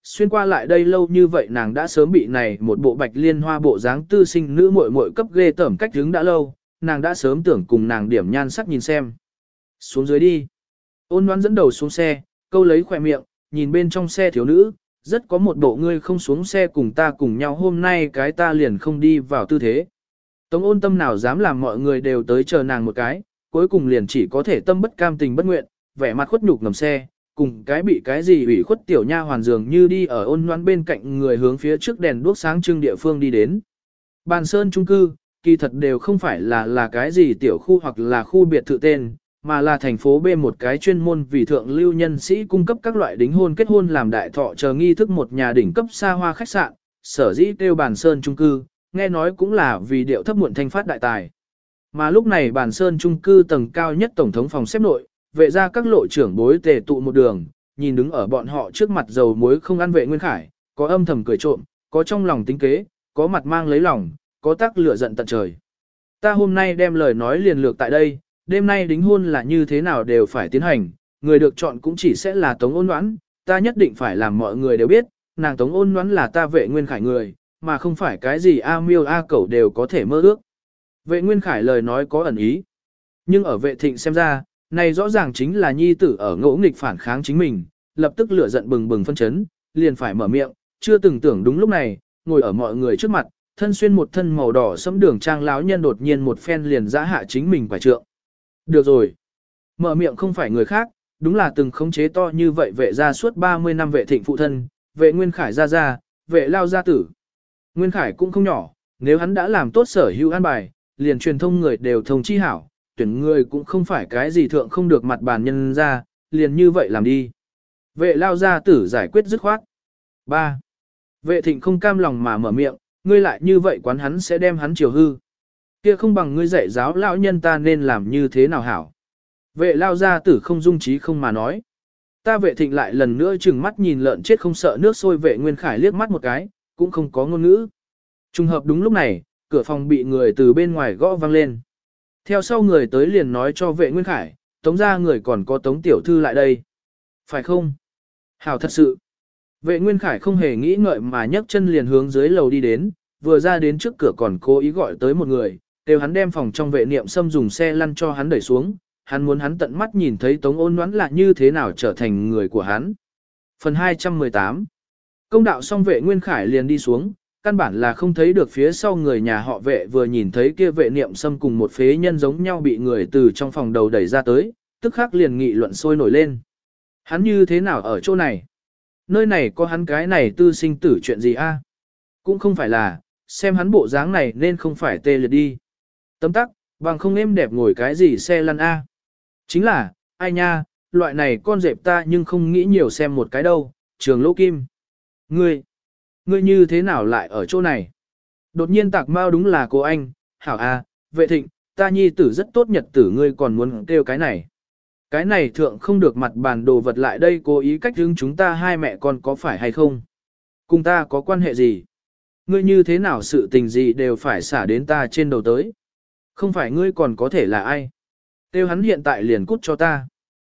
Speaker 1: xuyên qua lại đây lâu như vậy nàng đã sớm bị này một bộ bạch liên hoa bộ dáng tư sinh nữ muội muội cấp ghê tởm cách hướng đã lâu, nàng đã sớm tưởng cùng nàng điểm nhan sắc nhìn xem. Xuống dưới đi. Ôn Loan dẫn đầu xuống xe, câu lấy khỏe miệng, nhìn bên trong xe thiếu nữ, rất có một bộ ngươi không xuống xe cùng ta cùng nhau hôm nay cái ta liền không đi vào tư thế. Tống Ôn Tâm nào dám làm mọi người đều tới chờ nàng một cái, cuối cùng liền chỉ có thể tâm bất cam tình bất nguyện, vẻ mặt khuất nhục ngầm xe, cùng cái bị cái gì ủy khuất tiểu nha hoàn dường như đi ở Ôn Loan bên cạnh người hướng phía trước đèn đuốc sáng trưng địa phương đi đến. Bàn Sơn chung cư, kỳ thật đều không phải là cái gì tiểu khu hoặc là khu biệt thự tên, mà là thành phố B một cái chuyên môn vì thượng lưu nhân sĩ cung cấp các loại đính hôn kết hôn làm đại thọ chờ nghi thức một nhà đỉnh cấp xa hoa khách sạn, sở dĩ kêu Bàn Sơn chung cư, nghe nói cũng là vì điệu thấp muộn thanh phát đại tài. Mà lúc này Bàn Sơn chung cư tầng cao nhất tổng thống phòng xếp nội, vệ ra các lộ trưởng bối tề tụ một đường, nhìn đứng ở bọn họ trước mặt dầu muối không ăn Vệ Nguyên Khải, có âm thầm cười trộm, có trong lòng tính kế, có mặt mang lấy lòng, có tác lửa giận tận trời. Ta hôm nay đem lời nói liền lược tại đây, đêm nay đính hôn là như thế nào đều phải tiến hành, người được chọn cũng chỉ sẽ là Tống Ôn Ngoãn, ta nhất định phải làm mọi người đều biết, nàng Tống Ôn Ngoãn là ta Vệ Nguyên Khải người, mà không phải cái gì A Miêu A Cẩu đều có thể mơ ước. Vệ Nguyên Khải lời nói có ẩn ý, nhưng ở Vệ Thịnh xem ra, này rõ ràng chính là nhi tử ở ngỗ nghịch phản kháng chính mình, lập tức lửa giận bừng bừng phân chấn, liền phải mở miệng, chưa từng tưởng đúng lúc này, ngồi ở mọi người trước mặt, thân xuyên một thân màu đỏ sẫm đường trang láo nhân đột nhiên một phen liền giã hạ chính mình quả trượng. Được rồi. Mở miệng không phải người khác, đúng là từng khống chế to như vậy Vệ gia suốt 30 năm Vệ Thịnh phụ thân, Vệ Nguyên Khải gia, Vệ Lao gia tử. Nguyên Khải cũng không nhỏ, nếu hắn đã làm tốt sở hữu an bài, liền truyền thông người đều thông chi hảo, tuyển người cũng không phải cái gì thượng không được mặt bàn nhân ra, liền như vậy làm đi. Vệ Lao gia tử giải quyết dứt khoát. 3. Vệ Thịnh không cam lòng mà mở miệng, ngươi lại như vậy quán hắn sẽ đem hắn chiều hư. Kia không bằng ngươi dạy giáo lão nhân ta nên làm như thế nào hảo. Vệ Lao gia tử không dung trí không mà nói. Ta Vệ Thịnh lại lần nữa chừng mắt nhìn lợn chết không sợ nước sôi Vệ Nguyên Khải liếc mắt một cái, cũng không có ngôn ngữ. Trùng hợp đúng lúc này, cửa phòng bị người từ bên ngoài gõ vang lên. Theo sau người tới liền nói cho Vệ Nguyên Khải, Tống ra người còn có Tống tiểu thư lại đây. Phải không? Hảo thật sự. Vệ Nguyên Khải không hề nghĩ ngợi mà nhấc chân liền hướng dưới lầu đi đến, vừa ra đến trước cửa còn cố ý gọi tới một người, kêu hắn đem phòng trong Vệ Niệm Sâm dùng xe lăn cho hắn đẩy xuống, hắn muốn hắn tận mắt nhìn thấy Tống Ôn Ngoãn là như thế nào trở thành người của hắn. Phần 218. Công đạo xong Vệ Nguyên Khải liền đi xuống, căn bản là không thấy được phía sau người nhà họ Vệ vừa nhìn thấy kia Vệ Niệm Sâm cùng một phế nhân giống nhau bị người từ trong phòng đầu đẩy ra tới, tức khắc liền nghị luận sôi nổi lên. Hắn như thế nào ở chỗ này? Nơi này có hắn cái này tư sinh tử chuyện gì a? Cũng không phải là, xem hắn bộ dáng này nên không phải tê liệt đi. Tấm tắc, bằng không êm đẹp ngồi cái gì xe lăn a. Chính là, ai nha, loại này con dẹp ta nhưng không nghĩ nhiều xem một cái đâu, Trường Lỗ Kim. Ngươi như thế nào lại ở chỗ này? Đột nhiên tạc mau đúng là cô anh, hảo a, Vệ Thịnh, ta nhi tử rất tốt nhật tử ngươi còn muốn kêu cái này. Cái này thượng không được mặt bàn đồ vật lại đây cố ý cách hướng chúng ta hai mẹ con có phải hay không? Cùng ta có quan hệ gì? Ngươi như thế nào sự tình gì đều phải xả đến ta trên đầu tới? Không phải ngươi còn có thể là ai? Kêu hắn hiện tại liền cút cho ta.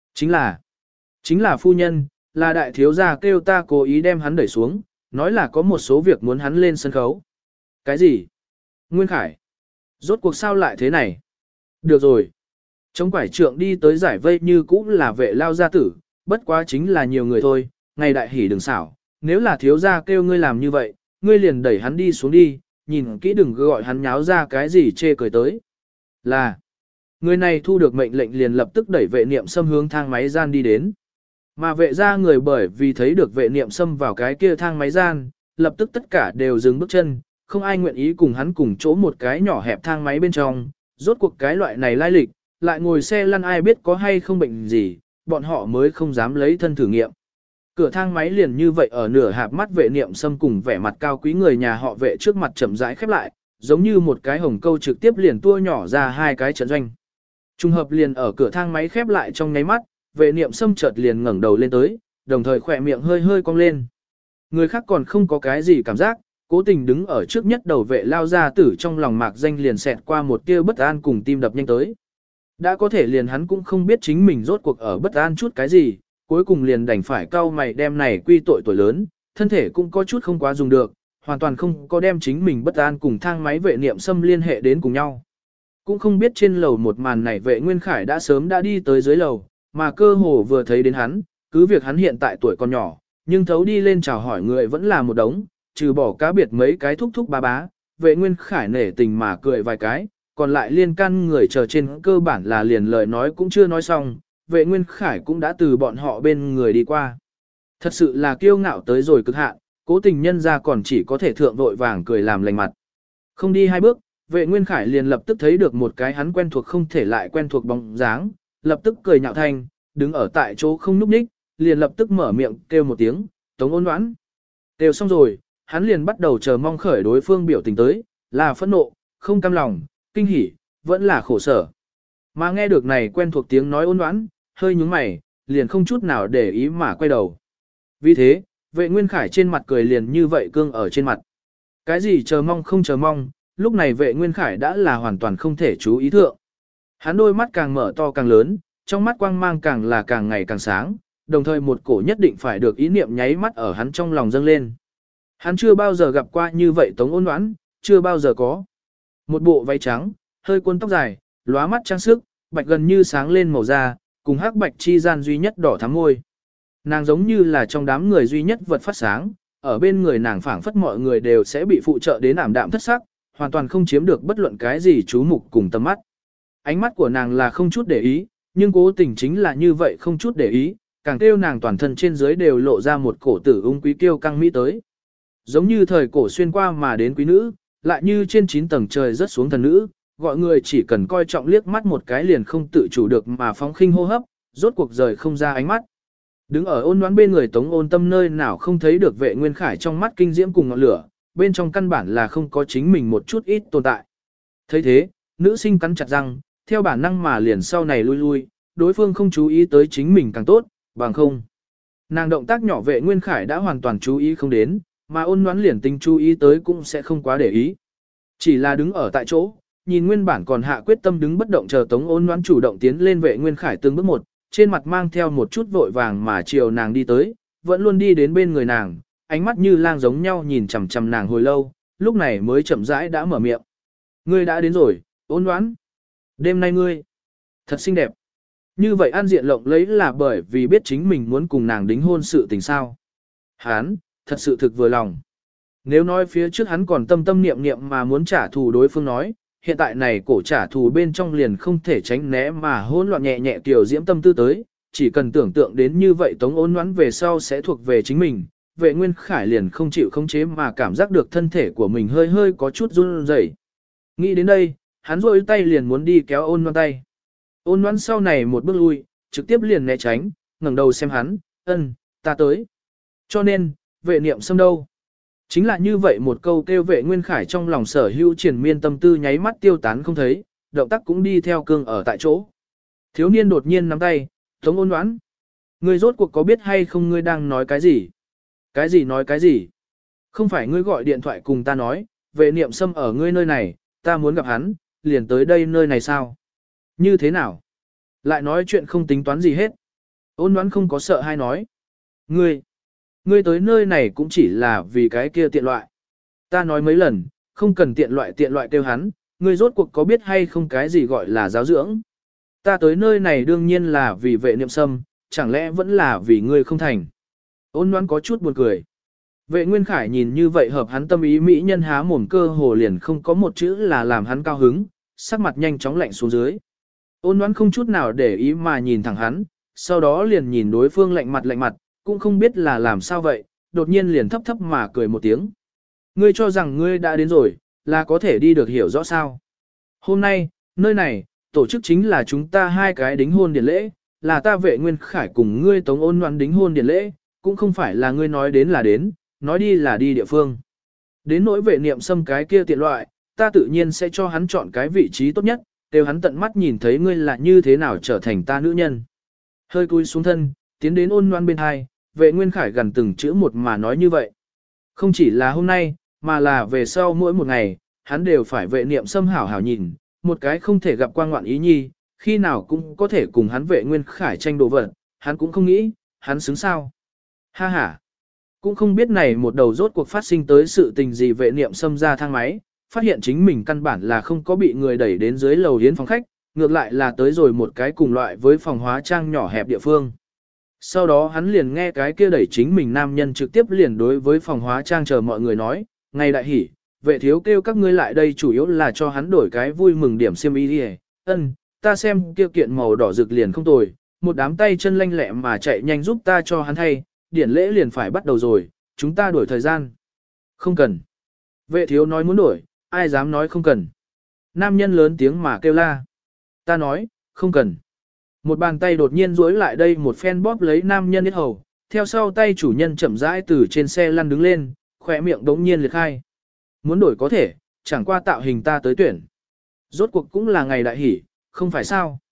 Speaker 1: Chính là phu nhân, là đại thiếu gia kêu ta cố ý đem hắn đẩy xuống, nói là có một số việc muốn hắn lên sân khấu. Cái gì? Nguyên Khải. Rốt cuộc sao lại thế này? Được rồi. Chống quải trượng đi tới giải vây như cũ là Vệ Lao gia tử, bất quá chính là nhiều người thôi, ngày đại hỉ đừng xảo, nếu là thiếu gia kêu ngươi làm như vậy, ngươi liền đẩy hắn đi xuống đi, nhìn kỹ đừng gọi hắn nháo ra cái gì chê cười tới. Là, người này thu được mệnh lệnh liền lập tức đẩy Vệ Niệm Sâm hướng thang máy gian đi đến. Mà Vệ gia người bởi vì thấy được Vệ Niệm Sâm vào cái kia thang máy gian, lập tức tất cả đều dừng bước chân, không ai nguyện ý cùng hắn cùng chỗ một cái nhỏ hẹp thang máy bên trong, rốt cuộc cái loại này lai lịch, lại ngồi xe lăn ai biết có hay không bệnh gì, bọn họ mới không dám lấy thân thử nghiệm. Cửa thang máy liền như vậy ở nửa hạp mắt Vệ Niệm Sâm cùng vẻ mặt cao quý người nhà họ Vệ trước mặt chậm rãi khép lại, giống như một cái hồng câu trực tiếp liền tua nhỏ ra hai cái trận doanh. Trùng hợp liền ở cửa thang máy khép lại trong nháy mắt, Vệ Niệm Sâm chợt liền ngẩng đầu lên tới, đồng thời khỏe miệng hơi hơi cong lên. Người khác còn không có cái gì cảm giác, cố tình đứng ở trước nhất đầu Vệ Lao gia tử trong lòng mạc danh liền xẹt qua một tia bất an cùng tim đập nhanh tới. Đã có thể liền hắn cũng không biết chính mình rốt cuộc ở bất an chút cái gì, cuối cùng liền đành phải cau mày đem này quy tội tuổi lớn, thân thể cũng có chút không quá dùng được, hoàn toàn không có đem chính mình bất an cùng thang máy vệ niệm xâm liên hệ đến cùng nhau. Cũng không biết trên lầu một màn này vệ Nguyên Khải đã sớm đã đi tới dưới lầu, mà cơ hồ vừa thấy đến hắn, cứ việc hắn hiện tại tuổi còn nhỏ, nhưng thấu đi lên chào hỏi người vẫn là một đống, trừ bỏ cá biệt mấy cái thúc thúc bá bá, vệ Nguyên Khải nể tình mà cười vài cái, còn lại liên can người chờ trên cơ bản là liền lời nói cũng chưa nói xong, vệ Nguyên Khải cũng đã từ bọn họ bên người đi qua. Thật sự là kiêu ngạo tới rồi cực hạn, cố tình nhân ra còn chỉ có thể thượng vội vàng cười làm lành mặt. Không đi hai bước, vệ Nguyên Khải liền lập tức thấy được một cái hắn quen thuộc không thể lại quen thuộc bóng dáng, lập tức cười nhạo thanh, đứng ở tại chỗ không núp ních, liền lập tức mở miệng kêu một tiếng, Tống Ôn Ngoãn. Kêu xong rồi, hắn liền bắt đầu chờ mong khởi đối phương biểu tình tới, là phẫn nộ, không cam lòng, kinh hỉ, vẫn là khổ sở. Mà nghe được này quen thuộc tiếng nói Ôn Ngoãn, hơi nhướng mày, liền không chút nào để ý mà quay đầu. Vì thế, vệ Nguyên Khải trên mặt cười liền như vậy cương ở trên mặt. Cái gì chờ mong không chờ mong, lúc này vệ Nguyên Khải đã là hoàn toàn không thể chú ý thượng. Hắn đôi mắt càng mở to càng lớn, trong mắt quang mang càng là càng ngày càng sáng, đồng thời một cổ nhất định phải được ý niệm nháy mắt ở hắn trong lòng dâng lên. Hắn chưa bao giờ gặp qua như vậy Tống Ôn Ngoãn, chưa bao giờ có. Một bộ váy trắng, hơi cuốn tóc dài, lóa mắt trang sức, bạch gần như sáng lên màu da, cùng hắc bạch chi gian duy nhất đỏ thắm môi. Nàng giống như là trong đám người duy nhất vật phát sáng, ở bên người nàng phảng phất mọi người đều sẽ bị phụ trợ đến ảm đạm thất sắc, hoàn toàn không chiếm được bất luận cái gì chú mục cùng tầm mắt. Ánh mắt của nàng là không chút để ý, nhưng cố tình chính là như vậy không chút để ý, càng kêu nàng toàn thân trên dưới đều lộ ra một cổ tử ung quý kiêu căng mỹ tới. Giống như thời cổ xuyên qua mà đến quý nữ, lại như trên 9 tầng trời rớt xuống thần nữ, gọi người chỉ cần coi trọng liếc mắt một cái liền không tự chủ được mà phóng khinh hô hấp, rốt cuộc rời không ra ánh mắt. Đứng ở Ôn Ngoãn bên người Tống Ôn Tâm nơi nào không thấy được vệ Nguyên Khải trong mắt kinh diễm cùng ngọn lửa, bên trong căn bản là không có chính mình một chút ít tồn tại. Thấy thế, nữ sinh cắn chặt răng, theo bản năng mà liền sau này lui lui, đối phương không chú ý tới chính mình càng tốt, bằng không. Nàng động tác nhỏ vệ Nguyên Khải đã hoàn toàn chú ý không đến, mà Ôn Ngoãn liền tính chú ý tới cũng sẽ không quá để ý. Chỉ là đứng ở tại chỗ, nhìn nguyên bản còn hạ quyết tâm đứng bất động chờ Tống Ôn Ngoãn chủ động tiến lên vệ Nguyên Khải từng bước một, trên mặt mang theo một chút vội vàng mà chiều nàng đi tới, vẫn luôn đi đến bên người nàng, ánh mắt như lang giống nhau nhìn chằm chằm nàng hồi lâu, lúc này mới chậm rãi đã mở miệng. Ngươi đã đến rồi, Ôn Ngoãn. Đêm nay ngươi, thật xinh đẹp. Như vậy an diện lộng lấy là bởi vì biết chính mình muốn cùng nàng đính hôn sự tình sao. Hán, thật sự thực vừa lòng. Nếu nói phía trước hắn còn tâm tâm niệm niệm mà muốn trả thù đối phương nói, hiện tại này cổ trả thù bên trong liền không thể tránh né mà hỗn loạn nhẹ nhẹ tiểu diễm tâm tư tới, chỉ cần tưởng tượng đến như vậy Tống Ôn Ngoãn về sau sẽ thuộc về chính mình, vệ Nguyên Khải liền không chịu khống chế mà cảm giác được thân thể của mình hơi hơi có chút run rẩy. Nghĩ đến đây, hắn rôi tay liền muốn đi kéo Ôn Ngoãn tay. Ôn Ngoãn sau này một bước lui, trực tiếp liền né tránh, ngẩng đầu xem hắn, ta tới. Cho nên, vệ niệm xâm đâu? Chính là như vậy một câu kêu vệ Nguyên Khải trong lòng sở hữu triển miên tâm tư nháy mắt tiêu tán không thấy, động tác cũng đi theo cương ở tại chỗ. Thiếu niên đột nhiên nắm tay, Tống Ôn Ngoãn. Ngươi rốt cuộc có biết hay không ngươi đang nói cái gì? Cái gì nói cái gì? Không phải ngươi gọi điện thoại cùng ta nói, vệ niệm xâm ở ngươi nơi này, ta muốn gặp hắn, liền tới đây nơi này sao? Như thế nào? Lại nói chuyện không tính toán gì hết. Ôn Ngoãn không có sợ hay nói. Ngươi tới nơi này cũng chỉ là vì cái kia tiện loại. Ta nói mấy lần, không cần tiện loại kêu hắn, ngươi rốt cuộc có biết hay không cái gì gọi là giáo dưỡng. Ta tới nơi này đương nhiên là vì vệ niệm xâm, chẳng lẽ vẫn là vì ngươi không thành. Ôn Ngoãn có chút buồn cười. Vệ Nguyên Khải nhìn như vậy hợp hắn tâm ý mỹ nhân há mồm cơ hồ liền không có một chữ là làm hắn cao hứng, sắc mặt nhanh chóng lạnh xuống dưới. Ôn Ngoãn không chút nào để ý mà nhìn thẳng hắn, sau đó liền nhìn đối phương lạnh mặt, cũng không biết là làm sao vậy, đột nhiên liền thấp thấp mà cười một tiếng. Ngươi cho rằng ngươi đã đến rồi, là có thể đi được hiểu rõ sao. Hôm nay, nơi này, tổ chức chính là chúng ta hai cái đính hôn điển lễ, là ta vệ Nguyên Khải cùng ngươi Tống Ôn Ngoãn đính hôn điển lễ, cũng không phải là ngươi nói đến là đến, nói đi là đi địa phương. Đến nỗi vệ niệm xâm cái kia tiện loại, ta tự nhiên sẽ cho hắn chọn cái vị trí tốt nhất, đều hắn tận mắt nhìn thấy ngươi là như thế nào trở thành ta nữ nhân. Hơi cúi xuống thân, tiến đến Ôn Ngoãn bên hai, vệ Nguyên Khải gần từng chữ một mà nói như vậy. Không chỉ là hôm nay, mà là về sau mỗi một ngày, hắn đều phải vệ niệm xâm hảo hảo nhìn, một cái không thể gặp quang ngoạn ý nhi, khi nào cũng có thể cùng hắn vệ Nguyên Khải tranh đồ vật, hắn cũng không nghĩ, hắn xứng sao. Ha ha. Cũng không biết này một đầu rốt cuộc phát sinh tới sự tình gì vệ niệm xâm ra thang máy, phát hiện chính mình căn bản là không có bị người đẩy đến dưới lầu hiến phòng khách, ngược lại là tới rồi một cái cùng loại với phòng hóa trang nhỏ hẹp địa phương. Sau đó hắn liền nghe cái kia đẩy chính mình nam nhân trực tiếp liền đối với phòng hóa trang chờ mọi người nói, ngày đại hỉ, vệ thiếu kêu các ngươi lại đây chủ yếu là cho hắn đổi cái vui mừng điểm xiêm y đi. Ta xem kia kiện màu đỏ rực liền không tồi, một đám tay chân lanh lẹ mà chạy nhanh giúp ta cho hắn thay, điển lễ liền phải bắt đầu rồi, chúng ta đổi thời gian. Không cần. Vệ thiếu nói muốn đổi, ai dám nói không cần. Nam nhân lớn tiếng mà kêu la. Ta nói, không cần. Một bàn tay đột nhiên duỗi lại đây một phen bóp lấy nam nhân hết hầu, theo sau tay chủ nhân chậm rãi từ trên xe lăn đứng lên, khỏe miệng đống nhiên liệt khai. Muốn đổi có thể, chẳng qua tạo hình ta tới tuyển. Rốt cuộc cũng là ngày đại hỷ, không phải sao.